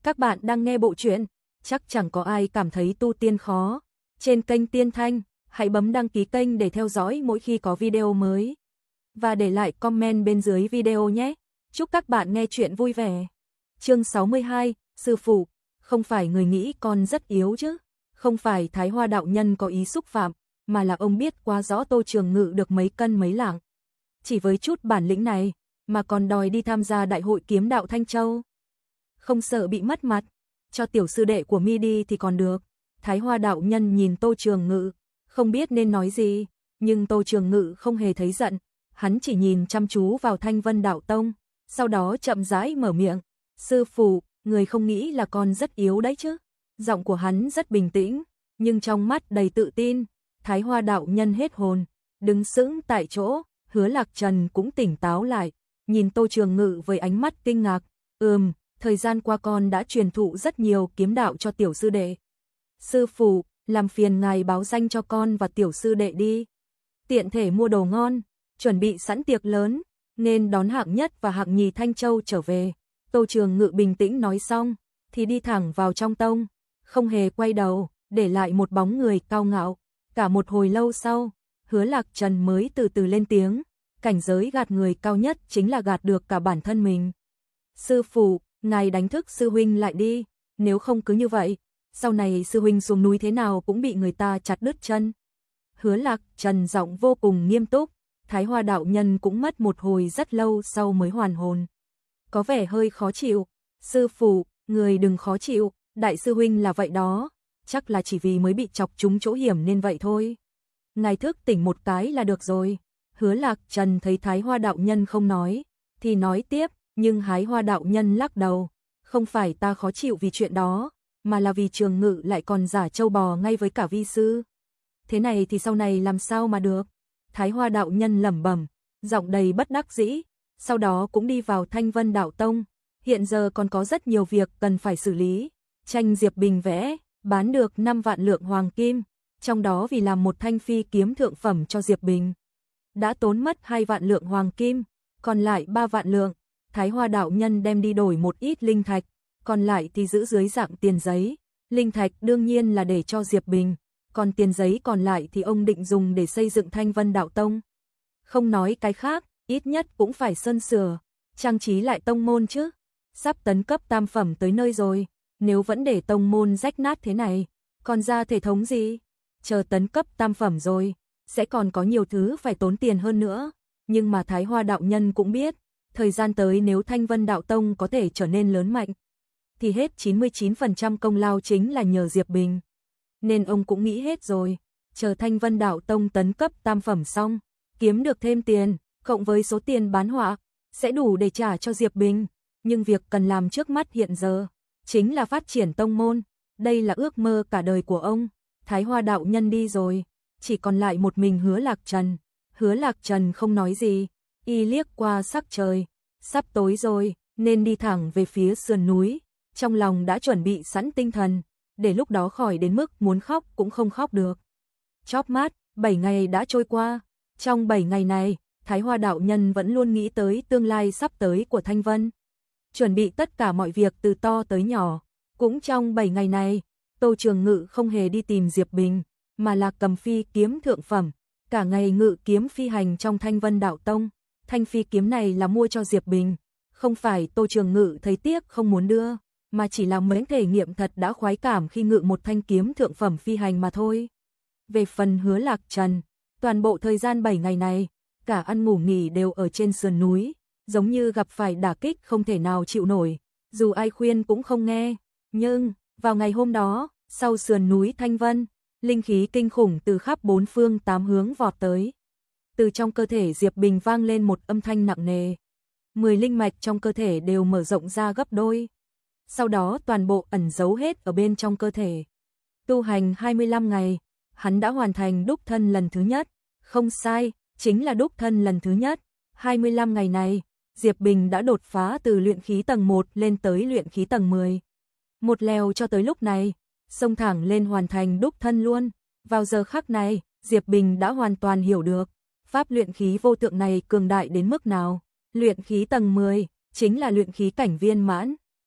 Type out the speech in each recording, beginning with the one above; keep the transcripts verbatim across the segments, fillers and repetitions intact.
Các bạn đang nghe bộ truyện, chắc chẳng có ai cảm thấy tu tiên khó. Trên kênh Tiên Thanh, hãy bấm đăng ký kênh để theo dõi mỗi khi có video mới. Và để lại comment bên dưới video nhé. Chúc các bạn nghe chuyện vui vẻ. Chương sáu mươi hai, Sư phụ, không phải người nghĩ con rất yếu chứ. Không phải Thái Hoa đạo nhân có ý xúc phạm, mà là ông biết quá rõ Tô Trường Ngự được mấy cân mấy lạng. Chỉ với chút bản lĩnh này, mà còn đòi đi tham gia đại hội kiếm đạo Thanh Châu. Không sợ bị mất mặt, cho tiểu sư đệ của mi đi thì còn được. Thái Hoa đạo nhân nhìn Tô Trường Ngự, không biết nên nói gì, nhưng Tô Trường Ngự không hề thấy giận, hắn chỉ nhìn chăm chú vào Thanh Vân Đạo Tông, sau đó chậm rãi mở miệng, sư phụ, người không nghĩ là con rất yếu đấy chứ. Giọng của hắn rất bình tĩnh, nhưng trong mắt đầy tự tin. Thái Hoa đạo nhân hết hồn, đứng sững tại chỗ. Hứa Lạc Trần cũng tỉnh táo lại, nhìn Tô Trường Ngự với ánh mắt kinh ngạc, ừm, thời gian qua con đã truyền thụ rất nhiều kiếm đạo cho tiểu sư đệ. Sư phụ, làm phiền ngài báo danh cho con và tiểu sư đệ đi. Tiện thể mua đồ ngon, chuẩn bị sẵn tiệc lớn, nên đón hạng nhất và hạng nhì Thanh Châu trở về. Tô Trường Ngự bình tĩnh nói xong, thì đi thẳng vào trong tông, không hề quay đầu, để lại một bóng người cao ngạo. Cả một hồi lâu sau, Hứa Lạc Trần mới từ từ lên tiếng, cảnh giới gạt người cao nhất chính là gạt được cả bản thân mình. Sư phụ, ngài đánh thức sư huynh lại đi, nếu không cứ như vậy, sau này sư huynh xuống núi thế nào cũng bị người ta chặt đứt chân. Hứa Lạc Trần giọng vô cùng nghiêm túc, Thái Hoa đạo nhân cũng mất một hồi rất lâu sau mới hoàn hồn. Có vẻ hơi khó chịu, sư phụ, người đừng khó chịu, đại sư huynh là vậy đó, chắc là chỉ vì mới bị chọc trúng chỗ hiểm nên vậy thôi. Ngài thức tỉnh một cái là được rồi. Hứa Lạc Trần thấy Thái Hoa đạo nhân không nói, thì nói tiếp, nhưng Thái Hoa đạo nhân lắc đầu, không phải ta khó chịu vì chuyện đó, mà là vì Trường Ngự lại còn giả trâu bò ngay với cả vi sư. Thế này thì sau này làm sao mà được? Thái Hoa đạo nhân lẩm bẩm, giọng đầy bất đắc dĩ, sau đó cũng đi vào Thanh Vân Đạo Tông, hiện giờ còn có rất nhiều việc cần phải xử lý. Tranh Diệp Bình vẽ, bán được năm vạn lượng hoàng kim, trong đó vì làm một thanh phi kiếm thượng phẩm cho Diệp Bình đã tốn mất hai vạn lượng hoàng kim, còn lại ba vạn lượng, Thái Hoa đạo nhân đem đi đổi một ít linh thạch, còn lại thì giữ dưới dạng tiền giấy. Linh thạch đương nhiên là để cho Diệp Bình, còn tiền giấy còn lại thì ông định dùng để xây dựng Thanh Vân Đạo Tông. Không nói cái khác, ít nhất cũng phải sơn sửa, trang trí lại tông môn chứ. Sắp tấn cấp tam phẩm tới nơi rồi, nếu vẫn để tông môn rách nát thế này, còn ra thể thống gì? Chờ tấn cấp tam phẩm rồi, sẽ còn có nhiều thứ phải tốn tiền hơn nữa. Nhưng mà Thái Hoa đạo nhân cũng biết, thời gian tới nếu Thanh Vân Đạo Tông có thể trở nên lớn mạnh, thì hết chín mươi chín phần trăm công lao chính là nhờ Diệp Bình. Nên ông cũng nghĩ hết rồi, chờ Thanh Vân Đạo Tông tấn cấp tam phẩm xong, kiếm được thêm tiền, cộng với số tiền bán họa, sẽ đủ để trả cho Diệp Bình. Nhưng việc cần làm trước mắt hiện giờ, chính là phát triển tông môn, đây là ước mơ cả đời của ông. Thái Hoa đạo nhân đi rồi, chỉ còn lại một mình Hứa Lạc Trần. Hứa Lạc Trần không nói gì, y liếc qua sắc trời, sắp tối rồi, nên đi thẳng về phía sườn núi, trong lòng đã chuẩn bị sẵn tinh thần, để lúc đó khỏi đến mức muốn khóc cũng không khóc được. Chóp mắt, bảy ngày đã trôi qua, trong bảy ngày này, Thái Hoa đạo nhân vẫn luôn nghĩ tới tương lai sắp tới của Thanh Vân, chuẩn bị tất cả mọi việc từ to tới nhỏ. Cũng trong bảy ngày này, Tô Trường Ngự không hề đi tìm Diệp Bình, mà là cầm phi kiếm thượng phẩm, cả ngày ngự kiếm phi hành trong Thanh Vân Đạo Tông. Thanh phi kiếm này là mua cho Diệp Bình, không phải Tô Trường Ngự thấy tiếc không muốn đưa, mà chỉ là mấy thể nghiệm thật đã khoái cảm khi ngự một thanh kiếm thượng phẩm phi hành mà thôi. Về phần Hứa Lạc Trần, toàn bộ thời gian bảy ngày này, cả ăn ngủ nghỉ đều ở trên sườn núi, giống như gặp phải đả kích không thể nào chịu nổi, dù ai khuyên cũng không nghe. Nhưng, vào ngày hôm đó, sau sườn núi Thanh Vân, linh khí kinh khủng từ khắp bốn phương tám hướng vọt tới. Từ trong cơ thể Diệp Bình vang lên một âm thanh nặng nề. Mười linh mạch trong cơ thể đều mở rộng ra gấp đôi. Sau đó toàn bộ ẩn giấu hết ở bên trong cơ thể. Tu hành hai mươi lăm ngày, hắn đã hoàn thành đúc thân lần thứ nhất. Không sai, chính là đúc thân lần thứ nhất. hai mươi lăm ngày này, Diệp Bình đã đột phá từ luyện khí tầng một lên tới luyện khí tầng mười. Một lèo cho tới lúc này, xông thẳng lên hoàn thành đúc thân luôn. Vào giờ khắc này, Diệp Bình đã hoàn toàn hiểu được pháp luyện khí vô thượng này cường đại đến mức nào. Luyện khí tầng mười chính là luyện khí cảnh viên mãn,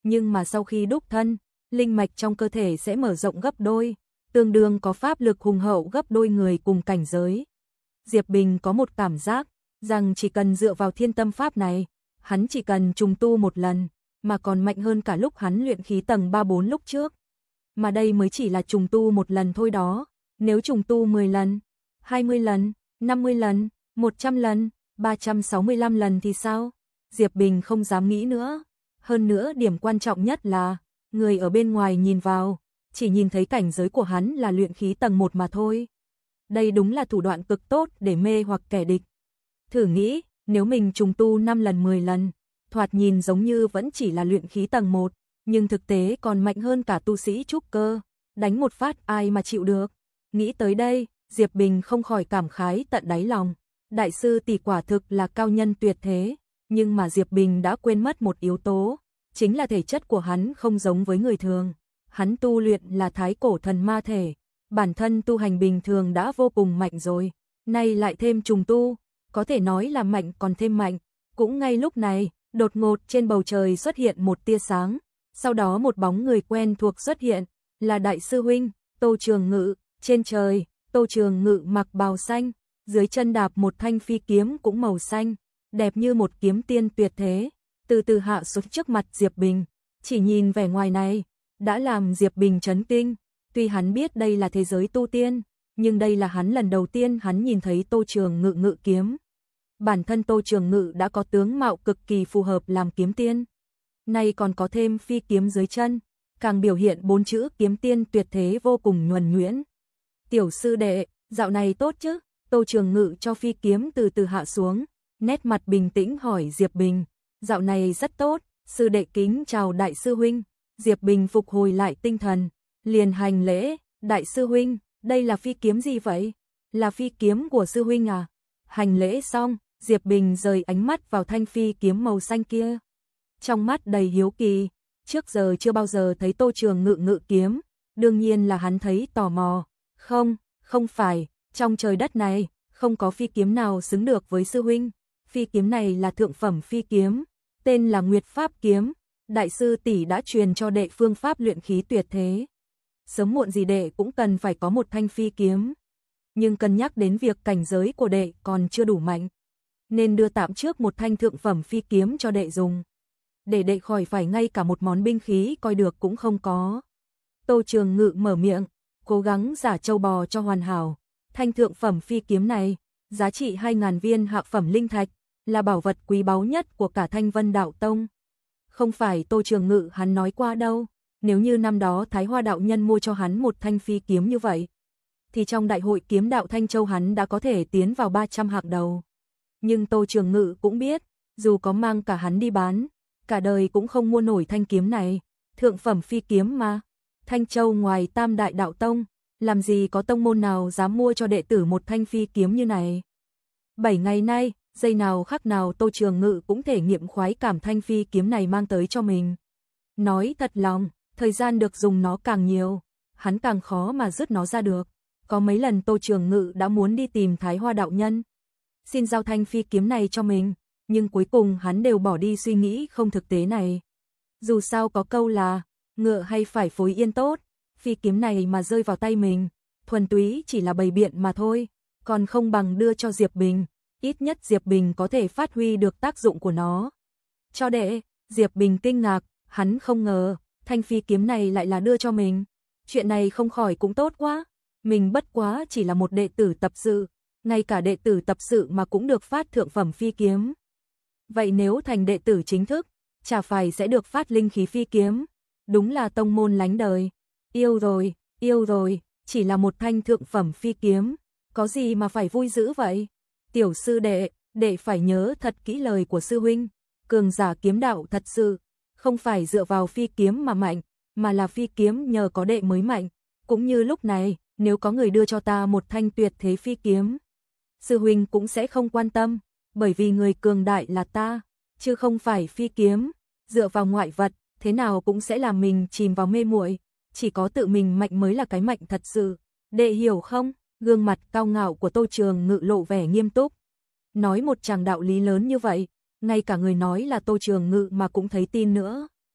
nhưng mà sau khi đúc thân, linh mạch trong cơ thể sẽ mở rộng gấp đôi, tương đương có pháp lực hùng hậu gấp đôi người cùng cảnh giới. Diệp Bình có một cảm giác rằng chỉ cần dựa vào thiên tâm pháp này, hắn chỉ cần trùng tu một lần, mà còn mạnh hơn cả lúc hắn luyện khí tầng ba bốn lúc trước. Mà đây mới chỉ là trùng tu một lần thôi đó, nếu trùng tu mười lần, hai mươi lần, năm mươi lần, một trăm lần, ba trăm sáu mươi lăm lần thì sao? Diệp Bình không dám nghĩ nữa. Hơn nữa điểm quan trọng nhất là, người ở bên ngoài nhìn vào, chỉ nhìn thấy cảnh giới của hắn là luyện khí tầng một mà thôi. Đây đúng là thủ đoạn cực tốt để mê hoặc kẻ địch. Thử nghĩ, nếu mình trùng tu năm lần mười lần, thoạt nhìn giống như vẫn chỉ là luyện khí tầng một, nhưng thực tế còn mạnh hơn cả tu sĩ trúc cơ, đánh một phát ai mà chịu được. Nghĩ tới đây, Diệp Bình không khỏi cảm khái tận đáy lòng. Đại sư tỷ quả thực là cao nhân tuyệt thế, nhưng mà Diệp Bình đã quên mất một yếu tố, chính là thể chất của hắn không giống với người thường. Hắn tu luyện là thái cổ thần ma thể, bản thân tu hành bình thường đã vô cùng mạnh rồi, nay lại thêm trùng tu, có thể nói là mạnh còn thêm mạnh. Cũng ngay lúc này, đột ngột trên bầu trời xuất hiện một tia sáng, sau đó một bóng người quen thuộc xuất hiện, là đại sư huynh, Tô Trường Ngự. Trên trời, Tô Trường Ngự mặc bào xanh, dưới chân đạp một thanh phi kiếm cũng màu xanh, đẹp như một kiếm tiên tuyệt thế, từ từ hạ xuống trước mặt Diệp Bình. Chỉ nhìn vẻ ngoài này, đã làm Diệp Bình chấn kinh. Tuy hắn biết đây là thế giới tu tiên, nhưng đây là hắn lần đầu tiên hắn nhìn thấy Tô Trường Ngự ngự kiếm. Bản thân Tô Trường Ngự đã có tướng mạo cực kỳ phù hợp làm kiếm tiên, nay còn có thêm phi kiếm dưới chân, càng biểu hiện bốn chữ kiếm tiên tuyệt thế vô cùng nhuần nhuyễn. Tiểu sư đệ, dạo này tốt chứ? Tô Trường Ngự cho phi kiếm từ từ hạ xuống, nét mặt bình tĩnh hỏi Diệp Bình. Dạo này rất tốt, sư đệ kính chào đại sư huynh. Diệp Bình phục hồi lại tinh thần, liền hành lễ. Đại sư huynh, đây là phi kiếm gì vậy? Là phi kiếm của sư huynh à? Hành lễ xong, Diệp Bình rời ánh mắt vào thanh phi kiếm màu xanh kia, trong mắt đầy hiếu kỳ. Trước giờ chưa bao giờ thấy Tô Trường Ngự ngự kiếm, đương nhiên là hắn thấy tò mò. Không, không phải, trong trời đất này, không có phi kiếm nào xứng được với sư huynh. Phi kiếm này là thượng phẩm phi kiếm, tên là Nguyệt Pháp kiếm. Đại sư tỷ đã truyền cho đệ phương pháp luyện khí tuyệt thế. Sớm muộn gì đệ cũng cần phải có một thanh phi kiếm. Nhưng cân nhắc đến việc cảnh giới của đệ còn chưa đủ mạnh, nên đưa tạm trước một thanh thượng phẩm phi kiếm cho đệ dùng. Để đệ khỏi phải ngay cả một món binh khí coi được cũng không có. Tô Trường Ngự mở miệng, cố gắng giả châu bò cho hoàn hảo. Thanh thượng phẩm phi kiếm này, giá trị hai nghìn viên hạ phẩm linh thạch, là bảo vật quý báu nhất của cả Thanh Vân Đạo Tông. Không phải Tô Trường Ngự hắn nói qua đâu, nếu như năm đó Thái Hoa đạo nhân mua cho hắn một thanh phi kiếm như vậy, thì trong đại hội kiếm đạo Thanh Châu hắn đã có thể tiến vào ba trăm hạng đầu. Nhưng Tô Trường Ngự cũng biết, dù có mang cả hắn đi bán, cả đời cũng không mua nổi thanh kiếm này. Thượng phẩm phi kiếm mà, Thanh Châu ngoài Tam Đại Đạo Tông, làm gì có tông môn nào dám mua cho đệ tử một thanh phi kiếm như này. Bảy ngày nay, giây nào khắc nào Tô Trường Ngự cũng thể nghiệm khoái cảm thanh phi kiếm này mang tới cho mình. Nói thật lòng, thời gian được dùng nó càng nhiều, hắn càng khó mà dứt nó ra được. Có mấy lần Tô Trường Ngự đã muốn đi tìm Thái Hoa đạo nhân, xin giao thanh phi kiếm này cho mình, nhưng cuối cùng hắn đều bỏ đi suy nghĩ không thực tế này. Dù sao có câu là, ngựa hay phải phối yên tốt, phi kiếm này mà rơi vào tay mình, thuần túy chỉ là bày biện mà thôi, còn không bằng đưa cho Diệp Bình, ít nhất Diệp Bình có thể phát huy được tác dụng của nó. Cho đệ, Diệp Bình kinh ngạc, hắn không ngờ, thanh phi kiếm này lại là đưa cho mình. Chuyện này không khỏi cũng tốt quá, mình bất quá chỉ là một đệ tử tập sự, ngay cả đệ tử tập sự mà cũng được phát thượng phẩm phi kiếm. Vậy nếu thành đệ tử chính thức, chả phải sẽ được phát linh khí phi kiếm, đúng là tông môn lánh đời. Yêu rồi, yêu rồi, chỉ là một thanh thượng phẩm phi kiếm, có gì mà phải vui dữ vậy? Tiểu sư đệ, đệ phải nhớ thật kỹ lời của sư huynh, cường giả kiếm đạo thật sự, không phải dựa vào phi kiếm mà mạnh, mà là phi kiếm nhờ có đệ mới mạnh. Cũng như lúc này, nếu có người đưa cho ta một thanh tuyệt thế phi kiếm, sư huynh cũng sẽ không quan tâm, bởi vì người cường đại là ta, chứ không phải phi kiếm. Dựa vào ngoại vật, thế nào cũng sẽ làm mình chìm vào mê muội, chỉ có tự mình mạnh mới là cái mạnh thật sự. Đệ hiểu không? Gương mặt cao ngạo của Tô Trường Ngự lộ vẻ nghiêm túc. Nói một tràng đạo lý lớn như vậy, ngay cả người nói là Tô Trường Ngự mà cũng thấy tin nữa.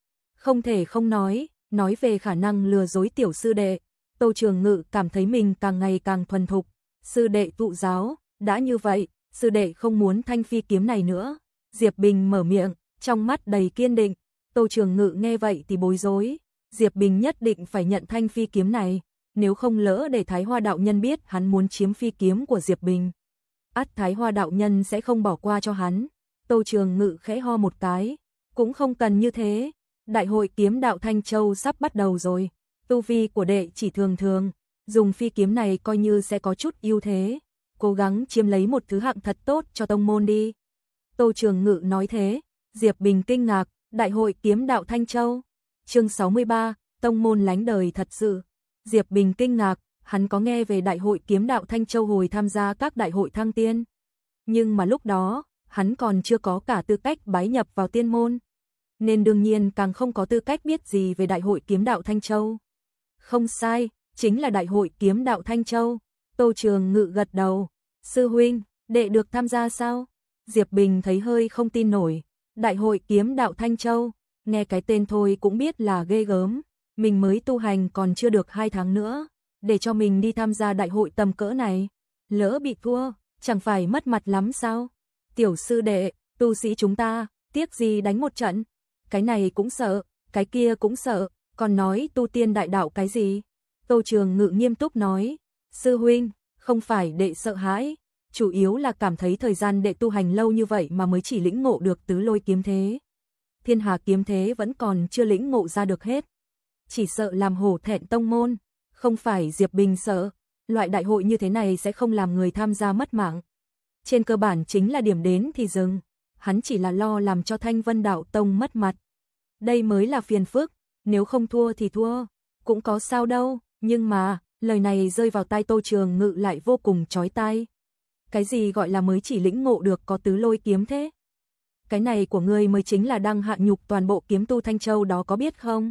Không thể không nói, nói về khả năng lừa dối tiểu sư đệ, Tô Trường Ngự cảm thấy mình càng ngày càng thuần thục. Sư đệ thụ giáo, đã như vậy, sư đệ không muốn thanh phi kiếm này nữa. Diệp Bình mở miệng, trong mắt đầy kiên định. Tô Trường Ngự nghe vậy thì bối rối. Diệp Bình nhất định phải nhận thanh phi kiếm này, nếu không lỡ để Thái Hoa đạo nhân biết hắn muốn chiếm phi kiếm của Diệp Bình, ắt Thái Hoa đạo nhân sẽ không bỏ qua cho hắn. Tô Trường Ngự khẽ ho một cái, cũng không cần như thế. Đại hội kiếm đạo Thanh Châu sắp bắt đầu rồi, tu vi của đệ chỉ thường thường, dùng phi kiếm này coi như sẽ có chút ưu thế, cố gắng chiếm lấy một thứ hạng thật tốt cho tông môn đi. Tô Trường Ngự nói thế, Diệp Bình kinh ngạc, Đại hội kiếm đạo Thanh Châu. Chương sáu mươi ba, tông môn lánh đời thật sự. Diệp Bình kinh ngạc, hắn có nghe về Đại hội kiếm đạo Thanh Châu hồi tham gia các đại hội thăng tiên, nhưng mà lúc đó, hắn còn chưa có cả tư cách bái nhập vào tiên môn, nên đương nhiên càng không có tư cách biết gì về Đại hội kiếm đạo Thanh Châu. Không sai, chính là Đại hội kiếm đạo Thanh Châu. Tô Trường Ngự gật đầu, sư huynh, đệ được tham gia sao? Diệp Bình thấy hơi không tin nổi, Đại hội kiếm đạo Thanh Châu, nghe cái tên thôi cũng biết là ghê gớm, mình mới tu hành còn chưa được hai tháng nữa, để cho mình đi tham gia đại hội tầm cỡ này, lỡ bị thua, chẳng phải mất mặt lắm sao? Tiểu sư đệ, tu sĩ chúng ta, tiếc gì đánh một trận, cái này cũng sợ, cái kia cũng sợ, còn nói tu tiên đại đạo cái gì? Tô Trường Ngự nghiêm túc nói, sư huynh, không phải đệ sợ hãi, chủ yếu là cảm thấy thời gian đệ tu hành lâu như vậy mà mới chỉ lĩnh ngộ được tứ lôi kiếm thế. Thiên Hà kiếm thế vẫn còn chưa lĩnh ngộ ra được hết. Chỉ sợ làm hổ thẹn tông môn, không phải Diệp Bình sợ, loại đại hội như thế này sẽ không làm người tham gia mất mạng. Trên cơ bản chính là điểm đến thì dừng, hắn chỉ là lo làm cho Thanh Vân Đạo Tông mất mặt. Đây mới là phiền phức, nếu không thua thì thua, cũng có sao đâu, nhưng mà, lời này rơi vào tai Tô Trường Ngự lại vô cùng chói tai. Cái gì gọi là mới chỉ lĩnh ngộ được có tứ lôi kiếm thế? Cái này của ngươi mới chính là đang hạ nhục toàn bộ kiếm tu Thanh Châu đó có biết không?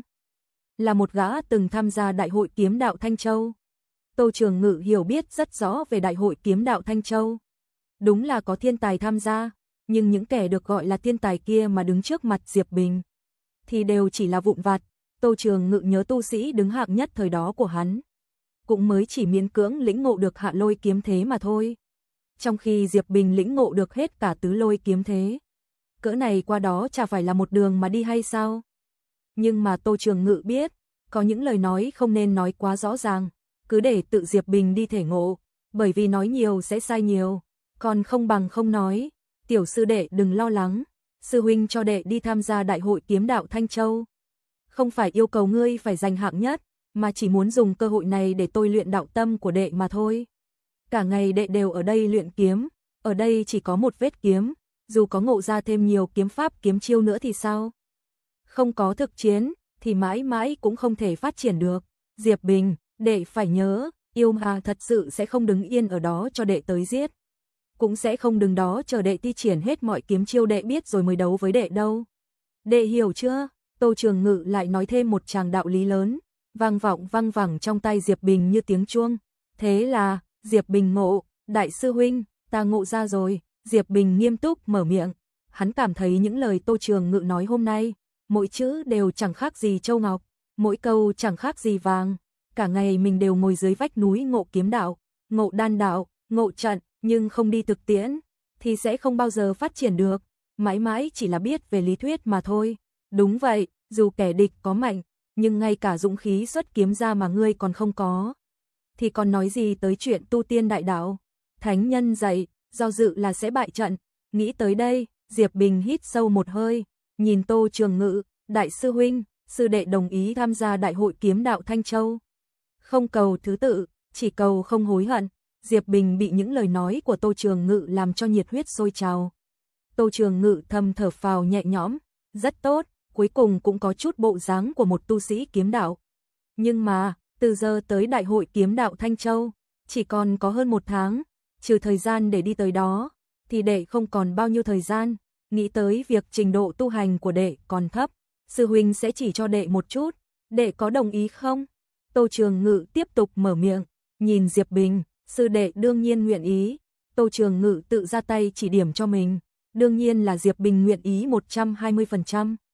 Là một gã từng tham gia đại hội kiếm đạo Thanh Châu. Tô Trường Ngự hiểu biết rất rõ về đại hội kiếm đạo Thanh Châu. Đúng là có thiên tài tham gia, nhưng những kẻ được gọi là thiên tài kia mà đứng trước mặt Diệp Bình thì đều chỉ là vụn vặt. Tô Trường Ngự nhớ tu sĩ đứng hạng nhất thời đó của hắn, cũng mới chỉ miễn cưỡng lĩnh ngộ được hạ lôi kiếm thế mà thôi. Trong khi Diệp Bình lĩnh ngộ được hết cả tứ lôi kiếm thế. Cỡ này qua đó chả phải là một đường mà đi hay sao? Nhưng mà Tô Trường Ngự biết, có những lời nói không nên nói quá rõ ràng, cứ để tự Diệp Bình đi thể ngộ, bởi vì nói nhiều sẽ sai nhiều, còn không bằng không nói. Tiểu sư đệ đừng lo lắng, sư huynh cho đệ đi tham gia đại hội kiếm đạo Thanh Châu. Không phải yêu cầu ngươi phải giành hạng nhất, mà chỉ muốn dùng cơ hội này để tôi luyện đạo tâm của đệ mà thôi. Cả ngày đệ đều ở đây luyện kiếm, ở đây chỉ có một vết kiếm, dù có ngộ ra thêm nhiều kiếm pháp kiếm chiêu nữa thì sao? Không có thực chiến, thì mãi mãi cũng không thể phát triển được. Diệp Bình, đệ phải nhớ, yêu mà thật sự sẽ không đứng yên ở đó cho đệ tới giết. Cũng sẽ không đứng đó chờ đệ thi triển hết mọi kiếm chiêu đệ biết rồi mới đấu với đệ đâu. Đệ hiểu chưa? Tô Trường Ngự lại nói thêm một tràng đạo lý lớn, vang vọng vang vẳng trong tai Diệp Bình như tiếng chuông. Thế là, Diệp Bình ngộ, đại sư huynh, ta ngộ ra rồi. Diệp Bình nghiêm túc mở miệng, hắn cảm thấy những lời Tô Trường Ngự nói hôm nay, mỗi chữ đều chẳng khác gì châu ngọc, mỗi câu chẳng khác gì vàng. Cả ngày mình đều ngồi dưới vách núi ngộ kiếm đạo, ngộ đan đạo, ngộ trận, nhưng không đi thực tiễn, thì sẽ không bao giờ phát triển được, mãi mãi chỉ là biết về lý thuyết mà thôi. Đúng vậy, dù kẻ địch có mạnh, nhưng ngay cả dũng khí xuất kiếm ra mà ngươi còn không có, thì còn nói gì tới chuyện tu tiên đại đạo. Thánh nhân dạy, do dự là sẽ bại trận. Nghĩ tới đây, Diệp Bình hít sâu một hơi, nhìn Tô Trường Ngự, đại sư huynh, sư đệ đồng ý tham gia đại hội kiếm đạo Thanh Châu. Không cầu thứ tự, chỉ cầu không hối hận. Diệp Bình bị những lời nói của Tô Trường Ngự làm cho nhiệt huyết sôi trào. Tô Trường Ngự thầm thở phào nhẹ nhõm, rất tốt, cuối cùng cũng có chút bộ dáng của một tu sĩ kiếm đạo. Nhưng mà, từ giờ tới đại hội kiếm đạo Thanh Châu, chỉ còn có hơn một tháng, trừ thời gian để đi tới đó, thì đệ không còn bao nhiêu thời gian. Nghĩ tới việc trình độ tu hành của đệ còn thấp, sư huynh sẽ chỉ cho đệ một chút, đệ có đồng ý không? Tô Trường Ngự tiếp tục mở miệng, nhìn Diệp Bình, sư đệ đương nhiên nguyện ý. Tô Trường Ngự tự ra tay chỉ điểm cho mình, đương nhiên là Diệp Bình nguyện ý một trăm hai mươi phần trăm.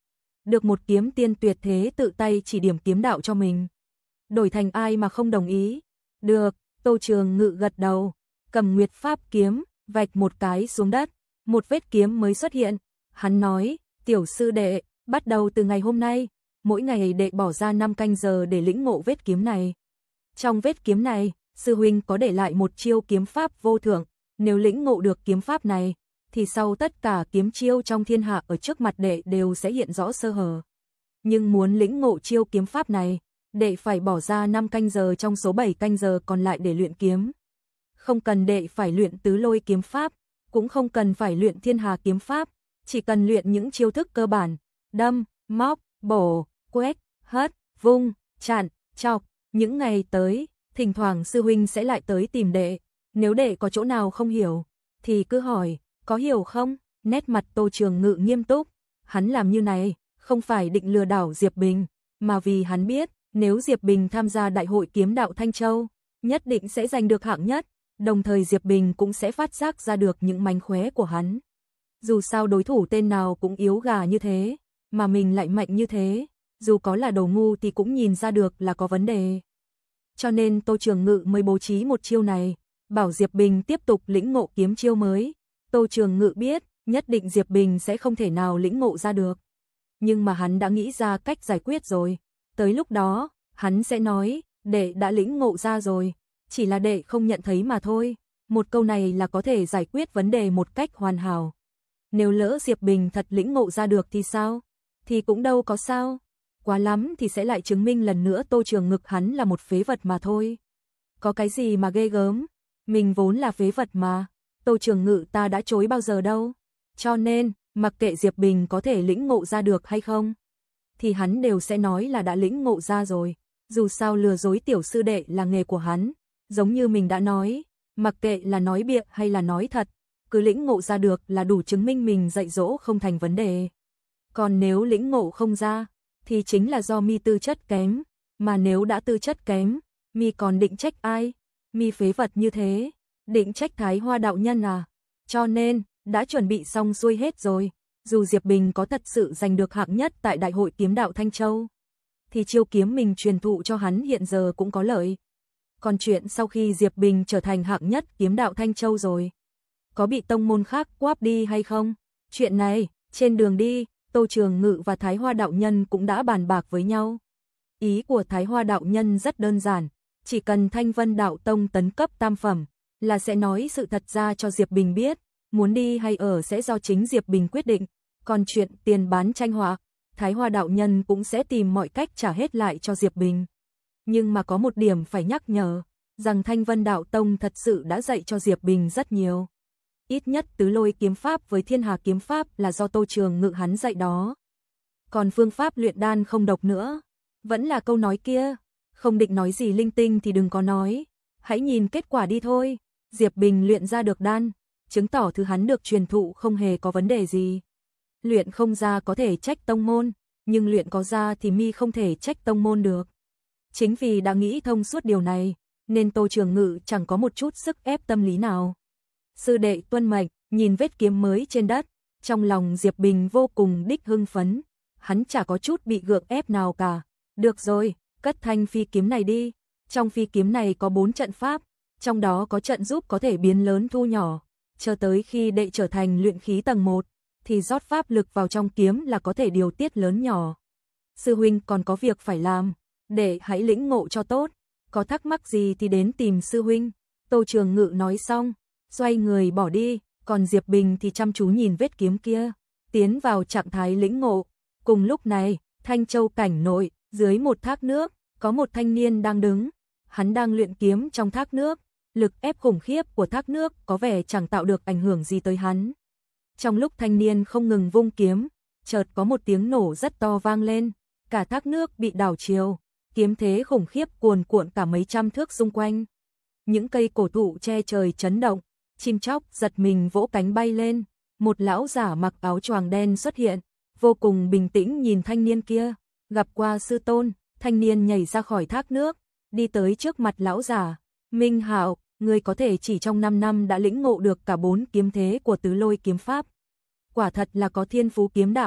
được một kiếm tiên tuyệt thế tự tay chỉ điểm kiếm đạo cho mình. Đổi thành ai mà không đồng ý? Được, Tô Trường Ngự gật đầu, cầm Nguyệt Pháp kiếm, vạch một cái xuống đất, một vết kiếm mới xuất hiện. Hắn nói, tiểu sư đệ, bắt đầu từ ngày hôm nay, mỗi ngày đệ bỏ ra năm canh giờ để lĩnh ngộ vết kiếm này. Trong vết kiếm này, sư huynh có để lại một chiêu kiếm pháp vô thượng, nếu lĩnh ngộ được kiếm pháp này, thì sau tất cả kiếm chiêu trong thiên hạ ở trước mặt đệ đều sẽ hiện rõ sơ hở. Nhưng muốn lĩnh ngộ chiêu kiếm pháp này, đệ phải bỏ ra năm canh giờ trong số bảy canh giờ còn lại để luyện kiếm. Không cần đệ phải luyện tứ lôi kiếm pháp, cũng không cần phải luyện thiên hà kiếm pháp, chỉ cần luyện những chiêu thức cơ bản, đâm, móc, bổ, quét, hất, vung, chặn, chọc. Những ngày tới, thỉnh thoảng sư huynh sẽ lại tới tìm đệ, nếu đệ có chỗ nào không hiểu, thì cứ hỏi, có hiểu không? Nét mặt Tô Trường Ngự nghiêm túc, hắn làm như này, không phải định lừa đảo Diệp Bình, mà vì hắn biết, nếu Diệp Bình tham gia Đại hội Kiếm Đạo Thanh Châu, nhất định sẽ giành được hạng nhất, đồng thời Diệp Bình cũng sẽ phát giác ra được những mánh khóe của hắn. Dù sao đối thủ tên nào cũng yếu gà như thế, mà mình lại mạnh như thế, dù có là đồ ngu thì cũng nhìn ra được là có vấn đề. Cho nên Tô Trường Ngự mới bố trí một chiêu này, bảo Diệp Bình tiếp tục lĩnh ngộ kiếm chiêu mới. Tô Trường Ngự biết, nhất định Diệp Bình sẽ không thể nào lĩnh ngộ ra được. Nhưng mà hắn đã nghĩ ra cách giải quyết rồi. Tới lúc đó, hắn sẽ nói, đệ đã lĩnh ngộ ra rồi, chỉ là đệ không nhận thấy mà thôi. Một câu này là có thể giải quyết vấn đề một cách hoàn hảo. Nếu lỡ Diệp Bình thật lĩnh ngộ ra được thì sao? Thì cũng đâu có sao. Quá lắm thì sẽ lại chứng minh lần nữa Tô Trường Ngự hắn là một phế vật mà thôi. Có cái gì mà ghê gớm, mình vốn là phế vật mà, Tô Trường Ngự ta đã chối bao giờ đâu. Cho nên, mặc kệ Diệp Bình có thể lĩnh ngộ ra được hay không, thì hắn đều sẽ nói là đã lĩnh ngộ ra rồi. Dù sao lừa dối tiểu sư đệ là nghề của hắn, giống như mình đã nói, mặc kệ là nói bịa hay là nói thật, cứ lĩnh ngộ ra được là đủ chứng minh mình dạy dỗ không thành vấn đề. Còn nếu lĩnh ngộ không ra, thì chính là do mi tư chất kém, mà nếu đã tư chất kém, mi còn định trách ai? Mi phế vật như thế, định trách Thái Hoa đạo nhân à? Cho nên, đã chuẩn bị xong xuôi hết rồi, dù Diệp Bình có thật sự giành được hạng nhất tại Đại hội Kiếm Đạo Thanh Châu, thì chiêu kiếm mình truyền thụ cho hắn hiện giờ cũng có lợi. Còn chuyện sau khi Diệp Bình trở thành hạng nhất Kiếm Đạo Thanh Châu rồi, có bị tông môn khác quáp đi hay không? Chuyện này, trên đường đi, Tô Trường Ngự và Thái Hoa đạo nhân cũng đã bàn bạc với nhau. Ý của Thái Hoa đạo nhân rất đơn giản, chỉ cần Thanh Vân Đạo Tông tấn cấp tam phẩm, là sẽ nói sự thật ra cho Diệp Bình biết, muốn đi hay ở sẽ do chính Diệp Bình quyết định, còn chuyện tiền bán tranh họa, Thái Hoa đạo nhân cũng sẽ tìm mọi cách trả hết lại cho Diệp Bình. Nhưng mà có một điểm phải nhắc nhở, rằng Thanh Vân Đạo Tông thật sự đã dạy cho Diệp Bình rất nhiều. Ít nhất tứ lôi kiếm pháp với thiên hà kiếm pháp là do Tô Trường Ngự hắn dạy đó. Còn phương pháp luyện đan không độc nữa, vẫn là câu nói kia, không định nói gì linh tinh thì đừng có nói, hãy nhìn kết quả đi thôi. Diệp Bình luyện ra được đan, chứng tỏ thứ hắn được truyền thụ không hề có vấn đề gì. Luyện không ra có thể trách tông môn, nhưng luyện có ra thì mi không thể trách tông môn được. Chính vì đã nghĩ thông suốt điều này, nên Tô Trường Ngự chẳng có một chút sức ép tâm lý nào. Sư đệ tuân mệnh, nhìn vết kiếm mới trên đất, trong lòng Diệp Bình vô cùng đích hưng phấn, hắn chả có chút bị gượng ép nào cả. Được rồi, cất thanh phi kiếm này đi, trong phi kiếm này có bốn trận pháp, trong đó có trận giúp có thể biến lớn thu nhỏ, chờ tới khi đệ trở thành luyện khí tầng một, thì rót pháp lực vào trong kiếm là có thể điều tiết lớn nhỏ. Sư huynh còn có việc phải làm, để hãy lĩnh ngộ cho tốt, có thắc mắc gì thì đến tìm sư huynh. Tô Trường Ngự nói xong, xoay người bỏ đi, còn Diệp Bình thì chăm chú nhìn vết kiếm kia, tiến vào trạng thái lĩnh ngộ. Cùng lúc này, Thanh Châu cảnh nội, dưới một thác nước, có một thanh niên đang đứng, hắn đang luyện kiếm trong thác nước, lực ép khủng khiếp của thác nước có vẻ chẳng tạo được ảnh hưởng gì tới hắn. Trong lúc thanh niên không ngừng vung kiếm, chợt có một tiếng nổ rất to vang lên, cả thác nước bị đảo chiều, kiếm thế khủng khiếp cuồn cuộn cả mấy trăm thước xung quanh. Những cây cổ thụ che trời chấn động, chim chóc giật mình vỗ cánh bay lên, một lão giả mặc áo choàng đen xuất hiện, vô cùng bình tĩnh nhìn thanh niên kia, gặp qua sư tôn. Thanh niên nhảy ra khỏi thác nước, đi tới trước mặt lão giả. Minh Hạo, ngươi có thể chỉ trong năm năm đã lĩnh ngộ được cả bốn kiếm thế của tứ lôi kiếm pháp. Quả thật là có thiên phú kiếm đạo,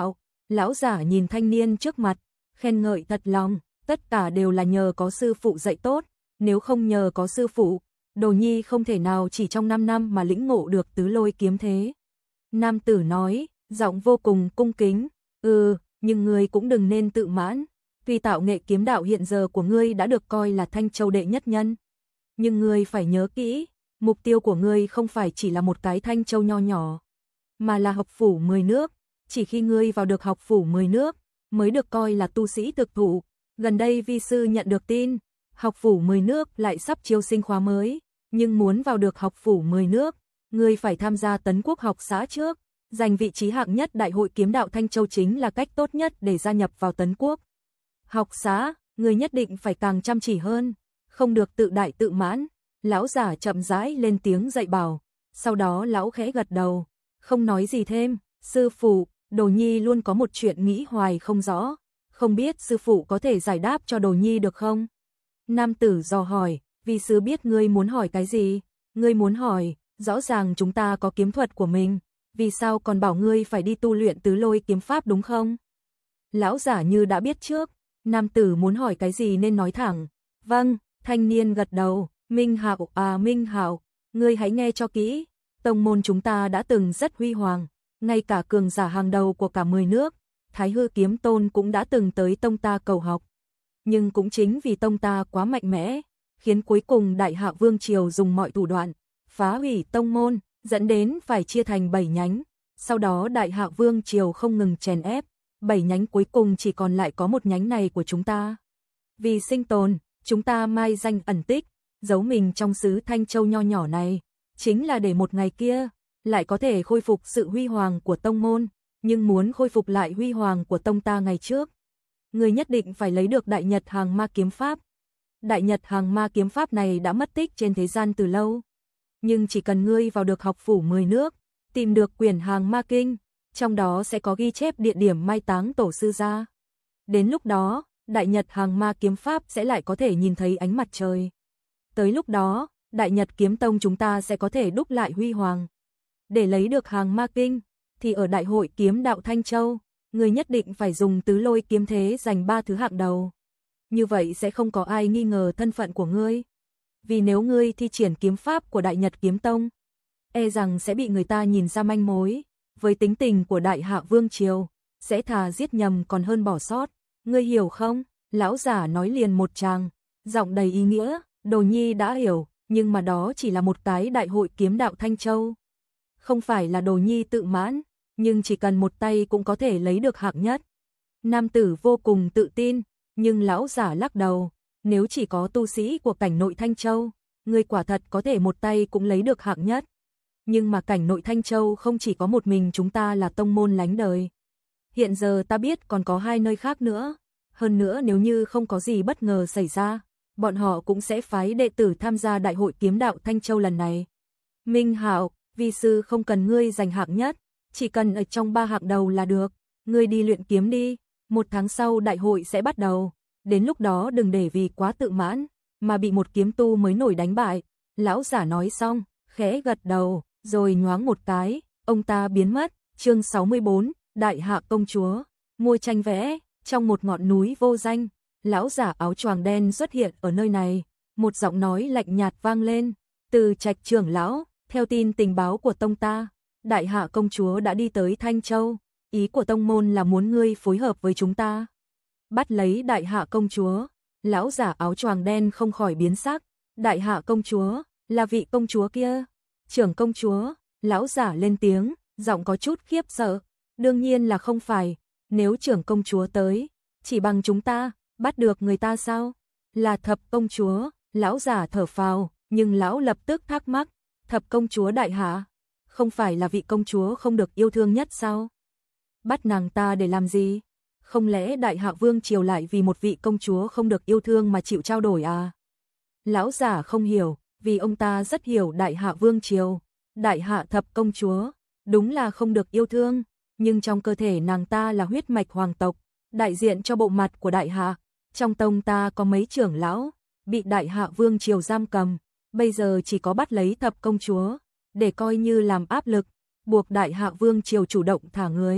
Lão giả nhìn thanh niên trước mặt, khen ngợi thật lòng, tất cả đều là nhờ có sư phụ dạy tốt, nếu không nhờ có sư phụ, Đồ Nhi không thể nào chỉ trong năm năm mà lĩnh ngộ được tứ lôi kiếm thế. Nam tử nói, giọng vô cùng cung kính, ừ, nhưng ngươi cũng đừng nên tự mãn, tuy tạo nghệ kiếm đạo hiện giờ của ngươi đã được coi là Thanh Châu đệ nhất nhân, nhưng ngươi phải nhớ kỹ, mục tiêu của ngươi không phải chỉ là một cái Thanh Châu nho nhỏ, mà là học phủ mười nước, chỉ khi ngươi vào được học phủ mười nước, mới được coi là tu sĩ thực thụ. Gần đây vi sư nhận được tin, học phủ mười nước lại sắp chiêu sinh khóa mới, nhưng muốn vào được học phủ mười nước, ngươi phải tham gia Tấn Quốc học xã trước, giành vị trí hạng nhất Đại hội kiếm đạo Thanh Châu chính là cách tốt nhất để gia nhập vào Tấn Quốc học xã, ngươi nhất định phải càng chăm chỉ hơn, không được tự đại tự mãn. Lão giả chậm rãi lên tiếng dạy bảo, sau đó lão khẽ gật đầu, không nói gì thêm. Sư phụ, Đồ Nhi luôn có một chuyện nghĩ hoài không rõ, không biết sư phụ có thể giải đáp cho Đồ Nhi được không? Nam tử dò hỏi, vì sư biết ngươi muốn hỏi cái gì, ngươi muốn hỏi, rõ ràng chúng ta có kiếm thuật của mình, vì sao còn bảo ngươi phải đi tu luyện tứ lôi kiếm pháp đúng không? Lão giả như đã biết trước, nam tử muốn hỏi cái gì nên nói thẳng. Vâng, thanh niên gật đầu, Minh Hạo à Minh Hạo, ngươi hãy nghe cho kỹ, tông môn chúng ta đã từng rất huy hoàng, ngay cả cường giả hàng đầu của cả mười nước, Thái Hư Kiếm Tôn cũng đã từng tới tông ta cầu học. Nhưng cũng chính vì tông ta quá mạnh mẽ, khiến cuối cùng Đại Hạ Vương Triều dùng mọi thủ đoạn, phá hủy tông môn, dẫn đến phải chia thành bảy nhánh. Sau đó Đại Hạ Vương Triều không ngừng chèn ép, bảy nhánh cuối cùng chỉ còn lại có một nhánh này của chúng ta. Vì sinh tồn, chúng ta mai danh ẩn tích, giấu mình trong xứ Thanh Châu nho nhỏ này, chính là để một ngày kia, lại có thể khôi phục sự huy hoàng của tông môn, nhưng muốn khôi phục lại huy hoàng của tông ta ngày trước, người nhất định phải lấy được Đại Nhật Hàng Ma Kiếm Pháp. Đại Nhật Hàng Ma Kiếm Pháp này đã mất tích trên thế gian từ lâu, nhưng chỉ cần ngươi vào được học phủ mười nước, tìm được quyển Hàng Ma Kinh, trong đó sẽ có ghi chép địa điểm mai táng tổ sư gia. Đến lúc đó, Đại Nhật Hàng Ma Kiếm Pháp sẽ lại có thể nhìn thấy ánh mặt trời. Tới lúc đó, Đại Nhật Kiếm Tông chúng ta sẽ có thể đúc lại huy hoàng. Để lấy được Hàng Ma Kinh, thì ở Đại hội Kiếm Đạo Thanh Châu, người nhất định phải dùng tứ lôi kiếm thế giành ba thứ hạng đầu. Như vậy sẽ không có ai nghi ngờ thân phận của ngươi. Vì nếu ngươi thi triển kiếm pháp của Đại Nhật Kiếm Tông, e rằng sẽ bị người ta nhìn ra manh mối. Với tính tình của Đại Hạ Vương Triều, sẽ thà giết nhầm còn hơn bỏ sót. Ngươi hiểu không? Lão giả nói liền một tràng, giọng đầy ý nghĩa. Đồ Nhi đã hiểu, nhưng mà đó chỉ là một cái Đại hội Kiếm Đạo Thanh Châu. Không phải là Đồ Nhi tự mãn, nhưng chỉ cần một tay cũng có thể lấy được hạng nhất. Nam tử vô cùng tự tin, nhưng lão giả lắc đầu, nếu chỉ có tu sĩ của cảnh nội Thanh Châu, ngươi quả thật có thể một tay cũng lấy được hạng nhất. Nhưng mà cảnh nội Thanh Châu không chỉ có một mình chúng ta là tông môn lánh đời. Hiện giờ ta biết còn có hai nơi khác nữa, hơn nữa nếu như không có gì bất ngờ xảy ra, bọn họ cũng sẽ phái đệ tử tham gia Đại hội Kiếm Đạo Thanh Châu lần này. Minh Hạo, vi sư không cần ngươi giành hạng nhất, chỉ cần ở trong ba hạng đầu là được, ngươi đi luyện kiếm đi, một tháng sau đại hội sẽ bắt đầu, đến lúc đó đừng để vì quá tự mãn, mà bị một kiếm tu mới nổi đánh bại. Lão giả nói xong, khẽ gật đầu, rồi nhoáng một cái, ông ta biến mất. Chương sáu mươi bốn, Đại Hạ Công Chúa, môi tranh vẽ, trong một ngọn núi vô danh, lão giả áo choàng đen xuất hiện ở nơi này, một giọng nói lạnh nhạt vang lên, từ Trạch trưởng lão, theo tin tình báo của tông ta, Đại Hạ Công Chúa đã đi tới Thanh Châu, ý của tông môn là muốn ngươi phối hợp với chúng ta. Bắt lấy Đại Hạ Công Chúa, lão giả áo choàng đen không khỏi biến sắc, Đại Hạ Công Chúa, là vị công chúa kia, trưởng công chúa, lão giả lên tiếng, giọng có chút khiếp sợ, đương nhiên là không phải, nếu trưởng công chúa tới, chỉ bằng chúng ta, bắt được người ta sao? Là thập công chúa, lão giả thở phào, nhưng lão lập tức thắc mắc, thập công chúa Đại Hạ, không phải là vị công chúa không được yêu thương nhất sao? Bắt nàng ta để làm gì? Không lẽ Đại Hạ Vương Triều lại vì một vị công chúa không được yêu thương mà chịu trao đổi à? Lão giả không hiểu, vì ông ta rất hiểu Đại Hạ Vương Triều, Đại Hạ thập công chúa, đúng là không được yêu thương, nhưng trong cơ thể nàng ta là huyết mạch hoàng tộc, đại diện cho bộ mặt của Đại Hạ. Trong tông ta có mấy trưởng lão, bị Đại Hạ Vương Triều giam cầm, bây giờ chỉ có bắt lấy thập công chúa, để coi như làm áp lực, buộc Đại Hạ Vương Triều chủ động thả người,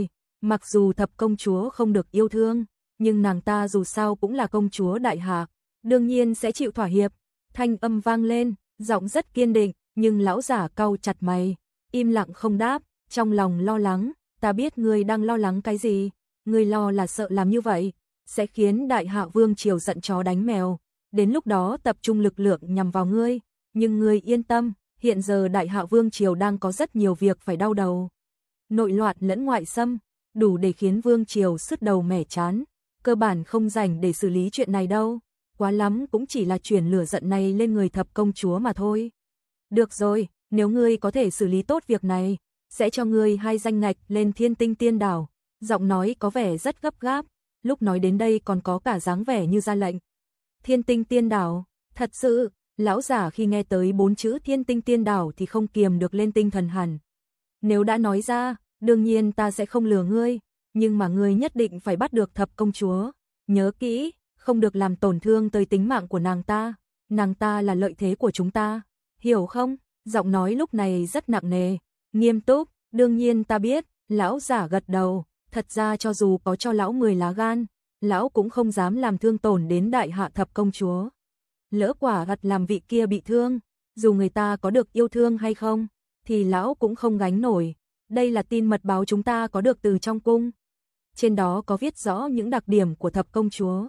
Mặc dù thập công chúa không được yêu thương, nhưng nàng ta dù sao cũng là công chúa đại hạ, đương nhiên sẽ chịu thỏa hiệp. Thanh âm vang lên, giọng rất kiên định, nhưng lão giả cau chặt mày, im lặng không đáp, trong lòng lo lắng. Ta biết ngươi đang lo lắng cái gì, ngươi lo là sợ làm như vậy sẽ khiến đại hạ vương triều giận chó đánh mèo, đến lúc đó tập trung lực lượng nhằm vào ngươi, nhưng ngươi yên tâm, hiện giờ đại hạ vương triều đang có rất nhiều việc phải đau đầu. Nội loạn lẫn ngoại xâm, đủ để khiến vương triều sứt đầu mẻ trán, cơ bản không rảnh để xử lý chuyện này đâu, quá lắm cũng chỉ là chuyển lửa giận này lên người thập công chúa mà thôi. Được rồi, nếu ngươi có thể xử lý tốt việc này, sẽ cho ngươi hai danh ngạch lên Thiên Tinh Tiên Đảo. Giọng nói có vẻ rất gấp gáp, lúc nói đến đây còn có cả dáng vẻ như ra lệnh. Thiên Tinh Tiên Đảo, thật sự, lão giả khi nghe tới bốn chữ Thiên Tinh Tiên Đảo thì không kiềm được lên tinh thần hẳn. Nếu đã nói ra, đương nhiên ta sẽ không lừa ngươi, nhưng mà ngươi nhất định phải bắt được thập công chúa. Nhớ kỹ, không được làm tổn thương tới tính mạng của nàng ta, nàng ta là lợi thế của chúng ta, hiểu không? Giọng nói lúc này rất nặng nề, nghiêm túc, đương nhiên ta biết, lão giả gật đầu, thật ra cho dù có cho lão mười lá gan, lão cũng không dám làm thương tổn đến đại hạ thập công chúa. Lỡ quả gặt làm vị kia bị thương, dù người ta có được yêu thương hay không, thì lão cũng không gánh nổi. Đây là tin mật báo chúng ta có được từ trong cung. Trên đó có viết rõ những đặc điểm của thập công chúa.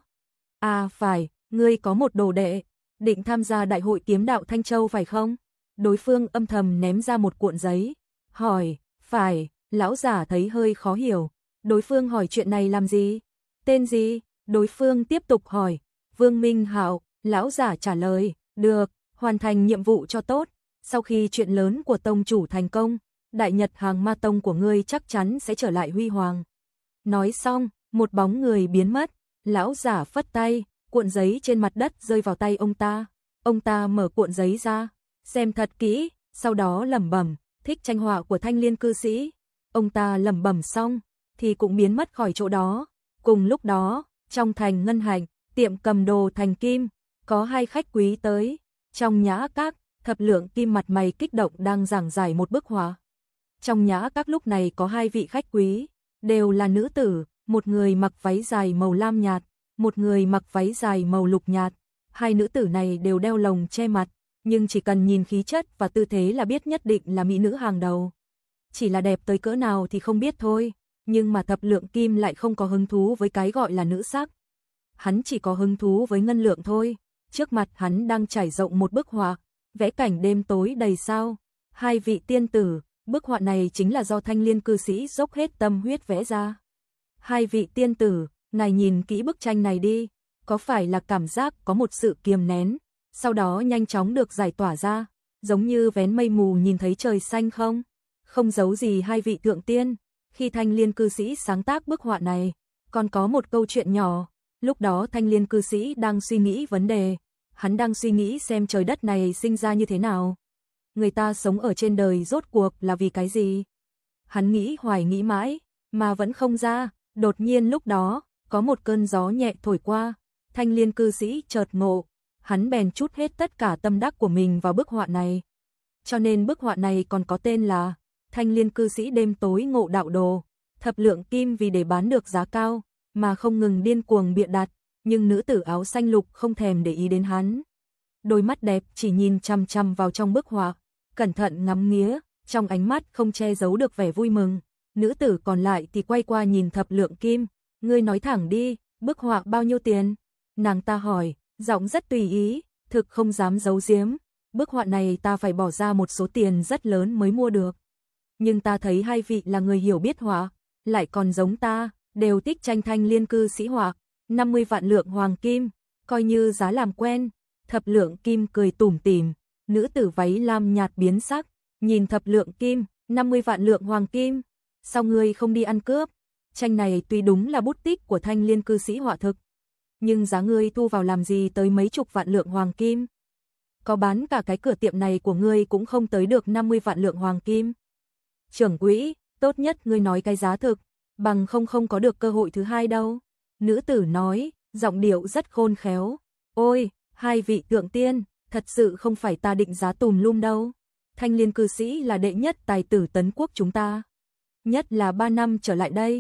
À phải, ngươi có một đồ đệ, định tham gia đại hội kiếm đạo Thanh Châu phải không? Đối phương âm thầm ném ra một cuộn giấy, hỏi, phải, lão giả thấy hơi khó hiểu. Đối phương hỏi chuyện này làm gì? Tên gì? Đối phương tiếp tục hỏi, Vương Minh Hạo, lão giả trả lời, được, hoàn thành nhiệm vụ cho tốt. Sau khi chuyện lớn của tông chủ thành công, Đại Nhật Hàng Ma Tông của ngươi chắc chắn sẽ trở lại huy hoàng. Nói xong, một bóng người biến mất, lão giả phất tay, cuộn giấy trên mặt đất rơi vào tay ông ta. Ông ta mở cuộn giấy ra, xem thật kỹ, sau đó lẩm bẩm, thích tranh họa của Thanh Liên cư sĩ. Ông ta lẩm bẩm xong, thì cũng biến mất khỏi chỗ đó. Cùng lúc đó, trong thành ngân hành, tiệm cầm đồ Thành Kim, có hai khách quý tới. Trong nhã các, Thập Lượng Kim mặt mày kích động đang giảng giải một bức họa. Trong nhã các lúc này có hai vị khách quý, đều là nữ tử, một người mặc váy dài màu lam nhạt, một người mặc váy dài màu lục nhạt. Hai nữ tử này đều đeo lồng che mặt, nhưng chỉ cần nhìn khí chất và tư thế là biết nhất định là mỹ nữ hàng đầu. Chỉ là đẹp tới cỡ nào thì không biết thôi, nhưng mà Thập Lượng Kim lại không có hứng thú với cái gọi là nữ sắc. Hắn chỉ có hứng thú với ngân lượng thôi. Trước mặt hắn đang trải rộng một bức họa, vẽ cảnh đêm tối đầy sao, hai vị tiên tử. Bức họa này chính là do Thanh Liên cư sĩ dốc hết tâm huyết vẽ ra. Hai vị tiên tử, ngài nhìn kỹ bức tranh này đi, có phải là cảm giác có một sự kiềm nén, sau đó nhanh chóng được giải tỏa ra, giống như vén mây mù nhìn thấy trời xanh không? Không giấu gì hai vị thượng tiên, khi Thanh Liên cư sĩ sáng tác bức họa này, còn có một câu chuyện nhỏ. Lúc đó Thanh Liên cư sĩ đang suy nghĩ vấn đề, hắn đang suy nghĩ xem trời đất này sinh ra như thế nào. Người ta sống ở trên đời rốt cuộc là vì cái gì? Hắn nghĩ hoài nghĩ mãi, mà vẫn không ra. Đột nhiên lúc đó, có một cơn gió nhẹ thổi qua, Thanh Liên cư sĩ chợt ngộ, hắn bèn trút hết tất cả tâm đắc của mình vào bức họa này. Cho nên bức họa này còn có tên là Thanh Liên cư sĩ đêm tối ngộ đạo đồ. Thập Lượng Kim vì để bán được giá cao, mà không ngừng điên cuồng bịa đặt, nhưng nữ tử áo xanh lục không thèm để ý đến hắn. Đôi mắt đẹp chỉ nhìn chăm chăm vào trong bức họa, cẩn thận ngắm nghía, trong ánh mắt không che giấu được vẻ vui mừng. Nữ tử còn lại thì quay qua nhìn Thập Lượng Kim, ngươi nói thẳng đi, bức họa bao nhiêu tiền? Nàng ta hỏi, giọng rất tùy ý, thực không dám giấu giếm, bức họa này ta phải bỏ ra một số tiền rất lớn mới mua được. Nhưng ta thấy hai vị là người hiểu biết họa, lại còn giống ta, đều thích tranh Thanh Liên cư sĩ họa, năm mươi vạn lượng hoàng kim, coi như giá làm quen. Thập Lượng Kim cười tủm tỉm, nữ tử váy lam nhạt biến sắc, nhìn Thập Lượng Kim, năm mươi vạn lượng hoàng kim, sao ngươi không đi ăn cướp? Tranh này tuy đúng là bút tích của Thanh Liên cư sĩ họa thực, nhưng giá ngươi thu vào làm gì tới mấy chục vạn lượng hoàng kim? Có bán cả cái cửa tiệm này của ngươi cũng không tới được năm mươi vạn lượng hoàng kim. Trưởng quỹ, tốt nhất ngươi nói cái giá thực, bằng không không có được cơ hội thứ hai đâu. Nữ tử nói, giọng điệu rất khôn khéo. Ôi, hai vị thượng tiên, thật sự không phải ta định giá tùm lum đâu. Thanh Liên cư sĩ là đệ nhất tài tử Tấn Quốc chúng ta. Nhất là ba năm trở lại đây,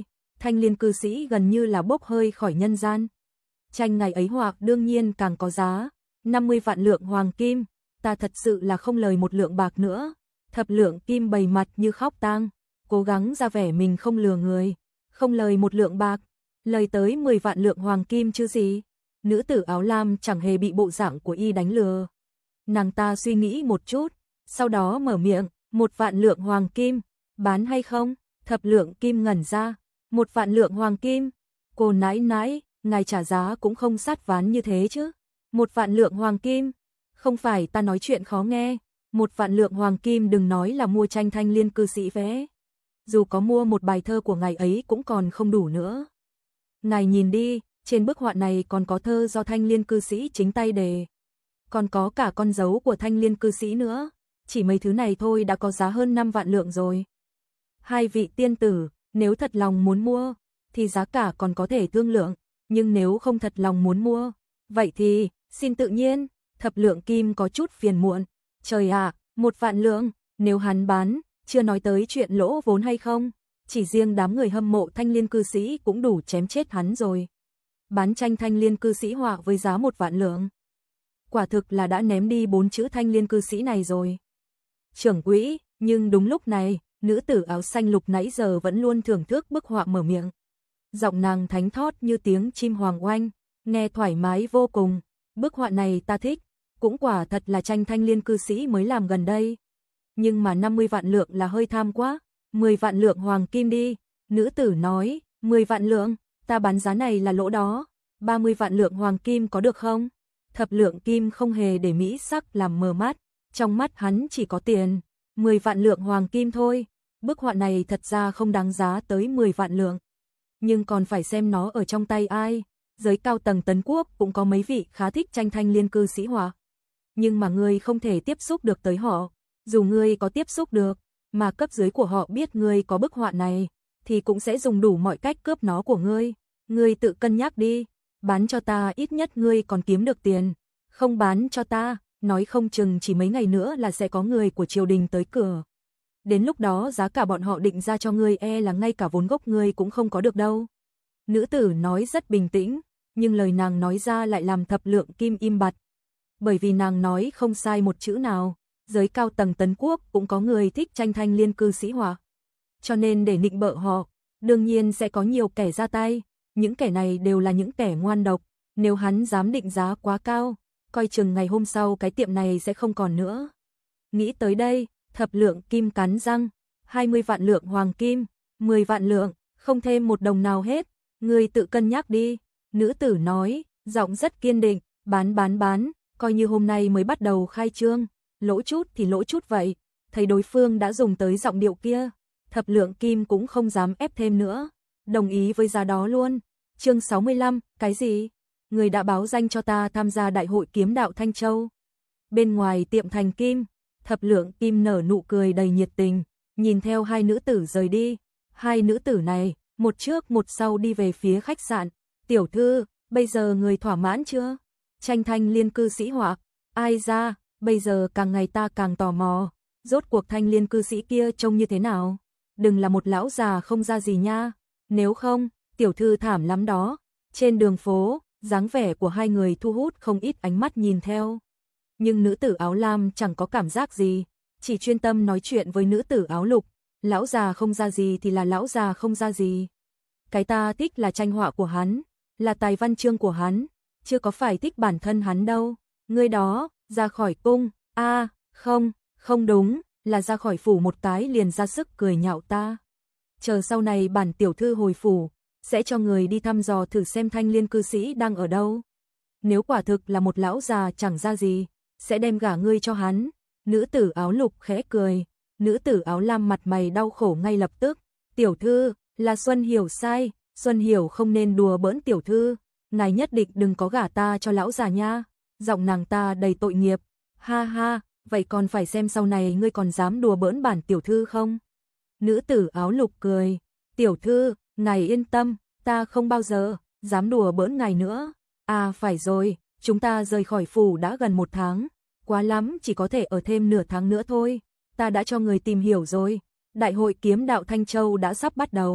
thanh liên cư sĩ gần như là bốc hơi khỏi nhân gian. Tranh ngày ấy họa đương nhiên càng có giá, năm mươi vạn lượng hoàng kim, ta thật sự là không lời một lượng bạc nữa. Thập lượng kim bày mặt như khóc tang, cố gắng ra vẻ mình không lừa người, không lời một lượng bạc, lời tới mười vạn lượng hoàng kim chứ gì. Nữ tử áo lam chẳng hề bị bộ dạng của y đánh lừa. Nàng ta suy nghĩ một chút, sau đó mở miệng, một vạn lượng hoàng kim, bán hay không? Thập lượng kim ngẩn ra, một vạn lượng hoàng kim, cô nãi nãi, ngài trả giá cũng không sát ván như thế chứ. Một vạn lượng hoàng kim, không phải ta nói chuyện khó nghe, một vạn lượng hoàng kim đừng nói là mua tranh thanh liên cư sĩ vẽ. Dù có mua một bài thơ của ngài ấy cũng còn không đủ nữa. Ngài nhìn đi, trên bức họa này còn có thơ do thanh liên cư sĩ chính tay đề. Còn có cả con dấu của thanh liên cư sĩ nữa, chỉ mấy thứ này thôi đã có giá hơn năm vạn lượng rồi. Hai vị tiên tử, nếu thật lòng muốn mua, thì giá cả còn có thể thương lượng, nhưng nếu không thật lòng muốn mua, vậy thì, xin tự nhiên. Thập lượng kim có chút phiền muộn. Trời ạ, à, một vạn lượng, nếu hắn bán, chưa nói tới chuyện lỗ vốn hay không, chỉ riêng đám người hâm mộ thanh liên cư sĩ cũng đủ chém chết hắn rồi. Bán tranh thanh liên cư sĩ họa với giá một vạn lượng. Quả thực là đã ném đi bốn chữ thanh liên cư sĩ này rồi. Trưởng quỹ, nhưng đúng lúc này, nữ tử áo xanh lục nãy giờ vẫn luôn thưởng thức bức họa mở miệng. Giọng nàng thánh thót như tiếng chim hoàng oanh, nghe thoải mái vô cùng. Bức họa này ta thích, cũng quả thật là tranh thanh liên cư sĩ mới làm gần đây. Nhưng mà năm mươi vạn lượng là hơi tham quá, mười vạn lượng hoàng kim đi. Nữ tử nói, mười vạn lượng, ta bán giá này là lỗ đó, ba mươi vạn lượng hoàng kim có được không? Thập lượng kim không hề để mỹ sắc làm mờ mắt, trong mắt hắn chỉ có tiền, mười vạn lượng hoàng kim thôi. Bức họa này thật ra không đáng giá tới mười vạn lượng, nhưng còn phải xem nó ở trong tay ai. Giới cao tầng Tấn Quốc cũng có mấy vị khá thích tranh thanh liên cư sĩ họa, nhưng mà ngươi không thể tiếp xúc được tới họ. Dù ngươi có tiếp xúc được, mà cấp dưới của họ biết ngươi có bức họa này, thì cũng sẽ dùng đủ mọi cách cướp nó của ngươi. Ngươi tự cân nhắc đi, bán cho ta ít nhất ngươi còn kiếm được tiền, không bán cho ta, nói không chừng chỉ mấy ngày nữa là sẽ có người của triều đình tới cửa. Đến lúc đó giá cả bọn họ định ra cho ngươi e là ngay cả vốn gốc ngươi cũng không có được đâu. Nữ tử nói rất bình tĩnh, nhưng lời nàng nói ra lại làm thập lượng kim im bặt. Bởi vì nàng nói không sai một chữ nào, giới cao tầng Tấn Quốc cũng có người thích tranh thanh liên cư sĩ họa. Cho nên để nịnh bợ họ, đương nhiên sẽ có nhiều kẻ ra tay, những kẻ này đều là những kẻ ngoan độc, nếu hắn dám định giá quá cao, coi chừng ngày hôm sau cái tiệm này sẽ không còn nữa. Nghĩ tới đây, thập lượng kim cắn răng, hai mươi vạn lượng hoàng kim, mười vạn lượng, không thêm một đồng nào hết. Ngươi tự cân nhắc đi, nữ tử nói, giọng rất kiên định, bán bán bán, coi như hôm nay mới bắt đầu khai trương, lỗ chút thì lỗ chút vậy. Thấy đối phương đã dùng tới giọng điệu kia, thập lượng kim cũng không dám ép thêm nữa, đồng ý với giá đó luôn. Chương sáu mươi lăm, cái gì? Người đã báo danh cho ta tham gia đại hội kiếm đạo Thanh Châu. Bên ngoài tiệm Thành Kim, thập lượng kim nở nụ cười đầy nhiệt tình, nhìn theo hai nữ tử rời đi. Hai nữ tử này, một trước một sau đi về phía khách sạn. Tiểu thư, bây giờ người thỏa mãn chưa? Tranh thanh liên cư sĩ họa, ai ra, bây giờ càng ngày ta càng tò mò, rốt cuộc thanh liên cư sĩ kia trông như thế nào? Đừng là một lão già không ra gì nha, nếu không, tiểu thư thảm lắm đó. Trên đường phố, dáng vẻ của hai người thu hút không ít ánh mắt nhìn theo. Nhưng nữ tử áo lam chẳng có cảm giác gì, chỉ chuyên tâm nói chuyện với nữ tử áo lục. Lão già không ra gì thì là lão già không ra gì. Cái ta thích là tranh họa của hắn, là tài văn chương của hắn, chưa có phải thích bản thân hắn đâu. Ngươi đó, ra khỏi cung, a à, không, không đúng, là ra khỏi phủ một cái liền ra sức cười nhạo ta. Chờ sau này bản tiểu thư hồi phủ, sẽ cho người đi thăm dò thử xem thanh liên cư sĩ đang ở đâu. Nếu quả thực là một lão già chẳng ra gì, sẽ đem gả ngươi cho hắn. Nữ tử áo lục khẽ cười, nữ tử áo lam mặt mày đau khổ ngay lập tức. Tiểu thư, là Xuân Hiểu sai, Xuân Hiểu không nên đùa bỡn tiểu thư, ngài nhất định đừng có gả ta cho lão già nha. Giọng nàng ta đầy tội nghiệp, ha ha, vậy còn phải xem sau này ngươi còn dám đùa bỡn bản tiểu thư không? Nữ tử áo lục cười, tiểu thư, ngài yên tâm, ta không bao giờ dám đùa bỡn ngài nữa. À phải rồi, chúng ta rời khỏi phủ đã gần một tháng, quá lắm chỉ có thể ở thêm nửa tháng nữa thôi. Ta đã cho người tìm hiểu rồi, đại hội kiếm đạo Thanh Châu đã sắp bắt đầu,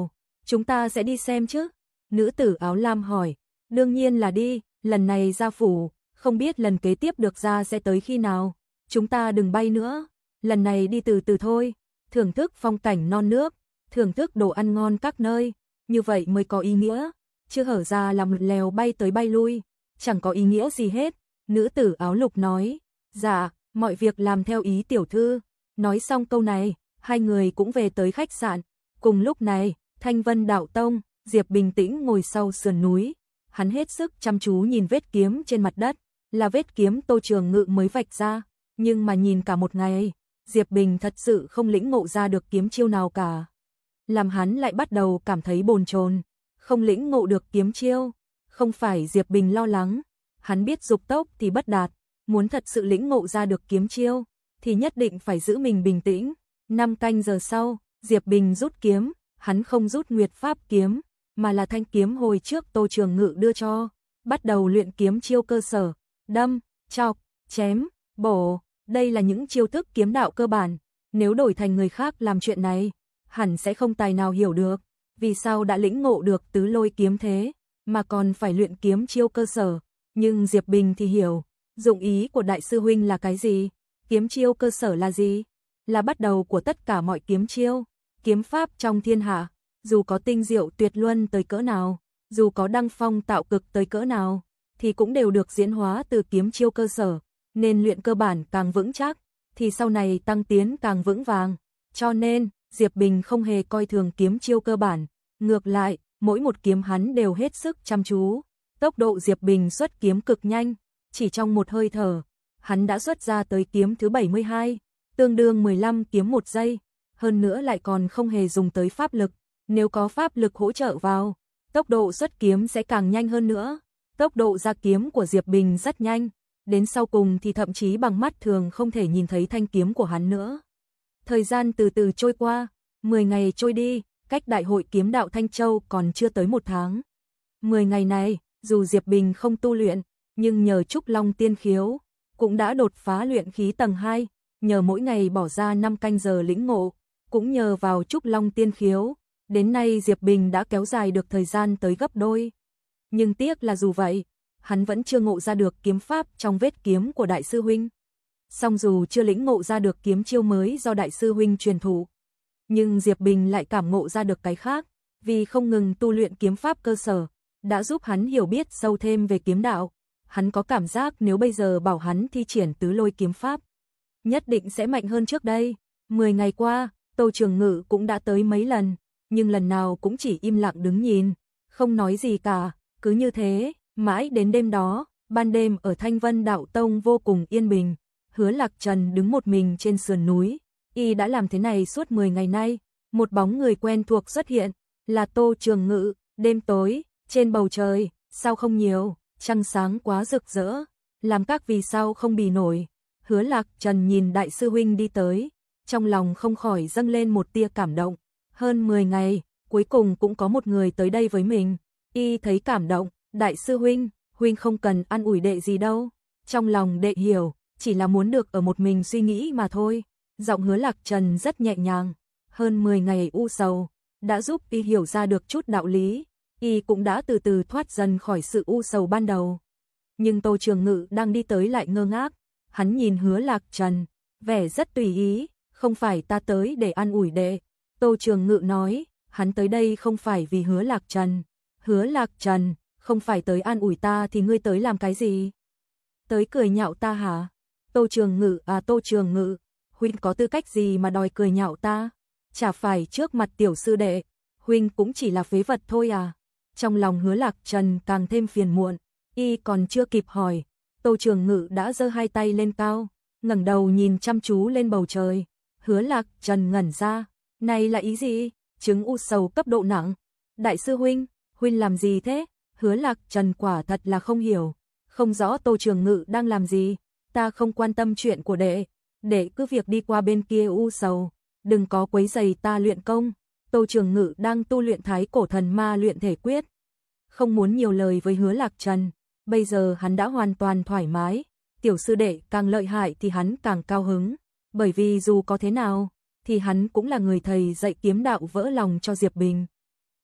Chúng ta sẽ đi xem chứ? Nữ tử áo lam hỏi. Đương nhiên là đi, lần này ra phủ, không biết lần kế tiếp được ra sẽ tới khi nào. Chúng ta đừng bay nữa, lần này đi từ từ thôi, thưởng thức phong cảnh non nước, thưởng thức đồ ăn ngon các nơi, như vậy mới có ý nghĩa, chứ hở ra làm lèo bay tới bay lui, chẳng có ý nghĩa gì hết. Nữ tử áo lục nói. Dạ, mọi việc làm theo ý tiểu thư. Nói xong câu này, hai người cũng về tới khách sạn. Cùng lúc này, Thanh Vân Đạo Tông, Diệp bình tĩnh ngồi sau sườn núi, hắn hết sức chăm chú nhìn vết kiếm trên mặt đất, là vết kiếm Tô Trường Ngự mới vạch ra, nhưng mà nhìn cả một ngày, Diệp Bình thật sự không lĩnh ngộ ra được kiếm chiêu nào cả. Làm hắn lại bắt đầu cảm thấy bồn chồn, không lĩnh ngộ được kiếm chiêu, không phải Diệp Bình lo lắng, hắn biết dục tốc thì bất đạt, muốn thật sự lĩnh ngộ ra được kiếm chiêu, thì nhất định phải giữ mình bình tĩnh. Năm canh giờ sau, Diệp Bình rút kiếm, hắn không rút Nguyệt Pháp kiếm, mà là thanh kiếm hồi trước Tô Trường Ngự đưa cho, bắt đầu luyện kiếm chiêu cơ sở, đâm, chọc, chém, bổ, đây là những chiêu thức kiếm đạo cơ bản, nếu đổi thành người khác làm chuyện này, hẳn sẽ không tài nào hiểu được, vì sao đã lĩnh ngộ được tứ lôi kiếm thế, mà còn phải luyện kiếm chiêu cơ sở, nhưng Diệp Bình thì hiểu, dụng ý của đại sư huynh là cái gì, kiếm chiêu cơ sở là gì, là bắt đầu của tất cả mọi kiếm chiêu, kiếm pháp trong thiên hạ, dù có tinh diệu tuyệt luân tới cỡ nào, dù có đăng phong tạo cực tới cỡ nào, thì cũng đều được diễn hóa từ kiếm chiêu cơ sở, nên luyện cơ bản càng vững chắc, thì sau này tăng tiến càng vững vàng. Cho nên, Diệp Bình không hề coi thường kiếm chiêu cơ bản, ngược lại, mỗi một kiếm hắn đều hết sức chăm chú. Tốc độ Diệp Bình xuất kiếm cực nhanh, chỉ trong một hơi thở, hắn đã xuất ra tới kiếm thứ bảy mươi hai, tương đương mười lăm kiếm một giây, hơn nữa lại còn không hề dùng tới pháp lực, nếu có pháp lực hỗ trợ vào, tốc độ xuất kiếm sẽ càng nhanh hơn nữa. Tốc độ ra kiếm của Diệp Bình rất nhanh, đến sau cùng thì thậm chí bằng mắt thường không thể nhìn thấy thanh kiếm của hắn nữa. Thời gian từ từ trôi qua, mười ngày trôi đi, cách Đại hội kiếm đạo Thanh Châu còn chưa tới một tháng. mười ngày này, dù Diệp Bình không tu luyện, nhưng nhờ Trúc Long Tiên Khiếu, cũng đã đột phá luyện khí tầng hai, nhờ mỗi ngày bỏ ra năm canh giờ lĩnh ngộ, cũng nhờ vào Trúc Long Tiên Khiếu, đến nay Diệp Bình đã kéo dài được thời gian tới gấp đôi. Nhưng tiếc là dù vậy, hắn vẫn chưa ngộ ra được kiếm pháp trong vết kiếm của đại sư huynh. Song dù chưa lĩnh ngộ ra được kiếm chiêu mới do đại sư huynh truyền thụ, nhưng Diệp Bình lại cảm ngộ ra được cái khác, vì không ngừng tu luyện kiếm pháp cơ sở, đã giúp hắn hiểu biết sâu thêm về kiếm đạo. Hắn có cảm giác nếu bây giờ bảo hắn thi triển tứ lôi kiếm pháp, nhất định sẽ mạnh hơn trước đây. Mười ngày qua, Tô Trường Ngự cũng đã tới mấy lần, nhưng lần nào cũng chỉ im lặng đứng nhìn, không nói gì cả, cứ như thế, mãi đến đêm đó, ban đêm ở Thanh Vân Đạo Tông vô cùng yên bình, Hứa Lạc Trần đứng một mình trên sườn núi, y đã làm thế này suốt mười ngày nay, một bóng người quen thuộc xuất hiện, là Tô Trường Ngự. Đêm tối, trên bầu trời, sao không nhiều, trăng sáng quá rực rỡ, làm các vì sao không bì nổi. Hứa Lạc Trần nhìn đại sư huynh đi tới, trong lòng không khỏi dâng lên một tia cảm động. Hơn mười ngày, cuối cùng cũng có một người tới đây với mình. Y thấy cảm động, đại sư huynh, huynh không cần an ủi đệ gì đâu. Trong lòng đệ hiểu, chỉ là muốn được ở một mình suy nghĩ mà thôi. Giọng Hứa Lạc Trần rất nhẹ nhàng. Hơn mười ngày u sầu, đã giúp y hiểu ra được chút đạo lý. Y cũng đã từ từ thoát dần khỏi sự u sầu ban đầu. Nhưng Tô Trường Ngự đang đi tới lại ngơ ngác. Hắn nhìn Hứa Lạc Trần, vẻ rất tùy ý. Không phải ta tới để an ủi đệ. Tô Trường Ngự nói, hắn tới đây không phải vì Hứa Lạc Trần. Hứa Lạc Trần, không phải tới an ủi ta thì ngươi tới làm cái gì? Tới cười nhạo ta hả? Tô Trường Ngự à Tô Trường Ngự, huynh có tư cách gì mà đòi cười nhạo ta? Chả phải trước mặt tiểu sư đệ, huynh cũng chỉ là phế vật thôi à? Trong lòng Hứa Lạc Trần càng thêm phiền muộn, y còn chưa kịp hỏi, Tô Trường Ngự đã giơ hai tay lên cao, ngẩng đầu nhìn chăm chú lên bầu trời. Hứa Lạc Trần ngẩn ra, này là ý gì? Chứng u sầu cấp độ nặng. Đại sư huynh, huynh làm gì thế? Hứa Lạc Trần quả thật là không hiểu, không rõ Tô Trường Ngự đang làm gì. Ta không quan tâm chuyện của đệ, đệ cứ việc đi qua bên kia u sầu, đừng có quấy rầy ta luyện công. Tô Trường Ngự đang tu luyện Thái Cổ Thần Ma luyện thể quyết, không muốn nhiều lời với Hứa Lạc Trần, bây giờ hắn đã hoàn toàn thoải mái, tiểu sư đệ càng lợi hại thì hắn càng cao hứng, bởi vì dù có thế nào thì hắn cũng là người thầy dạy kiếm đạo vỡ lòng cho Diệp Bình.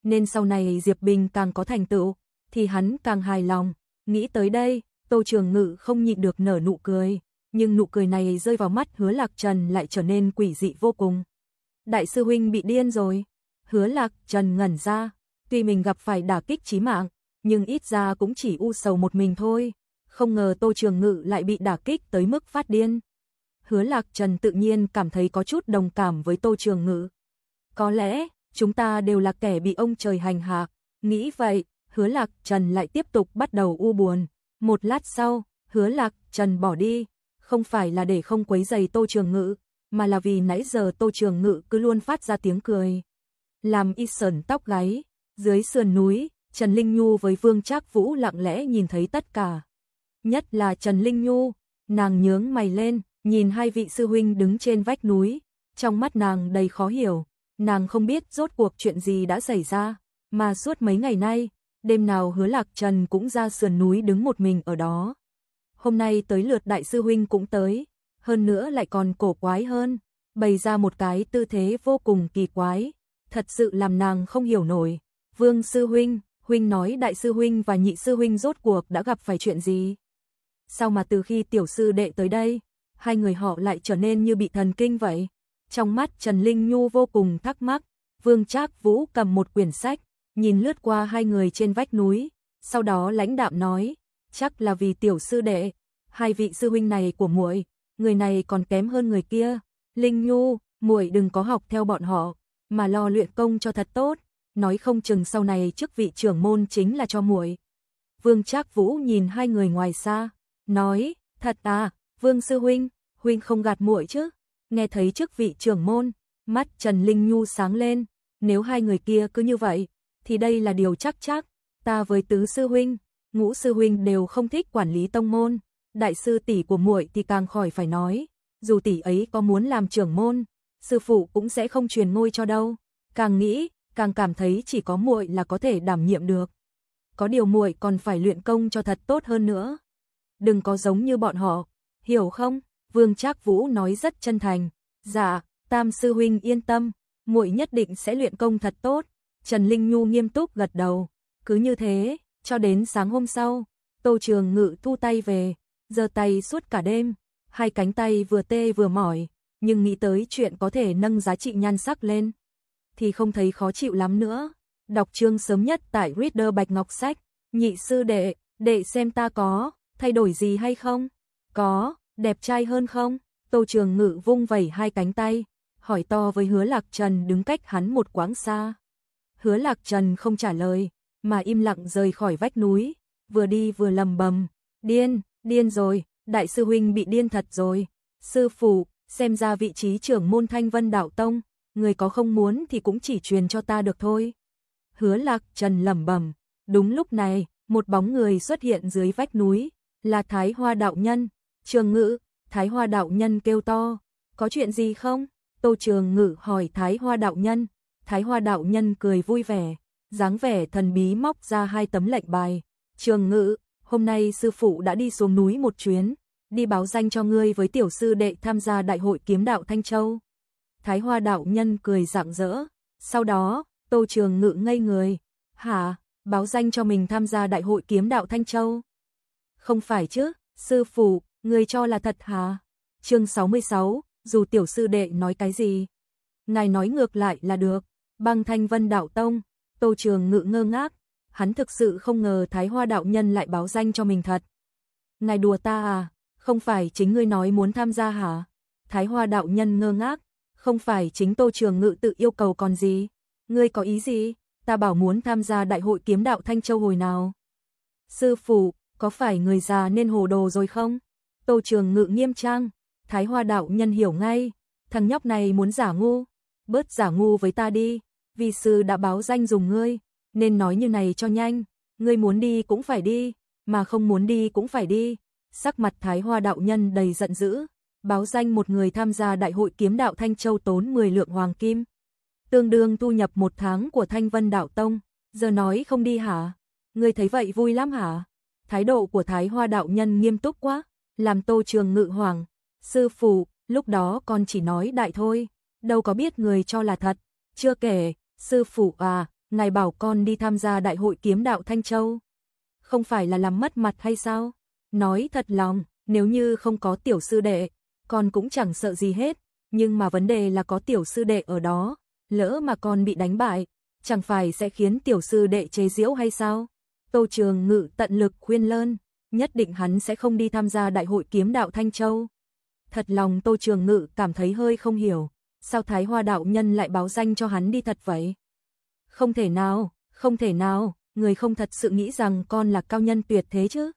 nên sau này Diệp Bình càng có thành tựu, thì hắn càng hài lòng. Nghĩ tới đây, Tô Trường Ngự không nhịn được nở nụ cười, nhưng nụ cười này rơi vào mắt Hứa Lạc Trần lại trở nên quỷ dị vô cùng. Đại sư huynh bị điên rồi. Hứa Lạc Trần ngẩn ra, tuy mình gặp phải đả kích chí mạng, nhưng ít ra cũng chỉ u sầu một mình thôi. Không ngờ Tô Trường Ngự lại bị đả kích tới mức phát điên. Hứa Lạc Trần tự nhiên cảm thấy có chút đồng cảm với Tô Trường Ngự. Có lẽ, chúng ta đều là kẻ bị ông trời hành hạ. Nghĩ vậy, Hứa Lạc Trần lại tiếp tục bắt đầu u buồn. Một lát sau, Hứa Lạc Trần bỏ đi, không phải là để không quấy rầy Tô Trường Ngự, mà là vì nãy giờ Tô Trường Ngự cứ luôn phát ra tiếng cười, làm y sởn tóc gáy. Dưới sườn núi, Trần Linh Nhu với Vương Trác Vũ lặng lẽ nhìn thấy tất cả. Nhất là Trần Linh Nhu, nàng nhướng mày lên, nhìn hai vị sư huynh đứng trên vách núi, trong mắt nàng đầy khó hiểu. Nàng không biết rốt cuộc chuyện gì đã xảy ra, mà suốt mấy ngày nay, đêm nào Hứa Lạc Trần cũng ra sườn núi đứng một mình ở đó. Hôm nay tới lượt đại sư huynh cũng tới, hơn nữa lại còn cổ quái hơn, bày ra một cái tư thế vô cùng kỳ quái, thật sự làm nàng không hiểu nổi. Vương sư huynh, huynh nói đại sư huynh và nhị sư huynh rốt cuộc đã gặp phải chuyện gì? Sao mà từ khi tiểu sư đệ tới đây, hai người họ lại trở nên như bị thần kinh vậy? Trong mắt Trần Linh Nhu vô cùng thắc mắc. Vương Trác Vũ cầm một quyển sách, nhìn lướt qua hai người trên vách núi, sau đó lãnh đạm nói, chắc là vì tiểu sư đệ, hai vị sư huynh này của muội, người này còn kém hơn người kia. Linh Nhu, muội đừng có học theo bọn họ, mà lo luyện công cho thật tốt, nói không chừng sau này chức vị trưởng môn chính là cho muội. Vương Trác Vũ nhìn hai người ngoài xa, nói, thật à, Vương sư huynh, huynh không gạt muội chứ? Nghe thấy chức vị trưởng môn, mắt Trần Linh Nhu sáng lên, nếu hai người kia cứ như vậy, thì đây là điều chắc chắc, ta với tứ sư huynh, ngũ sư huynh đều không thích quản lý tông môn, đại sư tỷ của muội thì càng khỏi phải nói, dù tỷ ấy có muốn làm trưởng môn, sư phụ cũng sẽ không truyền ngôi cho đâu. Càng nghĩ, càng cảm thấy chỉ có muội là có thể đảm nhiệm được. Có điều muội còn phải luyện công cho thật tốt hơn nữa. Đừng có giống như bọn họ, hiểu không? Vương Trác Vũ nói rất chân thành. Dạ, Tam sư huynh yên tâm, muội nhất định sẽ luyện công thật tốt. Trần Linh Nhu nghiêm túc gật đầu. Cứ như thế, cho đến sáng hôm sau, Tô Trường Ngự thu tay về, giơ tay suốt cả đêm, hai cánh tay vừa tê vừa mỏi, nhưng nghĩ tới chuyện có thể nâng giá trị nhan sắc lên, thì không thấy khó chịu lắm nữa. Đọc chương sớm nhất tại Reader Bạch Ngọc Sách. Nhị sư đệ, đệ xem ta có thay đổi gì hay không? Có, đẹp trai hơn không? Tô Trường Ngự vung vẩy hai cánh tay, hỏi to với Hứa Lạc Trần đứng cách hắn một quãng xa. Hứa Lạc Trần không trả lời, mà im lặng rời khỏi vách núi, vừa đi vừa lầm bầm, điên, điên rồi, đại sư huynh bị điên thật rồi. Sư phụ, xem ra vị trí trưởng môn Thanh Vân Đạo Tông, người có không muốn thì cũng chỉ truyền cho ta được thôi. Hứa Lạc Trần lẩm bẩm. Đúng lúc này, một bóng người xuất hiện dưới vách núi, là Thái Hoa đạo nhân. Trường Ngự, Thái Hoa đạo nhân kêu to, có chuyện gì không? Tô Trường Ngự hỏi Thái Hoa đạo nhân. Thái Hoa đạo nhân cười vui vẻ, dáng vẻ thần bí móc ra hai tấm lệnh bài. Trường Ngự, hôm nay sư phụ đã đi xuống núi một chuyến, đi báo danh cho ngươi với tiểu sư đệ tham gia đại hội kiếm đạo Thanh Châu. Thái Hoa đạo nhân cười rạng rỡ. Sau đó, Tô Trường Ngự ngây người. Hả? Báo danh cho mình tham gia đại hội kiếm đạo Thanh Châu? Không phải chứ, sư phụ, người cho là thật hả? Chương sáu mươi sáu, dù tiểu sư đệ nói cái gì, ngài nói ngược lại là được. Băng Thanh Vân Đạo Tông. Tô Trường Ngự ngơ ngác, hắn thực sự không ngờ Thái Hoa đạo nhân lại báo danh cho mình thật. Ngài đùa ta à? Không phải chính ngươi nói muốn tham gia hả? Thái Hoa đạo nhân ngơ ngác, không phải chính Tô Trường Ngự tự yêu cầu còn gì? Ngươi có ý gì? Ta bảo muốn tham gia đại hội kiếm đạo Thanh Châu hồi nào? Sư phụ, có phải người già nên hồ đồ rồi không? Tô Trường Ngự nghiêm trang. Thái Hoa đạo nhân hiểu ngay, thằng nhóc này muốn giả ngu, bớt giả ngu với ta đi, vì sư đã báo danh dùng ngươi, nên nói như này cho nhanh, ngươi muốn đi cũng phải đi, mà không muốn đi cũng phải đi. Sắc mặt Thái Hoa đạo nhân đầy giận dữ, báo danh một người tham gia đại hội kiếm đạo Thanh Châu tốn mười lượng hoàng kim, tương đương thu nhập một tháng của Thanh Vân Đạo Tông, giờ nói không đi hả? Ngươi thấy vậy vui lắm hả? Thái độ của Thái Hoa đạo nhân nghiêm túc quá, làm Tô Trường Ngự hoảng. Sư phụ, lúc đó con chỉ nói đại thôi, đâu có biết người cho là thật. Chưa kể, sư phụ à, ngài bảo con đi tham gia đại hội kiếm đạo Thanh Châu. Không phải là làm mất mặt hay sao? Nói thật lòng, nếu như không có tiểu sư đệ, con cũng chẳng sợ gì hết, nhưng mà vấn đề là có tiểu sư đệ ở đó, lỡ mà con bị đánh bại, chẳng phải sẽ khiến tiểu sư đệ chế giễu hay sao? Tô Trường Ngự tận lực khuyên lơn, nhất định hắn sẽ không đi tham gia đại hội kiếm đạo Thanh Châu. Thật lòng Tô Trường Ngự cảm thấy hơi không hiểu, sao Thái Hoa đạo nhân lại báo danh cho hắn đi thật vậy? Không thể nào, không thể nào, người không thật sự nghĩ rằng con là cao nhân tuyệt thế chứ?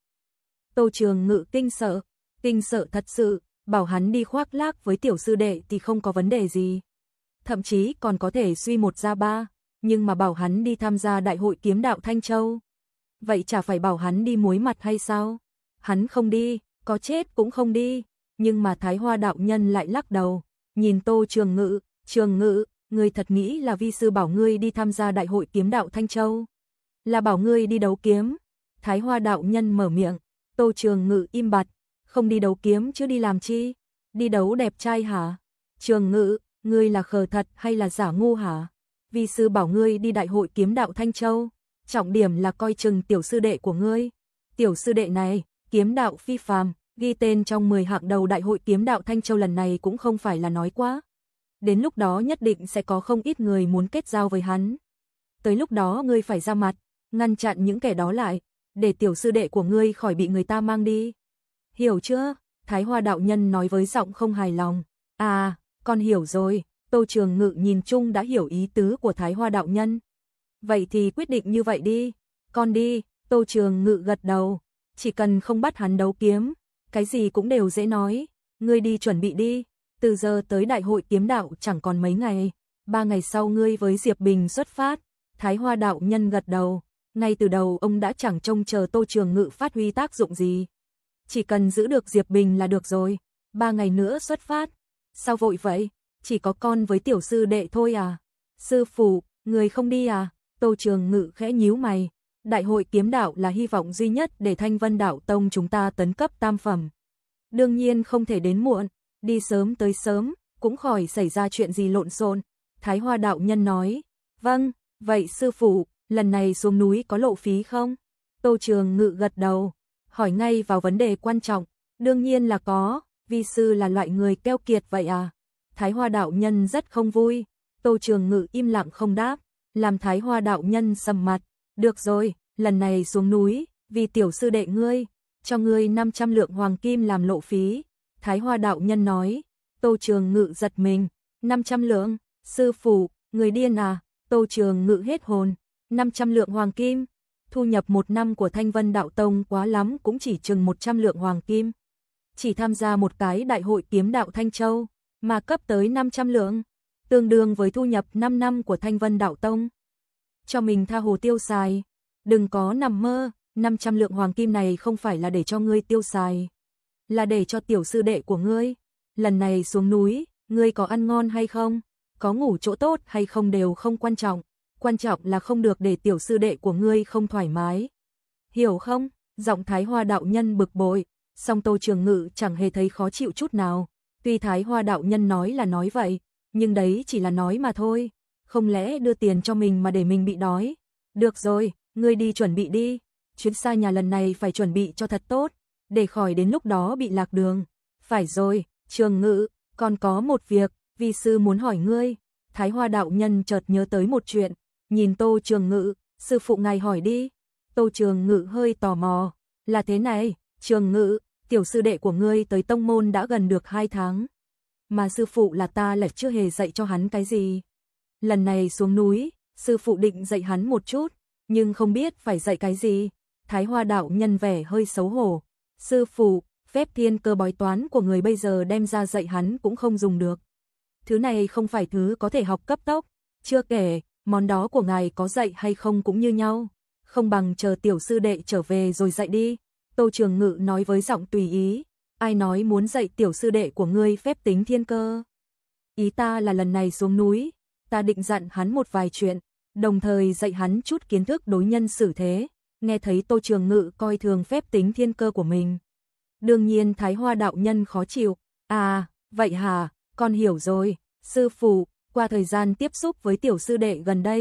Tô Trường Ngự kinh sợ, kinh sợ thật sự, bảo hắn đi khoác lác với tiểu sư đệ thì không có vấn đề gì. Thậm chí còn có thể suy một ra ba, nhưng mà bảo hắn đi tham gia đại hội kiếm đạo Thanh Châu. Vậy chả phải bảo hắn đi muối mặt hay sao? Hắn không đi, có chết cũng không đi. Nhưng mà Thái Hoa đạo nhân lại lắc đầu, nhìn Tô Trường Ngự, Trường Ngự, ngươi thật nghĩ là vi sư bảo ngươi đi tham gia đại hội kiếm đạo Thanh Châu? Là bảo ngươi đi đấu kiếm? Thái Hoa đạo nhân mở miệng, Tô Trường Ngự im bặt, không đi đấu kiếm chứ đi làm chi? Đi đấu đẹp trai hả? Trường Ngự, ngươi là khờ thật hay là giả ngu hả? Vi sư bảo ngươi đi đại hội kiếm đạo Thanh Châu, trọng điểm là coi chừng tiểu sư đệ của ngươi. Tiểu sư đệ này, kiếm đạo phi phàm, ghi tên trong mười hạng đầu đại hội kiếm đạo Thanh Châu lần này cũng không phải là nói quá. Đến lúc đó nhất định sẽ có không ít người muốn kết giao với hắn. Tới lúc đó ngươi phải ra mặt, ngăn chặn những kẻ đó lại, để tiểu sư đệ của ngươi khỏi bị người ta mang đi. Hiểu chưa? Thái Hoa đạo nhân nói với giọng không hài lòng. À, con hiểu rồi. Tô Trường Ngự nhìn chung đã hiểu ý tứ của Thái Hoa đạo nhân. Vậy thì quyết định như vậy đi. Con đi. Tô Trường Ngự gật đầu. Chỉ cần không bắt hắn đấu kiếm, cái gì cũng đều dễ nói. Ngươi đi chuẩn bị đi. Từ giờ tới đại hội kiếm đạo chẳng còn mấy ngày. Ba ngày sau ngươi với Diệp Bình xuất phát. Thái Hoa đạo nhân gật đầu. Ngay từ đầu ông đã chẳng trông chờ Tô Trường Ngự phát huy tác dụng gì. Chỉ cần giữ được Diệp Bình là được rồi. Ba ngày nữa xuất phát. Sao vội vậy? Chỉ có con với tiểu sư đệ thôi à? Sư phụ, người không đi à? Tô Trường Ngự khẽ nhíu mày. Đại hội kiếm đạo là hy vọng duy nhất để Thanh Vân Đạo Tông chúng ta tấn cấp tam phẩm. Đương nhiên không thể đến muộn, đi sớm tới sớm, cũng khỏi xảy ra chuyện gì lộn xộn. Thái Hoa đạo nhân nói. Vâng, vậy sư phụ, lần này xuống núi có lộ phí không? Tô Trường Ngự gật đầu, hỏi ngay vào vấn đề quan trọng. Đương nhiên là có, vi sư là loại người keo kiệt vậy à? Thái Hoa đạo nhân rất không vui. Tô Trường Ngự im lặng không đáp, làm Thái Hoa đạo nhân sầm mặt. Được rồi, lần này xuống núi, vì tiểu sư đệ ngươi, cho ngươi năm trăm lượng hoàng kim làm lộ phí. Thái Hoa đạo nhân nói. Tô Trường Ngự giật mình. năm trăm lượng? Sư phụ, người điên à? Tô Trường Ngự hết hồn. năm trăm lượng hoàng kim? Thu nhập một năm của Thanh Vân Đạo Tông quá lắm cũng chỉ chừng một trăm lượng hoàng kim. Chỉ tham gia một cái đại hội kiếm đạo Thanh Châu, mà cấp tới năm trăm lượng, tương đương với thu nhập năm năm của Thanh Vân Đạo Tông. Cho mình tha hồ tiêu xài, đừng có nằm mơ, năm trăm lượng hoàng kim này không phải là để cho ngươi tiêu xài, là để cho tiểu sư đệ của ngươi. Lần này xuống núi, ngươi có ăn ngon hay không, có ngủ chỗ tốt hay không đều không quan trọng, quan trọng là không được để tiểu sư đệ của ngươi không thoải mái. Hiểu không? Giọng Thái Hoa đạo nhân bực bội, song Tô Trường Ngự chẳng hề thấy khó chịu chút nào. Tuy Thái Hoa đạo nhân nói là nói vậy, nhưng đấy chỉ là nói mà thôi. Không lẽ đưa tiền cho mình mà để mình bị đói? Được rồi, ngươi đi chuẩn bị đi. Chuyến xa nhà lần này phải chuẩn bị cho thật tốt, để khỏi đến lúc đó bị lạc đường. Phải rồi, Trường Ngự, còn có một việc, vi sư muốn hỏi ngươi. Thái Hoa đạo nhân chợt nhớ tới một chuyện, nhìn Tô Trường Ngự, sư phụ ngài hỏi đi. Tô Trường Ngự hơi tò mò, là thế này, Trường Ngự, tiểu sư đệ của ngươi tới tông môn đã gần được hai tháng, mà sư phụ là ta lại chưa hề dạy cho hắn cái gì. Lần này xuống núi, sư phụ định dạy hắn một chút, nhưng không biết phải dạy cái gì. Thái Hoa đạo nhân vẻ hơi xấu hổ. Sư phụ, phép thiên cơ bói toán của người bây giờ đem ra dạy hắn cũng không dùng được. Thứ này không phải thứ có thể học cấp tốc, chưa kể, món đó của ngài có dạy hay không cũng như nhau. Không bằng chờ tiểu sư đệ trở về rồi dạy đi. Tô Trường Ngự nói với giọng tùy ý. Ai nói muốn dạy tiểu sư đệ của ngươi phép tính thiên cơ? Ý ta là lần này xuống núi, ta định dặn hắn một vài chuyện, đồng thời dạy hắn chút kiến thức đối nhân xử thế. Nghe thấy Tô Trường Ngự coi thường phép tính thiên cơ của mình, đương nhiên Thái Hoa đạo nhân khó chịu. À, vậy hả, con hiểu rồi. Sư phụ, qua thời gian tiếp xúc với tiểu sư đệ gần đây,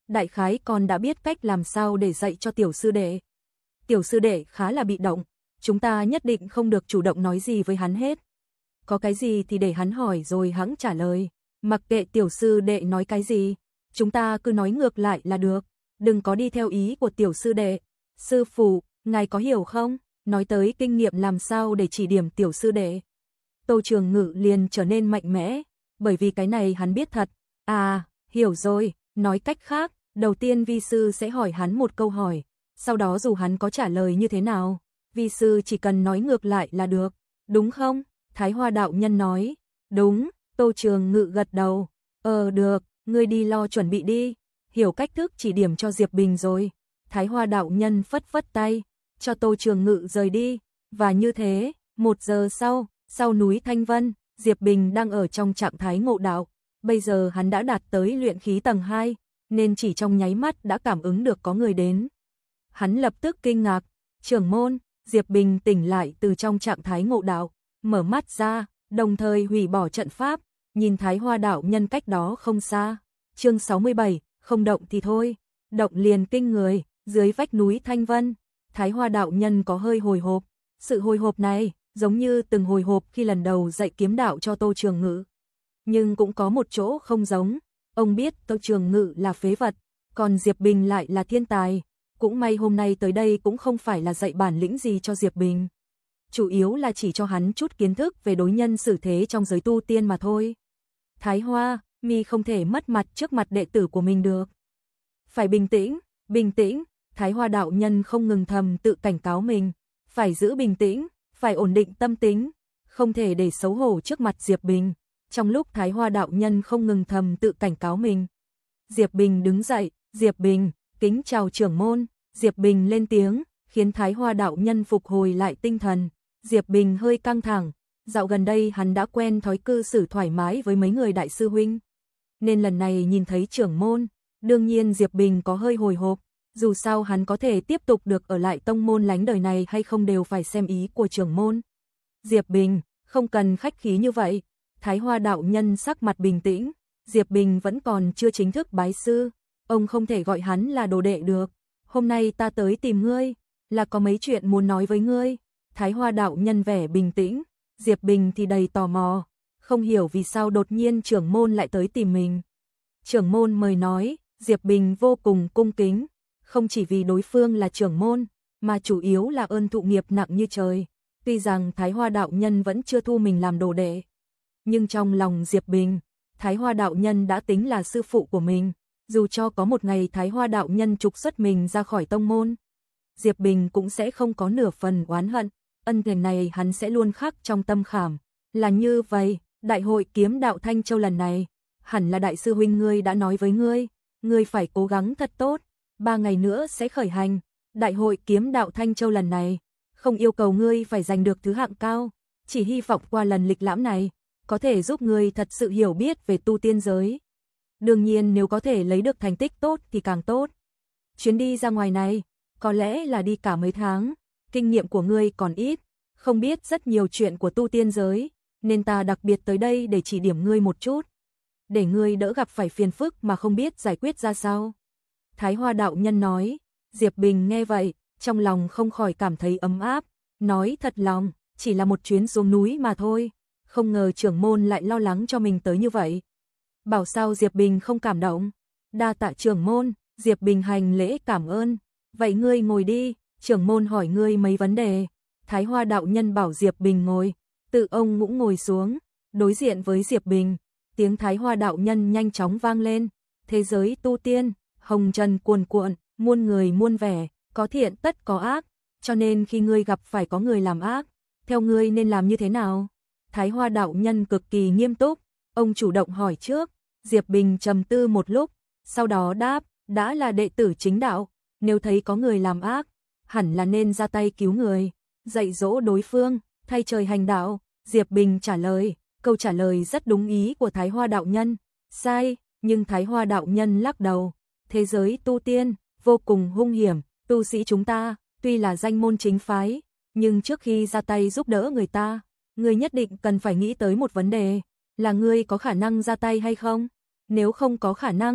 đại khái con đã biết cách làm sao để dạy cho tiểu sư đệ. Tiểu sư đệ khá là bị động, chúng ta nhất định không được chủ động nói gì với hắn hết. Có cái gì thì để hắn hỏi rồi hẵng trả lời, mặc kệ tiểu sư đệ nói cái gì, chúng ta cứ nói ngược lại là được, đừng có đi theo ý của tiểu sư đệ. Sư phụ, ngài có hiểu không? Nói tới kinh nghiệm làm sao để chỉ điểm tiểu sư đệ. Tô Trường Ngự liền trở nên mạnh mẽ, bởi vì cái này hắn biết thật. À, hiểu rồi, nói cách khác, đầu tiên vi sư sẽ hỏi hắn một câu hỏi, sau đó dù hắn có trả lời như thế nào, vi sư chỉ cần nói ngược lại là được, đúng không? Thái Hoa đạo nhân nói. Đúng, Tô Trường Ngự gật đầu. Ờ được, ngươi đi lo chuẩn bị đi, hiểu cách thức chỉ điểm cho Diệp Bình rồi. Thái Hoa đạo nhân phất phất tay, cho Tô Trường Ngự rời đi, và như thế, một giờ sau, sau núi Thanh Vân, Diệp Bình đang ở trong trạng thái ngộ đạo, bây giờ hắn đã đạt tới luyện khí tầng hai, nên chỉ trong nháy mắt đã cảm ứng được có người đến. Hắn lập tức kinh ngạc, trưởng môn, Diệp Bình tỉnh lại từ trong trạng thái ngộ đạo, mở mắt ra, đồng thời hủy bỏ trận pháp, nhìn Thái Hoa đạo nhân cách đó không xa. Chương sáu mươi bảy, không động thì thôi, động liền kinh người, dưới vách núi Thanh Vân, Thái Hoa đạo nhân có hơi hồi hộp, sự hồi hộp này giống như từng hồi hộp khi lần đầu dạy kiếm đạo cho Tô Trường Ngự. Nhưng cũng có một chỗ không giống, ông biết Tô Trường Ngự là phế vật, còn Diệp Bình lại là thiên tài, cũng may hôm nay tới đây cũng không phải là dạy bản lĩnh gì cho Diệp Bình. Chủ yếu là chỉ cho hắn chút kiến thức về đối nhân xử thế trong giới tu tiên mà thôi. Thái Hoa, mi không thể mất mặt trước mặt đệ tử của mình được. Phải bình tĩnh, bình tĩnh, Thái Hoa đạo nhân không ngừng thầm tự cảnh cáo mình, phải giữ bình tĩnh, phải ổn định tâm tính, không thể để xấu hổ trước mặt Diệp Bình. Trong lúc Thái Hoa đạo nhân không ngừng thầm tự cảnh cáo mình, Diệp Bình đứng dậy, Diệp Bình, kính chào trưởng môn. Diệp Bình lên tiếng, khiến Thái Hoa đạo nhân phục hồi lại tinh thần. Diệp Bình hơi căng thẳng, dạo gần đây hắn đã quen thói cư xử thoải mái với mấy người đại sư huynh, nên lần này nhìn thấy trưởng môn, đương nhiên Diệp Bình có hơi hồi hộp, dù sao hắn có thể tiếp tục được ở lại tông môn lánh đời này hay không đều phải xem ý của trưởng môn. Diệp Bình, không cần khách khí như vậy. Thái Hoa đạo nhân sắc mặt bình tĩnh, Diệp Bình vẫn còn chưa chính thức bái sư, ông không thể gọi hắn là đồ đệ được. Hôm nay ta tới tìm ngươi, là có mấy chuyện muốn nói với ngươi. Thái Hoa đạo nhân vẻ bình tĩnh, Diệp Bình thì đầy tò mò, không hiểu vì sao đột nhiên trưởng môn lại tới tìm mình. Trưởng môn mời nói, Diệp Bình vô cùng cung kính, không chỉ vì đối phương là trưởng môn, mà chủ yếu là ơn thụ nghiệp nặng như trời. Tuy rằng Thái Hoa đạo nhân vẫn chưa thu mình làm đồ đệ, nhưng trong lòng Diệp Bình, Thái Hoa đạo nhân đã tính là sư phụ của mình, dù cho có một ngày Thái Hoa đạo nhân trục xuất mình ra khỏi tông môn, Diệp Bình cũng sẽ không có nửa phần oán hận, ân tình này hắn sẽ luôn khắc trong tâm khảm. Là như vậy, Đại hội kiếm đạo Thanh Châu lần này, hẳn là đại sư huynh ngươi đã nói với ngươi, ngươi phải cố gắng thật tốt, ba ngày nữa sẽ khởi hành. Đại hội kiếm đạo Thanh Châu lần này, không yêu cầu ngươi phải giành được thứ hạng cao, chỉ hy vọng qua lần lịch lãm này, có thể giúp ngươi thật sự hiểu biết về tu tiên giới. Đương nhiên nếu có thể lấy được thành tích tốt thì càng tốt. Chuyến đi ra ngoài này, có lẽ là đi cả mấy tháng, kinh nghiệm của ngươi còn ít, không biết rất nhiều chuyện của tu tiên giới, nên ta đặc biệt tới đây để chỉ điểm ngươi một chút, để ngươi đỡ gặp phải phiền phức mà không biết giải quyết ra sao. Thái Hoa đạo nhân nói. Diệp Bình nghe vậy, trong lòng không khỏi cảm thấy ấm áp, nói thật lòng, chỉ là một chuyến xuống núi mà thôi, không ngờ trưởng môn lại lo lắng cho mình tới như vậy. Bảo sao Diệp Bình không cảm động. Đa tạ trưởng môn. Diệp Bình hành lễ cảm ơn. Vậy ngươi ngồi đi, trưởng môn hỏi ngươi mấy vấn đề. Thái Hoa đạo nhân bảo Diệp Bình ngồi, tự ông cũng ngồi xuống, đối diện với Diệp Bình. Tiếng Thái Hoa đạo nhân nhanh chóng vang lên. Thế giới tu tiên, hồng trần cuồn cuộn, muôn người muôn vẻ, có thiện tất có ác, cho nên khi ngươi gặp phải có người làm ác, theo ngươi nên làm như thế nào? Thái Hoa đạo nhân cực kỳ nghiêm túc, ông chủ động hỏi trước. Diệp Bình trầm tư một lúc, sau đó đáp, đã là đệ tử chính đạo, nếu thấy có người làm ác, hẳn là nên ra tay cứu người, dạy dỗ đối phương, thay trời hành đạo. Diệp Bình trả lời, câu trả lời rất đúng ý của Thái Hoa đạo nhân. Sai, nhưng Thái Hoa đạo nhân lắc đầu, thế giới tu tiên vô cùng hung hiểm, tu sĩ chúng ta tuy là danh môn chính phái, nhưng trước khi ra tay giúp đỡ người ta, ngươi nhất định cần phải nghĩ tới một vấn đề, là ngươi có khả năng ra tay hay không? Nếu không có khả năng,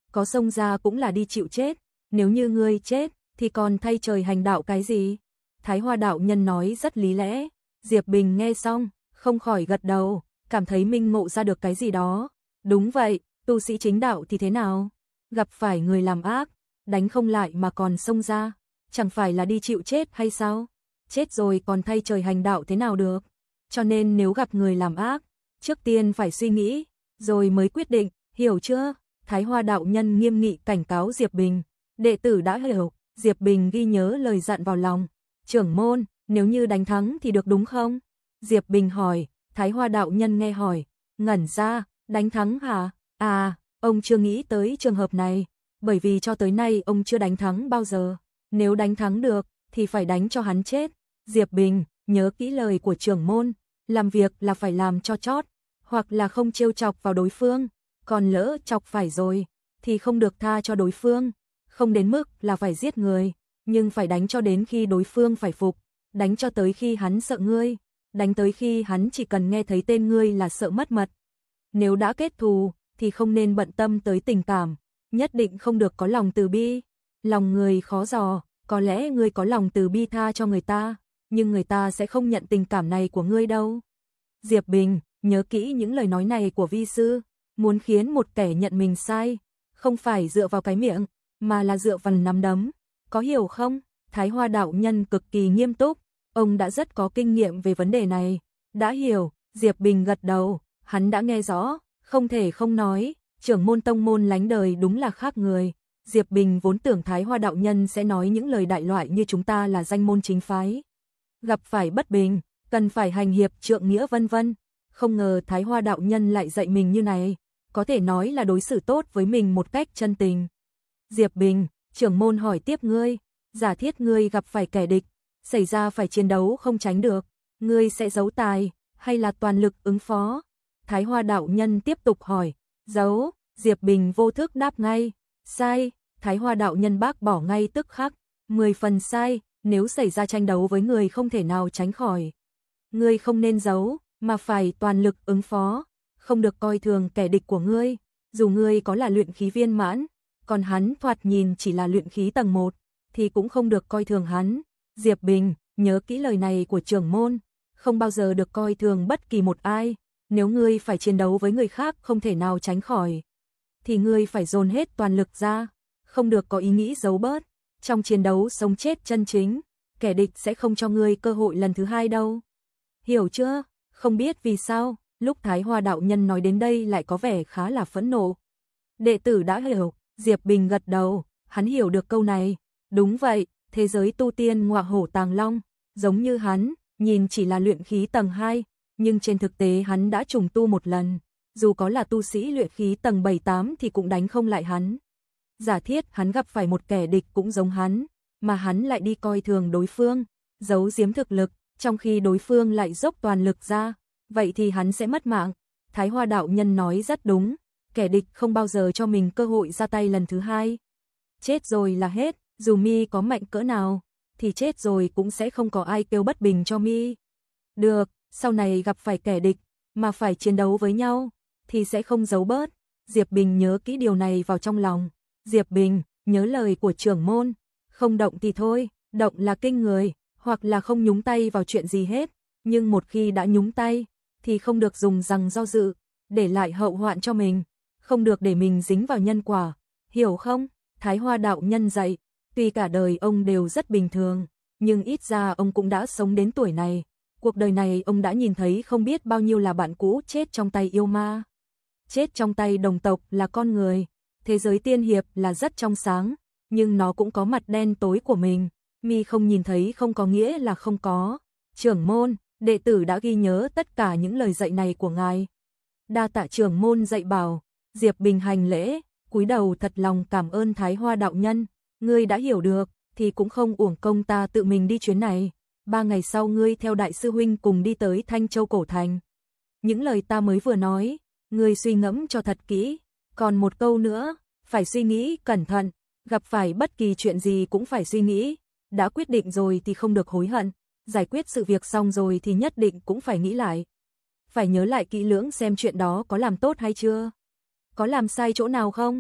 có xông ra cũng là đi chịu chết, nếu như ngươi chết, thì còn thay trời hành đạo cái gì? Thái Hoa đạo nhân nói rất lý lẽ, Diệp Bình nghe xong, không khỏi gật đầu, cảm thấy minh ngộ ra được cái gì đó. Đúng vậy, tu sĩ chính đạo thì thế nào? Gặp phải người làm ác, đánh không lại mà còn xông ra, chẳng phải là đi chịu chết hay sao? Chết rồi còn thay trời hành đạo thế nào được? Cho nên nếu gặp người làm ác, trước tiên phải suy nghĩ, rồi mới quyết định, hiểu chưa? Thái Hoa đạo nhân nghiêm nghị cảnh cáo Diệp Bình. Đệ tử đã hiểu, Diệp Bình ghi nhớ lời dặn vào lòng. Trưởng môn, nếu như đánh thắng thì được đúng không? Diệp Bình hỏi. Thái Hoa đạo nhân nghe hỏi, ngẩn ra, đánh thắng hả? À, ông chưa nghĩ tới trường hợp này, bởi vì cho tới nay ông chưa đánh thắng bao giờ. Nếu đánh thắng được, thì phải đánh cho hắn chết. Diệp Bình, nhớ kỹ lời của trưởng môn, làm việc là phải làm cho chót, hoặc là không trêu chọc vào đối phương, còn lỡ chọc phải rồi, thì không được tha cho đối phương, không đến mức là phải giết người, nhưng phải đánh cho đến khi đối phương phải phục, đánh cho tới khi hắn sợ ngươi, đánh tới khi hắn chỉ cần nghe thấy tên ngươi là sợ mất mật. Nếu đã kết thù, thì không nên bận tâm tới tình cảm, nhất định không được có lòng từ bi. Lòng người khó dò, có lẽ ngươi có lòng từ bi tha cho người ta, nhưng người ta sẽ không nhận tình cảm này của ngươi đâu. Diệp Bình, nhớ kỹ những lời nói này của vi sư, muốn khiến một kẻ nhận mình sai, không phải dựa vào cái miệng, mà là dựa vào nắm đấm, có hiểu không? Thái Hoa đạo nhân cực kỳ nghiêm túc, ông đã rất có kinh nghiệm về vấn đề này. Đã hiểu, Diệp Bình gật đầu, hắn đã nghe rõ, không thể không nói, trưởng môn tông môn lánh đời đúng là khác người. Diệp Bình vốn tưởng Thái Hoa đạo nhân sẽ nói những lời đại loại như chúng ta là danh môn chính phái, gặp phải bất bình, cần phải hành hiệp trượng nghĩa vân vân. Không ngờ Thái Hoa đạo nhân lại dạy mình như này, có thể nói là đối xử tốt với mình một cách chân tình. Diệp Bình, trưởng môn hỏi tiếp ngươi, giả thiết ngươi gặp phải kẻ địch, xảy ra phải chiến đấu không tránh được, ngươi sẽ giấu tài, hay là toàn lực ứng phó? Thái Hoa đạo nhân tiếp tục hỏi, giấu, Diệp Bình vô thức đáp ngay, sai, Thái Hoa đạo nhân bác bỏ ngay tức khắc, mười phần sai, nếu xảy ra tranh đấu với người không thể nào tránh khỏi. Ngươi không nên giấu, mà phải toàn lực ứng phó, không được coi thường kẻ địch của ngươi, dù ngươi có là luyện khí viên mãn, còn hắn thoạt nhìn chỉ là luyện khí tầng một, thì cũng không được coi thường hắn. Diệp Bình, nhớ kỹ lời này của trưởng môn, không bao giờ được coi thường bất kỳ một ai, nếu ngươi phải chiến đấu với người khác không thể nào tránh khỏi, thì ngươi phải dồn hết toàn lực ra, không được có ý nghĩ giấu bớt. Trong chiến đấu sống chết chân chính, kẻ địch sẽ không cho ngươi cơ hội lần thứ hai đâu. Hiểu chưa? Không biết vì sao, lúc Thái Hoa đạo nhân nói đến đây lại có vẻ khá là phẫn nộ. Đệ tử đã hiểu, Diệp Bình gật đầu, hắn hiểu được câu này. Đúng vậy, thế giới tu tiên ngọa hổ tàng long, giống như hắn, nhìn chỉ là luyện khí tầng hai, nhưng trên thực tế hắn đã trùng tu một lần, dù có là tu sĩ luyện khí tầng bảy tám thì cũng đánh không lại hắn. Giả thiết hắn gặp phải một kẻ địch cũng giống hắn, mà hắn lại đi coi thường đối phương, giấu giếm thực lực, trong khi đối phương lại dốc toàn lực ra, vậy thì hắn sẽ mất mạng. Thái Hoa đạo nhân nói rất đúng, kẻ địch không bao giờ cho mình cơ hội ra tay lần thứ hai. Chết rồi là hết, dù mi có mạnh cỡ nào, thì chết rồi cũng sẽ không có ai kêu bất bình cho mi. Được, sau này gặp phải kẻ địch, mà phải chiến đấu với nhau, thì sẽ không giấu bớt. Diệp Bình nhớ kỹ điều này vào trong lòng. Diệp Bình, nhớ lời của trưởng môn, không động thì thôi, động là kinh người, hoặc là không nhúng tay vào chuyện gì hết, nhưng một khi đã nhúng tay, thì không được dùng rằng do dự, để lại hậu hoạn cho mình, không được để mình dính vào nhân quả, hiểu không? Thái Hoa đạo nhân dạy, tuy cả đời ông đều rất bình thường, nhưng ít ra ông cũng đã sống đến tuổi này, cuộc đời này ông đã nhìn thấy không biết bao nhiêu là bạn cũ chết trong tay yêu ma, chết trong tay đồng tộc là con người. Thế giới tiên hiệp là rất trong sáng, nhưng nó cũng có mặt đen tối của mình, mi không nhìn thấy không có nghĩa là không có. Trưởng môn, đệ tử đã ghi nhớ tất cả những lời dạy này của ngài. Đa tạ trưởng môn dạy bảo. Diệp Bình hành lễ, cúi đầu thật lòng cảm ơn Thái Hoa đạo nhân, ngươi đã hiểu được, thì cũng không uổng công ta tự mình đi chuyến này. Ba ngày sau ngươi theo đại sư huynh cùng đi tới Thanh Châu Cổ Thành. Những lời ta mới vừa nói, ngươi suy ngẫm cho thật kỹ. Còn một câu nữa, phải suy nghĩ cẩn thận, gặp phải bất kỳ chuyện gì cũng phải suy nghĩ, đã quyết định rồi thì không được hối hận, giải quyết sự việc xong rồi thì nhất định cũng phải nghĩ lại. Phải nhớ lại kỹ lưỡng xem chuyện đó có làm tốt hay chưa, có làm sai chỗ nào không.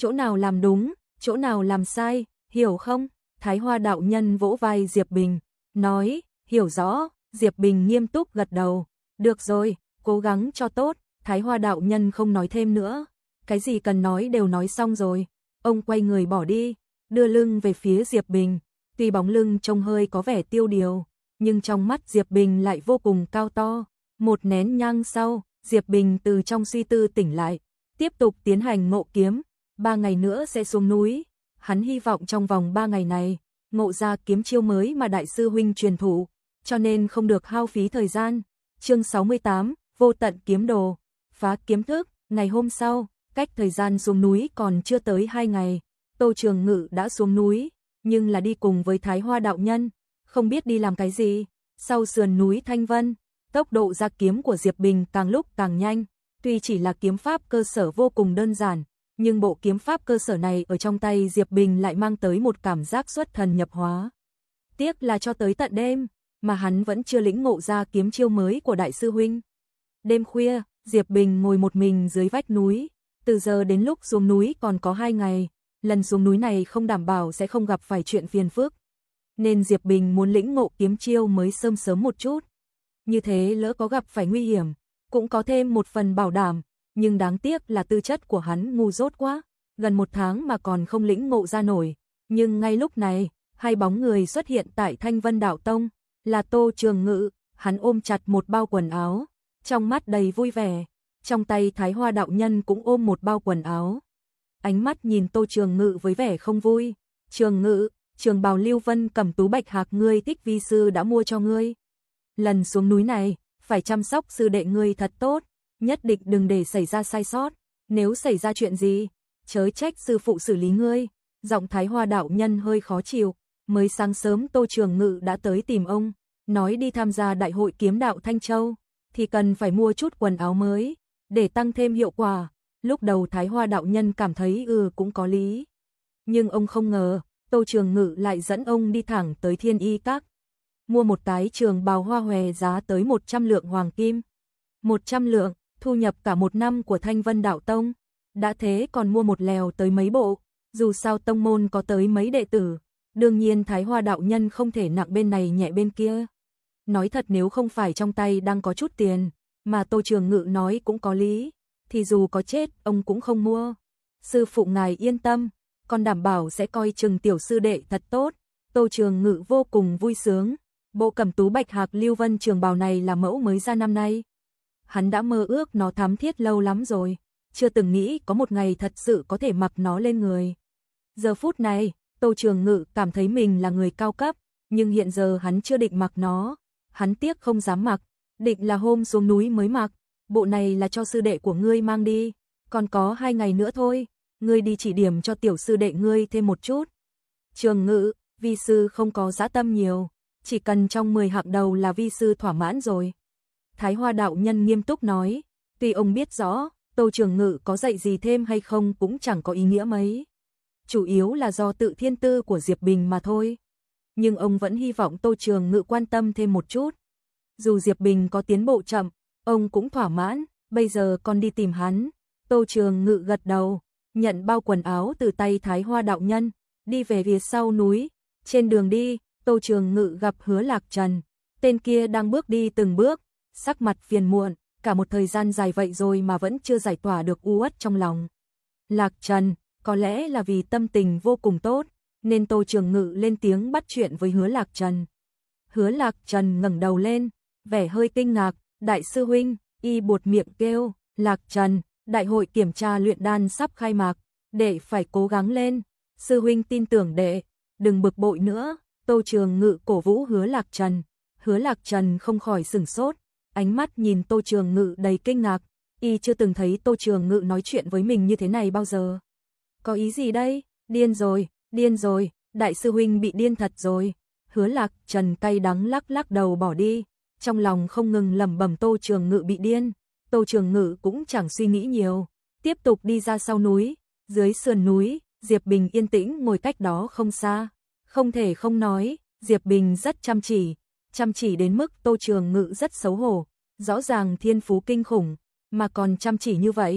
chỗ nào làm đúng, chỗ nào làm sai, hiểu không? Thái Hoa đạo nhân vỗ vai Diệp Bình, nói, hiểu rõ. Diệp Bình nghiêm túc gật đầu, được rồi, cố gắng cho tốt. Thái Hoa đạo nhân không nói thêm nữa, cái gì cần nói đều nói xong rồi. Ông quay người bỏ đi, đưa lưng về phía Diệp Bình, tuy bóng lưng trông hơi có vẻ tiêu điều, nhưng trong mắt Diệp Bình lại vô cùng cao to. Một nén nhang sau, Diệp Bình từ trong suy tư tỉnh lại, tiếp tục tiến hành ngộ kiếm, ba ngày nữa sẽ xuống núi. Hắn hy vọng trong vòng ba ngày này, ngộ ra kiếm chiêu mới mà đại sư huynh truyền thụ, cho nên không được hao phí thời gian. Chương sáu mươi tám, Vô tận kiếm đồ, phá kiếm thức. Ngày hôm sau, cách thời gian xuống núi còn chưa tới hai ngày, Tô Trường Ngự đã xuống núi, nhưng là đi cùng với Thái Hoa đạo nhân, không biết đi làm cái gì. Sau sườn núi Thanh Vân, tốc độ ra kiếm của Diệp Bình càng lúc càng nhanh, tuy chỉ là kiếm pháp cơ sở vô cùng đơn giản, nhưng bộ kiếm pháp cơ sở này ở trong tay Diệp Bình lại mang tới một cảm giác xuất thần nhập hóa. Tiếc là cho tới tận đêm, mà hắn vẫn chưa lĩnh ngộ ra kiếm chiêu mới của đại sư huynh. Đêm khuya, Diệp Bình ngồi một mình dưới vách núi, từ giờ đến lúc xuống núi còn có hai ngày, lần xuống núi này không đảm bảo sẽ không gặp phải chuyện phiền phức, nên Diệp Bình muốn lĩnh ngộ kiếm chiêu mới sớm sớm một chút. Như thế lỡ có gặp phải nguy hiểm, cũng có thêm một phần bảo đảm, nhưng đáng tiếc là tư chất của hắn ngu dốt quá, gần một tháng mà còn không lĩnh ngộ ra nổi. Nhưng ngay lúc này, hai bóng người xuất hiện tại Thanh Vân Đạo Tông, là Tô Trường Ngự, hắn ôm chặt một bao quần áo, trong mắt đầy vui vẻ, trong tay Thái Hoa đạo nhân cũng ôm một bao quần áo. Ánh mắt nhìn Tô Trường Ngự với vẻ không vui, Trường Ngự, trường bào Lưu Vân Cẩm Tú Bạch Hạc ngươi thích vi sư đã mua cho ngươi. Lần xuống núi này, phải chăm sóc sư đệ ngươi thật tốt, nhất định đừng để xảy ra sai sót, nếu xảy ra chuyện gì, chớ trách sư phụ xử lý ngươi. Giọng Thái Hoa đạo nhân hơi khó chịu, mới sáng sớm Tô Trường Ngự đã tới tìm ông, nói đi tham gia đại hội kiếm đạo Thanh Châu, thì cần phải mua chút quần áo mới, để tăng thêm hiệu quả. Lúc đầu Thái Hoa đạo nhân cảm thấy ừ cũng có lý, nhưng ông không ngờ, Tô Trường Ngự lại dẫn ông đi thẳng tới Thiên Y Các, mua một cái trường bào hoa hòe giá tới một trăm lượng hoàng kim. một trăm lượng, thu nhập cả một năm của Thanh Vân Đạo Tông, đã thế còn mua một lèo tới mấy bộ, dù sao tông môn có tới mấy đệ tử, đương nhiên Thái Hoa đạo nhân không thể nặng bên này nhẹ bên kia. Nói thật nếu không phải trong tay đang có chút tiền, mà Tô Trường Ngự nói cũng có lý, thì dù có chết ông cũng không mua. Sư phụ ngài yên tâm, con đảm bảo sẽ coi chừng tiểu sư đệ thật tốt. Tô Trường Ngự vô cùng vui sướng, bộ Cẩm Tú Bạch Hạc Lưu Vân trường bào này là mẫu mới ra năm nay. Hắn đã mơ ước nó thắm thiết lâu lắm rồi, chưa từng nghĩ có một ngày thật sự có thể mặc nó lên người. Giờ phút này, Tô Trường Ngự cảm thấy mình là người cao cấp, nhưng hiện giờ hắn chưa định mặc nó, hắn tiếc không dám mặc, định là hôm xuống núi mới mặc. Bộ này là cho sư đệ của ngươi mang đi, còn có hai ngày nữa thôi, ngươi đi chỉ điểm cho tiểu sư đệ ngươi thêm một chút. Trường Ngự, vi sư không có dã tâm nhiều, chỉ cần trong mười hạng đầu là vi sư thỏa mãn rồi. Thái Hoa đạo nhân nghiêm túc nói, tuy ông biết rõ, Tô Trường Ngự có dạy gì thêm hay không cũng chẳng có ý nghĩa mấy. Chủ yếu là do tự thiên tư của Diệp Bình mà thôi. Nhưng ông vẫn hy vọng Tô Trường Ngự quan tâm thêm một chút. Dù Diệp Bình có tiến bộ chậm, ông cũng thỏa mãn, bây giờ con đi tìm hắn. Tô Trường Ngự gật đầu, nhận bao quần áo từ tay Thái Hoa đạo nhân, đi về phía sau núi. Trên đường đi, Tô Trường Ngự gặp Hứa Lạc Trần, tên kia đang bước đi từng bước, sắc mặt phiền muộn, cả một thời gian dài vậy rồi mà vẫn chưa giải tỏa được u uất trong lòng. Lạc Trần, có lẽ là vì tâm tình vô cùng tốt, nên Tô Trường Ngự lên tiếng bắt chuyện với Hứa Lạc Trần. Hứa Lạc Trần ngẩng đầu lên, vẻ hơi kinh ngạc, đại sư huynh, y buột miệng kêu, Lạc Trần, đại hội kiểm tra luyện đan sắp khai mạc, đệ phải cố gắng lên, sư huynh tin tưởng đệ, đừng bực bội nữa. Tô Trường Ngự cổ vũ Hứa Lạc Trần, Hứa Lạc Trần không khỏi sửng sốt, ánh mắt nhìn Tô Trường Ngự đầy kinh ngạc, y chưa từng thấy Tô Trường Ngự nói chuyện với mình như thế này bao giờ. Có ý gì đây? Điên rồi, điên rồi, đại sư huynh bị điên thật rồi. Hứa Lạc Trần cay đắng lắc lắc đầu bỏ đi, trong lòng không ngừng lẩm bẩm Tô Trường Ngự bị điên. Tô Trường Ngự cũng chẳng suy nghĩ nhiều, tiếp tục đi ra sau núi. Dưới sườn núi, Diệp Bình yên tĩnh ngồi cách đó không xa. Không thể không nói, Diệp Bình rất chăm chỉ, chăm chỉ đến mức Tô Trường Ngự rất xấu hổ. Rõ ràng thiên phú kinh khủng, mà còn chăm chỉ như vậy.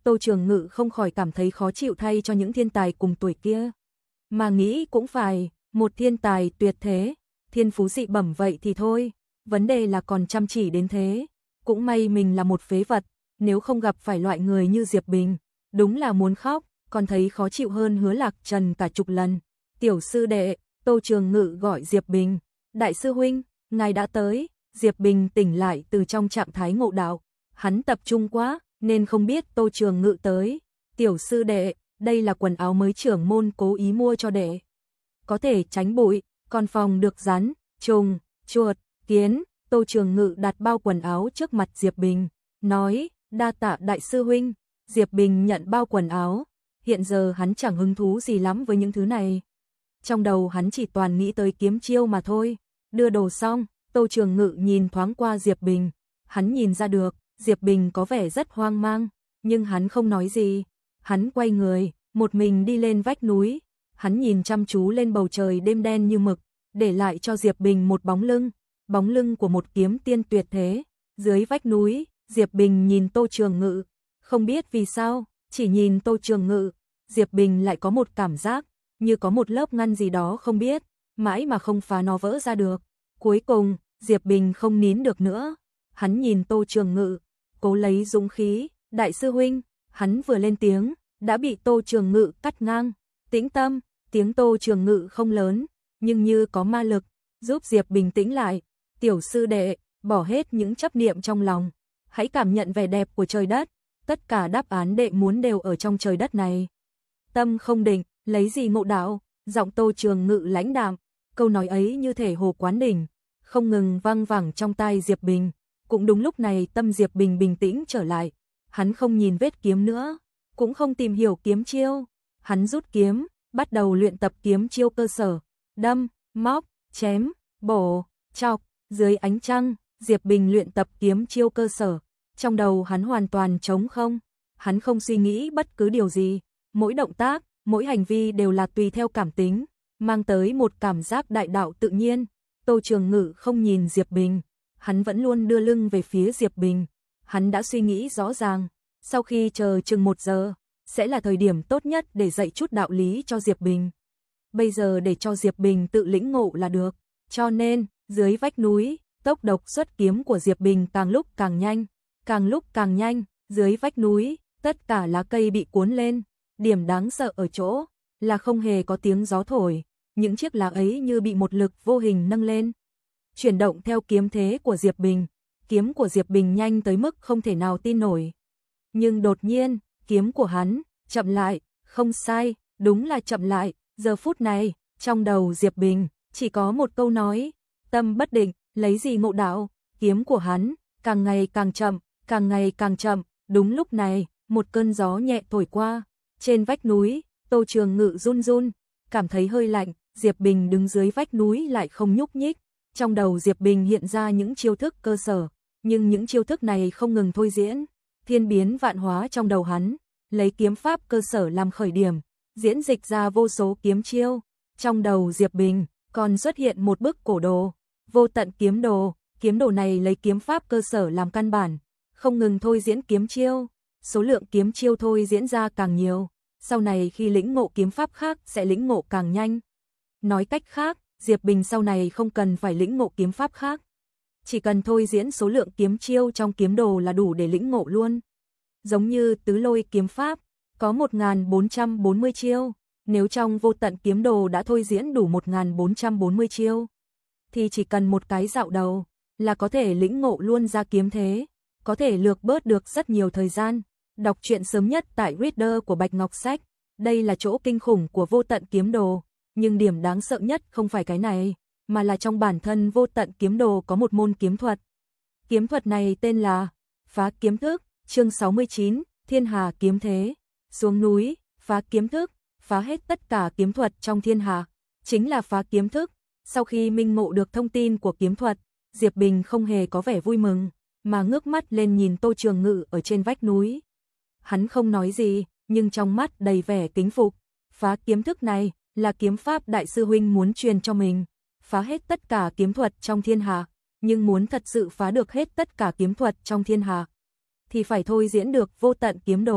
Tô Trường Ngự không khỏi cảm thấy khó chịu thay cho những thiên tài cùng tuổi kia. Mà nghĩ cũng phải, một thiên tài tuyệt thế, thiên phú dị bẩm vậy thì thôi, vấn đề là còn chăm chỉ đến thế. Cũng may mình là một phế vật, nếu không gặp phải loại người như Diệp Bình, đúng là muốn khóc, còn thấy khó chịu hơn Hứa Lạc Trần cả chục lần. Tiểu sư đệ, Tô Trường Ngự gọi Diệp Bình. Đại sư huynh, ngài đã tới. Diệp Bình tỉnh lại từ trong trạng thái ngộ đạo. Hắn tập trung quá, nên không biết Tô Trường Ngự tới. Tiểu sư đệ, đây là quần áo mới trưởng môn cố ý mua cho đệ. Có thể tránh bụi, còn phòng được rắn, trùng, chuột, kiến. Tô Trường Ngự đặt bao quần áo trước mặt Diệp Bình, nói, đa tạ đại sư huynh. Diệp Bình nhận bao quần áo, hiện giờ hắn chẳng hứng thú gì lắm với những thứ này. Trong đầu hắn chỉ toàn nghĩ tới kiếm chiêu mà thôi. Đưa đồ xong, Tô Trường Ngự nhìn thoáng qua Diệp Bình, hắn nhìn ra được, Diệp Bình có vẻ rất hoang mang, nhưng hắn không nói gì. Hắn quay người, một mình đi lên vách núi, hắn nhìn chăm chú lên bầu trời đêm đen như mực, để lại cho Diệp Bình một bóng lưng, bóng lưng của một kiếm tiên tuyệt thế. Dưới vách núi, Diệp Bình nhìn Tô Trường Ngự, không biết vì sao, chỉ nhìn Tô Trường Ngự, Diệp Bình lại có một cảm giác, như có một lớp ngăn gì đó không biết, mãi mà không phá nó vỡ ra được. Cuối cùng, Diệp Bình không nín được nữa, hắn nhìn Tô Trường Ngự, cố lấy dũng khí, đại sư huynh, hắn vừa lên tiếng, đã bị Tô Trường Ngự cắt ngang. Tĩnh tâm, tiếng Tô Trường Ngự không lớn, nhưng như có ma lực, giúp Diệp bình tĩnh lại. Tiểu sư đệ, bỏ hết những chấp niệm trong lòng, hãy cảm nhận vẻ đẹp của trời đất, tất cả đáp án đệ muốn đều ở trong trời đất này. Tâm không định, lấy gì ngộ đạo? Giọng Tô Trường Ngự lãnh đạm, câu nói ấy như thể hồ quán đỉnh, không ngừng vang vẳng trong tai Diệp Bình. Cũng đúng lúc này tâm Diệp Bình bình tĩnh trở lại, hắn không nhìn vết kiếm nữa, cũng không tìm hiểu kiếm chiêu, hắn rút kiếm, bắt đầu luyện tập kiếm chiêu cơ sở, đâm, móc, chém, bổ, chọc. Dưới ánh trăng, Diệp Bình luyện tập kiếm chiêu cơ sở, trong đầu hắn hoàn toàn trống không, hắn không suy nghĩ bất cứ điều gì, mỗi động tác, mỗi hành vi đều là tùy theo cảm tính, mang tới một cảm giác đại đạo tự nhiên. Tô Trường Ngự không nhìn Diệp Bình, hắn vẫn luôn đưa lưng về phía Diệp Bình, hắn đã suy nghĩ rõ ràng, sau khi chờ chừng một giờ, sẽ là thời điểm tốt nhất để dạy chút đạo lý cho Diệp Bình. Bây giờ để cho Diệp Bình tự lĩnh ngộ là được, cho nên, dưới vách núi, tốc độ xuất kiếm của Diệp Bình càng lúc càng nhanh, càng lúc càng nhanh, dưới vách núi, tất cả lá cây bị cuốn lên, điểm đáng sợ ở chỗ, là không hề có tiếng gió thổi, những chiếc lá ấy như bị một lực vô hình nâng lên, chuyển động theo kiếm thế của Diệp Bình, kiếm của Diệp Bình nhanh tới mức không thể nào tin nổi. Nhưng đột nhiên, kiếm của hắn, chậm lại, không sai, đúng là chậm lại, giờ phút này, trong đầu Diệp Bình, chỉ có một câu nói, tâm bất định, lấy gì ngộ đạo, kiếm của hắn, càng ngày càng chậm, càng ngày càng chậm. Đúng lúc này, một cơn gió nhẹ thổi qua, trên vách núi, Tô Trường Ngự run run, cảm thấy hơi lạnh, Diệp Bình đứng dưới vách núi lại không nhúc nhích, trong đầu Diệp Bình hiện ra những chiêu thức cơ sở, nhưng những chiêu thức này không ngừng thôi diễn, thiên biến vạn hóa trong đầu hắn, lấy kiếm pháp cơ sở làm khởi điểm, diễn dịch ra vô số kiếm chiêu, trong đầu Diệp Bình còn xuất hiện một bức cổ đồ, vô tận kiếm đồ, kiếm đồ này lấy kiếm pháp cơ sở làm căn bản, không ngừng thôi diễn kiếm chiêu, số lượng kiếm chiêu thôi diễn ra càng nhiều, sau này khi lĩnh ngộ kiếm pháp khác sẽ lĩnh ngộ càng nhanh. Nói cách khác, Diệp Bình sau này không cần phải lĩnh ngộ kiếm pháp khác, chỉ cần thôi diễn số lượng kiếm chiêu trong kiếm đồ là đủ để lĩnh ngộ luôn. Giống như tứ lôi kiếm pháp, có một nghìn bốn trăm bốn mươi chiêu, nếu trong vô tận kiếm đồ đã thôi diễn đủ một nghìn bốn trăm bốn mươi chiêu, thì chỉ cần một cái dạo đầu là có thể lĩnh ngộ luôn ra kiếm thế, có thể lược bớt được rất nhiều thời gian. Đọc truyện sớm nhất tại Reader của Bạch Ngọc Sách, đây là chỗ kinh khủng của vô tận kiếm đồ, nhưng điểm đáng sợ nhất không phải cái này, mà là trong bản thân vô tận kiếm đồ có một môn kiếm thuật. Kiếm thuật này tên là Phá Kiếm Thức, chương sáu mươi chín, Thiên Hà Kiếm Thế. Xuống núi, phá kiếm thức, phá hết tất cả kiếm thuật trong thiên hà, chính là phá kiếm thức. Sau khi minh ngộ được thông tin của kiếm thuật, Diệp Bình không hề có vẻ vui mừng, mà ngước mắt lên nhìn Tô Trường Ngự ở trên vách núi. Hắn không nói gì, nhưng trong mắt đầy vẻ kính phục. Phá kiếm thức này là kiếm pháp đại sư huynh muốn truyền cho mình, phá hết tất cả kiếm thuật trong thiên hà, nhưng muốn thật sự phá được hết tất cả kiếm thuật trong thiên hà thì phải thôi diễn được vô tận kiếm đồ.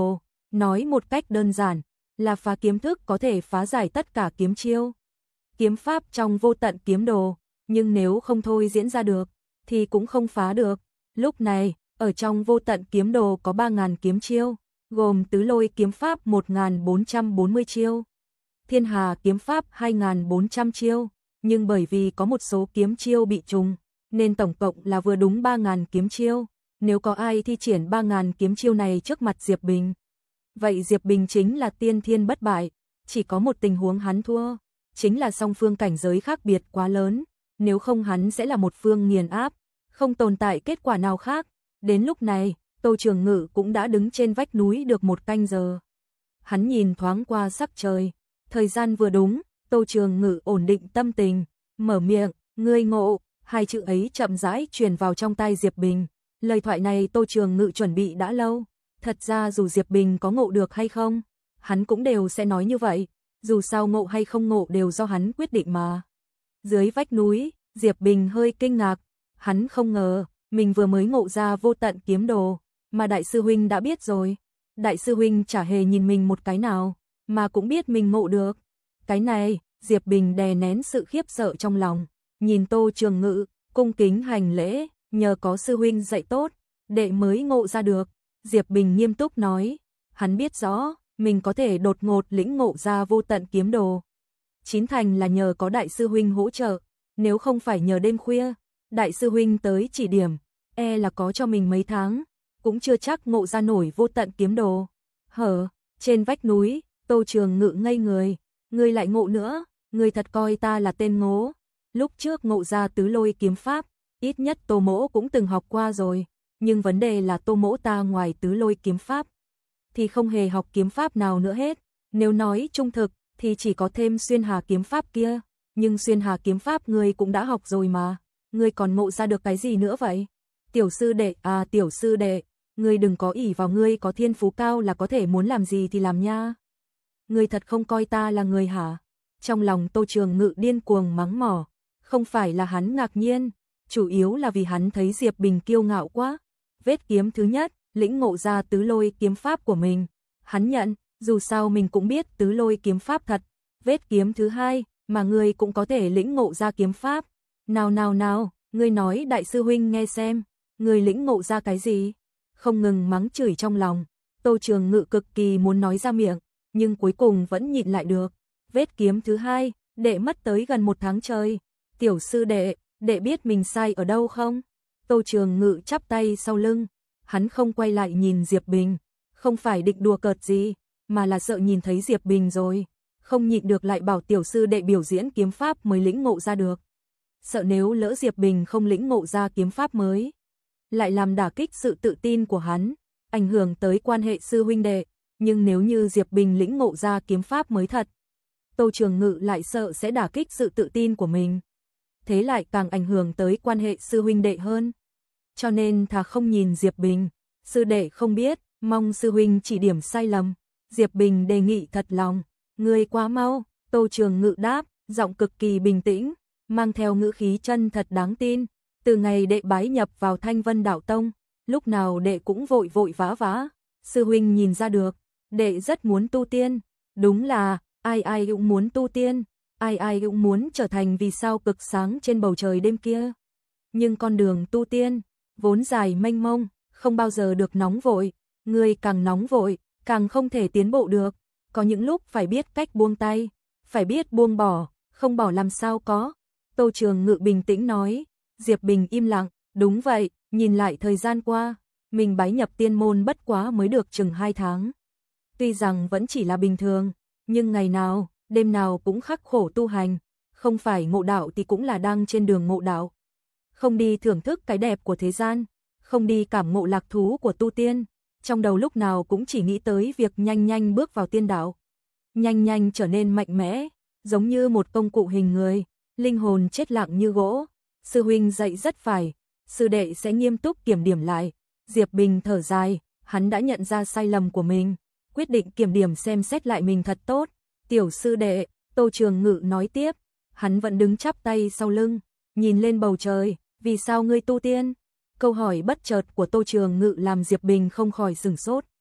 Nói một cách đơn giản, là phá kiếm thức có thể phá giải tất cả kiếm chiêu, kiếm pháp trong vô tận kiếm đồ, nhưng nếu không thôi diễn ra được, thì cũng không phá được. Lúc này, ở trong vô tận kiếm đồ có ba nghìn kiếm chiêu, gồm tứ lôi kiếm pháp một nghìn bốn trăm bốn mươi chiêu, thiên hà kiếm pháp hai nghìn bốn trăm chiêu, nhưng bởi vì có một số kiếm chiêu bị trùng, nên tổng cộng là vừa đúng ba nghìn kiếm chiêu. Nếu có ai thi triển ba nghìn kiếm chiêu này trước mặt Diệp Bình, vậy Diệp Bình chính là tiên thiên bất bại, chỉ có một tình huống hắn thua, chính là song phương cảnh giới khác biệt quá lớn, nếu không hắn sẽ là một phương nghiền áp, không tồn tại kết quả nào khác. Đến lúc này, Tô Trường Ngự cũng đã đứng trên vách núi được một canh giờ. Hắn nhìn thoáng qua sắc trời, thời gian vừa đúng, Tô Trường Ngự ổn định tâm tình, mở miệng, ngươi ngộ, hai chữ ấy chậm rãi truyền vào trong tai Diệp Bình. Lời thoại này Tô Trường Ngự chuẩn bị đã lâu, thật ra dù Diệp Bình có ngộ được hay không, hắn cũng đều sẽ nói như vậy, dù sao ngộ hay không ngộ đều do hắn quyết định mà. Dưới vách núi, Diệp Bình hơi kinh ngạc, hắn không ngờ, mình vừa mới ngộ ra vô tận kiếm đồ, mà đại sư huynh đã biết rồi. Đại sư huynh chả hề nhìn mình một cái nào, mà cũng biết mình ngộ được. Cái này, Diệp Bình đè nén sự khiếp sợ trong lòng, nhìn Tô Trường Ngự, cung kính hành lễ, nhờ có sư huynh dạy tốt, đệ mới ngộ ra được. Diệp Bình nghiêm túc nói, hắn biết rõ, mình có thể đột ngột lĩnh ngộ ra vô tận kiếm đồ. Chín thành là nhờ có đại sư huynh hỗ trợ, nếu không phải nhờ đêm khuya, đại sư huynh tới chỉ điểm, e là có cho mình mấy tháng, cũng chưa chắc ngộ ra nổi vô tận kiếm đồ. Hở, trên vách núi, Tô Trường Ngự ngây người, ngươi lại ngộ nữa, ngươi thật coi ta là tên ngố. Lúc trước ngộ ra tứ lôi kiếm pháp, ít nhất Tô Mỗ cũng từng học qua rồi, nhưng vấn đề là Tô Mỗ ta ngoài tứ lôi kiếm pháp, thì không hề học kiếm pháp nào nữa hết. Nếu nói trung thực, thì chỉ có thêm xuyên hà kiếm pháp kia, nhưng xuyên hà kiếm pháp ngươi cũng đã học rồi mà, ngươi còn ngộ ra được cái gì nữa vậy? Tiểu sư đệ, à tiểu sư đệ, ngươi đừng có ỷ vào ngươi có thiên phú cao là có thể muốn làm gì thì làm nha. Ngươi thật không coi ta là người hả? Trong lòng Tô Trường Ngự điên cuồng mắng mỏ, không phải là hắn ngạc nhiên, chủ yếu là vì hắn thấy Diệp Bình kiêu ngạo quá. Vết kiếm thứ nhất, lĩnh ngộ ra tứ lôi kiếm pháp của mình, hắn nhận, dù sao mình cũng biết tứ lôi kiếm pháp thật. Vết kiếm thứ hai, mà ngươi cũng có thể lĩnh ngộ ra kiếm pháp. Nào nào nào, ngươi nói đại sư huynh nghe xem, ngươi lĩnh ngộ ra cái gì? Không ngừng mắng chửi trong lòng, Tô Trường Ngự cực kỳ muốn nói ra miệng, nhưng cuối cùng vẫn nhịn lại được. Vết kiếm thứ hai, đệ mất tới gần một tháng trời. Tiểu sư đệ, đệ biết mình sai ở đâu không? Tô Trường Ngự chắp tay sau lưng, hắn không quay lại nhìn Diệp Bình, không phải định đùa cợt gì, mà là sợ nhìn thấy Diệp Bình rồi, không nhịn được lại bảo tiểu sư đệ biểu diễn kiếm pháp mới lĩnh ngộ ra được. Sợ nếu lỡ Diệp Bình không lĩnh ngộ ra kiếm pháp mới, lại làm đả kích sự tự tin của hắn, ảnh hưởng tới quan hệ sư huynh đệ, nhưng nếu như Diệp Bình lĩnh ngộ ra kiếm pháp mới thật, Tô Trường Ngự lại sợ sẽ đả kích sự tự tin của mình, thế lại càng ảnh hưởng tới quan hệ sư huynh đệ hơn. Cho nên thà không nhìn Diệp Bình, sư đệ không biết, mong sư huynh chỉ điểm sai lầm. Diệp Bình đề nghị thật lòng, ngươi quá mau. Tô Trường Ngự đáp, giọng cực kỳ bình tĩnh, mang theo ngữ khí chân thật đáng tin. Từ ngày đệ bái nhập vào Thanh Vân Đạo Tông, lúc nào đệ cũng vội vội vã vã, sư huynh nhìn ra được, đệ rất muốn tu tiên. Đúng là, ai ai cũng muốn tu tiên, ai ai cũng muốn trở thành vì sao cực sáng trên bầu trời đêm kia. Nhưng con đường tu tiên, vốn dài mênh mông, không bao giờ được nóng vội, người càng nóng vội, càng không thể tiến bộ được. Có những lúc phải biết cách buông tay, phải biết buông bỏ, không bỏ làm sao có. Tô Trường Ngự bình tĩnh nói. Diệp Bình im lặng, đúng vậy, nhìn lại thời gian qua, mình bái nhập tiên môn bất quá mới được chừng hai tháng. Tuy rằng vẫn chỉ là bình thường, nhưng ngày nào, đêm nào cũng khắc khổ tu hành, không phải ngộ đạo thì cũng là đang trên đường ngộ đạo. Không đi thưởng thức cái đẹp của thế gian, không đi cảm ngộ lạc thú của tu tiên, trong đầu lúc nào cũng chỉ nghĩ tới việc nhanh nhanh bước vào tiên đạo, nhanh nhanh trở nên mạnh mẽ, giống như một công cụ hình người, linh hồn chết lặng như gỗ. Sư huynh dạy rất phải, sư đệ sẽ nghiêm túc kiểm điểm lại. Diệp Bình thở dài, hắn đã nhận ra sai lầm của mình, quyết định kiểm điểm xem xét lại mình thật tốt. Tiểu sư đệ, Tô Trường Ngự nói tiếp, hắn vẫn đứng chắp tay sau lưng, nhìn lên bầu trời, vì sao ngươi tu tiên? Câu hỏi bất chợt của Tô Trường Ngự làm Diệp Bình không khỏi sửng sốt.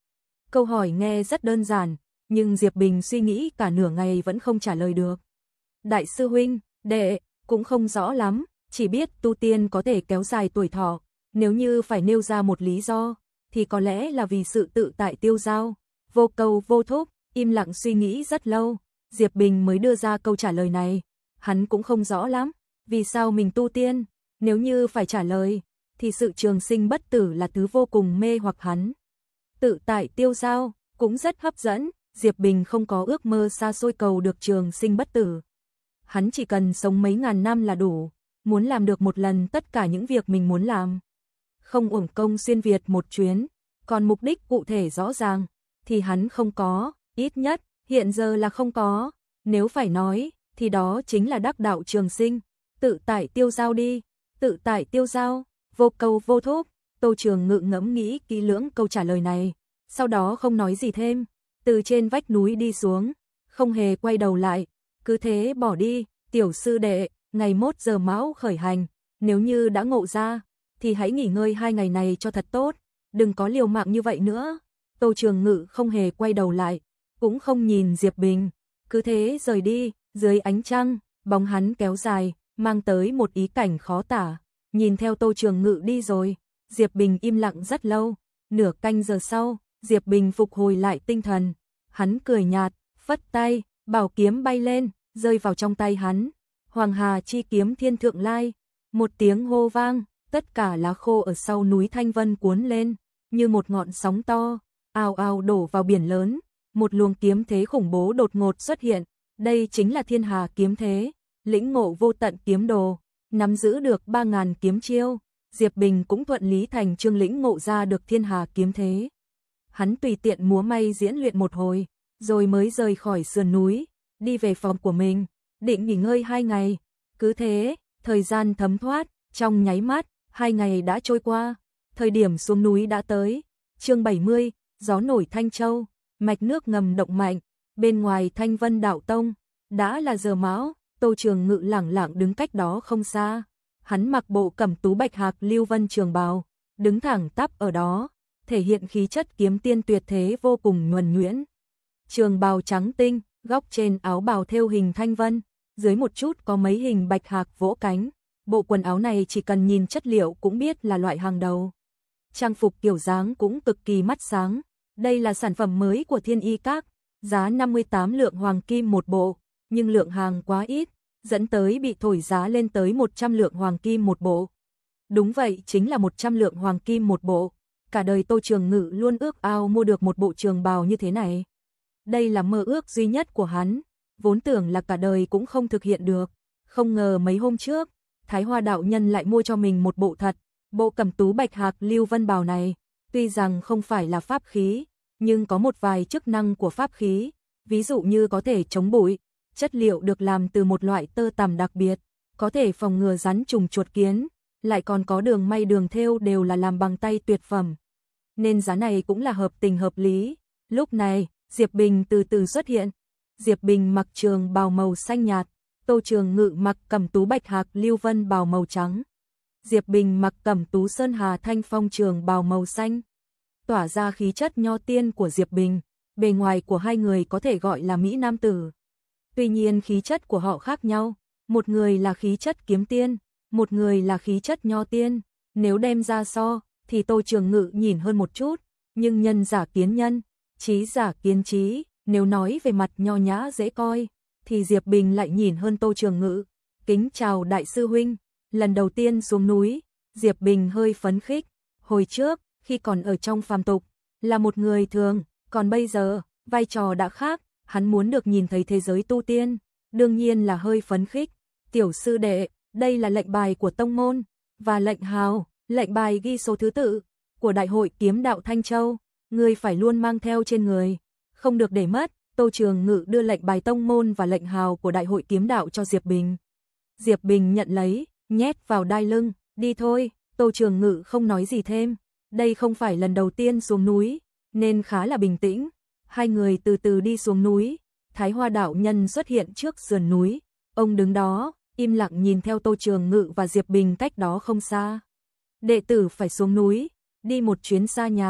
Câu hỏi nghe rất đơn giản, nhưng Diệp Bình suy nghĩ cả nửa ngày vẫn không trả lời được. Đại sư huynh, đệ, cũng không rõ lắm, chỉ biết tu tiên có thể kéo dài tuổi thọ, nếu như phải nêu ra một lý do, thì có lẽ là vì sự tự tại tiêu dao. Vô cầu vô thúc, im lặng suy nghĩ rất lâu, Diệp Bình mới đưa ra câu trả lời này. Hắn cũng không rõ lắm, vì sao mình tu tiên, nếu như phải trả lời, thì sự trường sinh bất tử là thứ vô cùng mê hoặc hắn. Tự tại tiêu dao, cũng rất hấp dẫn, Diệp Bình không có ước mơ xa xôi cầu được trường sinh bất tử. Hắn chỉ cần sống mấy ngàn năm là đủ, muốn làm được một lần tất cả những việc mình muốn làm. Không uổng công xuyên Việt một chuyến, còn mục đích cụ thể rõ ràng, thì hắn không có, ít nhất, hiện giờ là không có. Nếu phải nói, thì đó chính là đắc đạo trường sinh, tự tại tiêu dao đi, tự tại tiêu dao, vô cầu vô thúc. Tô Trường Ngự ngẫm nghĩ kỹ lưỡng câu trả lời này, sau đó không nói gì thêm, từ trên vách núi đi xuống, không hề quay đầu lại, cứ thế bỏ đi. Tiểu sư đệ, ngày mốt giờ mão khởi hành, nếu như đã ngộ ra, thì hãy nghỉ ngơi hai ngày này cho thật tốt, đừng có liều mạng như vậy nữa. Tô Trường Ngự không hề quay đầu lại, cũng không nhìn Diệp Bình, cứ thế rời đi. Dưới ánh trăng, bóng hắn kéo dài, mang tới một ý cảnh khó tả. Nhìn theo Tô Trường Ngự đi rồi, Diệp Bình im lặng rất lâu. Nửa canh giờ sau, Diệp Bình phục hồi lại tinh thần, hắn cười nhạt, phất tay, bảo kiếm bay lên, rơi vào trong tay hắn. Hoàng Hà chi kiếm thiên thượng lai, một tiếng hô vang, tất cả lá khô ở sau núi Thanh Vân cuốn lên, như một ngọn sóng to, ào ào đổ vào biển lớn. Một luồng kiếm thế khủng bố đột ngột xuất hiện, đây chính là Thiên Hà kiếm thế, lĩnh ngộ vô tận kiếm đồ, nắm giữ được ba ngàn kiếm chiêu. Diệp Bình cũng thuận lý thành chương lĩnh ngộ ra được Thiên Hà kiếm thế. Hắn tùy tiện múa may diễn luyện một hồi, rồi mới rời khỏi sườn núi, đi về phòng của mình, định nghỉ ngơi hai ngày. Cứ thế, thời gian thấm thoát, trong nháy mắt, hai ngày đã trôi qua, thời điểm xuống núi đã tới. Chương bảy mươi, gió nổi Thanh Châu, mạch nước ngầm động mạnh, bên ngoài Thanh Vân Đạo Tông, đã là giờ mão. Tô Trường Ngự lẳng lặng đứng cách đó không xa. Hắn mặc bộ cẩm tú bạch hạc lưu vân trường bào, đứng thẳng tắp ở đó, thể hiện khí chất kiếm tiên tuyệt thế vô cùng nhuần nhuyễn. Trường bào trắng tinh, góc trên áo bào thêu hình thanh vân, dưới một chút có mấy hình bạch hạc vỗ cánh. Bộ quần áo này chỉ cần nhìn chất liệu cũng biết là loại hàng đầu. Trang phục kiểu dáng cũng cực kỳ mắt sáng. Đây là sản phẩm mới của Thiên Y Các, giá năm mươi tám lượng hoàng kim một bộ, nhưng lượng hàng quá ít, dẫn tới bị thổi giá lên tới một trăm lượng hoàng kim một bộ. Đúng vậy, chính là một trăm lượng hoàng kim một bộ. Cả đời Tô Trường Ngự luôn ước ao mua được một bộ trường bào như thế này. Đây là mơ ước duy nhất của hắn, vốn tưởng là cả đời cũng không thực hiện được. Không ngờ mấy hôm trước, Thái Hoa đạo nhân lại mua cho mình một bộ thật, bộ cẩm tú bạch hạc lưu vân bào này. Tuy rằng không phải là pháp khí, nhưng có một vài chức năng của pháp khí, ví dụ như có thể chống bụi, chất liệu được làm từ một loại tơ tằm đặc biệt, có thể phòng ngừa rắn trùng chuột kiến, lại còn có đường may đường thêu đều là làm bằng tay tuyệt phẩm. Nên giá này cũng là hợp tình hợp lý. Lúc này, Diệp Bình từ từ xuất hiện. Diệp Bình mặc trường bào màu xanh nhạt, Tô Trường Ngự mặc cẩm tú bạch hạc lưu vân bào màu trắng. Diệp Bình mặc cẩm tú sơn hà thanh phong trường bào màu xanh. Tỏa ra khí chất nho tiên của Diệp Bình, bề ngoài của hai người có thể gọi là mỹ nam tử. Tuy nhiên khí chất của họ khác nhau, một người là khí chất kiếm tiên, một người là khí chất nho tiên. Nếu đem ra so, thì Tô Trường Ngự nhìn hơn một chút, nhưng nhân giả kiến nhân, trí giả kiến trí, nếu nói về mặt nho nhã dễ coi, thì Diệp Bình lại nhìn hơn Tô Trường Ngự. Kính chào đại sư huynh, lần đầu tiên xuống núi, Diệp Bình hơi phấn khích. Hồi trước, khi còn ở trong phàm tục, là một người thường, còn bây giờ, vai trò đã khác, hắn muốn được nhìn thấy thế giới tu tiên, đương nhiên là hơi phấn khích. Tiểu sư đệ, đây là lệnh bài của tông môn, và lệnh hào, lệnh bài ghi số thứ tự của Đại hội Kiếm Đạo Thanh Châu, ngươi phải luôn mang theo trên người, không được để mất. Tô Trường Ngự đưa lệnh bài tông môn và lệnh hào của Đại hội Kiếm Đạo cho Diệp Bình. Diệp Bình nhận lấy, nhét vào đai lưng, đi thôi. Tô Trường Ngự không nói gì thêm, đây không phải lần đầu tiên xuống núi, nên khá là bình tĩnh. Hai người từ từ đi xuống núi, Thái Hoa đạo nhân xuất hiện trước sườn núi, ông đứng đó, im lặng nhìn theo Tô Trường Ngự và Diệp Bình cách đó không xa. Đệ tử phải xuống núi, đi một chuyến xa nhà,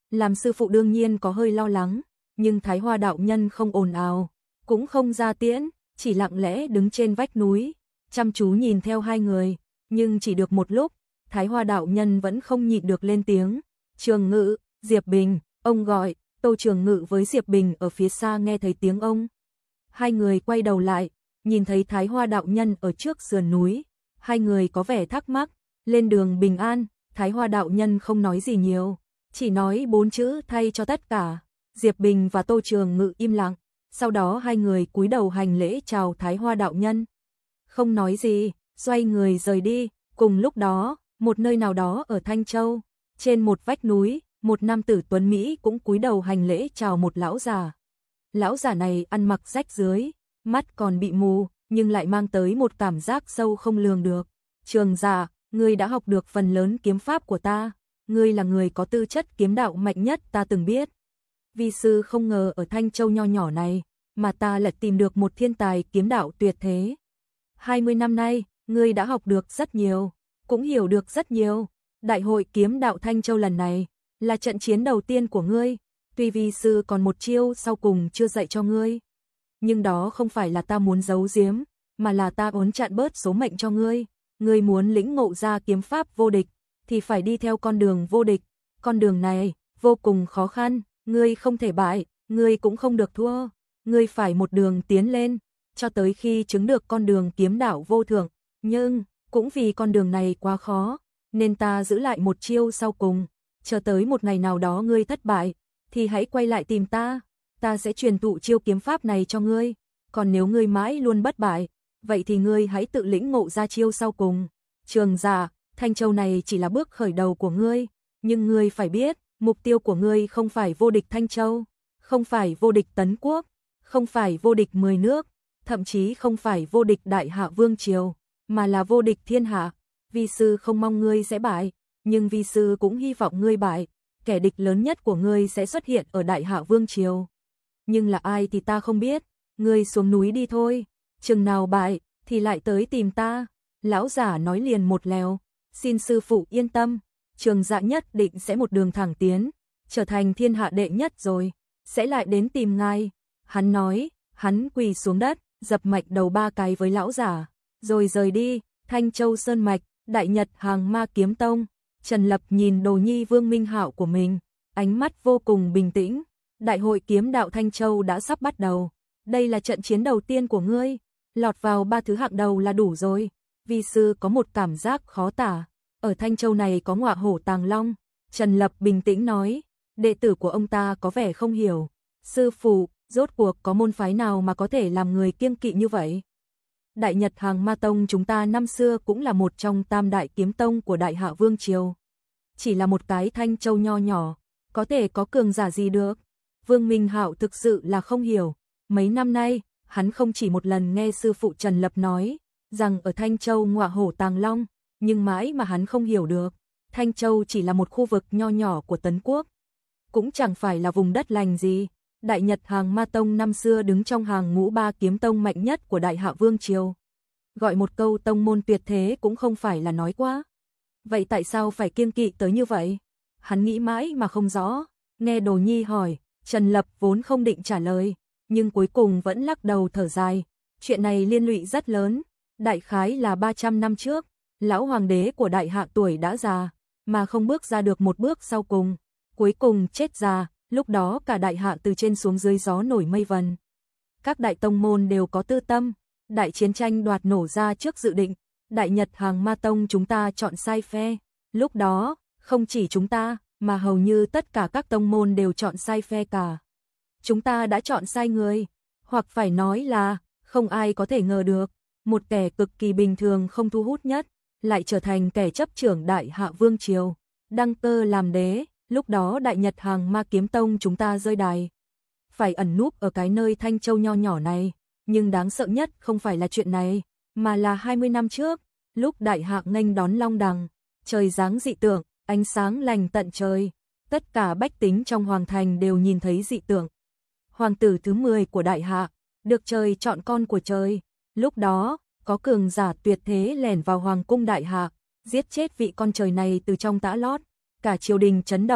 làm sư phụ đương nhiên có hơi lo lắng, nhưng Thái Hoa đạo nhân không ồn ào, cũng không ra tiễn, chỉ lặng lẽ đứng trên vách núi, chăm chú nhìn theo hai người, nhưng chỉ được một lúc, Thái Hoa đạo nhân vẫn không nhịn được lên tiếng, Trường Ngự, Diệp Bình, ông gọi. Tô Trường Ngự với Diệp Bình ở phía xa nghe thấy tiếng ông. Hai người quay đầu lại, nhìn thấy Thái Hoa đạo nhân ở trước sườn núi, hai người có vẻ thắc mắc, lên đường bình an. Thái Hoa đạo nhân không nói gì nhiều, chỉ nói bốn chữ thay cho tất cả. Diệp Bình và Tô Trường Ngự im lặng, sau đó hai người cúi đầu hành lễ chào Thái Hoa đạo nhân. Không nói gì, xoay người rời đi. Cùng lúc đó, một nơi nào đó ở Thanh Châu, trên một vách núi, một nam tử tuấn Mỹ cũng cúi đầu hành lễ chào một lão già. Lão già này ăn mặc rách rưới, mắt còn bị mù, nhưng lại mang tới một cảm giác sâu không lường được. Trường giả, ngươi đã học được phần lớn kiếm pháp của ta, ngươi là người có tư chất kiếm đạo mạnh nhất ta từng biết. Vi sư không ngờ ở Thanh Châu nho nhỏ này, mà ta lại tìm được một thiên tài kiếm đạo tuyệt thế. hai mươi năm nay, ngươi đã học được rất nhiều, cũng hiểu được rất nhiều. Đại hội kiếm đạo Thanh Châu lần này, là trận chiến đầu tiên của ngươi, tuy vi sư còn một chiêu sau cùng chưa dạy cho ngươi. Nhưng đó không phải là ta muốn giấu giếm, mà là ta muốn chặn bớt số mệnh cho ngươi. Ngươi muốn lĩnh ngộ ra kiếm pháp vô địch, thì phải đi theo con đường vô địch. Con đường này, vô cùng khó khăn, ngươi không thể bại, ngươi cũng không được thua. Ngươi phải một đường tiến lên, cho tới khi chứng được con đường kiếm đạo vô thượng. Nhưng, cũng vì con đường này quá khó, nên ta giữ lại một chiêu sau cùng. Chờ tới một ngày nào đó ngươi thất bại, thì hãy quay lại tìm ta, ta sẽ truyền thụ chiêu kiếm pháp này cho ngươi. Còn nếu ngươi mãi luôn bất bại, vậy thì ngươi hãy tự lĩnh ngộ ra chiêu sau cùng. Trường giả, Thanh Châu này chỉ là bước khởi đầu của ngươi, nhưng ngươi phải biết, mục tiêu của ngươi không phải vô địch Thanh Châu, không phải vô địch Tấn Quốc, không phải vô địch mười nước, thậm chí không phải vô địch Đại Hạ Vương Triều, mà là vô địch thiên hạ. Vi sư không mong ngươi sẽ bại, nhưng vi sư cũng hy vọng ngươi bại, kẻ địch lớn nhất của ngươi sẽ xuất hiện ở Đại Hạ Vương Triều. Nhưng là ai thì ta không biết, ngươi xuống núi đi thôi, chừng nào bại, thì lại tới tìm ta. Lão giả nói liền một lèo, xin sư phụ yên tâm, Trường dạ nhất định sẽ một đường thẳng tiến, trở thành thiên hạ đệ nhất rồi, sẽ lại đến tìm ngài. Hắn nói, hắn quỳ xuống đất, dập mạch đầu ba cái với lão giả, rồi rời đi. Thanh Châu Sơn Mạch, Đại Nhật Hàng Ma Kiếm Tông. Trần Lập nhìn đồ nhi Vương Minh Hạo của mình, ánh mắt vô cùng bình tĩnh. Đại hội kiếm đạo Thanh Châu đã sắp bắt đầu. Đây là trận chiến đầu tiên của ngươi, lọt vào ba thứ hạng đầu là đủ rồi. Vi sư có một cảm giác khó tả, ở Thanh Châu này có ngọa hổ tàng long. Trần Lập bình tĩnh nói, đệ tử của ông ta có vẻ không hiểu. Sư phụ, rốt cuộc có môn phái nào mà có thể làm người kiêng kỵ như vậy? Đại Nhật Hàng Ma Tông chúng ta năm xưa cũng là một trong tam đại kiếm tông của Đại Hạ Vương Triều. Chỉ là một cái Thanh Châu nho nhỏ, có thể có cường giả gì được? Vương Minh Hạo thực sự là không hiểu. Mấy năm nay, hắn không chỉ một lần nghe sư phụ Trần Lập nói, rằng ở Thanh Châu ngọa hổ tàng long, nhưng mãi mà hắn không hiểu được. Thanh Châu chỉ là một khu vực nho nhỏ của Tấn Quốc, cũng chẳng phải là vùng đất lành gì. Đại Nhật Hàng Ma Tông năm xưa đứng trong hàng ngũ ba kiếm tông mạnh nhất của Đại Hạ Vương Triều. Gọi một câu tông môn tuyệt thế cũng không phải là nói quá. Vậy tại sao phải kiêng kỵ tới như vậy? Hắn nghĩ mãi mà không rõ. Nghe Đồ Nhi hỏi, Trần Lập vốn không định trả lời, nhưng cuối cùng vẫn lắc đầu thở dài. Chuyện này liên lụy rất lớn. Đại khái là ba trăm năm trước, lão hoàng đế của Đại Hạ tuổi đã già, mà không bước ra được một bước sau cùng. Cuối cùng chết già. Lúc đó cả Đại Hạ từ trên xuống dưới gió nổi mây vần. Các đại tông môn đều có tư tâm, đại chiến tranh đoạt nổ ra trước dự định. Đại Nhật Hàng Ma Tông chúng ta chọn sai phe. Lúc đó, không chỉ chúng ta, mà hầu như tất cả các tông môn đều chọn sai phe cả. Chúng ta đã chọn sai người, hoặc phải nói là, không ai có thể ngờ được, một kẻ cực kỳ bình thường không thu hút nhất, lại trở thành kẻ chấp trưởng Đại Hạ Vương Triều, đăng cơ làm đế. Lúc đó Đại Nhật Hàng Ma Kiếm Tông chúng ta rơi đài, phải ẩn núp ở cái nơi Thanh Châu nho nhỏ này, nhưng đáng sợ nhất không phải là chuyện này, mà là hai mươi năm trước, lúc Đại Hạ nghênh đón Long Đằng, trời giáng dị tượng, ánh sáng lành tận trời, tất cả bách tính trong hoàng thành đều nhìn thấy dị tượng. Hoàng tử thứ mười của Đại Hạ, được trời chọn con của trời, lúc đó, có cường giả tuyệt thế lẻn vào hoàng cung Đại Hạ, giết chết vị con trời này từ trong tã lót. Cả triều đình chấn động,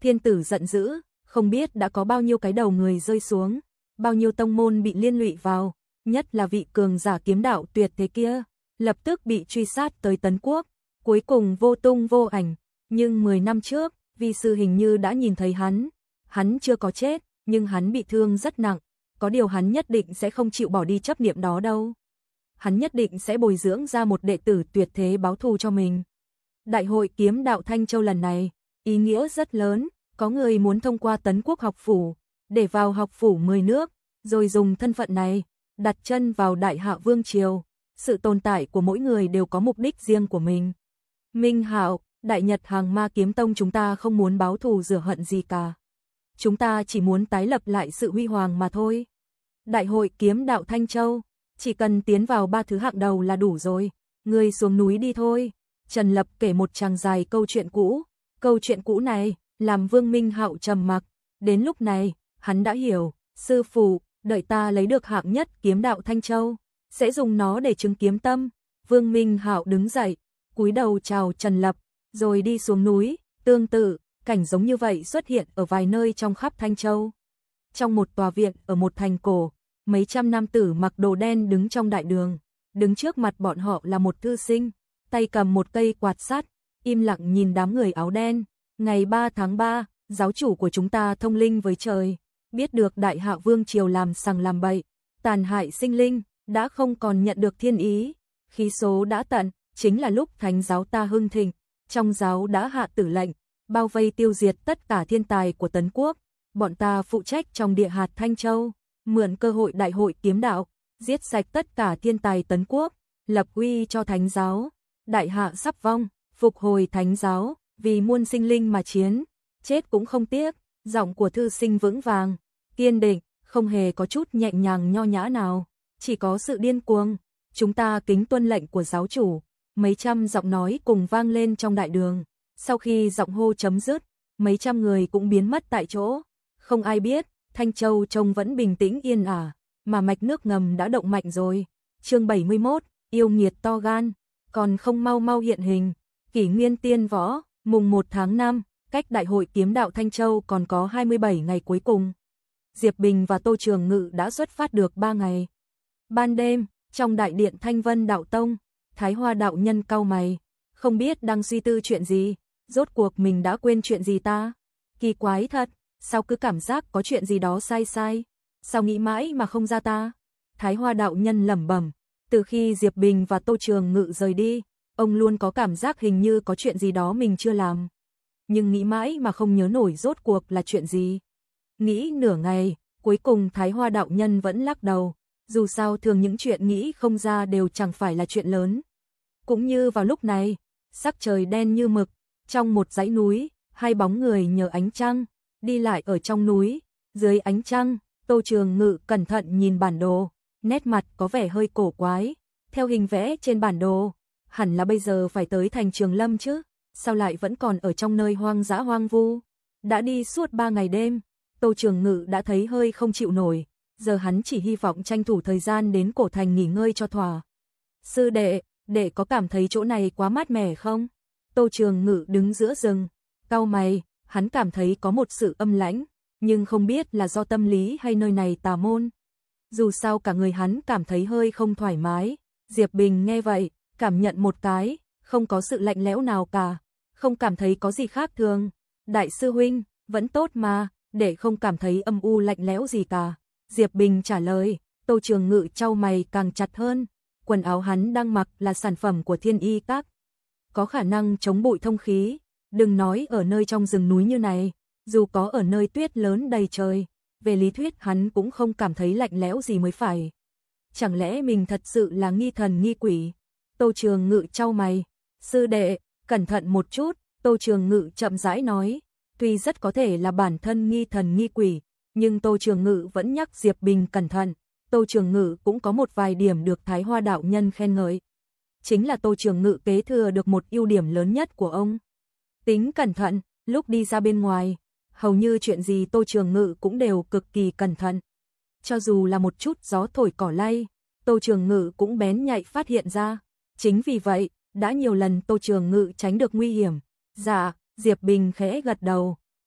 Thiên tử giận dữ, không biết đã có bao nhiêu cái đầu người rơi xuống, bao nhiêu tông môn bị liên lụy vào, nhất là vị cường giả kiếm đạo tuyệt thế kia, lập tức bị truy sát tới Tấn Quốc, cuối cùng vô tung vô ảnh, nhưng mười năm trước, vi sư hình như đã nhìn thấy hắn, hắn chưa có chết, nhưng hắn bị thương rất nặng, có điều hắn nhất định sẽ không chịu bỏ đi chấp niệm đó đâu. Hắn nhất định sẽ bồi dưỡng ra một đệ tử tuyệt thế báo thù cho mình. Đại hội kiếm đạo Thanh Châu lần này, ý nghĩa rất lớn, có người muốn thông qua Tấn Quốc học phủ, để vào học phủ mười nước, rồi dùng thân phận này, đặt chân vào Đại Hạ Vương Triều. Sự tồn tại của mỗi người đều có mục đích riêng của mình. Minh Hạo, Đại Nhật Hàng Ma Kiếm Tông chúng ta không muốn báo thù rửa hận gì cả. Chúng ta chỉ muốn tái lập lại sự huy hoàng mà thôi. Đại hội kiếm đạo Thanh Châu, chỉ cần tiến vào ba thứ hạng đầu là đủ rồi, người xuống núi đi thôi. Trần Lập kể một tràng dài câu chuyện cũ, câu chuyện cũ này làm Vương Minh Hạo trầm mặc, đến lúc này, hắn đã hiểu, sư phụ, đợi ta lấy được hạng nhất kiếm đạo Thanh Châu, sẽ dùng nó để chứng kiếm tâm. Vương Minh Hạo đứng dậy, cúi đầu chào Trần Lập, rồi đi xuống núi, tương tự, cảnh giống như vậy xuất hiện ở vài nơi trong khắp Thanh Châu. Trong một tòa viện ở một thành cổ, mấy trăm nam tử mặc đồ đen đứng trong đại đường, đứng trước mặt bọn họ là một thư sinh, tay cầm một cây quạt sắt, im lặng nhìn đám người áo đen. Ngày ba tháng ba, giáo chủ của chúng ta thông linh với trời, biết được Đại Hạ Vương Triều làm sằng làm bậy, tàn hại sinh linh, đã không còn nhận được thiên ý, khí số đã tận, chính là lúc thánh giáo ta hưng thịnh, trong giáo đã hạ tử lệnh, bao vây tiêu diệt tất cả thiên tài của Tấn Quốc, bọn ta phụ trách trong địa hạt Thanh Châu, mượn cơ hội đại hội kiếm đạo, giết sạch tất cả thiên tài Tấn Quốc, lập uy cho thánh giáo. Đại Hạ sắp vong, phục hồi thánh giáo, vì muôn sinh linh mà chiến, chết cũng không tiếc. Giọng của thư sinh vững vàng, kiên định, không hề có chút nhẹ nhàng nho nhã nào, chỉ có sự điên cuồng. Chúng ta kính tuân lệnh của giáo chủ. Mấy trăm giọng nói cùng vang lên trong đại đường. Sau khi giọng hô chấm dứt, mấy trăm người cũng biến mất tại chỗ. Không ai biết, Thanh Châu trông vẫn bình tĩnh yên ả, mà mạch nước ngầm đã động mạnh rồi. Chương bảy mươi mốt, yêu nghiệt to gan, còn không mau mau hiện hình. Kỷ Nguyên Tiên Võ, mùng một tháng năm, cách Đại hội kiếm đạo Thanh Châu còn có hai mươi bảy ngày cuối cùng. Diệp Bình và Tô Trường Ngự đã xuất phát được ba ngày. Ban đêm, trong đại điện Thanh Vân Đạo Tông, Thái Hoa đạo nhân cau mày, không biết đang suy tư chuyện gì, rốt cuộc mình đã quên chuyện gì ta? Kỳ quái thật, sao cứ cảm giác có chuyện gì đó sai sai, sao nghĩ mãi mà không ra ta? Thái Hoa đạo nhân lẩm bẩm, từ khi Diệp Bình và Tô Trường Ngự rời đi, ông luôn có cảm giác hình như có chuyện gì đó mình chưa làm, nhưng nghĩ mãi mà không nhớ nổi rốt cuộc là chuyện gì. Nghĩ nửa ngày, cuối cùng Thái Hoa đạo nhân vẫn lắc đầu, dù sao thường những chuyện nghĩ không ra đều chẳng phải là chuyện lớn. Cũng như vào lúc này, sắc trời đen như mực, trong một dãy núi, hai bóng người nhờ ánh trăng, đi lại ở trong núi. Dưới ánh trăng, Tô Trường Ngự cẩn thận nhìn bản đồ, nét mặt có vẻ hơi cổ quái. Theo hình vẽ trên bản đồ, hẳn là bây giờ phải tới thành Trường Lâm chứ, sao lại vẫn còn ở trong nơi hoang dã hoang vu. Đã đi suốt ba ngày đêm, Tô Trường Ngự đã thấy hơi không chịu nổi, giờ hắn chỉ hy vọng tranh thủ thời gian đến cổ thành nghỉ ngơi cho thỏa. Sư đệ, đệ có cảm thấy chỗ này quá mát mẻ không? Tô Trường Ngự đứng giữa rừng, cau mày, hắn cảm thấy có một sự âm lãnh, nhưng không biết là do tâm lý hay nơi này tà môn. Dù sao cả người hắn cảm thấy hơi không thoải mái. Diệp Bình nghe vậy, cảm nhận một cái, không có sự lạnh lẽo nào cả, không cảm thấy có gì khác thường. Đại sư huynh, vẫn tốt mà, để không cảm thấy âm u lạnh lẽo gì cả. Diệp Bình trả lời. Tô Trường Ngự chau mày càng chặt hơn, quần áo hắn đang mặc là sản phẩm của Thiên Y Các, có khả năng chống bụi thông khí, đừng nói ở nơi trong rừng núi như này, dù có ở nơi tuyết lớn đầy trời, về lý thuyết hắn cũng không cảm thấy lạnh lẽo gì mới phải. Chẳng lẽ mình thật sự là nghi thần nghi quỷ? Tô Trường Ngự chau mày, sư đệ, cẩn thận một chút. Tô Trường Ngự chậm rãi nói, tuy rất có thể là bản thân nghi thần nghi quỷ, nhưng Tô Trường Ngự vẫn nhắc Diệp Bình cẩn thận. Tô Trường Ngự cũng có một vài điểm được Thái Hoa đạo nhân khen ngợi. Chính là Tô Trường Ngự kế thừa được một ưu điểm lớn nhất của ông. Tính cẩn thận, lúc đi ra bên ngoài, hầu như chuyện gì Tô Trường Ngự cũng đều cực kỳ cẩn thận. Cho dù là một chút gió thổi cỏ lay, Tô Trường Ngự cũng bén nhạy phát hiện ra. Chính vì vậy, đã nhiều lần Tô Trường Ngự tránh được nguy hiểm. Dạ, Diệp Bình khẽ gật đầu.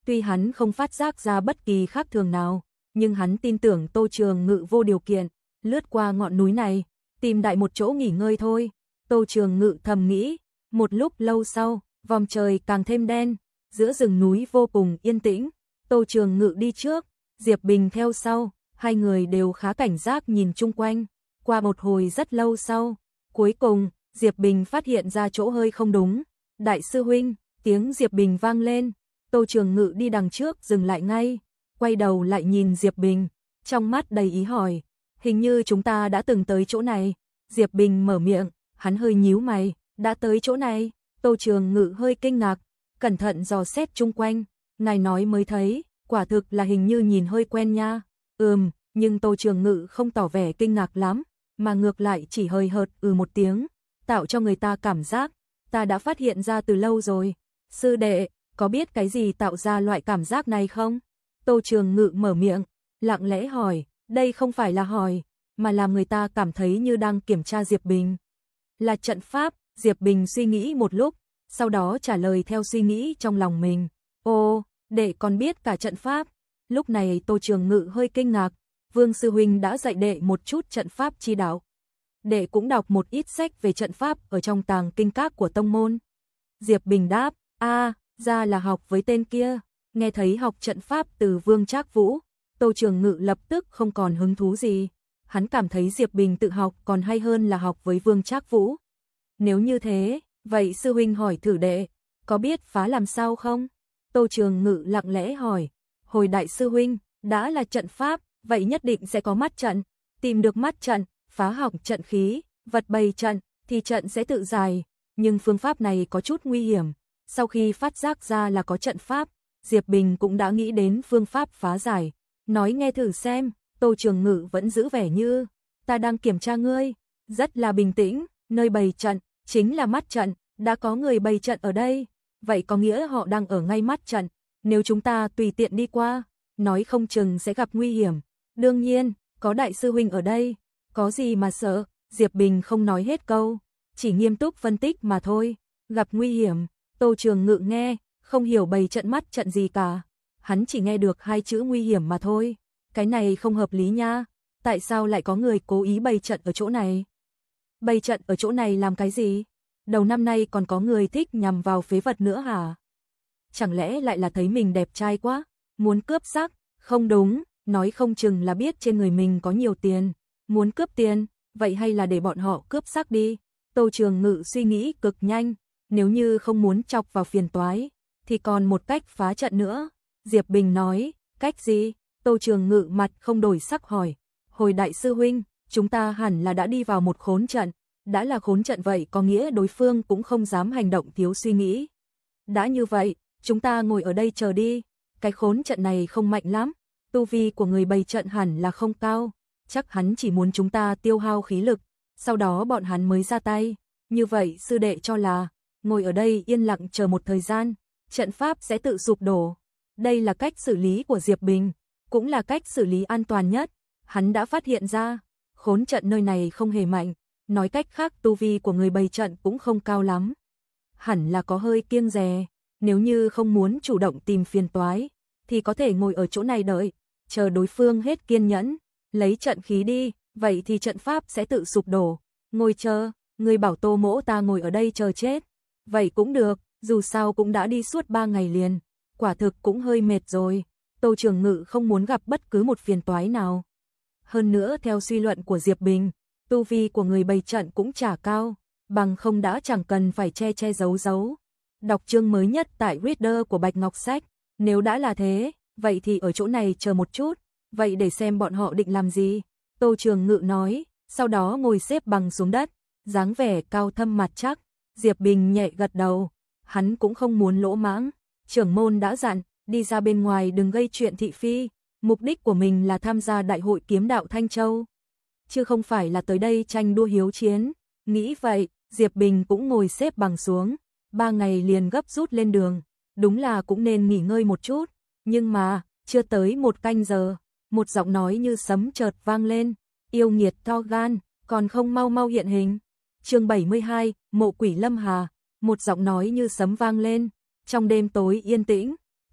Tuy hắn không phát giác ra bất kỳ khác thường nào, nhưng hắn tin tưởng Tô Trường Ngự vô điều kiện, lướt qua ngọn núi này, tìm đại một chỗ nghỉ ngơi thôi. Tô Trường Ngự thầm nghĩ, một lúc lâu sau, vòm trời càng thêm đen, giữa rừng núi vô cùng yên tĩnh. Tô Trường Ngự đi trước, Diệp Bình theo sau, hai người đều khá cảnh giác nhìn chung quanh. Qua một hồi rất lâu sau, cuối cùng, Diệp Bình phát hiện ra chỗ hơi không đúng. Đại sư huynh, tiếng Diệp Bình vang lên, Tô Trường Ngự đi đằng trước dừng lại ngay, quay đầu lại nhìn Diệp Bình, trong mắt đầy ý hỏi, hình như chúng ta đã từng tới chỗ này. Diệp Bình mở miệng, hắn hơi nhíu mày, đã tới chỗ này. Tô Trường Ngự hơi kinh ngạc, cẩn thận dò xét chung quanh, ngài nói mới thấy, quả thực là hình như nhìn hơi quen nha. Ừm, nhưng Tô Trường Ngự không tỏ vẻ kinh ngạc lắm, mà ngược lại chỉ hơi hợt ừ một tiếng, tạo cho người ta cảm giác, ta đã phát hiện ra từ lâu rồi. Sư đệ, có biết cái gì tạo ra loại cảm giác này không? Tô Trường Ngự mở miệng, lặng lẽ hỏi, đây không phải là hỏi, mà làm người ta cảm thấy như đang kiểm tra Diệp Bình. Là trận pháp. Diệp Bình suy nghĩ một lúc, sau đó trả lời theo suy nghĩ trong lòng mình. Ồ, đệ còn biết cả trận pháp. Lúc này Tô Trường Ngự hơi kinh ngạc, Vương sư huynh đã dạy đệ một chút trận pháp chi đạo. Đệ cũng đọc một ít sách về trận pháp ở trong tàng kinh các của tông môn. Diệp Bình đáp, a, ra là học với tên kia. Nghe thấy học trận pháp từ Vương Trác Vũ, Tô Trường Ngự lập tức không còn hứng thú gì. Hắn cảm thấy Diệp Bình tự học còn hay hơn là học với Vương Trác Vũ. Nếu như thế, vậy sư huynh hỏi thử đệ, có biết phá làm sao không? Tô Trường Ngự lặng lẽ hỏi, hồi đại sư huynh, đã là trận pháp, vậy nhất định sẽ có mắt trận, tìm được mắt trận, phá hỏng trận khí, vật bày trận, thì trận sẽ tự giải, nhưng phương pháp này có chút nguy hiểm. Sau khi phát giác ra là có trận pháp, Diệp Bình cũng đã nghĩ đến phương pháp phá giải, nói nghe thử xem. Tô Trường Ngự vẫn giữ vẻ như, ta đang kiểm tra ngươi, rất là bình tĩnh, nơi bày trận, chính là mắt trận, đã có người bày trận ở đây, vậy có nghĩa họ đang ở ngay mắt trận, nếu chúng ta tùy tiện đi qua, nói không chừng sẽ gặp nguy hiểm. Đương nhiên, có đại sư huynh ở đây, có gì mà sợ. Diệp Bình không nói hết câu, chỉ nghiêm túc phân tích mà thôi. Gặp nguy hiểm, Tô Trường Ngự nghe, không hiểu bày trận mắt trận gì cả, hắn chỉ nghe được hai chữ nguy hiểm mà thôi. Cái này không hợp lý nha, tại sao lại có người cố ý bày trận ở chỗ này? Bày trận ở chỗ này làm cái gì? Đầu năm nay còn có người thích nhằm vào phế vật nữa hả? Chẳng lẽ lại là thấy mình đẹp trai quá, muốn cướp sắc? Không đúng, nói không chừng là biết trên người mình có nhiều tiền, muốn cướp tiền, vậy hay là để bọn họ cướp sắc đi. Tô Trường Ngự suy nghĩ cực nhanh, nếu như không muốn chọc vào phiền toái, thì còn một cách phá trận nữa. Diệp Bình nói, cách gì? Tô Trường Ngự mặt không đổi sắc hỏi, hồi đại sư huynh, chúng ta hẳn là đã đi vào một khốn trận, đã là khốn trận vậy có nghĩa đối phương cũng không dám hành động thiếu suy nghĩ. Đã như vậy, chúng ta ngồi ở đây chờ đi, cái khốn trận này không mạnh lắm, tu vi của người bày trận hẳn là không cao, chắc hắn chỉ muốn chúng ta tiêu hao khí lực, sau đó bọn hắn mới ra tay. Như vậy sư đệ cho là, ngồi ở đây yên lặng chờ một thời gian, trận pháp sẽ tự sụp đổ. Đây là cách xử lý của Diệp Bình, cũng là cách xử lý an toàn nhất. Hắn đã phát hiện ra, khốn trận nơi này không hề mạnh, nói cách khác tu vi của người bày trận cũng không cao lắm. Hẳn là có hơi kiêng dè, nếu như không muốn chủ động tìm phiền toái, thì có thể ngồi ở chỗ này đợi, chờ đối phương hết kiên nhẫn, lấy trận khí đi, vậy thì trận pháp sẽ tự sụp đổ. Ngồi chờ, người bảo Tô Mỗ ta ngồi ở đây chờ chết. Vậy cũng được, dù sao cũng đã đi suốt ba ngày liền, quả thực cũng hơi mệt rồi. Tô Trường Ngự không muốn gặp bất cứ một phiền toái nào. Hơn nữa theo suy luận của Diệp Bình, tu vi của người bày trận cũng chả cao, bằng không đã chẳng cần phải che che giấu giấu. Đọc chương mới nhất tại Reader của Bạch Ngọc Sách, nếu đã là thế, vậy thì ở chỗ này chờ một chút, vậy để xem bọn họ định làm gì. Tô Trường Ngự nói, sau đó ngồi xếp bằng xuống đất, dáng vẻ cao thâm mặt chắc. Diệp Bình nhẹ gật đầu, hắn cũng không muốn lỗ mãng, trưởng môn đã dặn, đi ra bên ngoài đừng gây chuyện thị phi, mục đích của mình là tham gia đại hội kiếm đạo Thanh Châu, chứ không phải là tới đây tranh đua hiếu chiến. Nghĩ vậy, Diệp Bình cũng ngồi xếp bằng xuống, ba ngày liền gấp rút lên đường, đúng là cũng nên nghỉ ngơi một chút, nhưng mà, chưa tới một canh giờ, một giọng nói như sấm chợt vang lên, yêu nghiệt to gan, còn không mau mau hiện hình. Chương bảy mươi hai, Mộ Quỷ Lâm Hà, một giọng nói như sấm vang lên, trong đêm tối yên tĩnh,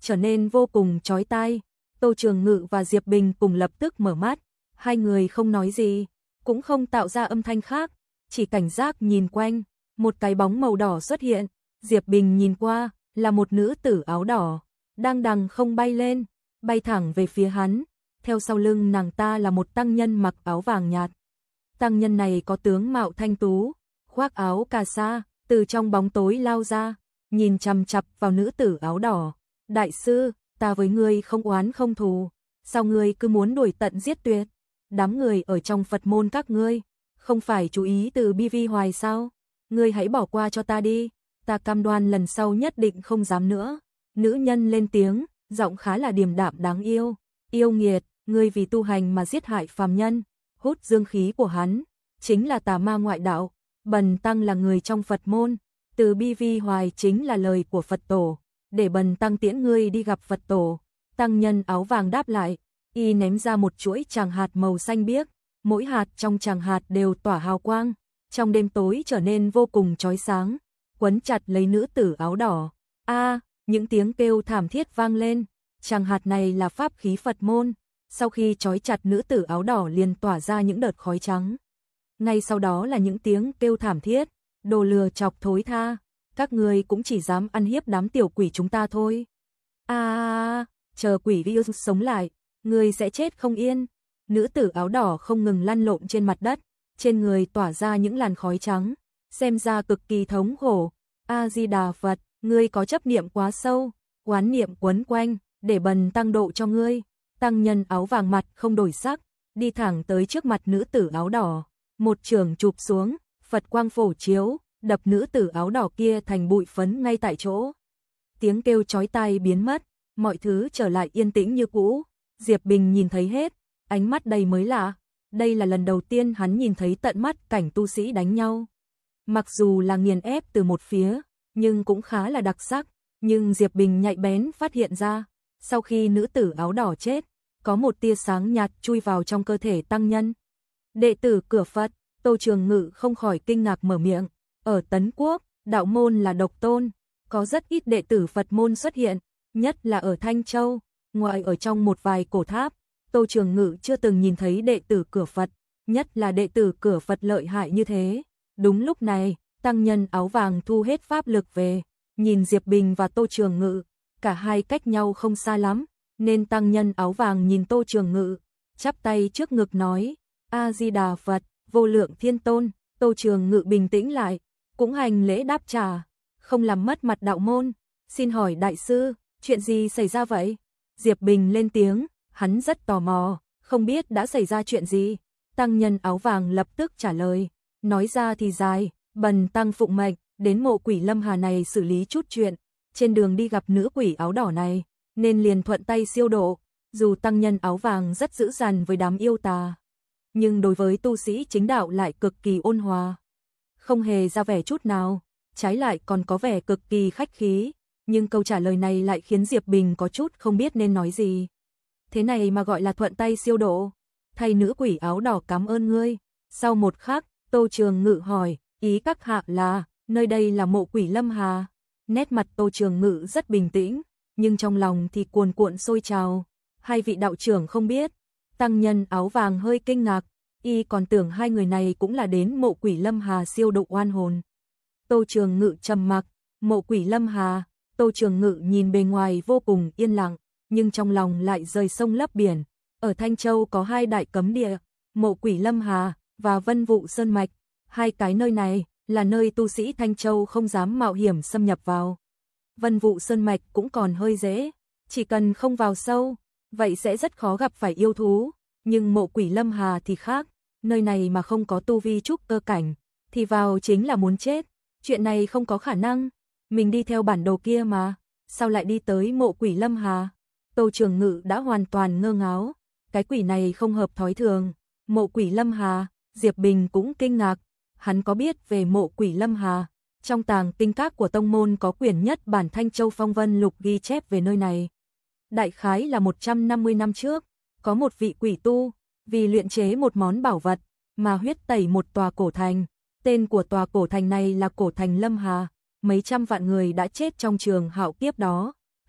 trở nên vô cùng chói tai. Tô Trường Ngự và Diệp Bình cùng lập tức mở mắt, hai người không nói gì, cũng không tạo ra âm thanh khác, chỉ cảnh giác nhìn quanh, một cái bóng màu đỏ xuất hiện, Diệp Bình nhìn qua, là một nữ tử áo đỏ, đang đằng không bay lên, bay thẳng về phía hắn, theo sau lưng nàng ta là một tăng nhân mặc áo vàng nhạt. Tăng nhân này có tướng mạo thanh tú, khoác áo cà sa, từ trong bóng tối lao ra, nhìn chằm chằm vào nữ tử áo đỏ. Đại sư, ta với ngươi không oán không thù, sao ngươi cứ muốn đuổi tận giết tuyệt? Đám người ở trong Phật môn các ngươi, không phải chú ý từ bi vi hoài sao? Ngươi hãy bỏ qua cho ta đi, ta cam đoan lần sau nhất định không dám nữa. Nữ nhân lên tiếng, giọng khá là điềm đạm đáng yêu. Yêu nghiệt, ngươi vì tu hành mà giết hại phàm nhân, hút dương khí của hắn, chính là tà ma ngoại đạo. Bần tăng là người trong Phật môn, từ bi vi hoài chính là lời của Phật tổ, để bần tăng tiễn ngươi đi gặp Phật tổ. Tăng nhân áo vàng đáp lại, y ném ra một chuỗi tràng hạt màu xanh biếc, mỗi hạt trong tràng hạt đều tỏa hào quang, trong đêm tối trở nên vô cùng chói sáng, quấn chặt lấy nữ tử áo đỏ. A, những tiếng kêu thảm thiết vang lên, tràng hạt này là pháp khí Phật môn, sau khi trói chặt nữ tử áo đỏ liền tỏa ra những đợt khói trắng. Ngay sau đó là những tiếng kêu thảm thiết, đồ lừa chọc thối tha, các ngươi cũng chỉ dám ăn hiếp đám tiểu quỷ chúng ta thôi. A, à, chờ quỷ vi sống lại, ngươi sẽ chết không yên. Nữ tử áo đỏ không ngừng lăn lộn trên mặt đất, trên người tỏa ra những làn khói trắng, xem ra cực kỳ thống khổ. A Di Đà Phật, ngươi có chấp niệm quá sâu, oán niệm quấn quanh, để bần tăng độ cho ngươi. Tăng nhân áo vàng mặt không đổi sắc, đi thẳng tới trước mặt nữ tử áo đỏ, một chưởng chụp xuống, Phật quang phổ chiếu, đập nữ tử áo đỏ kia thành bụi phấn ngay tại chỗ. Tiếng kêu chói tai biến mất, mọi thứ trở lại yên tĩnh như cũ. Diệp Bình nhìn thấy hết, ánh mắt đầy mới lạ. Đây là lần đầu tiên hắn nhìn thấy tận mắt cảnh tu sĩ đánh nhau. Mặc dù là nghiền ép từ một phía, nhưng cũng khá là đặc sắc. Nhưng Diệp Bình nhạy bén phát hiện ra, sau khi nữ tử áo đỏ chết, có một tia sáng nhạt chui vào trong cơ thể tăng nhân. Đệ tử cửa Phật, Tô Trường Ngự không khỏi kinh ngạc mở miệng. Ở Tấn Quốc, đạo môn là độc tôn, có rất ít đệ tử Phật môn xuất hiện, nhất là ở Thanh Châu, ngoài ở trong một vài cổ tháp, Tô Trường Ngự chưa từng nhìn thấy đệ tử cửa Phật, nhất là đệ tử cửa Phật lợi hại như thế. Đúng lúc này, tăng nhân áo vàng thu hết pháp lực về, nhìn Diệp Bình và Tô Trường Ngự, cả hai cách nhau không xa lắm, nên tăng nhân áo vàng nhìn Tô Trường Ngự, chắp tay trước ngực nói, A Di Đà Phật, vô lượng thiên tôn. Tô Trường Ngự bình tĩnh lại, cũng hành lễ đáp trả, không làm mất mặt đạo môn. Xin hỏi đại sư, chuyện gì xảy ra vậy? Diệp Bình lên tiếng, hắn rất tò mò, không biết đã xảy ra chuyện gì. Tăng nhân áo vàng lập tức trả lời, nói ra thì dài, bần tăng phụng mệnh, đến mộ quỷ Lâm Hà này xử lý chút chuyện, trên đường đi gặp nữ quỷ áo đỏ này, nên liền thuận tay siêu độ. Dù tăng nhân áo vàng rất dữ dằn với đám yêu tà, nhưng đối với tu sĩ chính đạo lại cực kỳ ôn hòa, không hề ra vẻ chút nào, trái lại còn có vẻ cực kỳ khách khí, nhưng câu trả lời này lại khiến Diệp Bình có chút không biết nên nói gì. Thế này mà gọi là thuận tay siêu độ? Thay nữ quỷ áo đỏ cảm ơn ngươi. Sau một khắc, Tô Trường Ngự hỏi, ý các hạ là, nơi đây là mộ quỷ Lâm Hà? Nét mặt Tô Trường Ngự rất bình tĩnh, nhưng trong lòng thì cuồn cuộn sôi trào. Hai vị đạo trưởng không biết. Tăng nhân áo vàng hơi kinh ngạc, y còn tưởng hai người này cũng là đến mộ quỷ Lâm Hà siêu độ oan hồn. Tô Trường Ngự trầm mặc, mộ quỷ Lâm Hà. Tô Trường Ngự nhìn bề ngoài vô cùng yên lặng, nhưng trong lòng lại rời sông lấp biển. Ở Thanh Châu có hai đại cấm địa, mộ quỷ Lâm Hà và Vân Vụ Sơn Mạch. Hai cái nơi này là nơi tu sĩ Thanh Châu không dám mạo hiểm xâm nhập vào. Vân Vụ Sơn Mạch cũng còn hơi dễ, chỉ cần không vào sâu, vậy sẽ rất khó gặp phải yêu thú. Nhưng mộ quỷ Lâm Hà thì khác, nơi này mà không có tu vi trúc cơ cảnh, thì vào chính là muốn chết. Chuyện này không có khả năng, mình đi theo bản đồ kia mà, sao lại đi tới mộ quỷ Lâm Hà? Tô Trường Ngự đã hoàn toàn ngơ ngáo, cái quỷ này không hợp thói thường. Mộ quỷ Lâm Hà, Diệp Bình cũng kinh ngạc, hắn có biết về mộ quỷ Lâm Hà. Trong tàng kinh các của tông môn có quyển nhất bản Thanh Châu Phong Vân Lục ghi chép về nơi này. Đại khái là một trăm năm mươi năm trước, có một vị quỷ tu, vì luyện chế một món bảo vật, mà huyết tẩy một tòa cổ thành. Tên của tòa cổ thành này là cổ thành Lâm Hà. Mấy trăm vạn người đã chết trong trường hạo kiếp đó,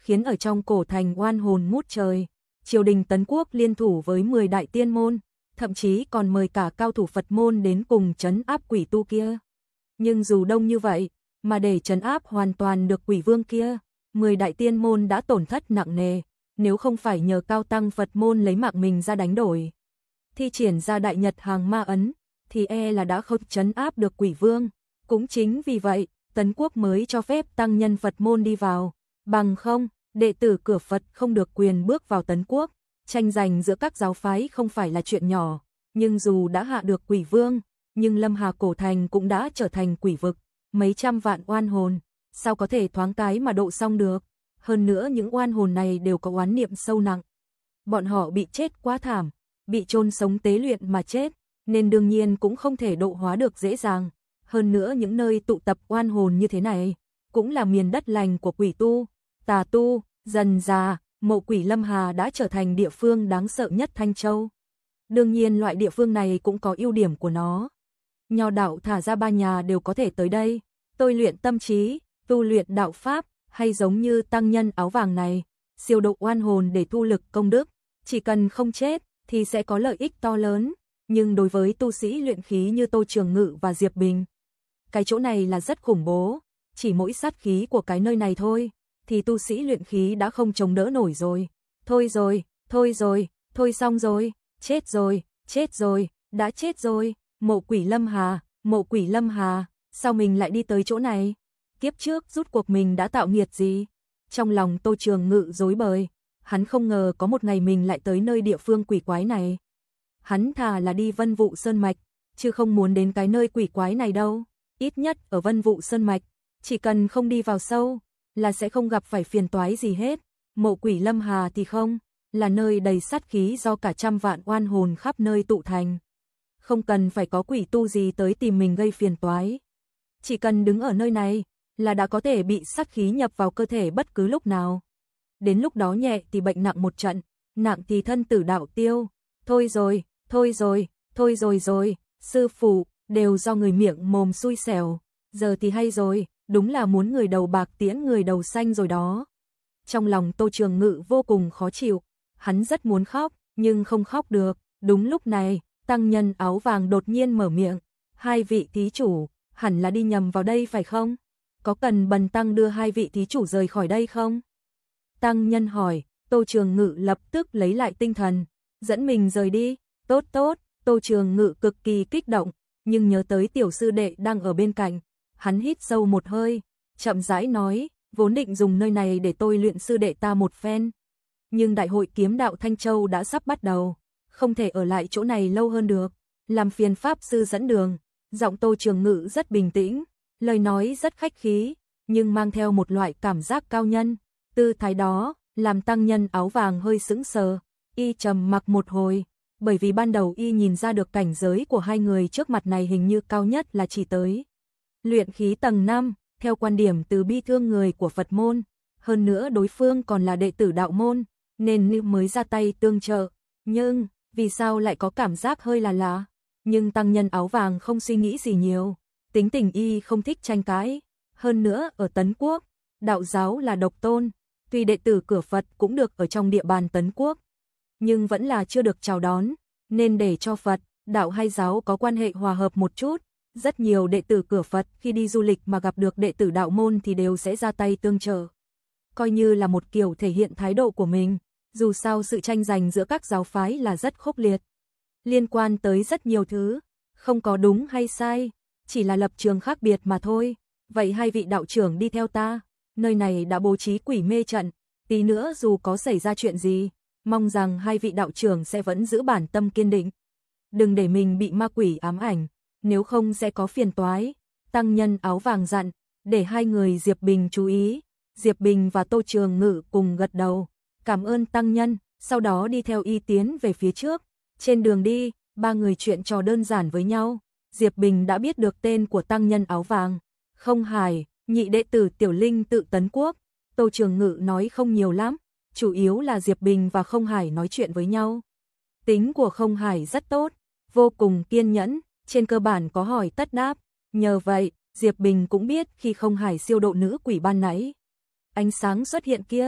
khiến ở trong cổ thành oan hồn ngút trời. Triều đình Tấn Quốc liên thủ với mười đại tiên môn, thậm chí còn mời cả cao thủ Phật môn đến cùng trấn áp quỷ tu kia. Nhưng dù đông như vậy, mà để trấn áp hoàn toàn được quỷ vương kia, mười đại tiên môn đã tổn thất nặng nề, nếu không phải nhờ cao tăng Phật môn lấy mạng mình ra đánh đổi, thi triển ra đại nhật hàng ma ấn, thì e là đã không trấn áp được quỷ vương. Cũng chính vì vậy, Tấn Quốc mới cho phép tăng nhân Phật môn đi vào, bằng không, đệ tử cửa Phật không được quyền bước vào Tấn Quốc. Tranh giành giữa các giáo phái không phải là chuyện nhỏ, nhưng dù đã hạ được quỷ vương, nhưng Lâm Hà cổ thành cũng đã trở thành quỷ vực, mấy trăm vạn oan hồn, sao có thể thoáng cái mà độ xong được. Hơn nữa những oan hồn này đều có oán niệm sâu nặng. Bọn họ bị chết quá thảm, bị chôn sống tế luyện mà chết, nên đương nhiên cũng không thể độ hóa được dễ dàng. Hơn nữa những nơi tụ tập oan hồn như thế này, cũng là miền đất lành của quỷ tu, tà tu. Dần dà, mộ quỷ Lâm Hà đã trở thành địa phương đáng sợ nhất Thanh Châu. Đương nhiên loại địa phương này cũng có ưu điểm của nó. Nho đạo thả ra ba nhà đều có thể tới đây, tôi luyện tâm trí, tu luyện đạo pháp, hay giống như tăng nhân áo vàng này, siêu độ oan hồn để thu lực công đức, chỉ cần không chết thì sẽ có lợi ích to lớn. Nhưng đối với tu sĩ luyện khí như Tô Trường Ngự và Diệp Bình, cái chỗ này là rất khủng bố, chỉ mỗi sát khí của cái nơi này thôi thì tu sĩ luyện khí đã không chống đỡ nổi rồi. Thôi rồi, thôi rồi, thôi xong rồi, chết rồi, chết rồi, đã chết rồi. Mộ quỷ Lâm Hà, mộ quỷ Lâm Hà, sao mình lại đi tới chỗ này? Kiếp trước rút cuộc mình đã tạo nghiệt gì? Trong lòng Tô Trường Ngự rối bời, hắn không ngờ có một ngày mình lại tới nơi địa phương quỷ quái này. Hắn thà là đi Vân Vụ Sơn Mạch, chứ không muốn đến cái nơi quỷ quái này đâu. Ít nhất ở Vân Vụ Sơn Mạch, chỉ cần không đi vào sâu, là sẽ không gặp phải phiền toái gì hết. Mộ quỷ Lâm Hà thì không, là nơi đầy sát khí do cả trăm vạn oan hồn khắp nơi tụ thành. Không cần phải có quỷ tu gì tới tìm mình gây phiền toái. Chỉ cần đứng ở nơi này, là đã có thể bị sát khí nhập vào cơ thể bất cứ lúc nào. Đến lúc đó nhẹ thì bệnh nặng một trận, nặng thì thân tử đạo tiêu. Thôi rồi, thôi rồi, thôi rồi rồi, sư phụ, đều do người miệng mồm xui xẻo. Giờ thì hay rồi, đúng là muốn người đầu bạc tiễn người đầu xanh rồi đó. Trong lòng Tô Trường Ngự vô cùng khó chịu, hắn rất muốn khóc, nhưng không khóc được. Đúng lúc này, tăng nhân áo vàng đột nhiên mở miệng. Hai vị thí chủ, hẳn là đi nhầm vào đây phải không? Có cần bần tăng đưa hai vị thí chủ rời khỏi đây không? Tăng nhân hỏi. Tô Trường Ngự lập tức lấy lại tinh thần, dẫn mình rời đi. Tốt tốt, Tô Trường Ngự cực kỳ kích động, nhưng nhớ tới tiểu sư đệ đang ở bên cạnh. Hắn hít sâu một hơi, chậm rãi nói, vốn định dùng nơi này để tôi luyện sư đệ ta một phen. Nhưng đại hội kiếm đạo Thanh Châu đã sắp bắt đầu, không thể ở lại chỗ này lâu hơn được. Làm phiền pháp sư dẫn đường. Giọng Tô Trường Ngự rất bình tĩnh, lời nói rất khách khí, nhưng mang theo một loại cảm giác cao nhân. Tư thái đó, làm tăng nhân áo vàng hơi sững sờ, y trầm mặc một hồi, bởi vì ban đầu y nhìn ra được cảnh giới của hai người trước mặt này hình như cao nhất là chỉ tới luyện khí tầng năm, theo quan điểm từ bi thương người của Phật môn, hơn nữa đối phương còn là đệ tử đạo môn, nên nữ mới ra tay tương trợ. Nhưng, vì sao lại có cảm giác hơi là lạ? Nhưng tăng nhân áo vàng không suy nghĩ gì nhiều, tính tình y không thích tranh cãi. Hơn nữa ở Tấn Quốc, đạo giáo là độc tôn, tuy đệ tử cửa Phật cũng được ở trong địa bàn Tấn Quốc, nhưng vẫn là chưa được chào đón, nên để cho Phật, đạo hai giáo có quan hệ hòa hợp một chút. Rất nhiều đệ tử cửa Phật khi đi du lịch mà gặp được đệ tử đạo môn thì đều sẽ ra tay tương trợ, coi như là một kiểu thể hiện thái độ của mình. Dù sao sự tranh giành giữa các giáo phái là rất khốc liệt, liên quan tới rất nhiều thứ, không có đúng hay sai, chỉ là lập trường khác biệt mà thôi. Vậy hai vị đạo trưởng đi theo ta, nơi này đã bố trí quỷ mê trận, tí nữa dù có xảy ra chuyện gì, mong rằng hai vị đạo trưởng sẽ vẫn giữ bản tâm kiên định, đừng để mình bị ma quỷ ám ảnh, nếu không sẽ có phiền toái. Tăng nhân áo vàng dặn, để hai người Diệp Bình chú ý. Diệp Bình và Tô Trường Ngự cùng gật đầu, cảm ơn tăng nhân, sau đó đi theo y tiến về phía trước. Trên đường đi, ba người chuyện trò đơn giản với nhau. Diệp Bình đã biết được tên của tăng nhân áo vàng, Không Hải, nhị đệ tử Tiểu Linh tự Tấn Quốc. Tô Trường Ngự nói không nhiều lắm, chủ yếu là Diệp Bình và Không Hải nói chuyện với nhau. Tính của Không Hải rất tốt, vô cùng kiên nhẫn, trên cơ bản có hỏi tất đáp. Nhờ vậy, Diệp Bình cũng biết khi Không Hải siêu độ nữ quỷ ban nãy, ánh sáng xuất hiện kia,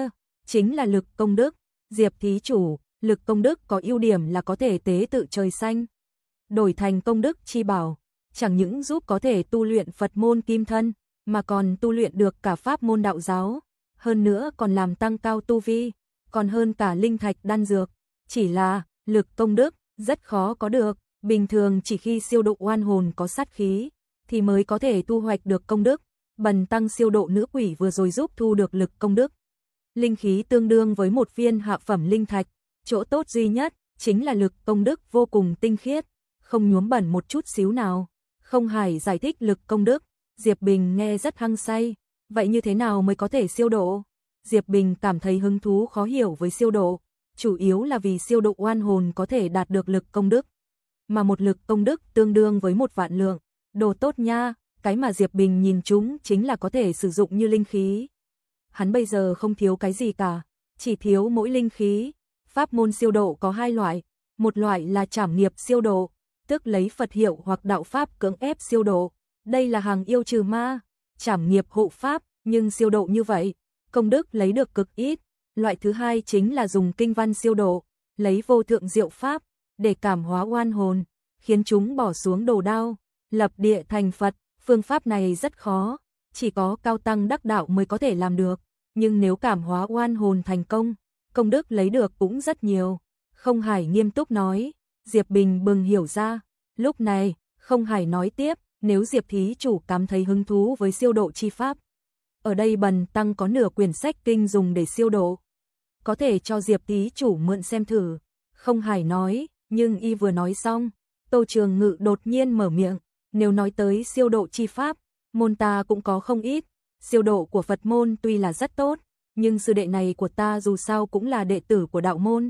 chính là lực công đức. Diệp thí chủ, lực công đức có ưu điểm là có thể tế tự trời xanh, đổi thành công đức chi bảo, chẳng những giúp có thể tu luyện Phật môn kim thân, mà còn tu luyện được cả pháp môn đạo giáo, hơn nữa còn làm tăng cao tu vi, còn hơn cả linh thạch đan dược. Chỉ là, lực công đức rất khó có được, bình thường chỉ khi siêu độ oan hồn có sát khí thì mới có thể thu hoạch được công đức. Bần tăng siêu độ nữ quỷ vừa rồi giúp thu được lực công đức. Linh khí tương đương với một viên hạ phẩm linh thạch, chỗ tốt duy nhất chính là lực công đức vô cùng tinh khiết, không nhuốm bẩn một chút xíu nào. Không Hải giải thích lực công đức, Diệp Bình nghe rất hăng say, vậy như thế nào mới có thể siêu độ? Diệp Bình cảm thấy hứng thú khó hiểu với siêu độ, chủ yếu là vì siêu độ oan hồn có thể đạt được lực công đức, mà một lực công đức tương đương với một vạn lượng, đồ tốt nha, cái mà Diệp Bình nhìn chúng chính là có thể sử dụng như linh khí. Hắn bây giờ không thiếu cái gì cả, chỉ thiếu mỗi linh khí. Pháp môn siêu độ có hai loại, một loại là trảm nghiệp siêu độ, tức lấy Phật hiệu hoặc đạo pháp cưỡng ép siêu độ, đây là hàng yêu trừ ma, trảm nghiệp hộ pháp, nhưng siêu độ như vậy, công đức lấy được cực ít. Loại thứ hai chính là dùng kinh văn siêu độ, lấy vô thượng diệu pháp để cảm hóa oan hồn, khiến chúng bỏ xuống đồ đao, lập địa thành Phật. Phương pháp này rất khó, chỉ có cao tăng đắc đạo mới có thể làm được, nhưng nếu cảm hóa oan hồn thành công, công đức lấy được cũng rất nhiều. Không Hải nghiêm túc nói. Diệp Bình bừng hiểu ra. Lúc này, Không Hải nói tiếp, nếu Diệp thí chủ cảm thấy hứng thú với siêu độ chi pháp, ở đây bần tăng có nửa quyển sách kinh dùng để siêu độ, có thể cho Diệp thí chủ mượn xem thử. Không Hải nói, nhưng y vừa nói xong, Tô Trường Ngự đột nhiên mở miệng, nếu nói tới siêu độ chi pháp, môn ta cũng có không ít, siêu độ của Phật môn tuy là rất tốt, nhưng sư đệ này của ta dù sao cũng là đệ tử của đạo môn,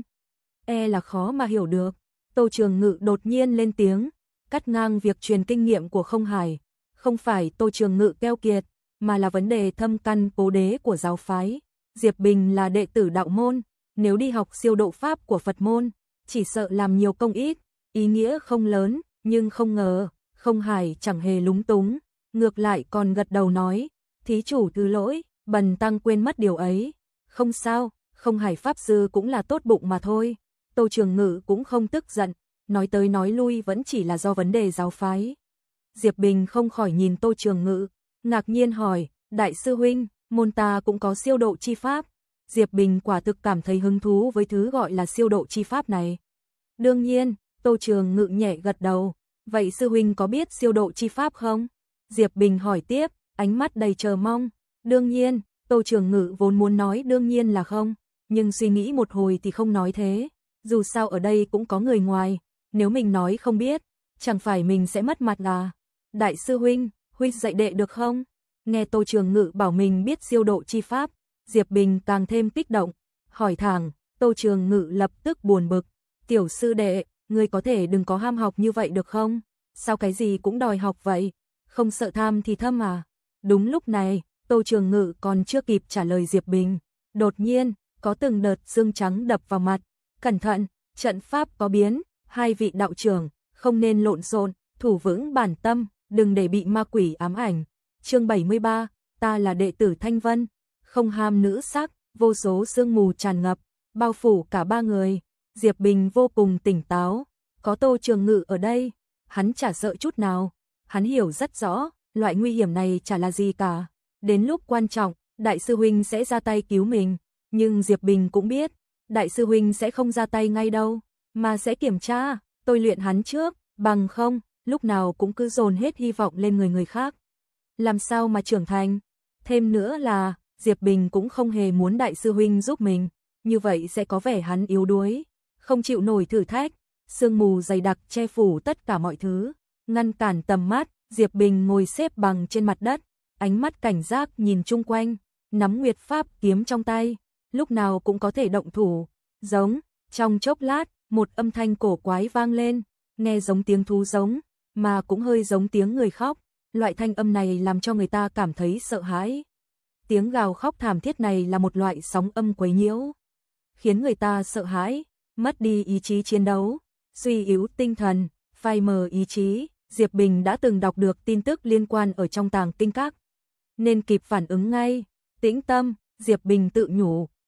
e là khó mà hiểu được. Tô Trường Ngự đột nhiên lên tiếng, cắt ngang việc truyền kinh nghiệm của Không Hải. Không phải Tô Trường Ngự keo kiệt, mà là vấn đề thâm căn cố đế của giáo phái. Diệp Bình là đệ tử đạo môn, nếu đi học siêu độ pháp của Phật môn, chỉ sợ làm nhiều công ít, ý nghĩa không lớn, nhưng không ngờ, Không Hải chẳng hề lúng túng, ngược lại còn gật đầu nói, thí chủ thứ lỗi, bần tăng quên mất điều ấy. Không sao, Không Hải pháp sư cũng là tốt bụng mà thôi. Tô Trường Ngự cũng không tức giận, nói tới nói lui vẫn chỉ là do vấn đề giáo phái. Diệp Bình không khỏi nhìn Tô Trường Ngự, ngạc nhiên hỏi, đại sư huynh, môn ta cũng có siêu độ chi pháp. Diệp Bình quả thực cảm thấy hứng thú với thứ gọi là siêu độ chi pháp này. Đương nhiên, Tô Trường Ngự nhẹ gật đầu, vậy sư huynh có biết siêu độ chi pháp không? Diệp Bình hỏi tiếp, ánh mắt đầy chờ mong. Đương nhiên, Tô Trường Ngự vốn muốn nói đương nhiên là không, nhưng suy nghĩ một hồi thì không nói thế. Dù sao ở đây cũng có người ngoài, nếu mình nói không biết, chẳng phải mình sẽ mất mặt à? Đại sư huynh, huynh dạy đệ được không? Nghe Tô Trường Ngự bảo mình biết siêu độ chi pháp, Diệp Bình càng thêm kích động, hỏi thẳng. Tô Trường Ngự lập tức buồn bực, tiểu sư đệ, ngươi có thể đừng có ham học như vậy được không? Sao cái gì cũng đòi học vậy? Không sợ tham thì thâm à? Đúng lúc này, Tô Trường Ngự còn chưa kịp trả lời Diệp Bình, đột nhiên, có từng đợt sương trắng đập vào mặt. Cẩn thận, trận pháp có biến, hai vị đạo trưởng, không nên lộn xộn, thủ vững bản tâm, đừng để bị ma quỷ ám ảnh. Chương bảy mươi ba, ta là đệ tử Thanh Vân, không ham nữ sắc, vô số sương mù tràn ngập, bao phủ cả ba người. Diệp Bình vô cùng tỉnh táo, có Tô Trường Ngự ở đây, hắn chả sợ chút nào, hắn hiểu rất rõ, loại nguy hiểm này chả là gì cả. Đến lúc quan trọng, đại sư huynh sẽ ra tay cứu mình, nhưng Diệp Bình cũng biết, đại sư huynh sẽ không ra tay ngay đâu, mà sẽ kiểm tra, tôi luyện hắn trước, bằng không, lúc nào cũng cứ dồn hết hy vọng lên người người khác. Làm sao mà trưởng thành? Thêm nữa là, Diệp Bình cũng không hề muốn đại sư huynh giúp mình, như vậy sẽ có vẻ hắn yếu đuối, không chịu nổi thử thách. Sương mù dày đặc che phủ tất cả mọi thứ, ngăn cản tầm mắt. Diệp Bình ngồi xếp bằng trên mặt đất, ánh mắt cảnh giác nhìn chung quanh, nắm Nguyệt Pháp kiếm trong tay, lúc nào cũng có thể động thủ. Giống, trong chốc lát, một âm thanh cổ quái vang lên, nghe giống tiếng thú giống, mà cũng hơi giống tiếng người khóc. Loại thanh âm này làm cho người ta cảm thấy sợ hãi. Tiếng gào khóc thảm thiết này là một loại sóng âm quấy nhiễu, khiến người ta sợ hãi, mất đi ý chí chiến đấu, suy yếu tinh thần, phai mờ ý chí. Diệp Bình đã từng đọc được tin tức liên quan ở trong tàng kinh các, nên kịp phản ứng ngay. Tĩnh tâm, Diệp Bình tự nhủ,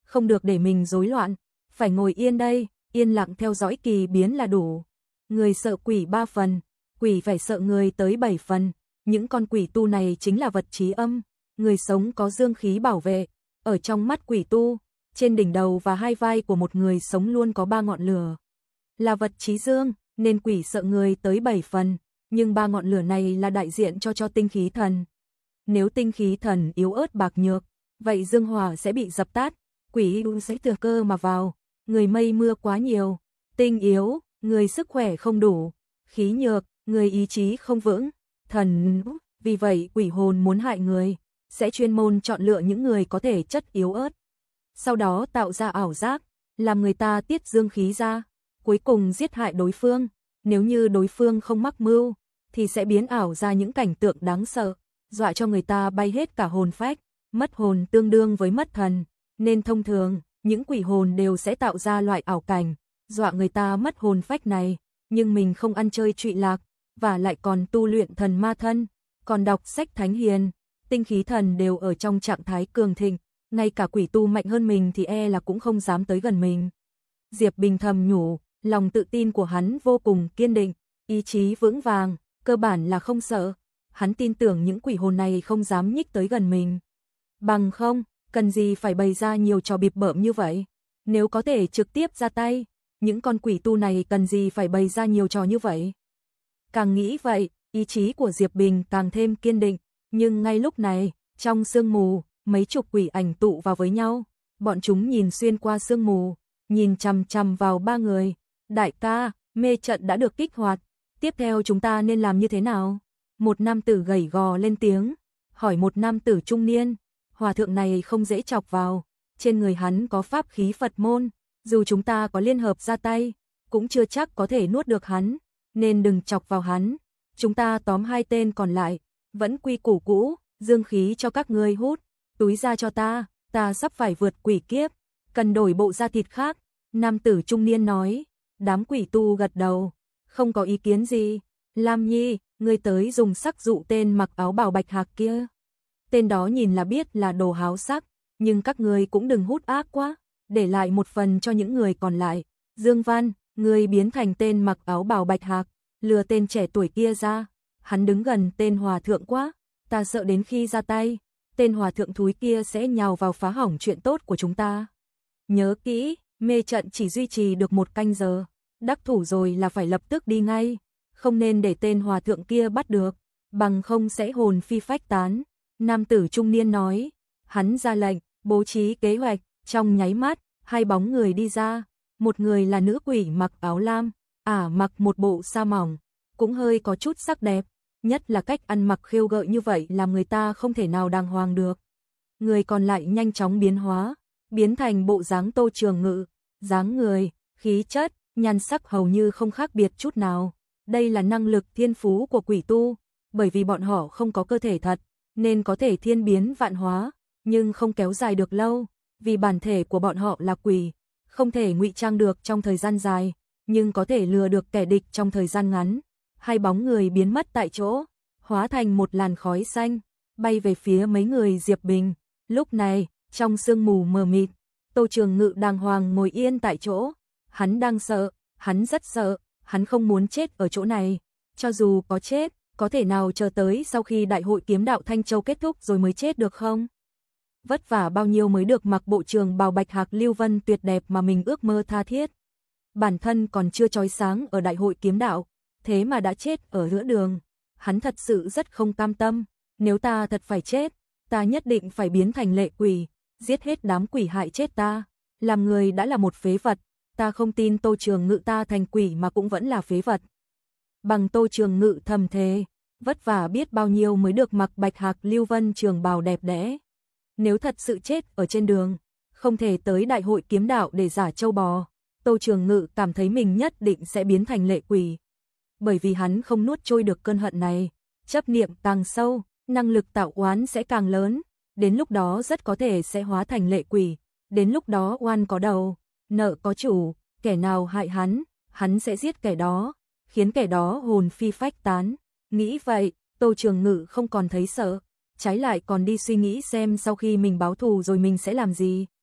không được để mình rối loạn, phải ngồi yên đây, yên lặng theo dõi kỳ biến là đủ. Người sợ quỷ ba phần, quỷ phải sợ người tới bảy phần, những con quỷ tu này chính là vật trí âm, người sống có dương khí bảo vệ, ở trong mắt quỷ tu, trên đỉnh đầu và hai vai của một người sống luôn có ba ngọn lửa. Là vật trí dương, nên quỷ sợ người tới bảy phần, nhưng ba ngọn lửa này là đại diện cho cho tinh khí thần. Nếu tinh khí thần yếu ớt bạc nhược, vậy dương hỏa sẽ bị dập tắt, quỷ sẽ thừa cơ mà vào, người mây mưa quá nhiều, tinh yếu, người sức khỏe không đủ, khí nhược, người ý chí không vững, thần, vì vậy quỷ hồn muốn hại người, sẽ chuyên môn chọn lựa những người có thể chất yếu ớt. Sau đó tạo ra ảo giác, làm người ta tiết dương khí ra, cuối cùng giết hại đối phương, nếu như đối phương không mắc mưu, thì sẽ biến ảo ra những cảnh tượng đáng sợ, dọa cho người ta bay hết cả hồn phách, mất hồn tương đương với mất thần, nên thông thường, những quỷ hồn đều sẽ tạo ra loại ảo cảnh, dọa người ta mất hồn phách này, nhưng mình không ăn chơi trụy lạc, và lại còn tu luyện thần ma thân, còn đọc sách thánh hiền, tinh khí thần đều ở trong trạng thái cường thịnh, ngay cả quỷ tu mạnh hơn mình thì e là cũng không dám tới gần mình. Diệp Bình thầm nhủ, lòng tự tin của hắn vô cùng kiên định, ý chí vững vàng, cơ bản là không sợ, hắn tin tưởng những quỷ hồn này không dám nhích tới gần mình. Bằng không, cần gì phải bày ra nhiều trò bịp bợm như vậy, nếu có thể trực tiếp ra tay, những con quỷ tu này cần gì phải bày ra nhiều trò như vậy. Càng nghĩ vậy, ý chí của Diệp Bình càng thêm kiên định, nhưng ngay lúc này, trong sương mù, mấy chục quỷ ảnh tụ vào với nhau, bọn chúng nhìn xuyên qua sương mù, nhìn chằm chằm vào ba người. Đại ca, mê trận đã được kích hoạt, tiếp theo chúng ta nên làm như thế nào? Một nam tử gầy gò lên tiếng, hỏi một nam tử trung niên, hòa thượng này không dễ chọc vào, trên người hắn có pháp khí Phật môn, dù chúng ta có liên hợp ra tay, cũng chưa chắc có thể nuốt được hắn, nên đừng chọc vào hắn, chúng ta tóm hai tên còn lại, vẫn quy củ cũ, dương khí cho các ngươi hút, túi ra cho ta, ta sắp phải vượt quỷ kiếp, cần đổi bộ da thịt khác, nam tử trung niên nói. Đám quỷ tu gật đầu, không có ý kiến gì. Lam Nhi, ngươi tới dùng sắc dụ tên mặc áo bào bạch hạc kia. Tên đó nhìn là biết là đồ háo sắc, nhưng các ngươi cũng đừng hút ác quá, để lại một phần cho những người còn lại. Dương Văn, ngươi biến thành tên mặc áo bào bạch hạc, lừa tên trẻ tuổi kia ra. Hắn đứng gần tên hòa thượng quá, ta sợ đến khi ra tay, tên hòa thượng thúi kia sẽ nhào vào phá hỏng chuyện tốt của chúng ta. Nhớ kỹ, mê trận chỉ duy trì được một canh giờ, đắc thủ rồi là phải lập tức đi ngay, không nên để tên hòa thượng kia bắt được, bằng không sẽ hồn phi phách tán. Nam tử trung niên nói, hắn ra lệnh, bố trí kế hoạch, trong nháy mắt, hai bóng người đi ra, một người là nữ quỷ mặc áo lam, ả mặc một bộ sa mỏng, cũng hơi có chút sắc đẹp, nhất là cách ăn mặc khiêu gợi như vậy làm người ta không thể nào đàng hoàng được. Người còn lại nhanh chóng biến hóa, biến thành bộ dáng Tô Trường Ngự, dáng người, khí chất, nhan sắc hầu như không khác biệt chút nào. Đây là năng lực thiên phú của quỷ tu, bởi vì bọn họ không có cơ thể thật, nên có thể thiên biến vạn hóa, nhưng không kéo dài được lâu, vì bản thể của bọn họ là quỷ, không thể ngụy trang được trong thời gian dài, nhưng có thể lừa được kẻ địch trong thời gian ngắn. Hai bóng người biến mất tại chỗ, hóa thành một làn khói xanh, bay về phía mấy người Diệp Bình. Lúc này, trong sương mù mờ mịt, Tô Trường Ngự đàng hoàng ngồi yên tại chỗ, hắn đang sợ, hắn rất sợ, hắn không muốn chết ở chỗ này, cho dù có chết, có thể nào chờ tới sau khi Đại hội Kiếm Đạo Thanh Châu kết thúc rồi mới chết được không? Vất vả bao nhiêu mới được mặc bộ trường bào bạch hạc lưu vân tuyệt đẹp mà mình ước mơ tha thiết. Bản thân còn chưa chói sáng ở Đại hội Kiếm Đạo, thế mà đã chết ở giữa đường, hắn thật sự rất không cam tâm, nếu ta thật phải chết, ta nhất định phải biến thành lệ quỷ, giết hết đám quỷ hại chết ta, làm người đã là một phế vật, ta không tin Tô Trường Ngự ta thành quỷ mà cũng vẫn là phế vật. Bằng Tô Trường Ngự thầm thề, vất vả biết bao nhiêu mới được mặc bạch hạc lưu vân trường bào đẹp đẽ. Nếu thật sự chết ở trên đường, không thể tới Đại hội Kiếm Đạo để giả châu bò, Tô Trường Ngự cảm thấy mình nhất định sẽ biến thành lệ quỷ. Bởi vì hắn không nuốt trôi được cơn hận này, chấp niệm càng sâu, năng lực tạo oán sẽ càng lớn, đến lúc đó rất có thể sẽ hóa thành lệ quỷ, đến lúc đó oan có đầu, nợ có chủ, kẻ nào hại hắn, hắn sẽ giết kẻ đó, khiến kẻ đó hồn phi phách tán. Nghĩ vậy, Tô Trường Ngự không còn thấy sợ, trái lại còn đi suy nghĩ xem sau khi mình báo thù rồi mình sẽ làm gì.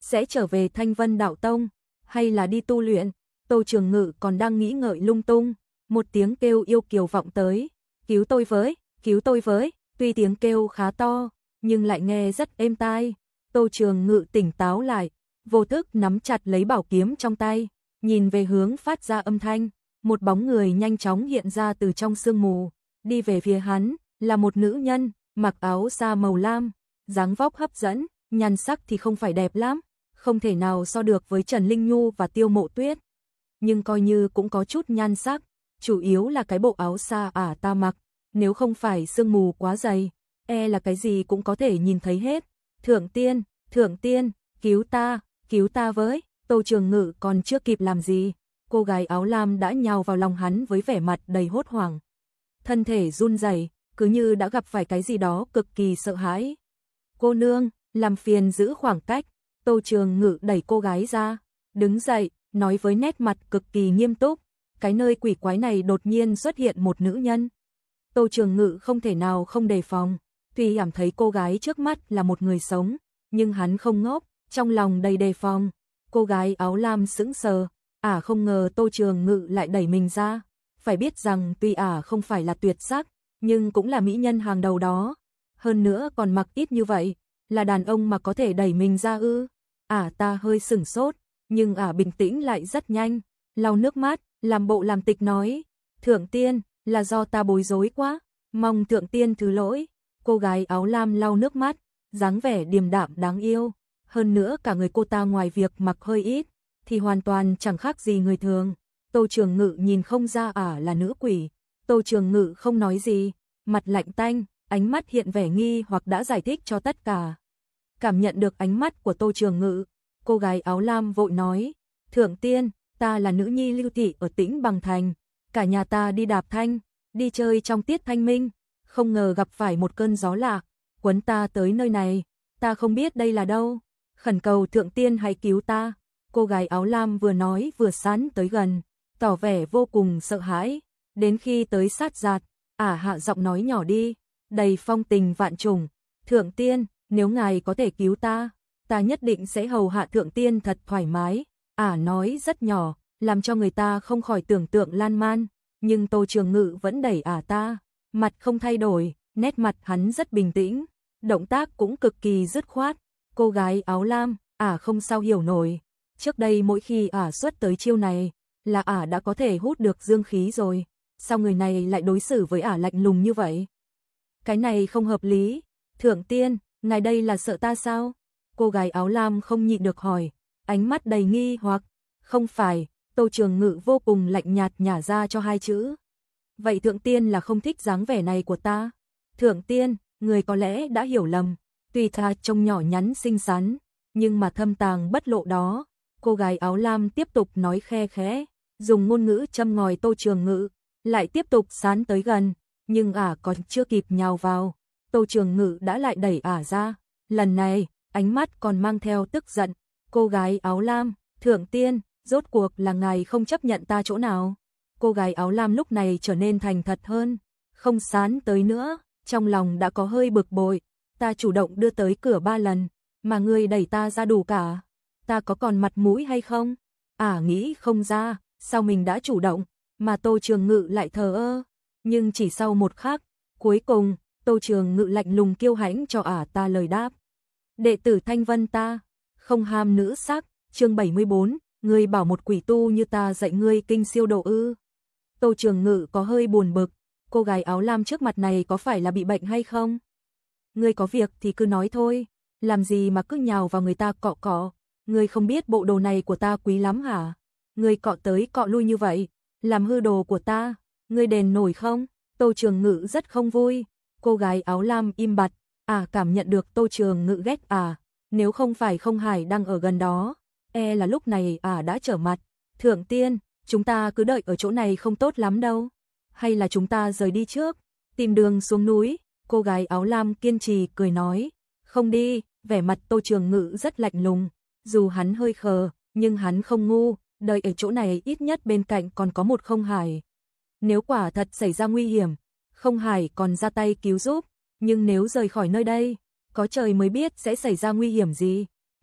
sẽ trở về Thanh Vân Đạo Tông, hay là đi tu luyện? Tô Trường Ngự còn đang nghĩ ngợi lung tung, một tiếng kêu yêu kiều vọng tới, cứu tôi với, cứu tôi với, tuy tiếng kêu khá to, nhưng lại nghe rất êm tai. Tô Trường Ngự tỉnh táo lại, vô thức nắm chặt lấy bảo kiếm trong tay, nhìn về hướng phát ra âm thanh, một bóng người nhanh chóng hiện ra từ trong sương mù, đi về phía hắn, là một nữ nhân, mặc áo sa màu lam, dáng vóc hấp dẫn, nhan sắc thì không phải đẹp lắm, không thể nào so được với Trần Linh Nhu và Tiêu Mộ Tuyết, nhưng coi như cũng có chút nhan sắc, chủ yếu là cái bộ áo sa ả ta mặc, nếu không phải sương mù quá dày, e là cái gì cũng có thể nhìn thấy hết. Thượng Tiên, Thượng Tiên, cứu ta, cứu ta với. Tô Trường Ngự còn chưa kịp làm gì, cô gái áo lam đã nhào vào lòng hắn với vẻ mặt đầy hốt hoảng. Thân thể run rẩy, cứ như đã gặp phải cái gì đó cực kỳ sợ hãi. Cô nương, làm phiền giữ khoảng cách. Tô Trường Ngự đẩy cô gái ra, đứng dậy, nói với nét mặt cực kỳ nghiêm túc. Cái nơi quỷ quái này đột nhiên xuất hiện một nữ nhân. Tô Trường Ngự không thể nào không đề phòng, tuy cảm thấy cô gái trước mắt là một người sống, nhưng hắn không ngốc, trong lòng đầy đề phòng. Cô gái áo lam sững sờ, ả không ngờ Tô Trường Ngự lại đẩy mình ra. Phải biết rằng tuy ả không phải là tuyệt sắc, nhưng cũng là mỹ nhân hàng đầu đó. Hơn nữa còn mặc ít như vậy, là đàn ông mà có thể đẩy mình ra ư? Ả ta hơi sửng sốt, nhưng ả bình tĩnh lại rất nhanh, lau nước mắt, làm bộ làm tịch nói, Thượng Tiên, là do ta bối rối quá, mong Thượng Tiên thứ lỗi. Cô gái áo lam lau nước mắt, dáng vẻ điềm đạm đáng yêu, hơn nữa cả người cô ta ngoài việc mặc hơi ít, thì hoàn toàn chẳng khác gì người thường. Tô Trường Ngự nhìn không ra ả là nữ quỷ, Tô Trường Ngự không nói gì, mặt lạnh tanh, ánh mắt hiện vẻ nghi hoặc đã giải thích cho tất cả. Cảm nhận được ánh mắt của Tô Trường Ngự, cô gái áo lam vội nói, Thượng Tiên, ta là nữ nhi Lưu Thị ở Tĩnh Bằng Thành, cả nhà ta đi đạp thanh, đi chơi trong tiết thanh minh, không ngờ gặp phải một cơn gió lạ, quấn ta tới nơi này, ta không biết đây là đâu, khẩn cầu Thượng Tiên hãy cứu ta. Cô gái áo lam vừa nói vừa sán tới gần, tỏ vẻ vô cùng sợ hãi, đến khi tới sát giạt, ả hạ giọng nói nhỏ đi, đầy phong tình vạn trùng, Thượng Tiên, nếu ngài có thể cứu ta, ta nhất định sẽ hầu hạ Thượng Tiên thật thoải mái. Ả nói rất nhỏ, làm cho người ta không khỏi tưởng tượng lan man, nhưng Tô Trường Ngự vẫn đẩy ả ta, mặt không thay đổi, nét mặt hắn rất bình tĩnh, động tác cũng cực kỳ dứt khoát. Cô gái áo lam, ả không sao hiểu nổi, trước đây mỗi khi ả xuất tới chiêu này, là ả đã có thể hút được dương khí rồi, sao người này lại đối xử với ả lạnh lùng như vậy? Cái này không hợp lý. Thượng Tiên, ngài đây là sợ ta sao? Cô gái áo lam không nhịn được hỏi, ánh mắt đầy nghi hoặc. Không phải. Tô Trường Ngự vô cùng lạnh nhạt nhả ra cho hai chữ. Vậy Thượng Tiên là không thích dáng vẻ này của ta? Thượng Tiên, người có lẽ đã hiểu lầm, tuy ta trông nhỏ nhắn xinh xắn, nhưng mà thâm tàng bất lộ đó. Cô gái áo lam tiếp tục nói khe khẽ, dùng ngôn ngữ châm ngòi Tô Trường Ngự, lại tiếp tục sán tới gần, nhưng ả còn chưa kịp nhào vào, Tô Trường Ngự đã lại đẩy ả ra. Lần này, ánh mắt còn mang theo tức giận. Cô gái áo lam, Thượng Tiên, rốt cuộc là ngài không chấp nhận ta chỗ nào? Cô gái áo lam lúc này trở nên thành thật hơn, không sán tới nữa, trong lòng đã có hơi bực bội. Ta chủ động đưa tới cửa ba lần, mà ngươi đẩy ta ra đủ cả, ta có còn mặt mũi hay không? Ả nghĩ không ra, sao mình đã chủ động, mà Tô Trường Ngự lại thờ ơ. Nhưng chỉ sau một khắc, cuối cùng, Tô Trường Ngự lạnh lùng kiêu hãnh cho ả ta lời đáp. Đệ tử Thanh Vân ta, không ham nữ sắc. Chương bảy mươi bốn, ngươi bảo một quỷ tu như ta dạy ngươi kinh siêu độ ư? Tô Trường Ngự có hơi buồn bực, cô gái áo lam trước mặt này có phải là bị bệnh hay không? Ngươi có việc thì cứ nói thôi, làm gì mà cứ nhào vào người ta cọ cọ, ngươi không biết bộ đồ này của ta quý lắm hả? Ngươi cọ tới cọ lui như vậy, làm hư đồ của ta, ngươi đền nổi không? Tô Trường Ngự rất không vui, cô gái áo lam im bặt, à cảm nhận được Tô Trường Ngự ghét à, nếu không phải Không Hải đang ở gần đó, e là lúc này ả à đã trở mặt. Thượng Tiên, chúng ta cứ đợi ở chỗ này không tốt lắm đâu, hay là chúng ta rời đi trước, tìm đường xuống núi? Cô gái áo lam kiên trì cười nói, không đi. Vẻ mặt Tô Trường Ngự rất lạnh lùng, dù hắn hơi khờ, nhưng hắn không ngu, đợi ở chỗ này ít nhất bên cạnh còn có một Không Hải. Nếu quả thật xảy ra nguy hiểm, Không Hải còn ra tay cứu giúp, nhưng nếu rời khỏi nơi đây, có trời mới biết sẽ xảy ra nguy hiểm gì.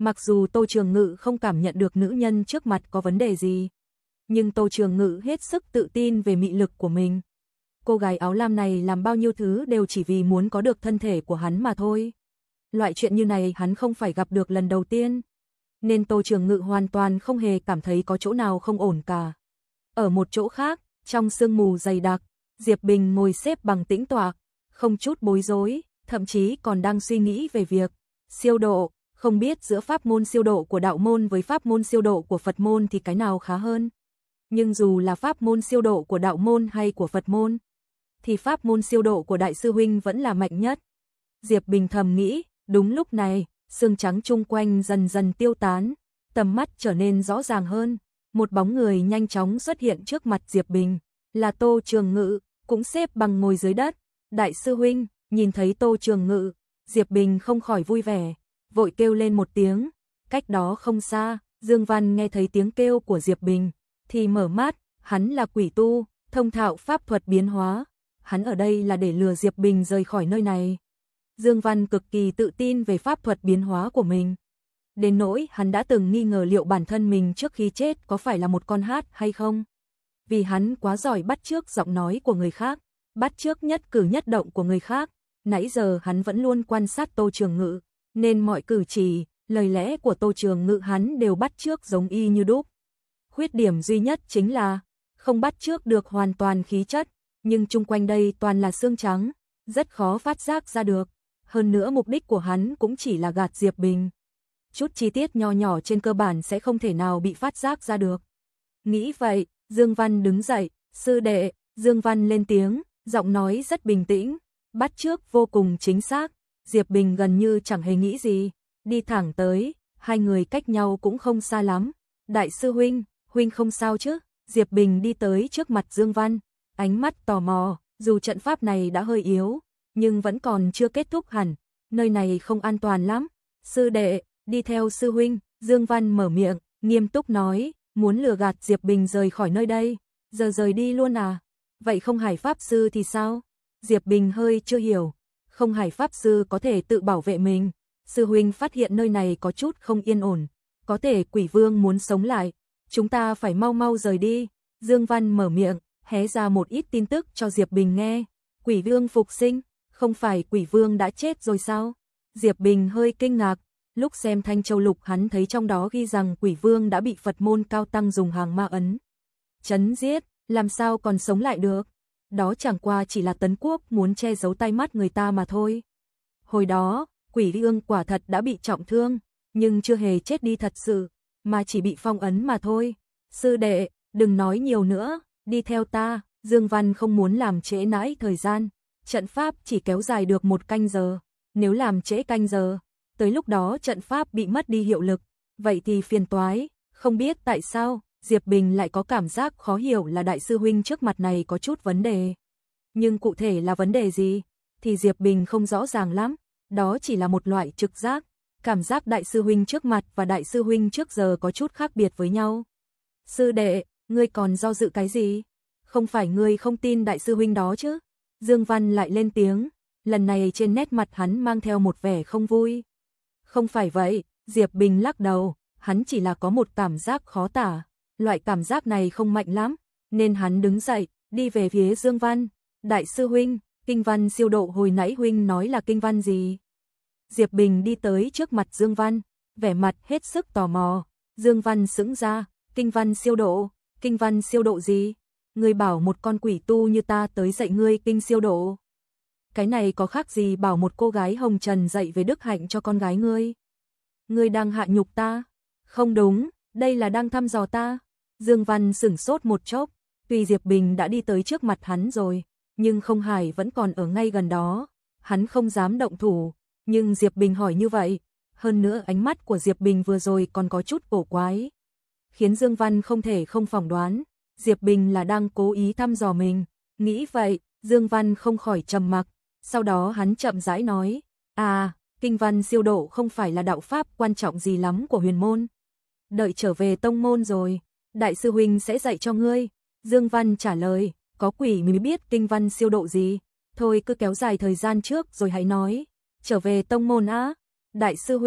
Mặc dù Tô Trường Ngự không cảm nhận được nữ nhân trước mặt có vấn đề gì, nhưng Tô Trường Ngự hết sức tự tin về mị lực của mình. Cô gái áo lam này làm bao nhiêu thứ đều chỉ vì muốn có được thân thể của hắn mà thôi. Loại chuyện như này hắn không phải gặp được lần đầu tiên, nên Tô Trường Ngự hoàn toàn không hề cảm thấy có chỗ nào không ổn cả. Ở một chỗ khác, trong sương mù dày đặc, Diệp Bình ngồi xếp bằng tĩnh tọa, không chút bối rối, thậm chí còn đang suy nghĩ về việc siêu độ, không biết giữa pháp môn siêu độ của đạo môn với pháp môn siêu độ của Phật môn thì cái nào khá hơn. Nhưng dù là pháp môn siêu độ của đạo môn hay của Phật môn, thì pháp môn siêu độ của đại sư huynh vẫn là mạnh nhất. Diệp Bình thầm nghĩ, đúng lúc này, sương trắng chung quanh dần dần tiêu tán, tầm mắt trở nên rõ ràng hơn. Một bóng người nhanh chóng xuất hiện trước mặt Diệp Bình, là Tô Trường Ngự, cũng xếp bằng ngồi dưới đất. Đại sư huynh, nhìn thấy Tô Trường Ngự, Diệp Bình không khỏi vui vẻ, vội kêu lên một tiếng. Cách đó không xa, Dương Văn nghe thấy tiếng kêu của Diệp Bình, thì mở mắt, hắn là quỷ tu, thông thạo pháp thuật biến hóa. Hắn ở đây là để lừa Diệp Bình rời khỏi nơi này. Dương Văn cực kỳ tự tin về pháp thuật biến hóa của mình. Đến nỗi hắn đã từng nghi ngờ liệu bản thân mình trước khi chết có phải là một con hát hay không. Vì hắn quá giỏi bắt chước giọng nói của người khác, bắt chước nhất cử nhất động của người khác. Nãy giờ hắn vẫn luôn quan sát Tô Trường Ngự, nên mọi cử chỉ, lời lẽ của Tô Trường Ngự hắn đều bắt chước giống y như đúc. Khuyết điểm duy nhất chính là không bắt chước được hoàn toàn khí chất, nhưng chung quanh đây toàn là xương trắng, rất khó phát giác ra được. Hơn nữa mục đích của hắn cũng chỉ là gạt Diệp Bình. Chút chi tiết nho nhỏ trên cơ bản sẽ không thể nào bị phát giác ra được. Nghĩ vậy, Dương Văn đứng dậy, sư đệ, Dương Văn lên tiếng, giọng nói rất bình tĩnh, bắt chước vô cùng chính xác. Diệp Bình gần như chẳng hề nghĩ gì, đi thẳng tới, hai người cách nhau cũng không xa lắm. Đại sư huynh, huynh không sao chứ? Diệp Bình đi tới trước mặt Dương Văn, ánh mắt tò mò, dù trận pháp này đã hơi yếu, nhưng vẫn còn chưa kết thúc hẳn, nơi này không an toàn lắm. Sư đệ, đi theo sư huynh, Dương Văn mở miệng, nghiêm túc nói, muốn lừa gạt Diệp Bình rời khỏi nơi đây, giờ rời đi luôn à? Vậy Không Hải Pháp Sư thì sao? Diệp Bình hơi chưa hiểu, Không Hải Pháp Sư có thể tự bảo vệ mình, sư huynh phát hiện nơi này có chút không yên ổn, có thể Quỷ Vương muốn sống lại, chúng ta phải mau mau rời đi. Dương Văn mở miệng, hé ra một ít tin tức cho Diệp Bình nghe. Quỷ Vương phục sinh, không phải Quỷ Vương đã chết rồi sao? Diệp Bình hơi kinh ngạc, lúc xem Thanh Châu Lục hắn thấy trong đó ghi rằng Quỷ Vương đã bị Phật môn cao tăng dùng hàng ma ấn chấn giết, làm sao còn sống lại được? Đó chẳng qua chỉ là Tấn Quốc muốn che giấu tai mắt người ta mà thôi. Hồi đó, Quỷ Vương quả thật đã bị trọng thương, nhưng chưa hề chết đi thật sự, mà chỉ bị phong ấn mà thôi. Sư đệ, đừng nói nhiều nữa, đi theo ta. Dương Văn không muốn làm trễ nãi thời gian, trận pháp chỉ kéo dài được một canh giờ, nếu làm trễ canh giờ, tới lúc đó trận pháp bị mất đi hiệu lực, vậy thì phiền toái. Không biết tại sao, Diệp Bình lại có cảm giác khó hiểu là đại sư huynh trước mặt này có chút vấn đề. Nhưng cụ thể là vấn đề gì, thì Diệp Bình không rõ ràng lắm, đó chỉ là một loại trực giác, cảm giác đại sư huynh trước mặt và đại sư huynh trước giờ có chút khác biệt với nhau. Sư đệ, ngươi còn do dự cái gì? Không phải ngươi không tin đại sư huynh đó chứ? Dương Văn lại lên tiếng, lần này trên nét mặt hắn mang theo một vẻ không vui. Không phải vậy, Diệp Bình lắc đầu, hắn chỉ là có một cảm giác khó tả, loại cảm giác này không mạnh lắm, nên hắn đứng dậy, đi về phía Dương Văn. Đại sư huynh, kinh văn siêu độ hồi nãy huynh nói là kinh văn gì? Diệp Bình đi tới trước mặt Dương Văn, vẻ mặt hết sức tò mò. Dương Văn sững ra, kinh văn siêu độ, kinh văn siêu độ gì? Ngươi bảo một con quỷ tu như ta tới dạy ngươi kinh siêu độ. Cái này có khác gì bảo một cô gái hồng trần dạy về đức hạnh cho con gái ngươi? Ngươi đang hạ nhục ta? Không đúng, đây là đang thăm dò ta. Dương Văn sửng sốt một chốc, tuy Diệp Bình đã đi tới trước mặt hắn rồi, nhưng Không Hải vẫn còn ở ngay gần đó, hắn không dám động thủ, nhưng Diệp Bình hỏi như vậy, hơn nữa ánh mắt của Diệp Bình vừa rồi còn có chút cổ quái, khiến Dương Văn không thể không phỏng đoán, Diệp Bình là đang cố ý thăm dò mình. Nghĩ vậy, Dương Văn không khỏi trầm mặc, sau đó hắn chậm rãi nói, à, kinh văn siêu độ không phải là đạo pháp quan trọng gì lắm của huyền môn. Đợi trở về tông môn rồi, đại sư huynh sẽ dạy cho ngươi. Dương Văn trả lời, có quỷ mới biết kinh văn siêu độ gì, thôi cứ kéo dài thời gian trước rồi hãy nói. Trở về tông môn á? Đại sư huynh,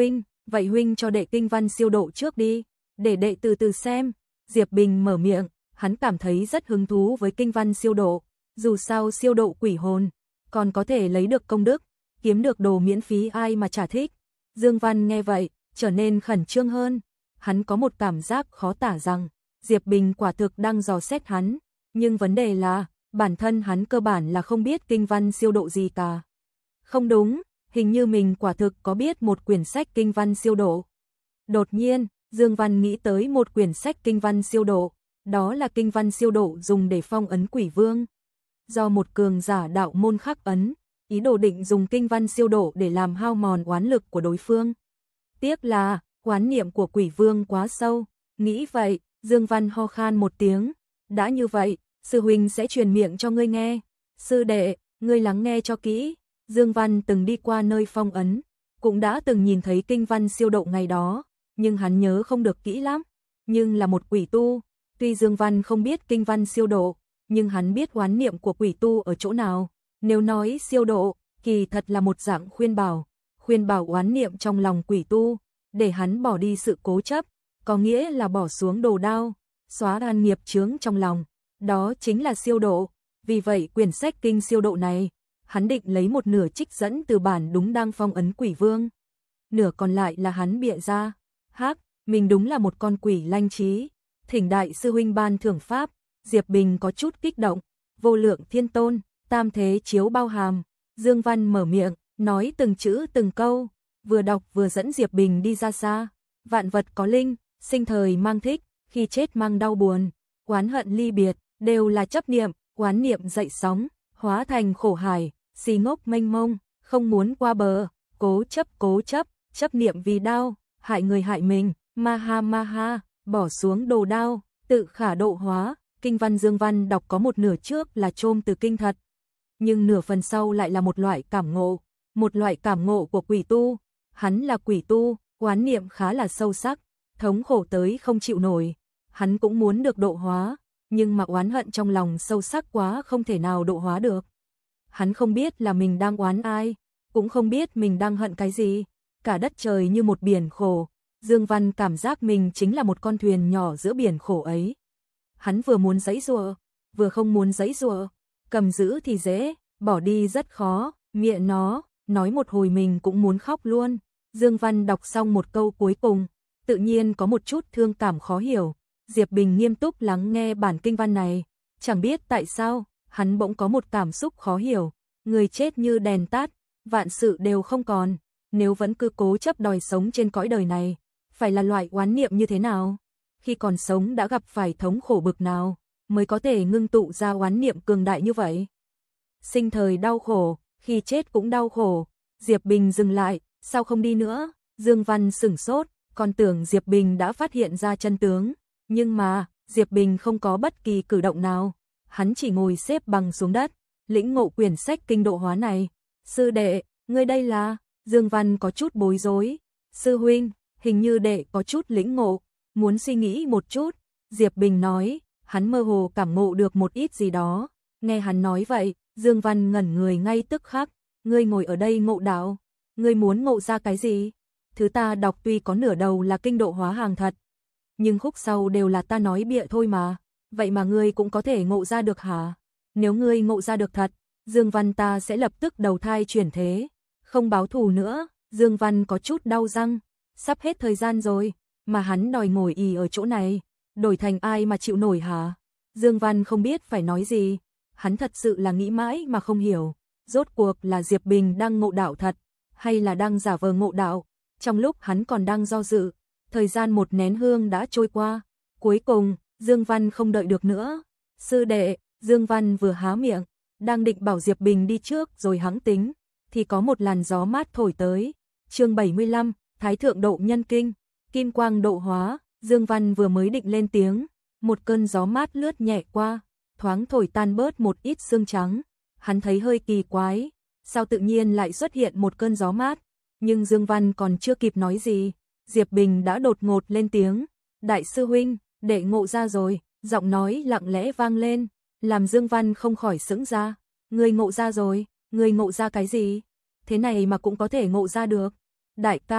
Vậy huynh cho đệ kinh văn siêu độ trước đi, để đệ từ từ xem. Diệp Bình mở miệng, hắn cảm thấy rất hứng thú với kinh văn siêu độ, dù sao siêu độ quỷ hồn, còn có thể lấy được công đức, kiếm được đồ miễn phí ai mà chả thích. Dương Văn nghe vậy, trở nên khẩn trương hơn, hắn có một cảm giác khó tả rằng, Diệp Bình quả thực đang dò xét hắn, nhưng vấn đề là, bản thân hắn cơ bản là không biết kinh văn siêu độ gì cả. Không đúng, hình như mình quả thực có biết một quyển sách kinh văn siêu độ. Đột nhiên, Dương Văn nghĩ tới một quyển sách kinh văn siêu độ, đó là kinh văn siêu độ dùng để phong ấn quỷ vương. Do một cường giả đạo môn khắc ấn, ý đồ định dùng kinh văn siêu độ để làm hao mòn oán lực của đối phương. Tiếc là, oán niệm của quỷ vương quá sâu, nghĩ vậy, Dương Văn ho khan một tiếng, đã như vậy, sư huynh sẽ truyền miệng cho ngươi nghe. Sư đệ, ngươi lắng nghe cho kỹ. Dương Văn từng đi qua nơi phong ấn, cũng đã từng nhìn thấy kinh văn siêu độ ngày đó, nhưng hắn nhớ không được kỹ lắm. Nhưng là một quỷ tu, tuy Dương Văn không biết kinh văn siêu độ, nhưng hắn biết oán niệm của quỷ tu ở chỗ nào. Nếu nói siêu độ, kỳ thật là một dạng khuyên bảo, khuyên bảo oán niệm trong lòng quỷ tu, để hắn bỏ đi sự cố chấp, có nghĩa là bỏ xuống đồ đao, xóa an nghiệp chướng trong lòng. Đó chính là siêu độ. Vì vậy quyển sách kinh siêu độ này, hắn định lấy một nửa trích dẫn từ bản đúng đang phong ấn quỷ vương. Nửa còn lại là hắn bịa ra. Hắc, mình đúng là một con quỷ lanh trí. Thỉnh đại sư huynh ban thưởng pháp. Diệp Bình có chút kích động. Vô lượng thiên tôn, tam thế chiếu bao hàm. Dương Văn mở miệng, nói từng chữ từng câu, vừa đọc vừa dẫn Diệp Bình đi ra xa. Vạn vật có linh, sinh thời mang thích, khi chết mang đau buồn, oán hận ly biệt, đều là chấp niệm, oán niệm dậy sóng, hóa thành khổ hải, si ngốc mênh mông, không muốn qua bờ, cố chấp cố chấp, chấp niệm vì đau, hại người hại mình, ma ha ma ha, bỏ xuống đồ đao, tự khả độ hóa. Kinh văn Dương Văn đọc có một nửa trước là chôm từ kinh thật, nhưng nửa phần sau lại là một loại cảm ngộ, một loại cảm ngộ của quỷ tu. Hắn là quỷ tu, oán niệm khá là sâu sắc, thống khổ tới không chịu nổi, hắn cũng muốn được độ hóa, nhưng mà oán hận trong lòng sâu sắc quá không thể nào độ hóa được. Hắn không biết là mình đang oán ai, cũng không biết mình đang hận cái gì, cả đất trời như một biển khổ, Dương Văn cảm giác mình chính là một con thuyền nhỏ giữa biển khổ ấy. Hắn vừa muốn giãy giụa, vừa không muốn giãy giụa, cầm giữ thì dễ, bỏ đi rất khó, mẹ nó, nói một hồi mình cũng muốn khóc luôn. Dương Văn đọc xong một câu cuối cùng, tự nhiên có một chút thương cảm khó hiểu. Diệp Bình nghiêm túc lắng nghe bản kinh văn này, chẳng biết tại sao, hắn bỗng có một cảm xúc khó hiểu, người chết như đèn tắt, vạn sự đều không còn, nếu vẫn cứ cố chấp đòi sống trên cõi đời này, phải là loại oán niệm như thế nào? Khi còn sống đã gặp phải thống khổ bực nào, mới có thể ngưng tụ ra oán niệm cường đại như vậy? Sinh thời đau khổ, khi chết cũng đau khổ. Diệp Bình dừng lại, sao không đi nữa? Dương Văn sửng sốt, còn tưởng Diệp Bình đã phát hiện ra chân tướng. Nhưng mà, Diệp Bình không có bất kỳ cử động nào. Hắn chỉ ngồi xếp bằng xuống đất, lĩnh ngộ quyển sách kinh độ hóa này. Sư đệ, ngươi đây là... Dương Văn có chút bối rối. Sư huynh, hình như đệ có chút lĩnh ngộ, muốn suy nghĩ một chút. Diệp Bình nói, hắn mơ hồ cảm ngộ được một ít gì đó. Nghe hắn nói vậy, Dương Văn ngẩn người ngay tức khắc. Ngươi ngồi ở đây ngộ đạo, ngươi muốn ngộ ra cái gì? Thứ ta đọc tuy có nửa đầu là kinh độ hóa hàng thật, nhưng khúc sau đều là ta nói bịa thôi mà. Vậy mà ngươi cũng có thể ngộ ra được hả? Nếu ngươi ngộ ra được thật, Dương Văn ta sẽ lập tức đầu thai chuyển thế, không báo thù nữa. Dương Văn có chút đau răng, sắp hết thời gian rồi, mà hắn đòi ngồi ì ở chỗ này, đổi thành ai mà chịu nổi hả? Dương Văn không biết phải nói gì, hắn thật sự là nghĩ mãi mà không hiểu, rốt cuộc là Diệp Bình đang ngộ đạo thật, hay là đang giả vờ ngộ đạo? Trong lúc hắn còn đang do dự, thời gian một nén hương đã trôi qua, cuối cùng, Dương Văn không đợi được nữa. Sư đệ, Dương Văn vừa há miệng, đang định bảo Diệp Bình đi trước rồi hãng tính, thì có một làn gió mát thổi tới. Chương bảy mươi lăm, Thái thượng độ nhân kinh, kim quang độ hóa. Dương Văn vừa mới định lên tiếng, một cơn gió mát lướt nhẹ qua, thoáng thổi tan bớt một ít sương trắng. Hắn thấy hơi kỳ quái, sao tự nhiên lại xuất hiện một cơn gió mát? Nhưng Dương Văn còn chưa kịp nói gì, Diệp Bình đã đột ngột lên tiếng, đại sư huynh, đệ ngộ ra rồi. Giọng nói lặng lẽ vang lên, làm Dương Văn không khỏi sững ra. Ngươi ngộ ra rồi? Ngươi ngộ ra cái gì? Thế này mà cũng có thể ngộ ra được? Đại ca,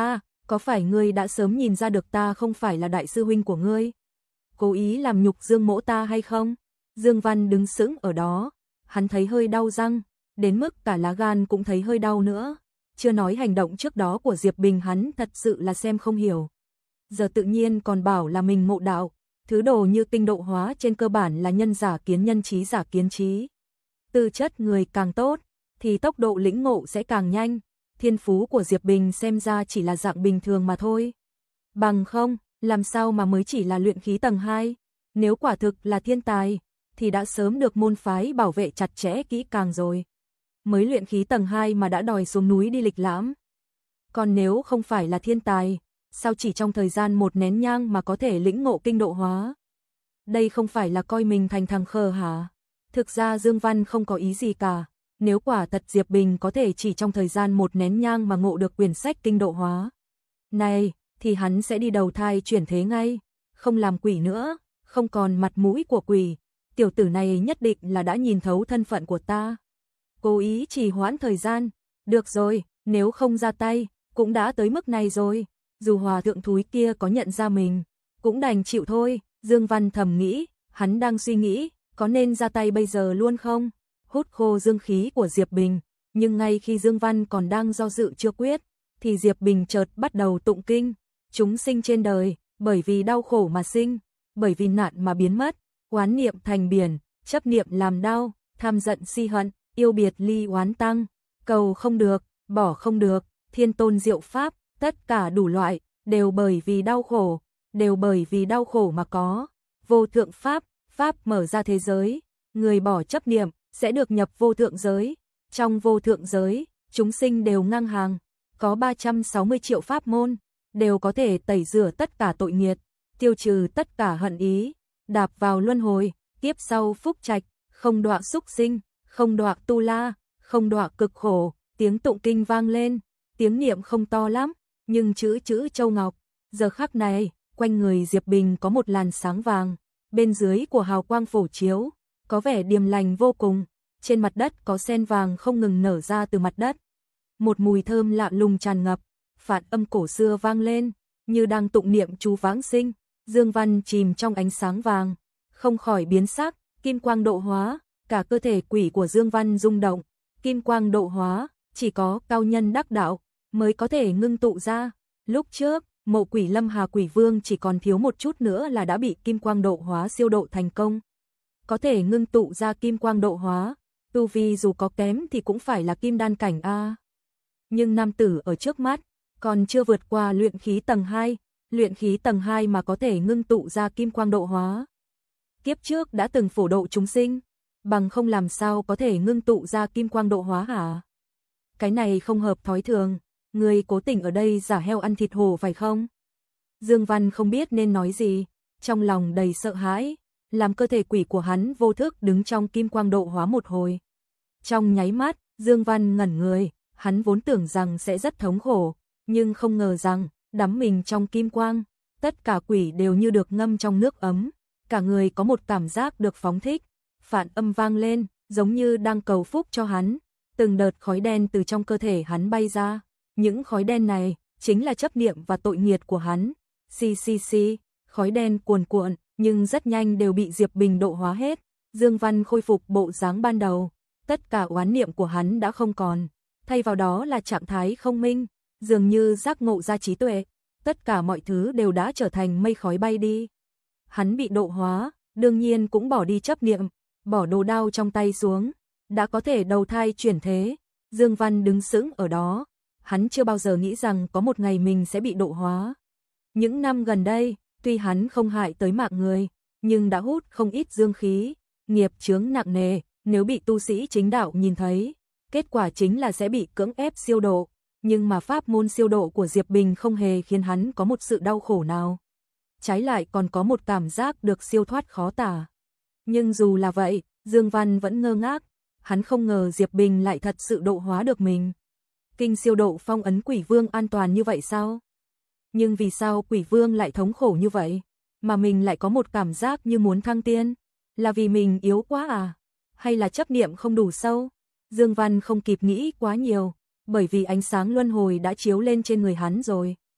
có phải ngươi đã sớm nhìn ra được ta không phải là đại sư huynh của ngươi? Cố ý làm nhục Dương Mỗ ta hay không? Dương Văn đứng sững ở đó, hắn thấy hơi đau răng, đến mức cả lá gan cũng thấy hơi đau nữa. Chưa nói hành động trước đó của Diệp Bình hắn thật sự là xem không hiểu. Giờ tự nhiên còn bảo là mình ngộ đạo, thứ đồ như tinh độ hóa trên cơ bản là nhân giả kiến nhân trí giả kiến trí. Tư chất người càng tốt, thì tốc độ lĩnh ngộ sẽ càng nhanh. Thiên phú của Diệp Bình xem ra chỉ là dạng bình thường mà thôi. Bằng không, làm sao mà mới chỉ là luyện khí tầng hai? Nếu quả thực là thiên tài, thì đã sớm được môn phái bảo vệ chặt chẽ kỹ càng rồi. Mới luyện khí tầng hai mà đã đòi xuống núi đi lịch lãm. Còn nếu không phải là thiên tài, sao chỉ trong thời gian một nén nhang mà có thể lĩnh ngộ kinh độ hóa? Đây không phải là coi mình thành thằng khờ hả? Thực ra Dương Văn không có ý gì cả. Nếu quả thật Diệp Bình có thể chỉ trong thời gian một nén nhang mà ngộ được quyển sách kinh độ hóa này, thì hắn sẽ đi đầu thai chuyển thế ngay, không làm quỷ nữa, không còn mặt mũi của quỷ. Tiểu tử này nhất định là đã nhìn thấu thân phận của ta. Cố ý trì hoãn thời gian. Được rồi, nếu không ra tay, cũng đã tới mức này rồi. Dù hòa thượng thúi kia có nhận ra mình, cũng đành chịu thôi. Dương Văn thầm nghĩ, hắn đang suy nghĩ, có nên ra tay bây giờ luôn không? Hút khô dương khí của Diệp Bình, nhưng ngay khi Dương Văn còn đang do dự chưa quyết, thì Diệp Bình chợt bắt đầu tụng kinh. Chúng sinh trên đời, bởi vì đau khổ mà sinh, bởi vì nạn mà biến mất, oán niệm thành biển, chấp niệm làm đau, tham giận si hận, yêu biệt ly oán tăng, cầu không được, bỏ không được, thiên tôn diệu pháp, tất cả đủ loại, đều bởi vì đau khổ, đều bởi vì đau khổ mà có. Vô thượng pháp, pháp mở ra thế giới, người bỏ chấp niệm sẽ được nhập vô thượng giới. Trong vô thượng giới, chúng sinh đều ngang hàng, có ba trăm sáu mươi triệu pháp môn, đều có thể tẩy rửa tất cả tội nghiệt, tiêu trừ tất cả hận ý, đạp vào luân hồi, kiếp sau phúc trạch, không đọa súc sinh, không đọa tu la, không đọa cực khổ. Tiếng tụng kinh vang lên, tiếng niệm không to lắm, nhưng chữ chữ châu ngọc. Giờ khắc này, quanh người Diệp Bình có một làn sáng vàng, bên dưới của hào quang phổ chiếu, có vẻ điềm lành vô cùng. Trên mặt đất có sen vàng không ngừng nở ra từ mặt đất. Một mùi thơm lạ lùng tràn ngập, phản âm cổ xưa vang lên, như đang tụng niệm chú vãng sinh. Dương Văn chìm trong ánh sáng vàng, không khỏi biến sắc, kim quang độ hóa, cả cơ thể quỷ của Dương Văn rung động. Kim quang độ hóa, chỉ có cao nhân đắc đạo mới có thể ngưng tụ ra. Lúc trước, Mộ Quỷ Lâm Hà Quỷ Vương chỉ còn thiếu một chút nữa là đã bị kim quang độ hóa siêu độ thành công. Có thể ngưng tụ ra kim quang độ hóa, tu vi dù có kém thì cũng phải là kim đan cảnh a. Nhưng nam tử ở trước mắt còn chưa vượt qua luyện khí tầng hai, luyện khí tầng hai mà có thể ngưng tụ ra kim quang độ hóa. Kiếp trước đã từng phổ độ chúng sinh, bằng không làm sao có thể ngưng tụ ra kim quang độ hóa hả? Cái này không hợp thói thường, người cố tình ở đây giả heo ăn thịt hổ phải không? Dương Văn không biết nên nói gì, trong lòng đầy sợ hãi, làm cơ thể quỷ của hắn vô thức đứng trong kim quang độ hóa một hồi. Trong nháy mắt, Dương Văn ngẩn người, hắn vốn tưởng rằng sẽ rất thống khổ, nhưng không ngờ rằng, đắm mình trong kim quang, tất cả quỷ đều như được ngâm trong nước ấm, cả người có một cảm giác được phóng thích. Phản âm vang lên, giống như đang cầu phúc cho hắn. Từng đợt khói đen từ trong cơ thể hắn bay ra. Những khói đen này chính là chấp niệm và tội nghiệt của hắn. Xì xì xì, khói đen cuồn cuộn, nhưng rất nhanh đều bị Diệp Bình độ hóa hết. Dương Văn khôi phục bộ dáng ban đầu. Tất cả oán niệm của hắn đã không còn. Thay vào đó là trạng thái không minh, dường như giác ngộ ra trí tuệ. Tất cả mọi thứ đều đã trở thành mây khói bay đi. Hắn bị độ hóa, đương nhiên cũng bỏ đi chấp niệm. Bỏ đồ đao trong tay xuống, đã có thể đầu thai chuyển thế. Dương Văn đứng sững ở đó, hắn chưa bao giờ nghĩ rằng có một ngày mình sẽ bị độ hóa. Những năm gần đây, tuy hắn không hại tới mạng người, nhưng đã hút không ít dương khí, nghiệp chướng nặng nề, nếu bị tu sĩ chính đạo nhìn thấy, kết quả chính là sẽ bị cưỡng ép siêu độ, nhưng mà pháp môn siêu độ của Diệp Bình không hề khiến hắn có một sự đau khổ nào. Trái lại còn có một cảm giác được siêu thoát khó tả. Nhưng dù là vậy, Dương Văn vẫn ngơ ngác, hắn không ngờ Diệp Bình lại thật sự độ hóa được mình. Kinh siêu độ phong ấn Quỷ Vương an toàn như vậy sao? Nhưng vì sao Quỷ Vương lại thống khổ như vậy, mà mình lại có một cảm giác như muốn thăng tiên? Là vì mình yếu quá à? Hay là chấp niệm không đủ sâu? Dương Văn không kịp nghĩ quá nhiều, bởi vì ánh sáng luân hồi đã chiếu lên trên người hắn rồi.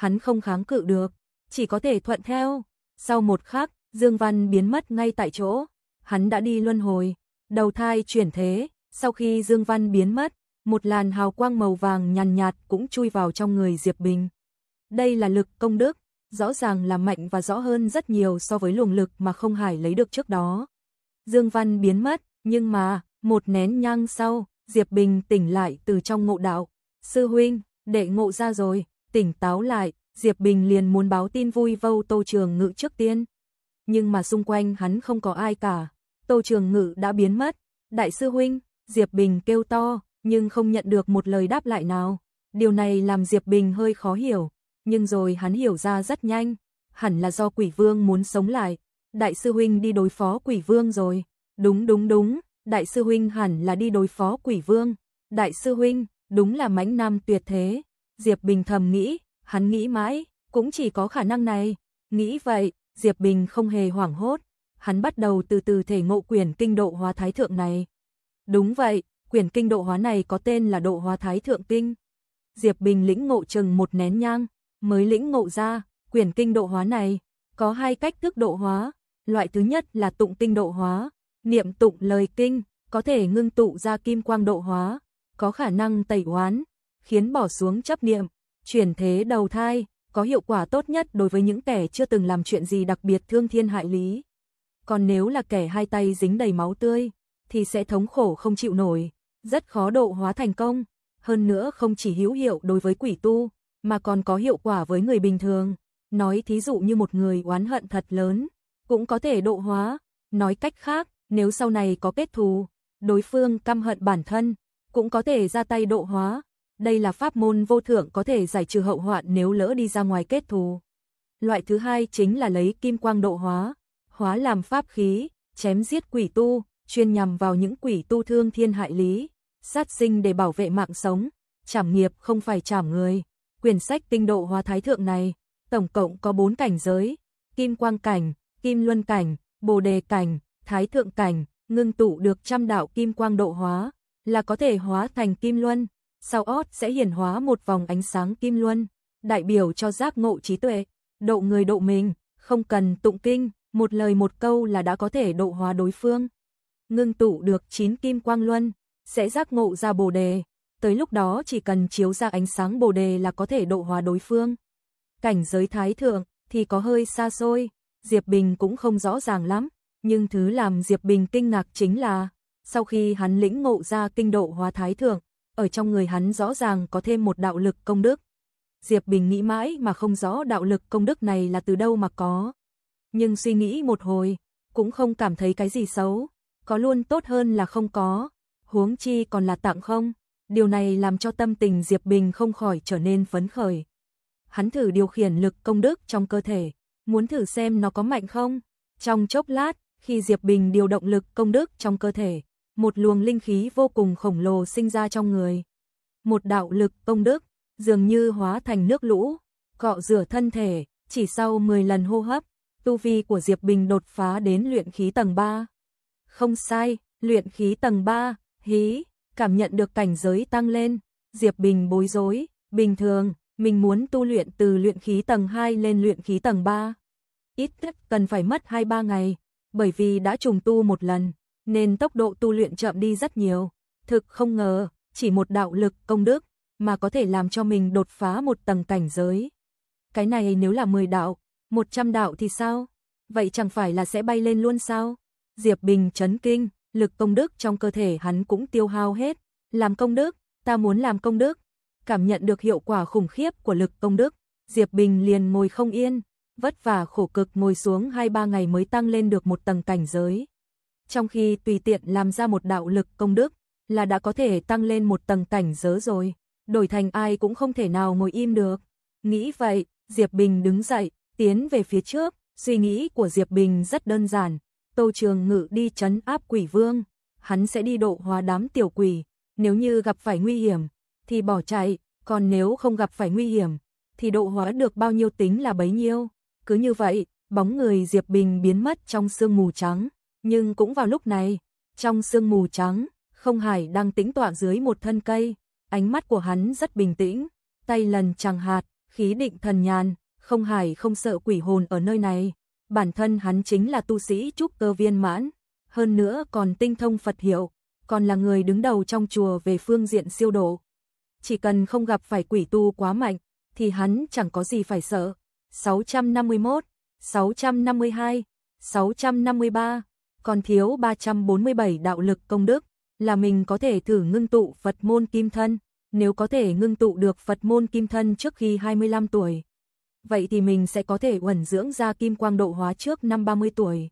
hắn không kháng cự được, chỉ có thể thuận theo. Sau một khắc, Dương Văn biến mất ngay tại chỗ, hắn đã đi luân hồi, đầu thai chuyển thế. Sau khi Dương Văn biến mất, một làn hào quang màu vàng nhàn nhạt cũng chui vào trong người Diệp Bình. Đây là lực công đức, rõ ràng là mạnh và rõ hơn rất nhiều so với luồng lực mà Không Hải lấy được trước đó. Dương Văn biến mất, nhưng mà, một nén nhang sau, Diệp Bình tỉnh lại từ trong ngộ đạo. Sư huynh, đệ ngộ ra rồi, tỉnh táo lại, Diệp Bình liền muốn báo tin vui vâu Tô Trường Ngự trước tiên. Nhưng mà xung quanh hắn không có ai cả, Tô Trường Ngự đã biến mất. Đại sư huynh, Diệp Bình kêu to, nhưng không nhận được một lời đáp lại nào. Điều này làm Diệp Bình hơi khó hiểu, nhưng rồi hắn hiểu ra rất nhanh, hẳn là do Quỷ Vương muốn sống lại. Đại sư huynh đi đối phó Quỷ Vương rồi. Đúng đúng đúng, đại sư huynh hẳn là đi đối phó Quỷ Vương. Đại sư huynh, đúng là mãnh nam tuyệt thế. Diệp Bình thầm nghĩ, hắn nghĩ mãi, cũng chỉ có khả năng này. Nghĩ vậy, Diệp Bình không hề hoảng hốt, hắn bắt đầu từ từ thể ngộ quyển kinh độ hóa thái thượng này. Đúng vậy, quyển kinh độ hóa này có tên là độ hóa thái thượng kinh. Diệp Bình lĩnh ngộ chừng một nén nhang, mới lĩnh ngộ ra, quyển kinh độ hóa này có hai cách thức độ hóa. Loại thứ nhất là tụng kinh độ hóa, niệm tụng lời kinh, có thể ngưng tụ ra kim quang độ hóa, có khả năng tẩy oán, khiến bỏ xuống chấp niệm, chuyển thế đầu thai, có hiệu quả tốt nhất đối với những kẻ chưa từng làm chuyện gì đặc biệt thương thiên hại lý. Còn nếu là kẻ hai tay dính đầy máu tươi, thì sẽ thống khổ không chịu nổi, rất khó độ hóa thành công. Hơn nữa không chỉ hữu hiệu đối với quỷ tu, mà còn có hiệu quả với người bình thường. Nói thí dụ như một người oán hận thật lớn, cũng có thể độ hóa. Nói cách khác, nếu sau này có kết thù, đối phương căm hận bản thân, cũng có thể ra tay độ hóa. Đây là pháp môn vô thượng có thể giải trừ hậu hoạn nếu lỡ đi ra ngoài kết thù. Loại thứ hai chính là lấy kim quang độ hóa, hóa làm pháp khí, chém giết quỷ tu, chuyên nhằm vào những quỷ tu thương thiên hại lý, sát sinh để bảo vệ mạng sống, trảm nghiệp không phải trảm người. Quyển sách kinh độ hóa thái thượng này, tổng cộng có bốn cảnh giới, kim quang cảnh, kim luân cảnh, bồ đề cảnh, thái thượng cảnh, ngưng tụ được trăm đạo kim quang độ hóa, là có thể hóa thành kim luân, sau ót sẽ hiển hóa một vòng ánh sáng kim luân, đại biểu cho giác ngộ trí tuệ, độ người độ mình, không cần tụng kinh, một lời một câu là đã có thể độ hóa đối phương. Ngưng tụ được chín kim quang luân, sẽ giác ngộ ra bồ đề, tới lúc đó chỉ cần chiếu ra ánh sáng bồ đề là có thể độ hóa đối phương. Cảnh giới thái thượng thì có hơi xa xôi, Diệp Bình cũng không rõ ràng lắm, nhưng thứ làm Diệp Bình kinh ngạc chính là, sau khi hắn lĩnh ngộ ra kinh độ hóa thái thượng, ở trong người hắn rõ ràng có thêm một đạo lực công đức. Diệp Bình nghĩ mãi mà không rõ đạo lực công đức này là từ đâu mà có. Nhưng suy nghĩ một hồi, cũng không cảm thấy cái gì xấu, có luôn tốt hơn là không có, huống chi còn là tặng không. Điều này làm cho tâm tình Diệp Bình không khỏi trở nên phấn khởi. Hắn thử điều khiển lực công đức trong cơ thể, muốn thử xem nó có mạnh không. Trong chốc lát, khi Diệp Bình điều động lực công đức trong cơ thể, một luồng linh khí vô cùng khổng lồ sinh ra trong người. Một đạo lực công đức, dường như hóa thành nước lũ, cọ rửa thân thể, chỉ sau mười lần hô hấp, tu vi của Diệp Bình đột phá đến luyện khí tầng ba. Không sai, luyện khí tầng ba, hí, cảm nhận được cảnh giới tăng lên, Diệp Bình bối rối, bình thường, mình muốn tu luyện từ luyện khí tầng hai lên luyện khí tầng ba. Ít nhất cần phải mất hai ba ngày, bởi vì đã trùng tu một lần, nên tốc độ tu luyện chậm đi rất nhiều. Thực không ngờ, chỉ một đạo lực công đức, mà có thể làm cho mình đột phá một tầng cảnh giới. Cái này nếu là mười đạo, một trăm đạo thì sao? Vậy chẳng phải là sẽ bay lên luôn sao? Diệp Bình chấn kinh, lực công đức trong cơ thể hắn cũng tiêu hao hết. Làm công đức, ta muốn làm công đức. Cảm nhận được hiệu quả khủng khiếp của lực công đức, Diệp Bình liền ngồi không yên, vất vả khổ cực ngồi xuống hai ba ngày mới tăng lên được một tầng cảnh giới. Trong khi tùy tiện làm ra một đạo lực công đức, là đã có thể tăng lên một tầng cảnh giới rồi, đổi thành ai cũng không thể nào ngồi im được. Nghĩ vậy, Diệp Bình đứng dậy, tiến về phía trước, suy nghĩ của Diệp Bình rất đơn giản. Tô Trường Ngự đi trấn áp quỷ vương, hắn sẽ đi độ hóa đám tiểu quỷ, nếu như gặp phải nguy hiểm, thì bỏ chạy, còn nếu không gặp phải nguy hiểm, thì độ hóa được bao nhiêu tính là bấy nhiêu. Cứ như vậy, bóng người Diệp Bình biến mất trong sương mù trắng, nhưng cũng vào lúc này, trong sương mù trắng, Không Hải đang tĩnh tọa dưới một thân cây, ánh mắt của hắn rất bình tĩnh, tay lần chẳng hạt, khí định thần nhàn, không hài không sợ quỷ hồn ở nơi này. Bản thân hắn chính là tu sĩ trúc cơ viên mãn, hơn nữa còn tinh thông Phật hiệu, còn là người đứng đầu trong chùa về phương diện siêu độ. Chỉ cần không gặp phải quỷ tu quá mạnh, thì hắn chẳng có gì phải sợ. sáu trăm năm mươi mốt, sáu trăm năm mươi hai, sáu trăm năm mươi ba, còn thiếu ba trăm bốn mươi bảy đạo lực công đức, là mình có thể thử ngưng tụ Phật môn kim thân. Nếu có thể ngưng tụ được Phật môn kim thân trước khi hai mươi lăm tuổi, vậy thì mình sẽ có thể uẩn dưỡng ra kim quang độ hóa trước năm ba mươi tuổi.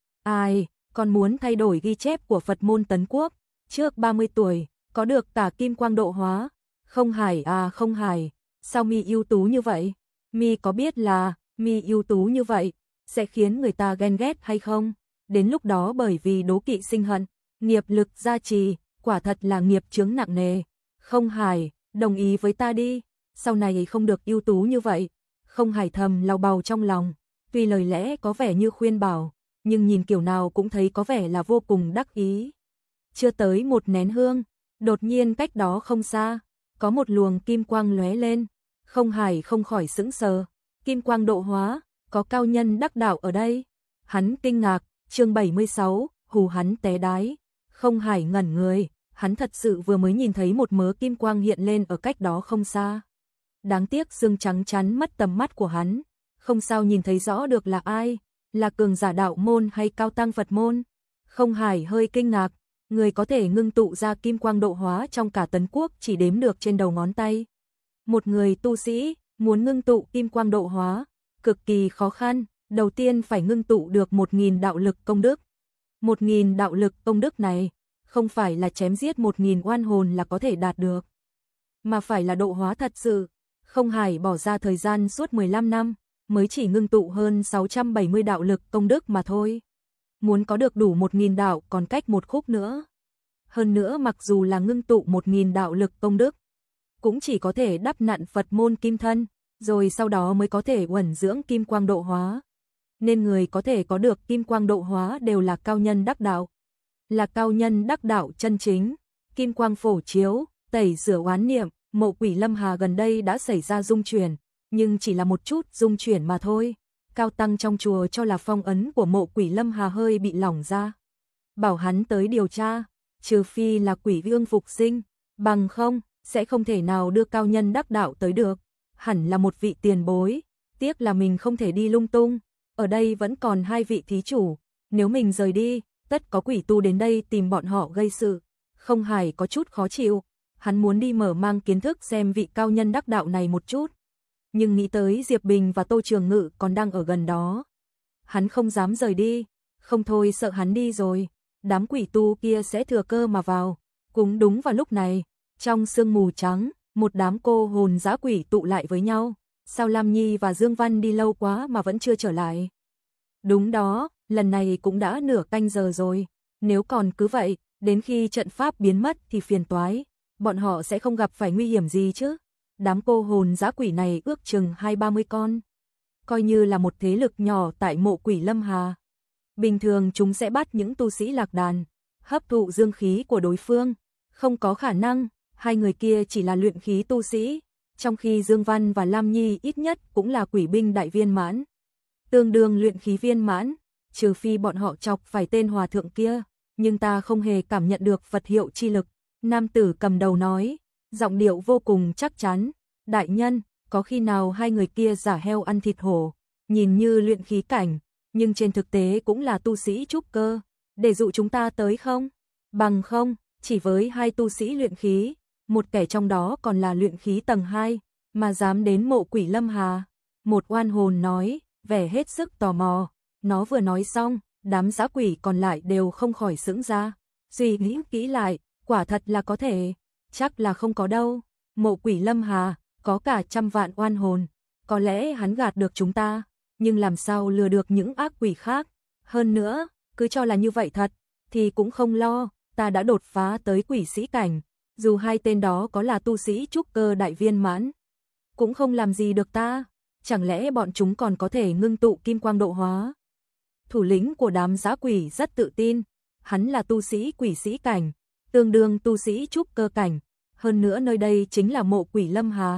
Ai, còn muốn thay đổi ghi chép của Phật môn Tấn Quốc, trước ba mươi tuổi, có được cả kim quang độ hóa. Không hài à không hài, sao mi ưu tú như vậy? Mi có biết là, mi ưu tú như vậy, sẽ khiến người ta ghen ghét hay không? Đến lúc đó bởi vì đố kỵ sinh hận, nghiệp lực gia trì, quả thật là nghiệp chướng nặng nề. Không hài, đồng ý với ta đi, sau này không được ưu tú như vậy. Không hài thầm lau bầu trong lòng, tuy lời lẽ có vẻ như khuyên bảo, nhưng nhìn kiểu nào cũng thấy có vẻ là vô cùng đắc ý. Chưa tới một nén hương, đột nhiên cách đó không xa, có một luồng kim quang lóe lên. Không hài không khỏi sững sờ, kim quang độ hóa, có cao nhân đắc đạo ở đây. Hắn kinh ngạc, chương bảy mươi sáu, hù hắn té đái. Không hài ngẩn người, hắn thật sự vừa mới nhìn thấy một mớ kim quang hiện lên ở cách đó không xa. Đáng tiếc sương trắng chắn mất tầm mắt của hắn, không sao nhìn thấy rõ được là ai, là cường giả đạo môn hay cao tăng Phật môn. Không hài hơi kinh ngạc, người có thể ngưng tụ ra kim quang độ hóa trong cả Tấn Quốc chỉ đếm được trên đầu ngón tay. Một người tu sĩ muốn ngưng tụ kim quang độ hóa, cực kỳ khó khăn, đầu tiên phải ngưng tụ được một nghìn đạo lực công đức. Một nghìn đạo lực công đức này, không phải là chém giết một nghìn oan hồn là có thể đạt được, mà phải là độ hóa thật sự. Không hài bỏ ra thời gian suốt mười lăm năm, mới chỉ ngưng tụ hơn sáu trăm bảy mươi đạo lực công đức mà thôi. Muốn có được đủ một nghìn đạo còn cách một khúc nữa. Hơn nữa mặc dù là ngưng tụ một nghìn đạo lực công đức, cũng chỉ có thể đắp nặn Phật môn kim thân, rồi sau đó mới có thể uẩn dưỡng kim quang độ hóa. Nên người có thể có được kim quang độ hóa đều là cao nhân đắc đạo. Là cao nhân đắc đạo chân chính, kim quang phổ chiếu, tẩy rửa oán niệm. Mộ Quỷ Lâm Hà gần đây đã xảy ra dung chuyển, nhưng chỉ là một chút dung chuyển mà thôi. Cao tăng trong chùa cho là phong ấn của Mộ Quỷ Lâm Hà hơi bị lỏng ra, bảo hắn tới điều tra, trừ phi là quỷ vương phục sinh, bằng không sẽ không thể nào đưa cao nhân đắc đạo tới được. Hẳn là một vị tiền bối, tiếc là mình không thể đi lung tung. Ở đây vẫn còn hai vị thí chủ, nếu mình rời đi, tất có quỷ tu đến đây tìm bọn họ gây sự. Không hài có chút khó chịu. Hắn muốn đi mở mang kiến thức xem vị cao nhân đắc đạo này một chút, nhưng nghĩ tới Diệp Bình và Tô Trường Ngự còn đang ở gần đó, hắn không dám rời đi. Không thôi sợ hắn đi rồi, đám quỷ tu kia sẽ thừa cơ mà vào. Cũng đúng vào lúc này, trong sương mù trắng, một đám cô hồn dã quỷ tụ lại với nhau. Sao Lam Nhi và Dương Văn đi lâu quá mà vẫn chưa trở lại? Đúng đó, lần này cũng đã nửa canh giờ rồi, nếu còn cứ vậy, đến khi trận pháp biến mất thì phiền toái. Bọn họ sẽ không gặp phải nguy hiểm gì chứ? Đám cô hồn dã quỷ này ước chừng hai ba mươi con, coi như là một thế lực nhỏ tại Mộ Quỷ Lâm Hà. Bình thường chúng sẽ bắt những tu sĩ lạc đàn, hấp thụ dương khí của đối phương. Không có khả năng, hai người kia chỉ là luyện khí tu sĩ, trong khi Dương Văn và Lam Nhi ít nhất cũng là quỷ binh đại viên mãn, tương đương luyện khí viên mãn, trừ phi bọn họ chọc phải tên hòa thượng kia, nhưng ta không hề cảm nhận được Phật hiệu chi lực. Nam tử cầm đầu nói, giọng điệu vô cùng chắc chắn, đại nhân, có khi nào hai người kia giả heo ăn thịt hổ, nhìn như luyện khí cảnh, nhưng trên thực tế cũng là tu sĩ trúc cơ, để dụ chúng ta tới không? Bằng không, chỉ với hai tu sĩ luyện khí, một kẻ trong đó còn là luyện khí tầng hai, mà dám đến Mộ Quỷ Lâm Hà. Một oan hồn nói, vẻ hết sức tò mò. Nó vừa nói xong, đám dã quỷ còn lại đều không khỏi sững ra. Suy nghĩ kỹ lại, quả thật là có thể, chắc là không có đâu. Mộ Quỷ Lâm Hà, có cả trăm vạn oan hồn, có lẽ hắn gạt được chúng ta, nhưng làm sao lừa được những ác quỷ khác. Hơn nữa, cứ cho là như vậy thật, thì cũng không lo, ta đã đột phá tới quỷ sĩ cảnh, dù hai tên đó có là tu sĩ trúc cơ đại viên mãn, cũng không làm gì được ta. Chẳng lẽ bọn chúng còn có thể ngưng tụ kim quang độ hóa? Thủ lĩnh của đám dã quỷ rất tự tin, hắn là tu sĩ quỷ sĩ cảnh, tương đương tu sĩ trúc cơ cảnh, hơn nữa nơi đây chính là Mộ Quỷ Lâm Hà,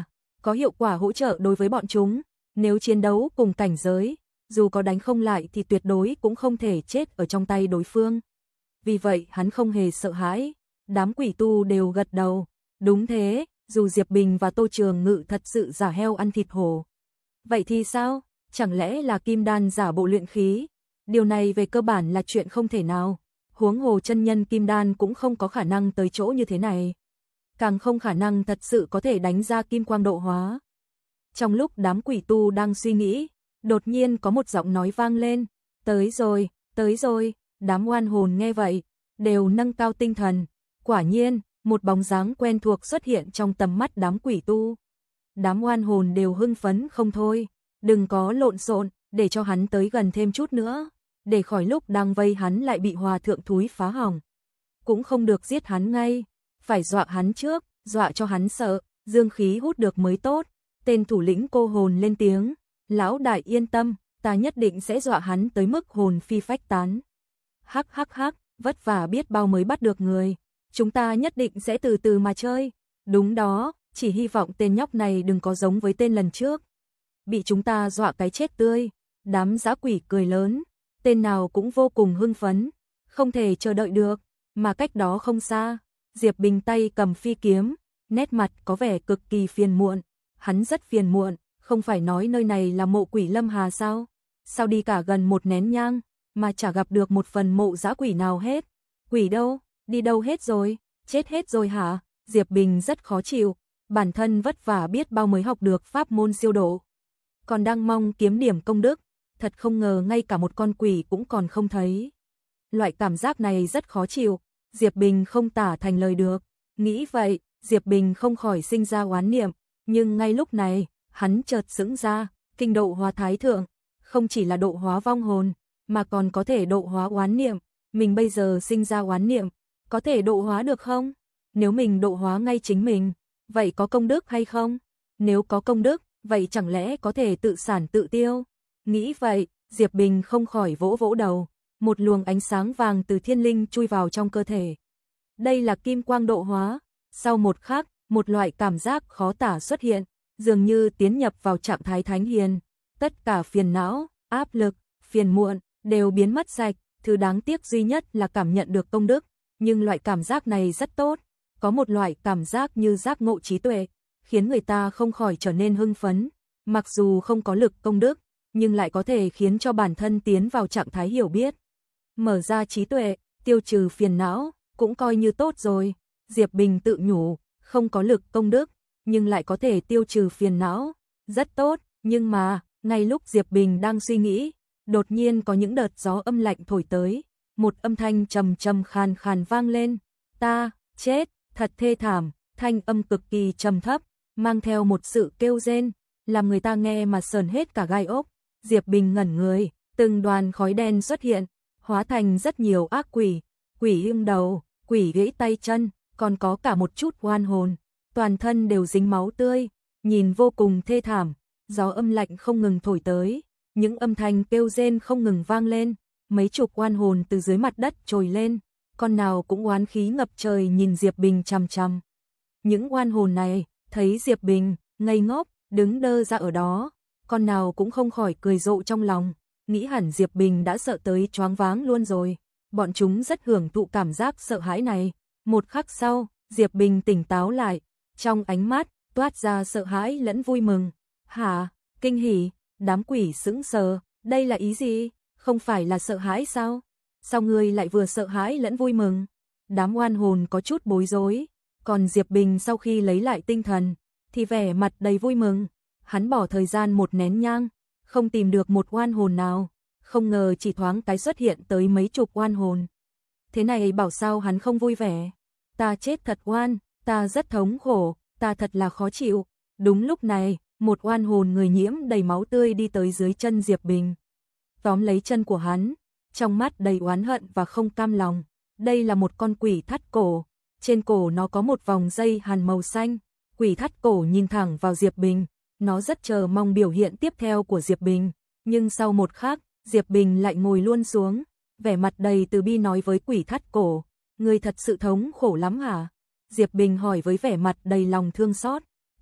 có hiệu quả hỗ trợ đối với bọn chúng. Nếu chiến đấu cùng cảnh giới, dù có đánh không lại thì tuyệt đối cũng không thể chết ở trong tay đối phương. Vì vậy hắn không hề sợ hãi. Đám quỷ tu đều gật đầu. Đúng thế, dù Diệp Bình và Tô Trường Ngự thật sự giả heo ăn thịt hổ. Vậy thì sao? Chẳng lẽ là kim đan giả bộ luyện khí? Điều này về cơ bản là chuyện không thể nào. Huống hồ chân nhân kim đan cũng không có khả năng tới chỗ như thế này. Càng không khả năng thật sự có thể đánh ra kim quang độ hóa. Trong lúc đám quỷ tu đang suy nghĩ, đột nhiên có một giọng nói vang lên. Tới rồi, tới rồi, đám oan hồn nghe vậy, đều nâng cao tinh thần. Quả nhiên, một bóng dáng quen thuộc xuất hiện trong tầm mắt đám quỷ tu. Đám oan hồn đều hưng phấn không thôi. Đừng có lộn xộn, để cho hắn tới gần thêm chút nữa. Để khỏi lúc đang vây hắn lại bị hòa thượng thúi phá hỏng. Cũng không được giết hắn ngay. Phải dọa hắn trước, dọa cho hắn sợ, dương khí hút được mới tốt. Tên thủ lĩnh cô hồn lên tiếng. Lão đại yên tâm, ta nhất định sẽ dọa hắn tới mức hồn phi phách tán. Hắc hắc hắc, vất vả biết bao mới bắt được người. Chúng ta nhất định sẽ từ từ mà chơi. Đúng đó, chỉ hy vọng tên nhóc này đừng có giống với tên lần trước. Bị chúng ta dọa cái chết tươi. Đám dã quỷ cười lớn. Tên nào cũng vô cùng hưng phấn. Không thể chờ đợi được. Mà cách đó không xa, Diệp Bình tay cầm phi kiếm. Nét mặt có vẻ cực kỳ phiền muộn. Hắn rất phiền muộn. Không phải nói nơi này là mộ quỷ Lâm Hà sao? Sao đi cả gần một nén nhang, mà chả gặp được một phần mộ dã quỷ nào hết? Quỷ đâu? Đi đâu hết rồi? Chết hết rồi hả? Diệp Bình rất khó chịu. Bản thân vất vả biết bao mới học được pháp môn siêu độ. Còn đang mong kiếm điểm công đức. Thật không ngờ ngay cả một con quỷ cũng còn không thấy. Loại cảm giác này rất khó chịu. Diệp Bình không tả thành lời được. Nghĩ vậy, Diệp Bình không khỏi sinh ra oán niệm. Nhưng ngay lúc này, hắn chợt sững ra, kinh độ hóa thái thượng, không chỉ là độ hóa vong hồn, mà còn có thể độ hóa oán niệm. Mình bây giờ sinh ra oán niệm, có thể độ hóa được không? Nếu mình độ hóa ngay chính mình, vậy có công đức hay không? Nếu có công đức, vậy chẳng lẽ có thể tự sản tự tiêu? Nghĩ vậy, Diệp Bình không khỏi vỗ vỗ đầu, một luồng ánh sáng vàng từ thiên linh chui vào trong cơ thể. Đây là kim quang độ hóa. Sau một khắc, một loại cảm giác khó tả xuất hiện, dường như tiến nhập vào trạng thái thánh hiền. Tất cả phiền não, áp lực, phiền muộn đều biến mất sạch. Thứ đáng tiếc duy nhất là cảm nhận được công đức, nhưng loại cảm giác này rất tốt, có một loại cảm giác như giác ngộ trí tuệ, khiến người ta không khỏi trở nên hưng phấn. Mặc dù không có lực công đức, nhưng lại có thể khiến cho bản thân tiến vào trạng thái hiểu biết, mở ra trí tuệ, tiêu trừ phiền não, cũng coi như tốt rồi. Diệp Bình tự nhủ, không có lực công đức, nhưng lại có thể tiêu trừ phiền não, rất tốt. Nhưng mà, ngay lúc Diệp Bình đang suy nghĩ, đột nhiên có những đợt gió âm lạnh thổi tới, một âm thanh trầm trầm khàn khàn vang lên. Ta, chết, thật thê thảm. Thanh âm cực kỳ trầm thấp, mang theo một sự kêu rên, làm người ta nghe mà sờn hết cả gai ốc. Diệp Bình ngẩn người, từng đoàn khói đen xuất hiện, hóa thành rất nhiều ác quỷ, quỷ ưng đầu, quỷ gãy tay chân, còn có cả một chút oan hồn, toàn thân đều dính máu tươi, nhìn vô cùng thê thảm. Gió âm lạnh không ngừng thổi tới, những âm thanh kêu rên không ngừng vang lên, mấy chục oan hồn từ dưới mặt đất trồi lên, con nào cũng oán khí ngập trời nhìn Diệp Bình chằm chằm. Những oan hồn này thấy Diệp Bình ngây ngốc, đứng đơ ra ở đó, con nào cũng không khỏi cười rộ trong lòng, nghĩ hẳn Diệp Bình đã sợ tới choáng váng luôn rồi. Bọn chúng rất hưởng thụ cảm giác sợ hãi này. Một khắc sau, Diệp Bình tỉnh táo lại, trong ánh mắt toát ra sợ hãi lẫn vui mừng. Hả? Kinh hỉ? Đám quỷ sững sờ, đây là ý gì? Không phải là sợ hãi sao? Sao ngươi lại vừa sợ hãi lẫn vui mừng? Đám oan hồn có chút bối rối, còn Diệp Bình sau khi lấy lại tinh thần, thì vẻ mặt đầy vui mừng. Hắn bỏ thời gian một nén nhang, không tìm được một oan hồn nào, không ngờ chỉ thoáng cái xuất hiện tới mấy chục oan hồn. Thế này bảo sao hắn không vui vẻ? Ta chết thật oan, ta rất thống khổ, ta thật là khó chịu. Đúng lúc này, một oan hồn người nhiễm đầy máu tươi đi tới dưới chân Diệp Bình, tóm lấy chân của hắn, trong mắt đầy oán hận và không cam lòng. Đây là một con quỷ thắt cổ, trên cổ nó có một vòng dây hàn màu xanh. Quỷ thắt cổ nhìn thẳng vào Diệp Bình, nó rất chờ mong biểu hiện tiếp theo của Diệp Bình, nhưng sau một khắc, Diệp Bình lại ngồi luôn xuống, vẻ mặt đầy từ bi nói với quỷ thắt cổ, ngươi thật sự thống khổ lắm hả? Diệp Bình hỏi với vẻ mặt đầy lòng thương xót.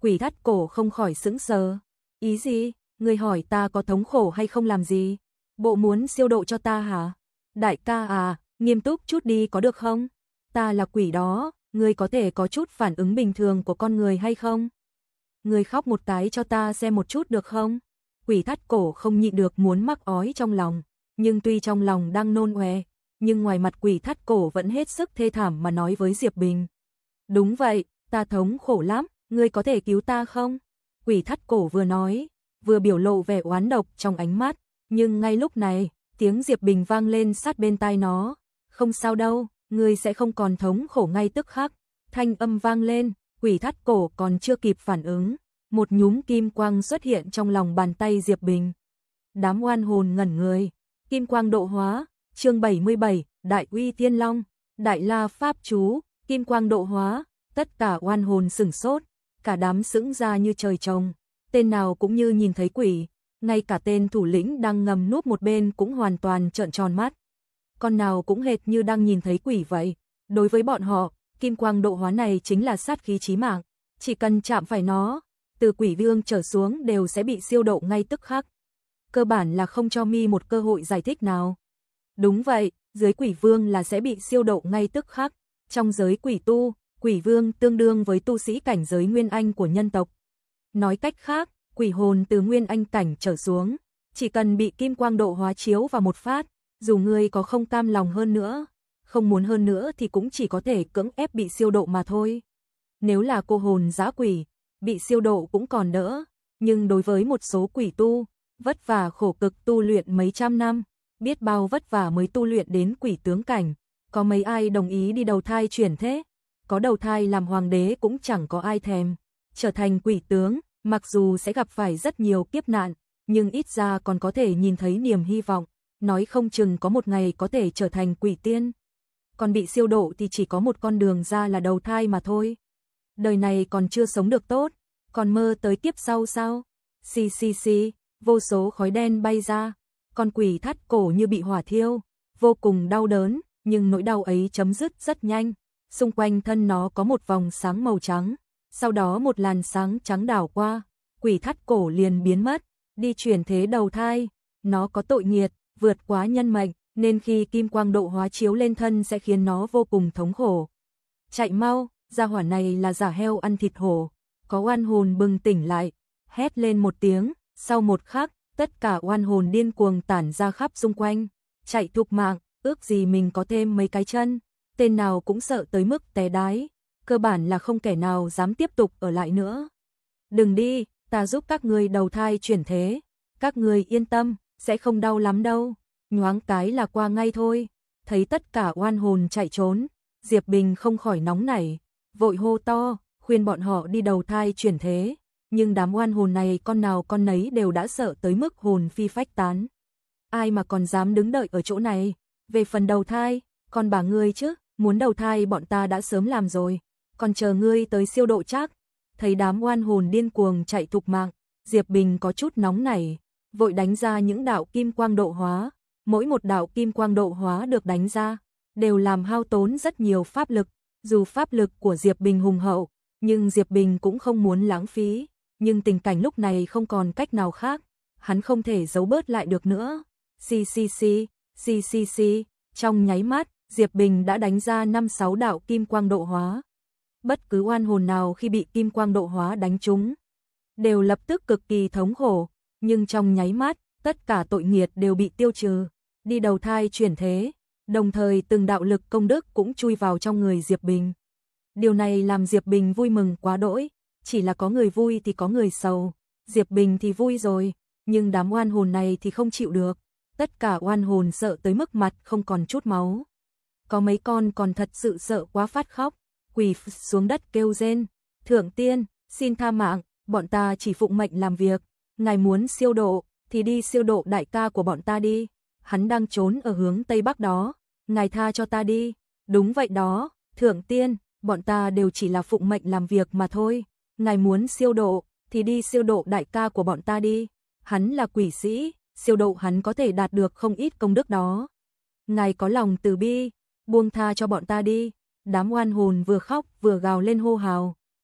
Quỷ thắt cổ không khỏi sững sờ. Ý gì? Ngươi hỏi ta có thống khổ hay không làm gì? Bộ muốn siêu độ cho ta hả? Đại ca à, nghiêm túc chút đi có được không? Ta là quỷ đó, ngươi có thể có chút phản ứng bình thường của con người hay không? Ngươi khóc một cái cho ta xem một chút được không? Quỷ thắt cổ không nhịn được muốn mắc ói trong lòng, nhưng tuy trong lòng đang nôn ọe, nhưng ngoài mặt quỷ thắt cổ vẫn hết sức thê thảm mà nói với Diệp Bình. Đúng vậy, ta thống khổ lắm, ngươi có thể cứu ta không? Quỷ thắt cổ vừa nói, vừa biểu lộ vẻ oán độc trong ánh mắt, nhưng ngay lúc này, tiếng Diệp Bình vang lên sát bên tai nó. Không sao đâu, ngươi sẽ không còn thống khổ ngay tức khắc. Thanh âm vang lên, quỷ thắt cổ còn chưa kịp phản ứng, một nhúm kim quang xuất hiện trong lòng bàn tay Diệp Bình. Đám oan hồn ngẩn người, kim quang độ hóa, chương bảy mươi bảy, Đại Uy Tiên Long, Đại La Pháp Chú, kim quang độ hóa, tất cả oan hồn sửng sốt, cả đám sững ra như trời trồng, tên nào cũng như nhìn thấy quỷ, ngay cả tên thủ lĩnh đang ngầm núp một bên cũng hoàn toàn trợn tròn mắt. Con nào cũng hệt như đang nhìn thấy quỷ vậy, đối với bọn họ, kim quang độ hóa này chính là sát khí chí mạng, chỉ cần chạm phải nó, từ quỷ vương trở xuống đều sẽ bị siêu độ ngay tức khắc. Cơ bản là không cho mi một cơ hội giải thích nào. Đúng vậy, dưới quỷ vương là sẽ bị siêu độ ngay tức khắc. Trong giới quỷ tu, quỷ vương tương đương với tu sĩ cảnh giới nguyên anh của nhân tộc. Nói cách khác, quỷ hồn từ nguyên anh cảnh trở xuống, chỉ cần bị kim quang độ hóa chiếu vào một phát, dù người có không cam lòng hơn nữa, không muốn hơn nữa thì cũng chỉ có thể cưỡng ép bị siêu độ mà thôi. Nếu là cô hồn dã quỷ, bị siêu độ cũng còn đỡ, nhưng đối với một số quỷ tu, vất vả khổ cực tu luyện mấy trăm năm, biết bao vất vả mới tu luyện đến quỷ tướng cảnh, có mấy ai đồng ý đi đầu thai chuyển thế, có đầu thai làm hoàng đế cũng chẳng có ai thèm, trở thành quỷ tướng, mặc dù sẽ gặp phải rất nhiều kiếp nạn, nhưng ít ra còn có thể nhìn thấy niềm hy vọng, nói không chừng có một ngày có thể trở thành quỷ tiên. Còn bị siêu độ thì chỉ có một con đường ra là đầu thai mà thôi. Đời này còn chưa sống được tốt, còn mơ tới kiếp sau sao? Xì xì xì, vô số khói đen bay ra, con quỷ thắt cổ như bị hỏa thiêu, vô cùng đau đớn, nhưng nỗi đau ấy chấm dứt rất nhanh. Xung quanh thân nó có một vòng sáng màu trắng, sau đó một làn sáng trắng đảo qua, quỷ thắt cổ liền biến mất, đi chuyển thế đầu thai. Nó có tội nghiệt, vượt quá nhân mệnh, nên khi kim quang độ hóa chiếu lên thân sẽ khiến nó vô cùng thống khổ. Chạy mau, gia hỏa này là giả heo ăn thịt hổ. Có oan hồn bừng tỉnh lại, hét lên một tiếng, sau một khắc, tất cả oan hồn điên cuồng tản ra khắp xung quanh, chạy thục mạng, ước gì mình có thêm mấy cái chân, tên nào cũng sợ tới mức té đái, cơ bản là không kẻ nào dám tiếp tục ở lại nữa. Đừng đi, ta giúp các ngươi đầu thai chuyển thế, các ngươi yên tâm, sẽ không đau lắm đâu, nhoáng cái là qua ngay thôi. Thấy tất cả oan hồn chạy trốn, Diệp Bình không khỏi nóng nảy, vội hô to, khuyên bọn họ đi đầu thai chuyển thế, nhưng đám oan hồn này con nào con nấy đều đã sợ tới mức hồn phi phách tán. Ai mà còn dám đứng đợi ở chỗ này, về phần đầu thai, còn bà ngươi chứ, muốn đầu thai bọn ta đã sớm làm rồi, còn chờ ngươi tới siêu độ chắc. Thấy đám oan hồn điên cuồng chạy thục mạng, Diệp Bình có chút nóng nảy, vội đánh ra những đạo kim quang độ hóa, mỗi một đạo kim quang độ hóa được đánh ra, đều làm hao tốn rất nhiều pháp lực, dù pháp lực của Diệp Bình hùng hậu, nhưng Diệp Bình cũng không muốn lãng phí, nhưng tình cảnh lúc này không còn cách nào khác, hắn không thể giấu bớt lại được nữa. Xì xì xì, xì xì xì, trong nháy mắt, Diệp Bình đã đánh ra năm sáu đạo kim quang độ hóa. Bất cứ oan hồn nào khi bị kim quang độ hóa đánh trúng, đều lập tức cực kỳ thống khổ, nhưng trong nháy mắt, tất cả tội nghiệt đều bị tiêu trừ, đi đầu thai chuyển thế, đồng thời từng đạo lực công đức cũng chui vào trong người Diệp Bình. Điều này làm Diệp Bình vui mừng quá đỗi, chỉ là có người vui thì có người sầu, Diệp Bình thì vui rồi, nhưng đám oan hồn này thì không chịu được, tất cả oan hồn sợ tới mức mặt không còn chút máu. Có mấy con còn thật sự sợ quá phát khóc, quỳ xuống đất kêu rên, thượng tiên, xin tha mạng, bọn ta chỉ phụng mệnh làm việc, ngài muốn siêu độ, thì đi siêu độ đại ca của bọn ta đi, hắn đang trốn ở hướng Tây Bắc đó, ngài tha cho ta đi. Đúng vậy đó, thượng tiên, bọn ta đều chỉ là phụng mệnh làm việc mà thôi, ngài muốn siêu độ, thì đi siêu độ đại ca của bọn ta đi, hắn là quỷ sĩ, siêu độ hắn có thể đạt được không ít công đức đó. Ngài có lòng từ bi, buông tha cho bọn ta đi. Đám oan hồn vừa khóc vừa gào lên hô hào,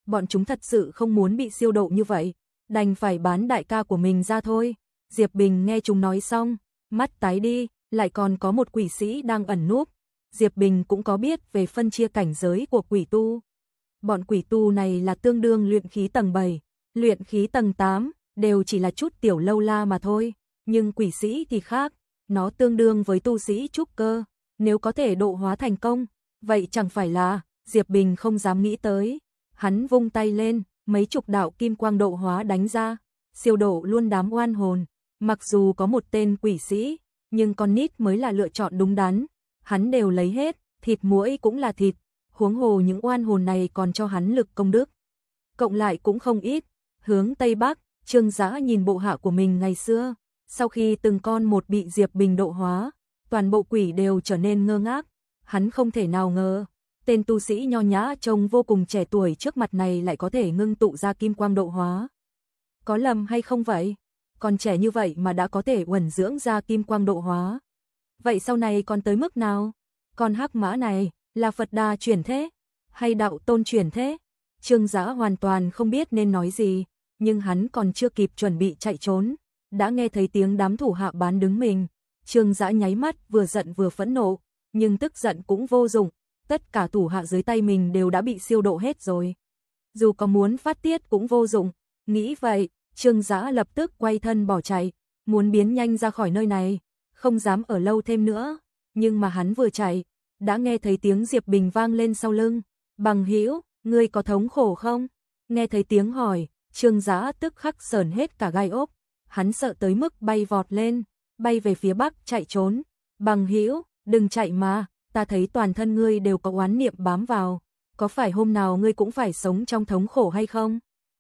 bọn chúng thật sự không muốn bị siêu độ như vậy, đành phải bán đại ca của mình ra thôi. Diệp Bình nghe chúng nói xong, mắt tái đi, lại còn có một quỷ sĩ đang ẩn núp. Diệp Bình cũng có biết về phân chia cảnh giới của quỷ tu. Bọn quỷ tu này là tương đương luyện khí tầng bảy, luyện khí tầng tám, đều chỉ là chút tiểu lâu la mà thôi. Nhưng quỷ sĩ thì khác, nó tương đương với tu sĩ trúc cơ, nếu có thể độ hóa thành công, vậy chẳng phải là, Diệp Bình không dám nghĩ tới. Hắn vung tay lên, mấy chục đạo kim quang độ hóa đánh ra, siêu độ luôn đám oan hồn. Mặc dù có một tên quỷ sĩ, nhưng con nít mới là lựa chọn đúng đắn. Hắn đều lấy hết, thịt muỗi cũng là thịt, huống hồ những oan hồn này còn cho hắn lực công đức. Cộng lại cũng không ít. Hướng Tây Bắc, Trương Dã nhìn bộ hạ của mình ngày xưa, sau khi từng con một bị Diệp Bình độ hóa, toàn bộ quỷ đều trở nên ngơ ngác. Hắn không thể nào ngờ, tên tu sĩ nho nhã trông vô cùng trẻ tuổi trước mặt này lại có thể ngưng tụ ra kim quang độ hóa. Có lầm hay không vậy? Còn trẻ như vậy mà đã có thể uẩn dưỡng ra kim quang độ hóa. Vậy sau này còn tới mức nào? Con hắc mã này là Phật Đà chuyển thế hay đạo tôn chuyển thế? Trương Dã hoàn toàn không biết nên nói gì, nhưng hắn còn chưa kịp chuẩn bị chạy trốn, đã nghe thấy tiếng đám thủ hạ bán đứng mình. Trương Dã nháy mắt vừa giận vừa phẫn nộ, nhưng tức giận cũng vô dụng, tất cả thủ hạ dưới tay mình đều đã bị siêu độ hết rồi. Dù có muốn phát tiết cũng vô dụng, nghĩ vậy, Trương Dã lập tức quay thân bỏ chạy, muốn biến nhanh ra khỏi nơi này, không dám ở lâu thêm nữa. Nhưng mà hắn vừa chạy, đã nghe thấy tiếng Diệp Bình vang lên sau lưng. Bằng hữu, ngươi có thống khổ không? Nghe thấy tiếng hỏi, Trương Dã tức khắc sởn hết cả gai ốc. Hắn sợ tới mức bay vọt lên, bay về phía bắc chạy trốn. Bằng hữu, đừng chạy mà, ta thấy toàn thân ngươi đều có oán niệm bám vào. Có phải hôm nào ngươi cũng phải sống trong thống khổ hay không?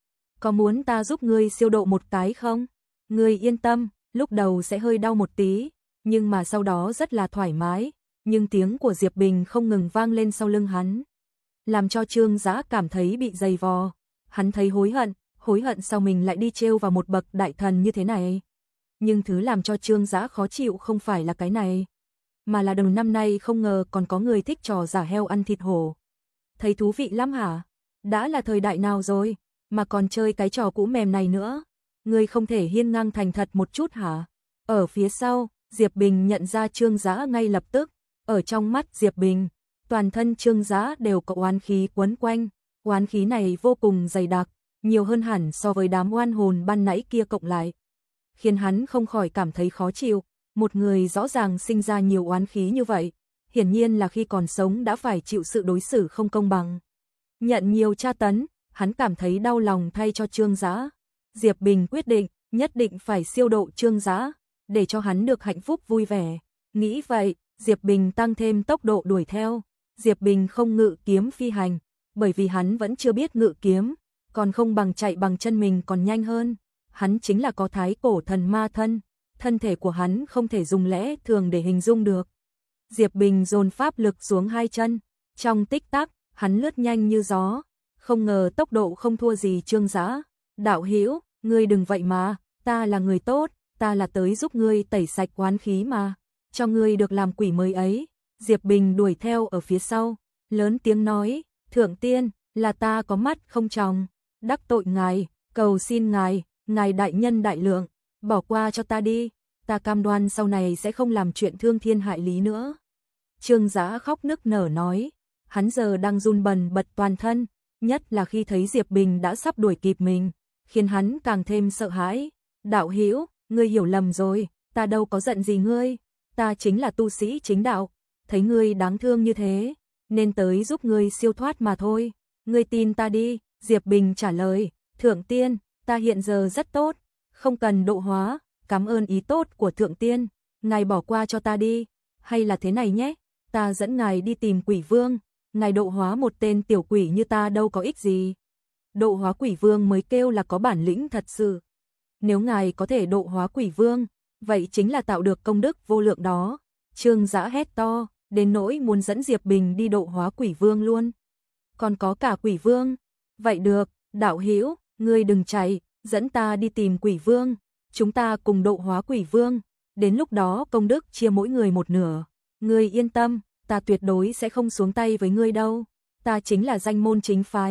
Có muốn ta giúp ngươi siêu độ một cái không? Ngươi yên tâm, lúc đầu sẽ hơi đau một tí, nhưng mà sau đó rất là thoải mái. Nhưng tiếng của Diệp Bình không ngừng vang lên sau lưng hắn, làm cho Trương Dã cảm thấy bị dày vò. Hắn thấy hối hận, hối hận sao mình lại đi trêu vào một bậc đại thần như thế này. Nhưng thứ làm cho Trương Dã khó chịu không phải là cái này, mà là đầu năm nay không ngờ còn có người thích trò giả heo ăn thịt hổ. Thấy thú vị lắm hả? Đã là thời đại nào rồi, mà còn chơi cái trò cũ mềm này nữa? Ngươi không thể hiên ngang thành thật một chút hả? Ở phía sau, Diệp Bình nhận ra Trương Dã ngay lập tức. Ở trong mắt Diệp Bình, toàn thân Trương Dã đều có oán khí quấn quanh. Oán khí này vô cùng dày đặc, nhiều hơn hẳn so với đám oan hồn ban nãy kia cộng lại, khiến hắn không khỏi cảm thấy khó chịu. Một người rõ ràng sinh ra nhiều oán khí như vậy, hiển nhiên là khi còn sống đã phải chịu sự đối xử không công bằng, nhận nhiều tra tấn. Hắn cảm thấy đau lòng thay cho Trương Dã. Diệp Bình quyết định nhất định phải siêu độ Trương Dã, để cho hắn được hạnh phúc vui vẻ. Nghĩ vậy, Diệp Bình tăng thêm tốc độ đuổi theo. Diệp Bình không ngự kiếm phi hành, bởi vì hắn vẫn chưa biết ngự kiếm, còn không bằng chạy bằng chân mình còn nhanh hơn. Hắn chính là có thái cổ thần ma thân, thân thể của hắn không thể dùng lẽ thường để hình dung được. Diệp Bình dồn pháp lực xuống hai chân, trong tích tắc, hắn lướt nhanh như gió, không ngờ tốc độ không thua gì Trương Dã. Đạo hữu, ngươi đừng vậy mà, ta là người tốt, ta là tới giúp ngươi tẩy sạch oán khí mà, cho ngươi được làm quỷ mới ấy. Diệp Bình đuổi theo ở phía sau, lớn tiếng nói, thượng tiên, là ta có mắt không tròng, đắc tội ngài, cầu xin ngài, ngài đại nhân đại lượng, bỏ qua cho ta đi, ta cam đoan sau này sẽ không làm chuyện thương thiên hại lý nữa. Trương Dã khóc nức nở nói, hắn giờ đang run bần bật toàn thân, nhất là khi thấy Diệp Bình đã sắp đuổi kịp mình, khiến hắn càng thêm sợ hãi. Đạo hữu, ngươi hiểu lầm rồi, ta đâu có giận gì ngươi, ta chính là tu sĩ chính đạo, thấy ngươi đáng thương như thế, nên tới giúp ngươi siêu thoát mà thôi. Ngươi tin ta đi, Diệp Bình trả lời, thượng tiên, ta hiện giờ rất tốt, không cần độ hóa, cảm ơn ý tốt của thượng tiên, ngài bỏ qua cho ta đi, hay là thế này nhé, ta dẫn ngài đi tìm quỷ vương, ngài độ hóa một tên tiểu quỷ như ta đâu có ích gì. Độ hóa quỷ vương mới kêu là có bản lĩnh thật sự. Nếu ngài có thể độ hóa quỷ vương, vậy chính là tạo được công đức vô lượng đó. Trương Dã hét to, đến nỗi muốn dẫn Diệp Bình đi độ hóa quỷ vương luôn. Còn có cả quỷ vương. Vậy được, đạo hữu, ngươi đừng chạy, dẫn ta đi tìm quỷ vương, chúng ta cùng độ hóa quỷ vương, đến lúc đó công đức chia mỗi người một nửa. Ngươi yên tâm, ta tuyệt đối sẽ không xuống tay với ngươi đâu, ta chính là danh môn chính phái,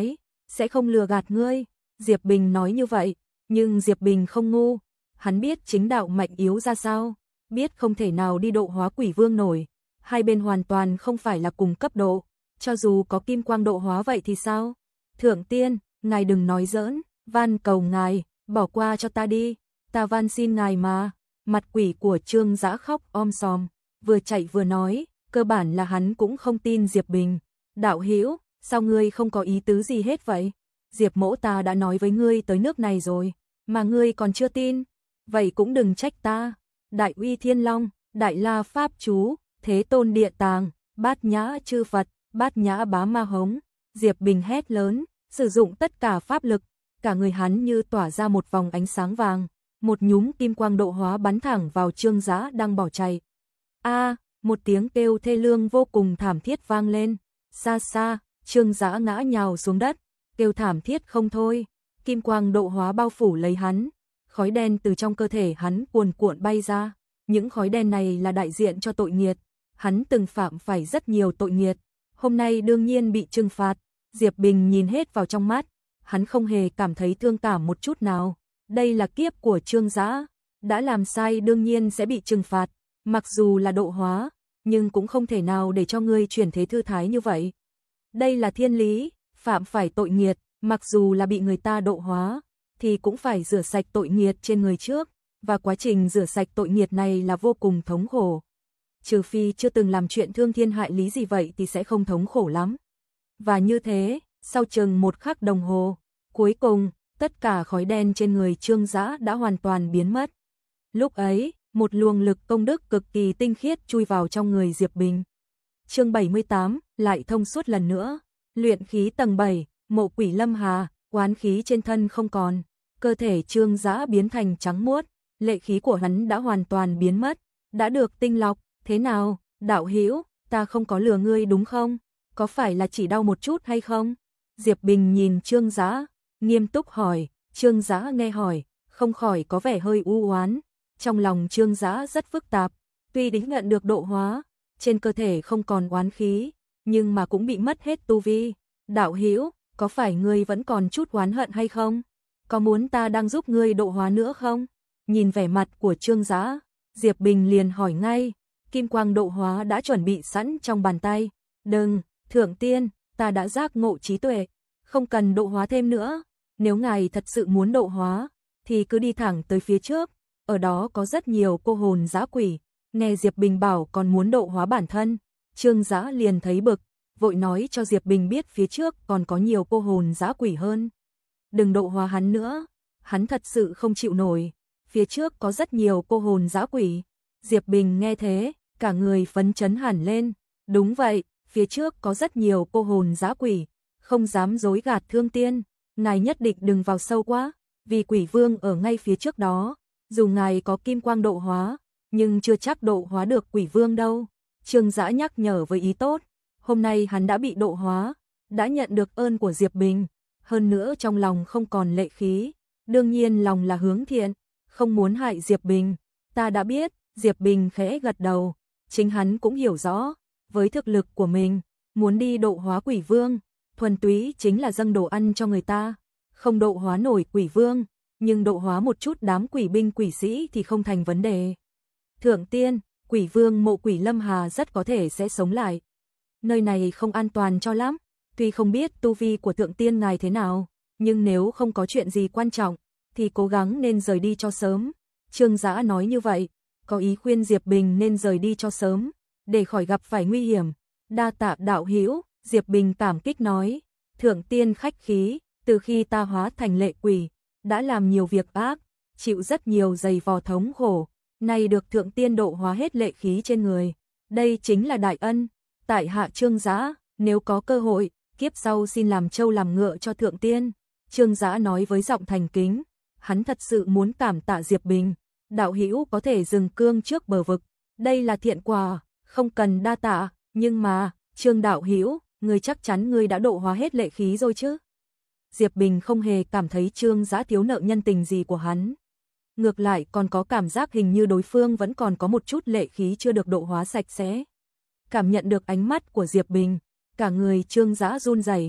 sẽ không lừa gạt ngươi. Diệp Bình nói như vậy, nhưng Diệp Bình không ngu, hắn biết chính đạo mạnh yếu ra sao, biết không thể nào đi độ hóa quỷ vương nổi, hai bên hoàn toàn không phải là cùng cấp độ, cho dù có kim quang độ hóa vậy thì sao? Thượng tiên, ngài đừng nói giỡn, van cầu ngài, bỏ qua cho ta đi, ta van xin ngài mà. Mặt quỷ của Trương Dã khóc om sòm, vừa chạy vừa nói, cơ bản là hắn cũng không tin Diệp Bình. Đạo hữu, sao ngươi không có ý tứ gì hết vậy? Diệp mỗ ta đã nói với ngươi tới nước này rồi, mà ngươi còn chưa tin, vậy cũng đừng trách ta. Đại uy thiên long, đại la pháp chú, thế tôn địa tàng, bát nhã chư Phật, bát nhã bá ma hống. Diệp Bình hét lớn, sử dụng tất cả pháp lực, cả người hắn như tỏa ra một vòng ánh sáng vàng, một nhúm kim quang độ hóa bắn thẳng vào Trương Dã đang bỏ chạy. A, một tiếng kêu thê lương vô cùng thảm thiết vang lên, xa xa, Trương Dã ngã nhào xuống đất, kêu thảm thiết không thôi, kim quang độ hóa bao phủ lấy hắn, khói đen từ trong cơ thể hắn cuồn cuộn bay ra, những khói đen này là đại diện cho tội nghiệt, hắn từng phạm phải rất nhiều tội nghiệt, hôm nay đương nhiên bị trừng phạt. Diệp Bình nhìn hết vào trong mắt, hắn không hề cảm thấy thương cảm một chút nào, đây là kiếp của Trương Dã, đã làm sai đương nhiên sẽ bị trừng phạt, mặc dù là độ hóa, nhưng cũng không thể nào để cho ngươi chuyển thế thư thái như vậy. Đây là thiên lý, phạm phải tội nghiệt, mặc dù là bị người ta độ hóa, thì cũng phải rửa sạch tội nghiệt trên người trước, và quá trình rửa sạch tội nghiệt này là vô cùng thống khổ. Trừ phi chưa từng làm chuyện thương thiên hại lý gì vậy thì sẽ không thống khổ lắm. Và như thế, sau chừng một khắc đồng hồ, cuối cùng, tất cả khói đen trên người Trương Dã đã hoàn toàn biến mất. Lúc ấy, một luồng lực công đức cực kỳ tinh khiết chui vào trong người Diệp Bình. Chương bảy mươi tám, lại thông suốt lần nữa. Luyện khí tầng bảy, mộ quỷ lâm hà, oán khí trên thân không còn, cơ thể Trương Dã biến thành trắng muốt, lệ khí của hắn đã hoàn toàn biến mất, đã được tinh lọc. Thế nào, đạo hữu, ta không có lừa ngươi đúng không? Có phải là chỉ đau một chút hay không? Diệp Bình nhìn Trương Dã, nghiêm túc hỏi. Trương Dã nghe hỏi, không khỏi có vẻ hơi u oán. Trong lòng Trương Dã rất phức tạp, tuy đính nhận được độ hóa, trên cơ thể không còn oán khí, nhưng mà cũng bị mất hết tu vi. Đạo hữu, có phải ngươi vẫn còn chút oán hận hay không? Có muốn ta đang giúp ngươi độ hóa nữa không? Nhìn vẻ mặt của Trương Dã, Diệp Bình liền hỏi ngay. Kim quang độ hóa đã chuẩn bị sẵn trong bàn tay. Đừng, thượng tiên, ta đã giác ngộ trí tuệ, không cần độ hóa thêm nữa. Nếu ngài thật sự muốn độ hóa, thì cứ đi thẳng tới phía trước, ở đó có rất nhiều cô hồn dã quỷ. Nghe Diệp Bình bảo còn muốn độ hóa bản thân, Trương Dã liền thấy bực, vội nói cho Diệp Bình biết phía trước còn có nhiều cô hồn dã quỷ hơn. Đừng độ hóa hắn nữa, hắn thật sự không chịu nổi, phía trước có rất nhiều cô hồn dã quỷ. Diệp Bình nghe thế, cả người phấn chấn hẳn lên, đúng vậy, phía trước có rất nhiều cô hồn dã quỷ, không dám dối gạt thương tiên, ngài nhất định đừng vào sâu quá, vì quỷ vương ở ngay phía trước đó, dù ngài có kim quang độ hóa, nhưng chưa chắc độ hóa được quỷ vương đâu. Trương Dã nhắc nhở với ý tốt, hôm nay hắn đã bị độ hóa, đã nhận được ơn của Diệp Bình, hơn nữa trong lòng không còn lệ khí, đương nhiên lòng là hướng thiện, không muốn hại Diệp Bình. Ta đã biết. Diệp Bình khẽ gật đầu, chính hắn cũng hiểu rõ, với thực lực của mình, muốn đi độ hóa quỷ vương, thuần túy chính là dâng đồ ăn cho người ta, không độ hóa nổi quỷ vương, nhưng độ hóa một chút đám quỷ binh quỷ sĩ thì không thành vấn đề. Thượng tiên, quỷ vương mộ quỷ lâm hà rất có thể sẽ sống lại. Nơi này không an toàn cho lắm, tuy không biết tu vi của thượng tiên ngài thế nào, nhưng nếu không có chuyện gì quan trọng, thì cố gắng nên rời đi cho sớm. Trương Dã nói như vậy, có ý khuyên Diệp Bình nên rời đi cho sớm, để khỏi gặp phải nguy hiểm. Đa tạ đạo hữu, Diệp Bình cảm kích nói, thượng tiên khách khí, từ khi ta hóa thành lệ quỷ, đã làm nhiều việc ác, chịu rất nhiều giày vò thống khổ, nay được thượng tiên độ hóa hết lệ khí trên người, đây chính là đại ân. Tại hạ Trương Dã, nếu có cơ hội, kiếp sau xin làm trâu làm ngựa cho thượng tiên. Trương Dã nói với giọng thành kính, hắn thật sự muốn cảm tạ Diệp Bình. Đạo hữu có thể dừng cương trước bờ vực, đây là thiện quả, không cần đa tạ, nhưng mà, Trương đạo hữu, ngươi chắc chắn ngươi đã độ hóa hết lệ khí rồi chứ? Diệp Bình không hề cảm thấy Trương Dã thiếu nợ nhân tình gì của hắn. Ngược lại còn có cảm giác hình như đối phương vẫn còn có một chút lệ khí chưa được độ hóa sạch sẽ. Cảm nhận được ánh mắt của Diệp Bình, cả người Trương Dã run rẩy,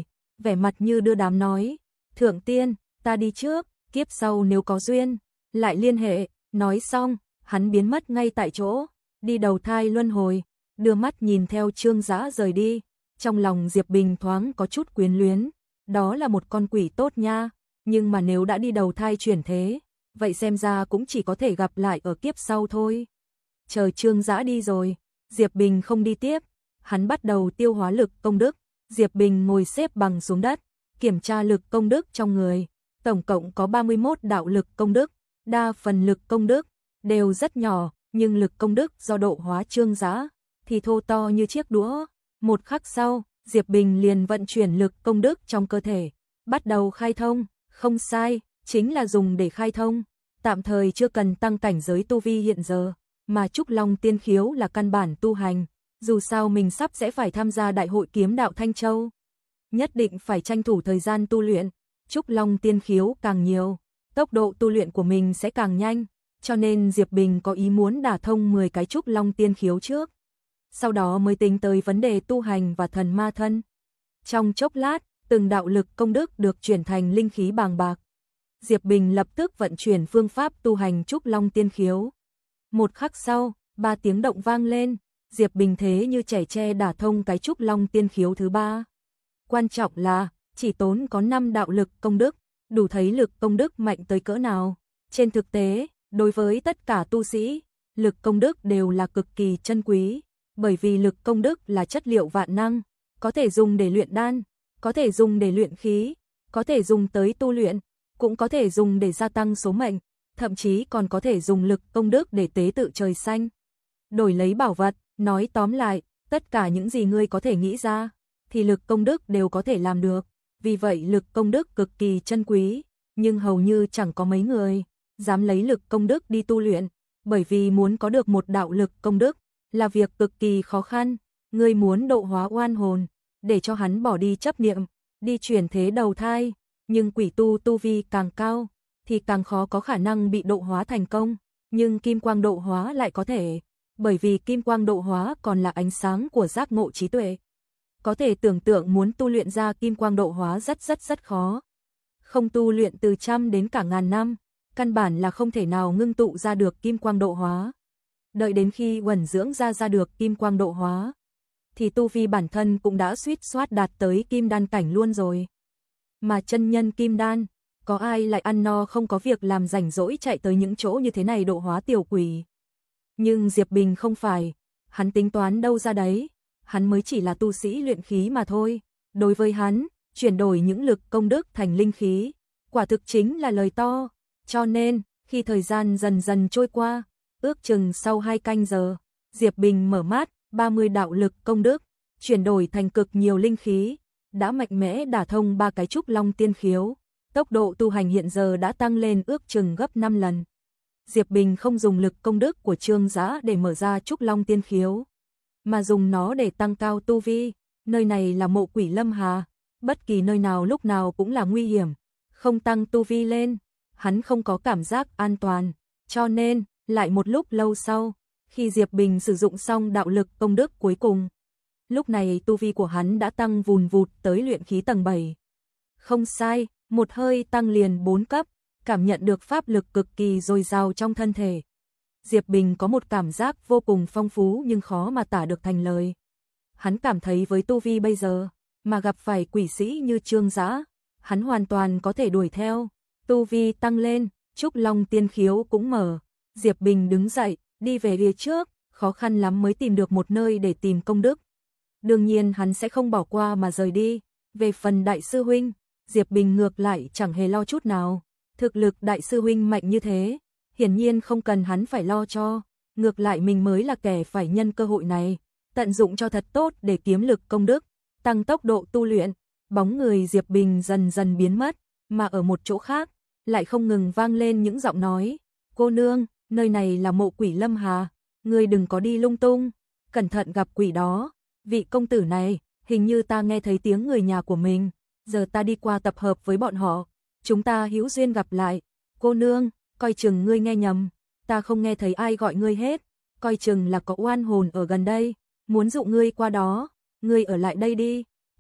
vẻ mặt như đưa đám nói, thượng tiên, ta đi trước, kiếp sau nếu có duyên, lại liên hệ, nói xong, hắn biến mất ngay tại chỗ, đi đầu thai luân hồi, đưa mắt nhìn theo Trương Dã rời đi, trong lòng Diệp Bình thoáng có chút quyến luyến, đó là một con quỷ tốt nha, nhưng mà nếu đã đi đầu thai chuyển thế, vậy xem ra cũng chỉ có thể gặp lại ở kiếp sau thôi. Chờ Trương Dã đi rồi, Diệp Bình không đi tiếp, hắn bắt đầu tiêu hóa lực công đức, Diệp Bình ngồi xếp bằng xuống đất, kiểm tra lực công đức trong người, tổng cộng có ba mươi mốt đạo lực công đức, đa phần lực công đức đều rất nhỏ, nhưng lực công đức do độ hóa Trương Dã thì thô to như chiếc đũa. Một khắc sau, Diệp Bình liền vận chuyển lực công đức trong cơ thể, bắt đầu khai thông, không sai, chính là dùng để khai thông, tạm thời chưa cần tăng cảnh giới tu vi hiện giờ, mà Trúc Long Tiên Khiếu là căn bản tu hành, dù sao mình sắp sẽ phải tham gia Đại hội Kiếm Đạo Thanh Châu, nhất định phải tranh thủ thời gian tu luyện, Trúc Long Tiên Khiếu càng nhiều, tốc độ tu luyện của mình sẽ càng nhanh, cho nên Diệp Bình có ý muốn đả thông mười cái Trúc Long Tiên Khiếu trước, sau đó mới tính tới vấn đề tu hành và thần ma thân. Trong chốc lát, từng đạo lực công đức được chuyển thành linh khí bàng bạc. Diệp Bình lập tức vận chuyển phương pháp tu hành Trúc Long Tiên Khiếu. Một khắc sau, ba tiếng động vang lên, Diệp Bình thế như trẻ tre đả thông cái Trúc Long Tiên Khiếu thứ ba. Quan trọng là, chỉ tốn có năm đạo lực công đức, đủ thấy lực công đức mạnh tới cỡ nào. Trên thực tế, đối với tất cả tu sĩ, lực công đức đều là cực kỳ chân quý, bởi vì lực công đức là chất liệu vạn năng, có thể dùng để luyện đan, có thể dùng để luyện khí, có thể dùng tới tu luyện, cũng có thể dùng để gia tăng số mệnh, thậm chí còn có thể dùng lực công đức để tế tự trời xanh, đổi lấy bảo vật. Nói tóm lại, tất cả những gì ngươi có thể nghĩ ra, thì lực công đức đều có thể làm được, vì vậy lực công đức cực kỳ chân quý, nhưng hầu như chẳng có mấy người dám lấy lực công đức đi tu luyện, bởi vì muốn có được một đạo lực công đức là việc cực kỳ khó khăn, ngươi muốn độ hóa oan hồn, để cho hắn bỏ đi chấp niệm, đi chuyển thế đầu thai, nhưng quỷ tu tu vi càng cao, thì càng khó có khả năng bị độ hóa thành công, nhưng kim quang độ hóa lại có thể, bởi vì kim quang độ hóa còn là ánh sáng của giác ngộ trí tuệ. Có thể tưởng tượng muốn tu luyện ra kim quang độ hóa rất rất rất khó. Không tu luyện từ trăm đến cả ngàn năm, căn bản là không thể nào ngưng tụ ra được kim quang độ hóa. Đợi đến khi uẩn dưỡng ra ra được kim quang độ hóa, thì tu vi bản thân cũng đã suýt soát đạt tới kim đan cảnh luôn rồi. Mà chân nhân kim đan, có ai lại ăn no không có việc làm rảnh rỗi chạy tới những chỗ như thế này độ hóa tiểu quỷ. Nhưng Diệp Bình không phải, hắn tính toán đâu ra đấy, hắn mới chỉ là tu sĩ luyện khí mà thôi. Đối với hắn, chuyển đổi những lực công đức thành linh khí, quả thực chính là lời to. Cho nên, khi thời gian dần dần trôi qua, ước chừng sau hai canh giờ, Diệp Bình mở mắt, ba mươi đạo lực công đức, chuyển đổi thành cực nhiều linh khí, đã mạnh mẽ đả thông ba cái Trúc Long Tiên Khiếu. Tốc độ tu hành hiện giờ đã tăng lên ước chừng gấp năm lần. Diệp Bình không dùng lực công đức của Trương Dã để mở ra Trúc Long Tiên Khiếu, mà dùng nó để tăng cao tu vi. Nơi này là mộ quỷ Lâm Hà, bất kỳ nơi nào lúc nào cũng là nguy hiểm, không tăng tu vi lên, hắn không có cảm giác an toàn, cho nên, lại một lúc lâu sau, khi Diệp Bình sử dụng xong đạo lực công đức cuối cùng, lúc này tu vi của hắn đã tăng vùn vụt tới luyện khí tầng bảy. Không sai, một hơi tăng liền bốn cấp, cảm nhận được pháp lực cực kỳ dồi dào trong thân thể. Diệp Bình có một cảm giác vô cùng phong phú nhưng khó mà tả được thành lời. Hắn cảm thấy với tu vi bây giờ, mà gặp phải quỷ sĩ như Trương Dã, hắn hoàn toàn có thể đuổi theo. Tu vi tăng lên, Trúc Long Tiên Khiếu cũng mở. Diệp Bình đứng dậy, đi về phía trước, khó khăn lắm mới tìm được một nơi để tìm công đức. Đương nhiên hắn sẽ không bỏ qua mà rời đi. Về phần đại sư huynh, Diệp Bình ngược lại chẳng hề lo chút nào. Thực lực đại sư huynh mạnh như thế, hiển nhiên không cần hắn phải lo cho. Ngược lại mình mới là kẻ phải nhân cơ hội này, tận dụng cho thật tốt để kiếm lực công đức, tăng tốc độ tu luyện. Bóng người Diệp Bình dần dần biến mất, mà ở một chỗ khác, lại không ngừng vang lên những giọng nói. Cô nương, nơi này là mộ quỷ Lâm Hà, ngươi đừng có đi lung tung, cẩn thận gặp quỷ đó. Vị công tử này, hình như ta nghe thấy tiếng người nhà của mình, giờ ta đi qua tập hợp với bọn họ, chúng ta hữu duyên gặp lại. Cô nương, coi chừng ngươi nghe nhầm, ta không nghe thấy ai gọi ngươi hết, coi chừng là có oan hồn ở gần đây, muốn dụ ngươi qua đó, ngươi ở lại đây đi.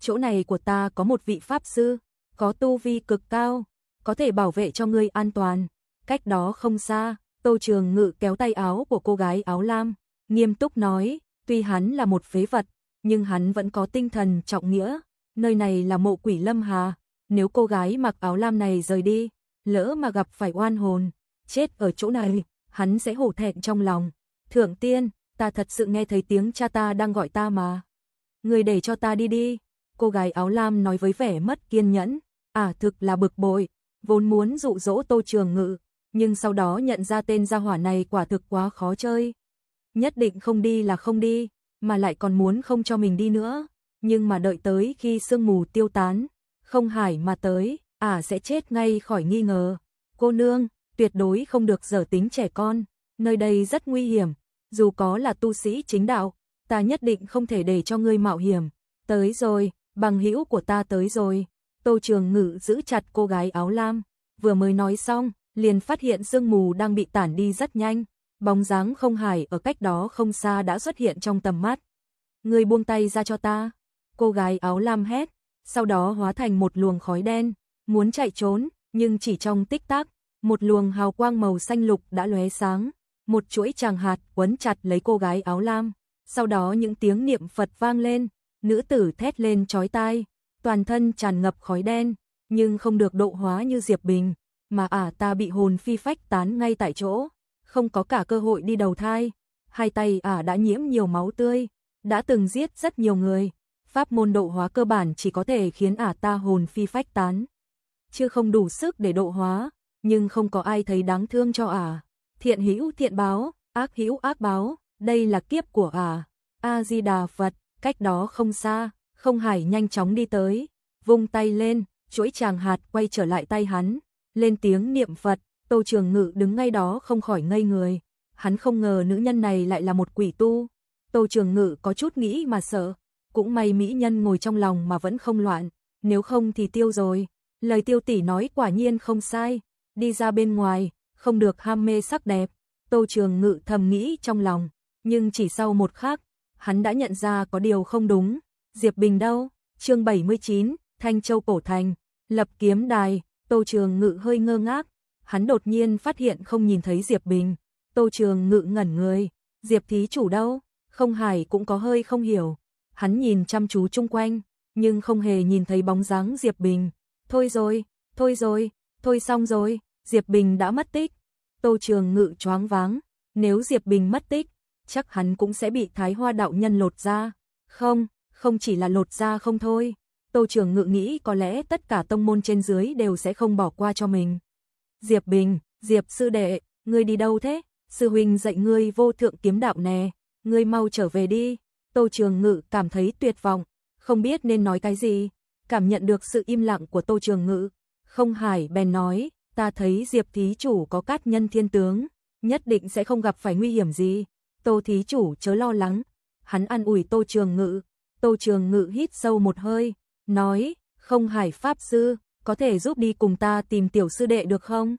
chỗ này của ta có một vị pháp sư, có tu vi cực cao, có thể bảo vệ cho ngươi an toàn. Cách đó không xa, Tô Trường Ngự kéo tay áo của cô gái áo lam, nghiêm túc nói, tuy hắn là một phế vật, nhưng hắn vẫn có tinh thần trọng nghĩa, nơi này là mộ quỷ Lâm Hà, nếu cô gái mặc áo lam này rời đi, lỡ mà gặp phải oan hồn, chết ở chỗ này, hắn sẽ hổ thẹn trong lòng. Thượng tiên, ta thật sự nghe thấy tiếng cha ta đang gọi ta mà. Người để cho ta đi đi, cô gái áo lam nói với vẻ mất kiên nhẫn, à thực là bực bội, vốn muốn dụ dỗ Tô Trường Ngự, nhưng sau đó nhận ra tên gia hỏa này quả thực quá khó chơi. Nhất định không đi là không đi, mà lại còn muốn không cho mình đi nữa, nhưng mà đợi tới khi sương mù tiêu tán, không hải mà tới, à sẽ chết ngay khỏi nghi ngờ. Cô nương, tuyệt đối không được giở tính trẻ con, nơi đây rất nguy hiểm, dù có là tu sĩ chính đạo, ta nhất định không thể để cho ngươi mạo hiểm. Tới rồi, bằng hữu của ta tới rồi. Tô Trường Ngự giữ chặt cô gái áo lam, vừa mới nói xong, liền phát hiện sương mù đang bị tản đi rất nhanh, bóng dáng không hải ở cách đó không xa đã xuất hiện trong tầm mắt. Ngươi buông tay ra cho ta, cô gái áo lam hét, sau đó hóa thành một luồng khói đen, muốn chạy trốn, nhưng chỉ trong tích tắc, một luồng hào quang màu xanh lục đã lóe sáng, một chuỗi tràng hạt quấn chặt lấy cô gái áo lam, sau đó những tiếng niệm Phật vang lên, nữ tử thét lên chói tai, toàn thân tràn ngập khói đen, nhưng không được độ hóa như Diệp Bình, mà ả à ta bị hồn phi phách tán ngay tại chỗ, không có cả cơ hội đi đầu thai, hai tay ả à đã nhiễm nhiều máu tươi, đã từng giết rất nhiều người, pháp môn độ hóa cơ bản chỉ có thể khiến ả à ta hồn phi phách tán, chứ không đủ sức để độ hóa, nhưng không có ai thấy đáng thương cho ả. À. Thiện hữu thiện báo, ác hữu ác báo, đây là kiếp của ả. À. A Di Đà Phật, cách đó không xa, không hải nhanh chóng đi tới, vung tay lên, chuỗi tràng hạt quay trở lại tay hắn, lên tiếng niệm Phật. Tô Trường Ngự đứng ngay đó không khỏi ngây người, hắn không ngờ nữ nhân này lại là một quỷ tu. Tô Trường Ngự có chút nghĩ mà sợ, cũng may mỹ nhân ngồi trong lòng mà vẫn không loạn, nếu không thì tiêu rồi. Lời Tiêu tỷ nói quả nhiên không sai, đi ra bên ngoài, không được ham mê sắc đẹp. Tô Trường Ngự thầm nghĩ trong lòng, nhưng chỉ sau một khắc, hắn đã nhận ra có điều không đúng. Diệp Bình đâu? Chương bảy mươi chín, Thanh Châu Cổ Thành, lập kiếm đài. Tô Trường Ngự hơi ngơ ngác, hắn đột nhiên phát hiện không nhìn thấy Diệp Bình. Tô Trường Ngự ngẩn người, Diệp thí chủ đâu? Không Hải cũng có hơi không hiểu, hắn nhìn chăm chú chung quanh, nhưng không hề nhìn thấy bóng dáng Diệp Bình. Thôi rồi, thôi rồi, thôi xong rồi, Diệp Bình đã mất tích. Tô Trường Ngự choáng váng, nếu Diệp Bình mất tích, chắc hắn cũng sẽ bị Thái Hoa đạo nhân lột da. Không, không chỉ là lột da không thôi. Tô Trường Ngự nghĩ có lẽ tất cả tông môn trên dưới đều sẽ không bỏ qua cho mình. Diệp Bình, Diệp sư đệ, ngươi đi đâu thế? Sư huynh dạy ngươi vô thượng kiếm đạo nè, ngươi mau trở về đi. Tô Trường Ngự cảm thấy tuyệt vọng, không biết nên nói cái gì. Cảm nhận được sự im lặng của Tô Trường Ngự, Không Hải bèn nói, ta thấy Diệp thí chủ có cát nhân thiên tướng, nhất định sẽ không gặp phải nguy hiểm gì. Tô thí chủ chớ lo lắng. Hắn an ủi Tô Trường Ngự. Tô Trường Ngự hít sâu một hơi, nói, Không Hải pháp sư, có thể giúp đi cùng ta tìm tiểu sư đệ được không?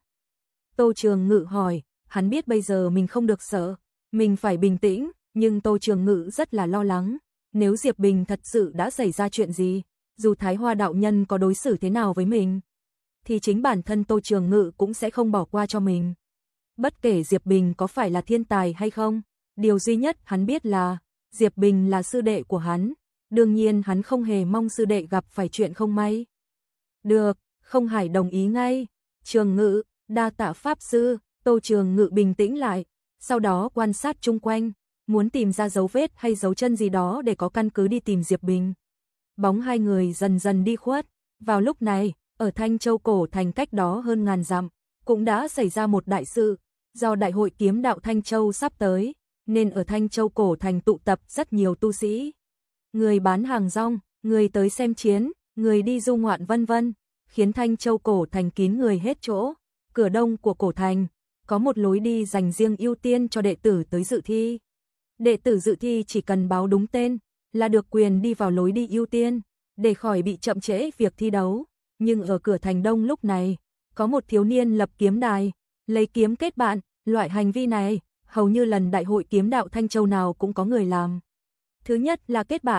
Tô Trường Ngự hỏi, hắn biết bây giờ mình không được sợ, mình phải bình tĩnh, nhưng Tô Trường Ngự rất là lo lắng. Nếu Diệp Bình thật sự đã xảy ra chuyện gì, dù Thái Hoa đạo nhân có đối xử thế nào với mình, thì chính bản thân Tô Trường Ngự cũng sẽ không bỏ qua cho mình. Bất kể Diệp Bình có phải là thiên tài hay không, điều duy nhất hắn biết là, Diệp Bình là sư đệ của hắn, đương nhiên hắn không hề mong sư đệ gặp phải chuyện không may. Được, Không Hải đồng ý ngay. Trường Ngự, đa tạ pháp sư. Tô Trường Ngự bình tĩnh lại, sau đó quan sát chung quanh, muốn tìm ra dấu vết hay dấu chân gì đó để có căn cứ đi tìm Diệp Bình. Bóng hai người dần dần đi khuất. Vào lúc này, ở Thanh Châu Cổ Thành cách đó hơn ngàn dặm, cũng đã xảy ra một đại sự. Do Đại hội kiếm đạo Thanh Châu sắp tới, nên ở Thanh Châu Cổ Thành tụ tập rất nhiều tu sĩ. Người bán hàng rong, người tới xem chiến, người đi du ngoạn vân vân, khiến Thanh Châu Cổ Thành kín người hết chỗ. Cửa đông của Cổ Thành, có một lối đi dành riêng ưu tiên cho đệ tử tới dự thi. Đệ tử dự thi chỉ cần báo đúng tên, là được quyền đi vào lối đi ưu tiên, để khỏi bị chậm trễ việc thi đấu. Nhưng ở cửa thành đông lúc này, có một thiếu niên lập kiếm đài, lấy kiếm kết bạn, loại hành vi này, hầu như lần đại hội kiếm đạo Thanh Châu nào cũng có người làm. Thứ nhất là kết bạn,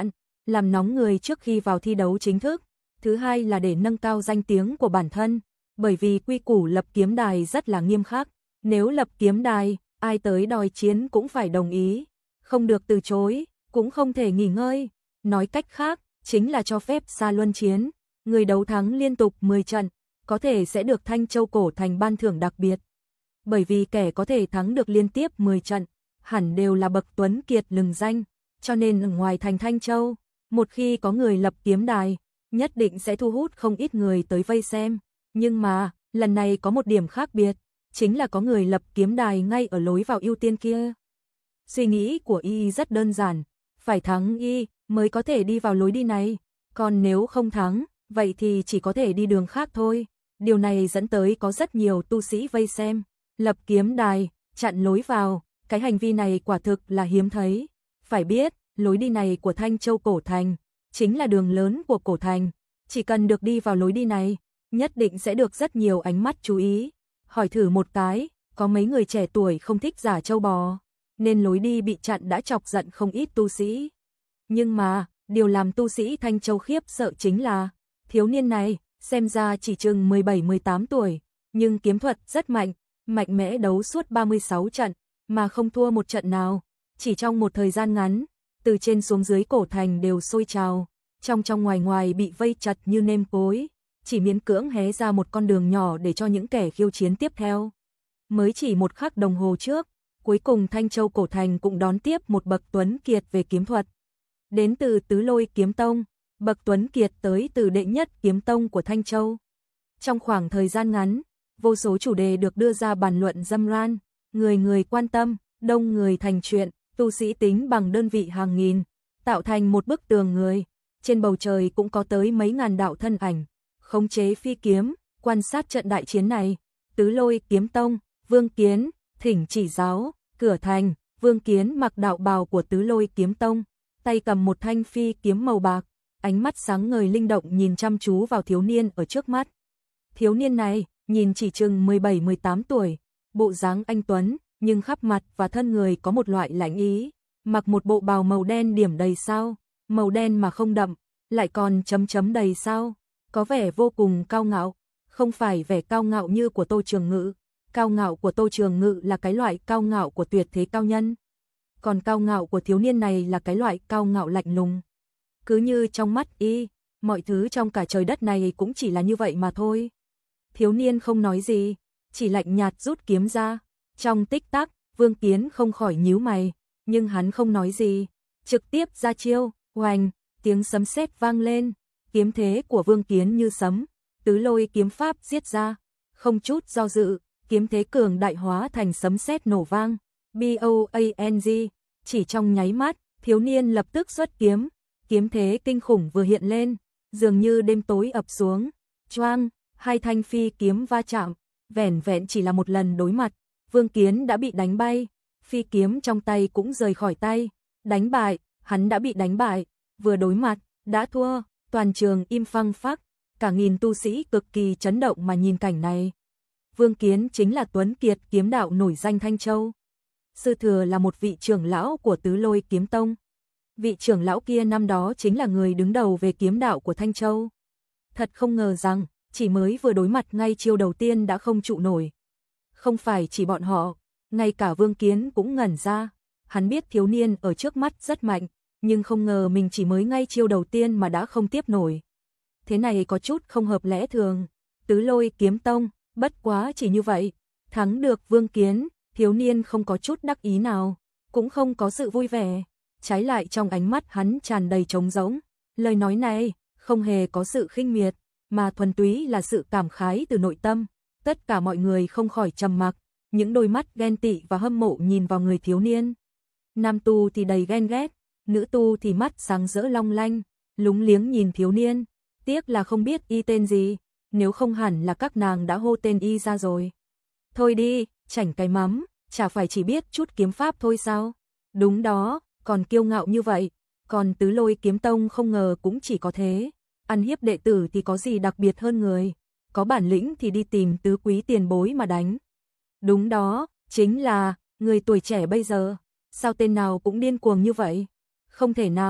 làm nóng người trước khi vào thi đấu chính thức. Thứ hai là để nâng cao danh tiếng của bản thân, bởi vì quy củ lập kiếm đài rất là nghiêm khắc. Nếu lập kiếm đài, ai tới đòi chiến cũng phải đồng ý, không được từ chối, cũng không thể nghỉ ngơi. Nói cách khác, chính là cho phép xa luân chiến. Người đấu thắng liên tục mười trận, có thể sẽ được Thanh Châu Cổ Thành ban thưởng đặc biệt. Bởi vì kẻ có thể thắng được liên tiếp mười trận, hẳn đều là bậc tuấn kiệt lừng danh, cho nên ở ngoài thành Thanh Châu, một khi có người lập kiếm đài, nhất định sẽ thu hút không ít người tới vây xem. Nhưng mà, lần này có một điểm khác biệt, chính là có người lập kiếm đài ngay ở lối vào ưu tiên kia. Suy nghĩ của y rất đơn giản, phải thắng y mới có thể đi vào lối đi này, còn nếu không thắng, vậy thì chỉ có thể đi đường khác thôi. Điều này dẫn tới có rất nhiều tu sĩ vây xem, lập kiếm đài, chặn lối vào, cái hành vi này quả thực là hiếm thấy. Phải biết, lối đi này của Thanh Châu Cổ Thành, chính là đường lớn của Cổ Thành, chỉ cần được đi vào lối đi này, nhất định sẽ được rất nhiều ánh mắt chú ý. Hỏi thử một cái, có mấy người trẻ tuổi không thích giả châu bò, nên lối đi bị chặn đã chọc giận không ít tu sĩ. Nhưng mà, điều làm tu sĩ Thanh Châu khiếp sợ chính là, thiếu niên này, xem ra chỉ chừng mười bảy mười tám tuổi, nhưng kiếm thuật rất mạnh, mạnh mẽ đấu suốt ba mươi sáu trận, mà không thua một trận nào. Chỉ trong một thời gian ngắn, từ trên xuống dưới Cổ Thành đều sôi trào, trong trong ngoài ngoài bị vây chặt như nêm cối, chỉ miễn cưỡng hé ra một con đường nhỏ để cho những kẻ khiêu chiến tiếp theo. Mới chỉ một khắc đồng hồ trước, cuối cùng Thanh Châu Cổ Thành cũng đón tiếp một bậc tuấn kiệt về kiếm thuật. Đến từ Tứ Lôi Kiếm Tông, bậc tuấn kiệt tới từ đệ nhất kiếm tông của Thanh Châu. Trong khoảng thời gian ngắn, vô số chủ đề được đưa ra bàn luận râm ran, người người quan tâm, đông người thành chuyện, tu sĩ tính bằng đơn vị hàng nghìn, tạo thành một bức tường người. Trên bầu trời cũng có tới mấy ngàn đạo thân ảnh, khống chế phi kiếm, quan sát trận đại chiến này. Tứ Lôi Kiếm Tông, Vương Kiến, thỉnh chỉ giáo. Cửa thành, Vương Kiến mặc đạo bào của Tứ Lôi Kiếm Tông, tay cầm một thanh phi kiếm màu bạc, ánh mắt sáng ngời linh động nhìn chăm chú vào thiếu niên ở trước mắt. Thiếu niên này, nhìn chỉ chừng mười bảy mười tám tuổi, bộ dáng anh tuấn, nhưng khắp mặt và thân người có một loại lạnh ý, mặc một bộ bào màu đen điểm đầy sao, màu đen mà không đậm, lại còn chấm chấm đầy sao, có vẻ vô cùng cao ngạo, không phải vẻ cao ngạo như của Tô Trường Ngự. Cao ngạo của Tô Trường Ngự là cái loại cao ngạo của tuyệt thế cao nhân, còn cao ngạo của thiếu niên này là cái loại cao ngạo lạnh lùng. Cứ như trong mắt y, mọi thứ trong cả trời đất này cũng chỉ là như vậy mà thôi. Thiếu niên không nói gì, chỉ lạnh nhạt rút kiếm ra. Trong tích tắc, Vương Kiến không khỏi nhíu mày, nhưng hắn không nói gì, trực tiếp ra chiêu. Oành, tiếng sấm sét vang lên, kiếm thế của Vương Kiến như sấm, Tứ Lôi kiếm pháp giết ra, không chút do dự, kiếm thế cường đại hóa thành sấm sét nổ vang. B O A N G, chỉ trong nháy mắt, thiếu niên lập tức xuất kiếm, kiếm thế kinh khủng vừa hiện lên, dường như đêm tối ập xuống. Choang, hai thanh phi kiếm va chạm, vẻn vẹn chỉ là một lần đối mặt, Vương Kiến đã bị đánh bay, phi kiếm trong tay cũng rời khỏi tay, đánh bại, hắn đã bị đánh bại, vừa đối mặt, đã thua. Toàn trường im phăng phắc, cả nghìn tu sĩ cực kỳ chấn động mà nhìn cảnh này. Vương Kiến chính là tuấn kiệt kiếm đạo nổi danh Thanh Châu. Sư thừa là một vị trưởng lão của Tứ Lôi Kiếm Tông. Vị trưởng lão kia năm đó chính là người đứng đầu về kiếm đạo của Thanh Châu. Thật không ngờ rằng, chỉ mới vừa đối mặt ngay chiêu đầu tiên đã không trụ nổi. Không phải chỉ bọn họ, ngay cả Vương Kiến cũng ngẩn ra. Hắn biết thiếu niên ở trước mắt rất mạnh, nhưng không ngờ mình chỉ mới ngay chiêu đầu tiên mà đã không tiếp nổi. Thế này có chút không hợp lẽ thường. Tứ Lôi Kiếm Tông, bất quá chỉ như vậy, thắng được Vương Kiến, thiếu niên không có chút đắc ý nào, cũng không có sự vui vẻ, trái lại trong ánh mắt hắn tràn đầy trống rỗng. Lời nói này không hề có sự khinh miệt, mà thuần túy là sự cảm khái từ nội tâm. Tất cả mọi người không khỏi trầm mặc, những đôi mắt ghen tị và hâm mộ nhìn vào người thiếu niên. Nam tu thì đầy ghen ghét, nữ tu thì mắt sáng rỡ long lanh, lúng liếng nhìn thiếu niên, tiếc là không biết y tên gì, nếu không hẳn là các nàng đã hô tên y ra rồi. Thôi đi, chảnh cái mắm, chả phải chỉ biết chút kiếm pháp thôi sao? Đúng đó, còn kiêu ngạo như vậy, còn Tứ Lôi Kiếm Tông không ngờ cũng chỉ có thế. Ăn hiếp đệ tử thì có gì đặc biệt hơn người, có bản lĩnh thì đi tìm tứ quý tiền bối mà đánh. Đúng đó, chính là, người tuổi trẻ bây giờ, sao tên nào cũng điên cuồng như vậy? Không thể nào,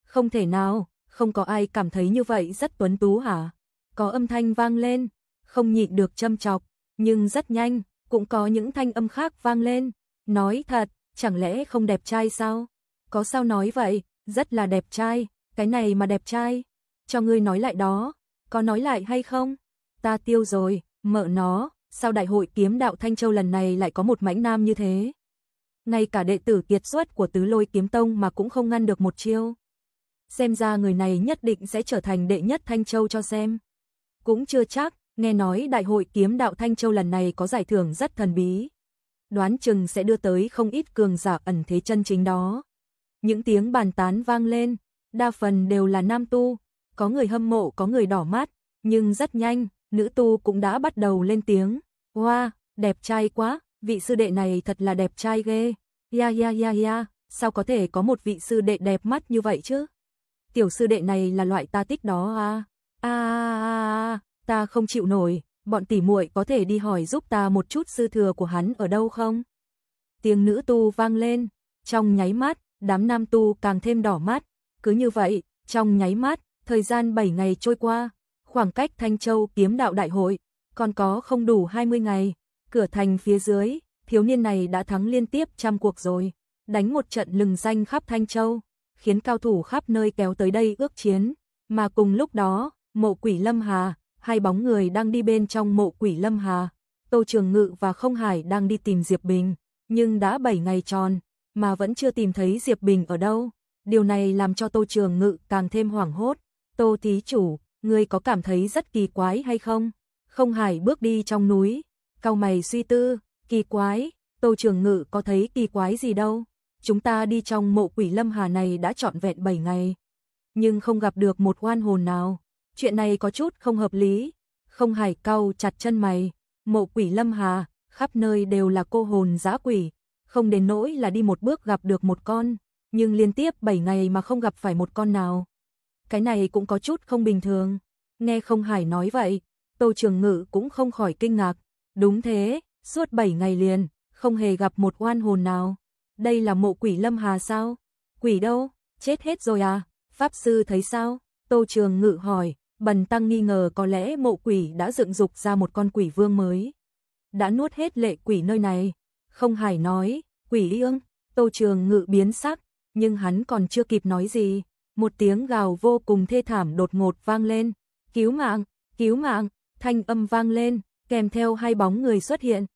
Không thể nào, không có ai cảm thấy như vậy rất tuấn tú hả? Có âm thanh vang lên, không nhịn được châm chọc, nhưng rất nhanh, cũng có những thanh âm khác vang lên. Nói thật, chẳng lẽ không đẹp trai sao? Có sao nói vậy, rất là đẹp trai, cái này mà đẹp trai. Cho ngươi nói lại đó, có nói lại hay không? Ta tiêu rồi, mợ nó, sao đại hội kiếm đạo Thanh Châu lần này lại có một mãnh nam như thế? Ngay cả đệ tử kiệt xuất của Tứ Lôi Kiếm Tông mà cũng không ngăn được một chiêu. Xem ra người này nhất định sẽ trở thành đệ nhất Thanh Châu cho xem. Cũng chưa chắc, nghe nói đại hội kiếm đạo Thanh Châu lần này có giải thưởng rất thần bí. Đoán chừng sẽ đưa tới không ít cường giả ẩn thế chân chính đó. Những tiếng bàn tán vang lên, đa phần đều là nam tu, có người hâm mộ có người đỏ mắt, nhưng rất nhanh, nữ tu cũng đã bắt đầu lên tiếng. Wow, đẹp trai quá, vị sư đệ này thật là đẹp trai ghê. Ya ya ya ya, sao có thể có một vị sư đệ đẹp mắt như vậy chứ? Tiểu sư đệ này là loại ta thích đó à? À, à, à, à, ta không chịu nổi, bọn tỉ muội có thể đi hỏi giúp ta một chút sư thừa của hắn ở đâu không? Tiếng nữ tu vang lên, trong nháy mắt, đám nam tu càng thêm đỏ mắt. Cứ như vậy, trong nháy mắt, thời gian bảy ngày trôi qua, khoảng cách Thanh Châu kiếm đạo đại hội còn có không đủ hai mươi ngày. Cửa thành phía dưới, thiếu niên này đã thắng liên tiếp trăm cuộc rồi, đánh một trận lừng danh khắp Thanh Châu, khiến cao thủ khắp nơi kéo tới đây ước chiến. Mà cùng lúc đó, mộ Quỷ Lâm Hà, hai bóng người đang đi bên trong mộ Quỷ Lâm Hà. Tô Trường Ngự và Không Hải đang đi tìm Diệp Bình, nhưng đã bảy ngày tròn mà vẫn chưa tìm thấy Diệp Bình ở đâu. Điều này làm cho Tô Trường Ngự càng thêm hoảng hốt. Tô thí chủ, ngươi có cảm thấy rất kỳ quái hay không? Không Hải bước đi trong núi, cau mày suy tư. Kỳ quái? Tô Trường Ngự có thấy kỳ quái gì đâu. Chúng ta đi trong mộ Quỷ Lâm Hà này đã trọn vẹn bảy ngày, nhưng không gặp được một oan hồn nào. Chuyện này có chút không hợp lý. Không Hải cau chặt chân mày. Mộ Quỷ Lâm Hà, khắp nơi đều là cô hồn dã quỷ, không đến nỗi là đi một bước gặp được một con, nhưng liên tiếp bảy ngày mà không gặp phải một con nào. Cái này cũng có chút không bình thường. Nghe Không Hải nói vậy, Tô Trường Ngự cũng không khỏi kinh ngạc. Đúng thế, suốt bảy ngày liền, không hề gặp một oan hồn nào. Đây là mộ Quỷ Lâm Hà sao? Quỷ đâu? Chết hết rồi à? Pháp sư thấy sao? Tô Trường Ngự hỏi. Bần tăng nghi ngờ có lẽ mộ quỷ đã dựng dục ra một con quỷ vương mới, đã nuốt hết lệ quỷ nơi này. Không Hải nói. Quỷ ương? Tô Trường Ngự biến sắc, nhưng hắn còn chưa kịp nói gì, một tiếng gào vô cùng thê thảm đột ngột vang lên. Cứu mạng, cứu mạng, thanh âm vang lên, kèm theo hai bóng người xuất hiện.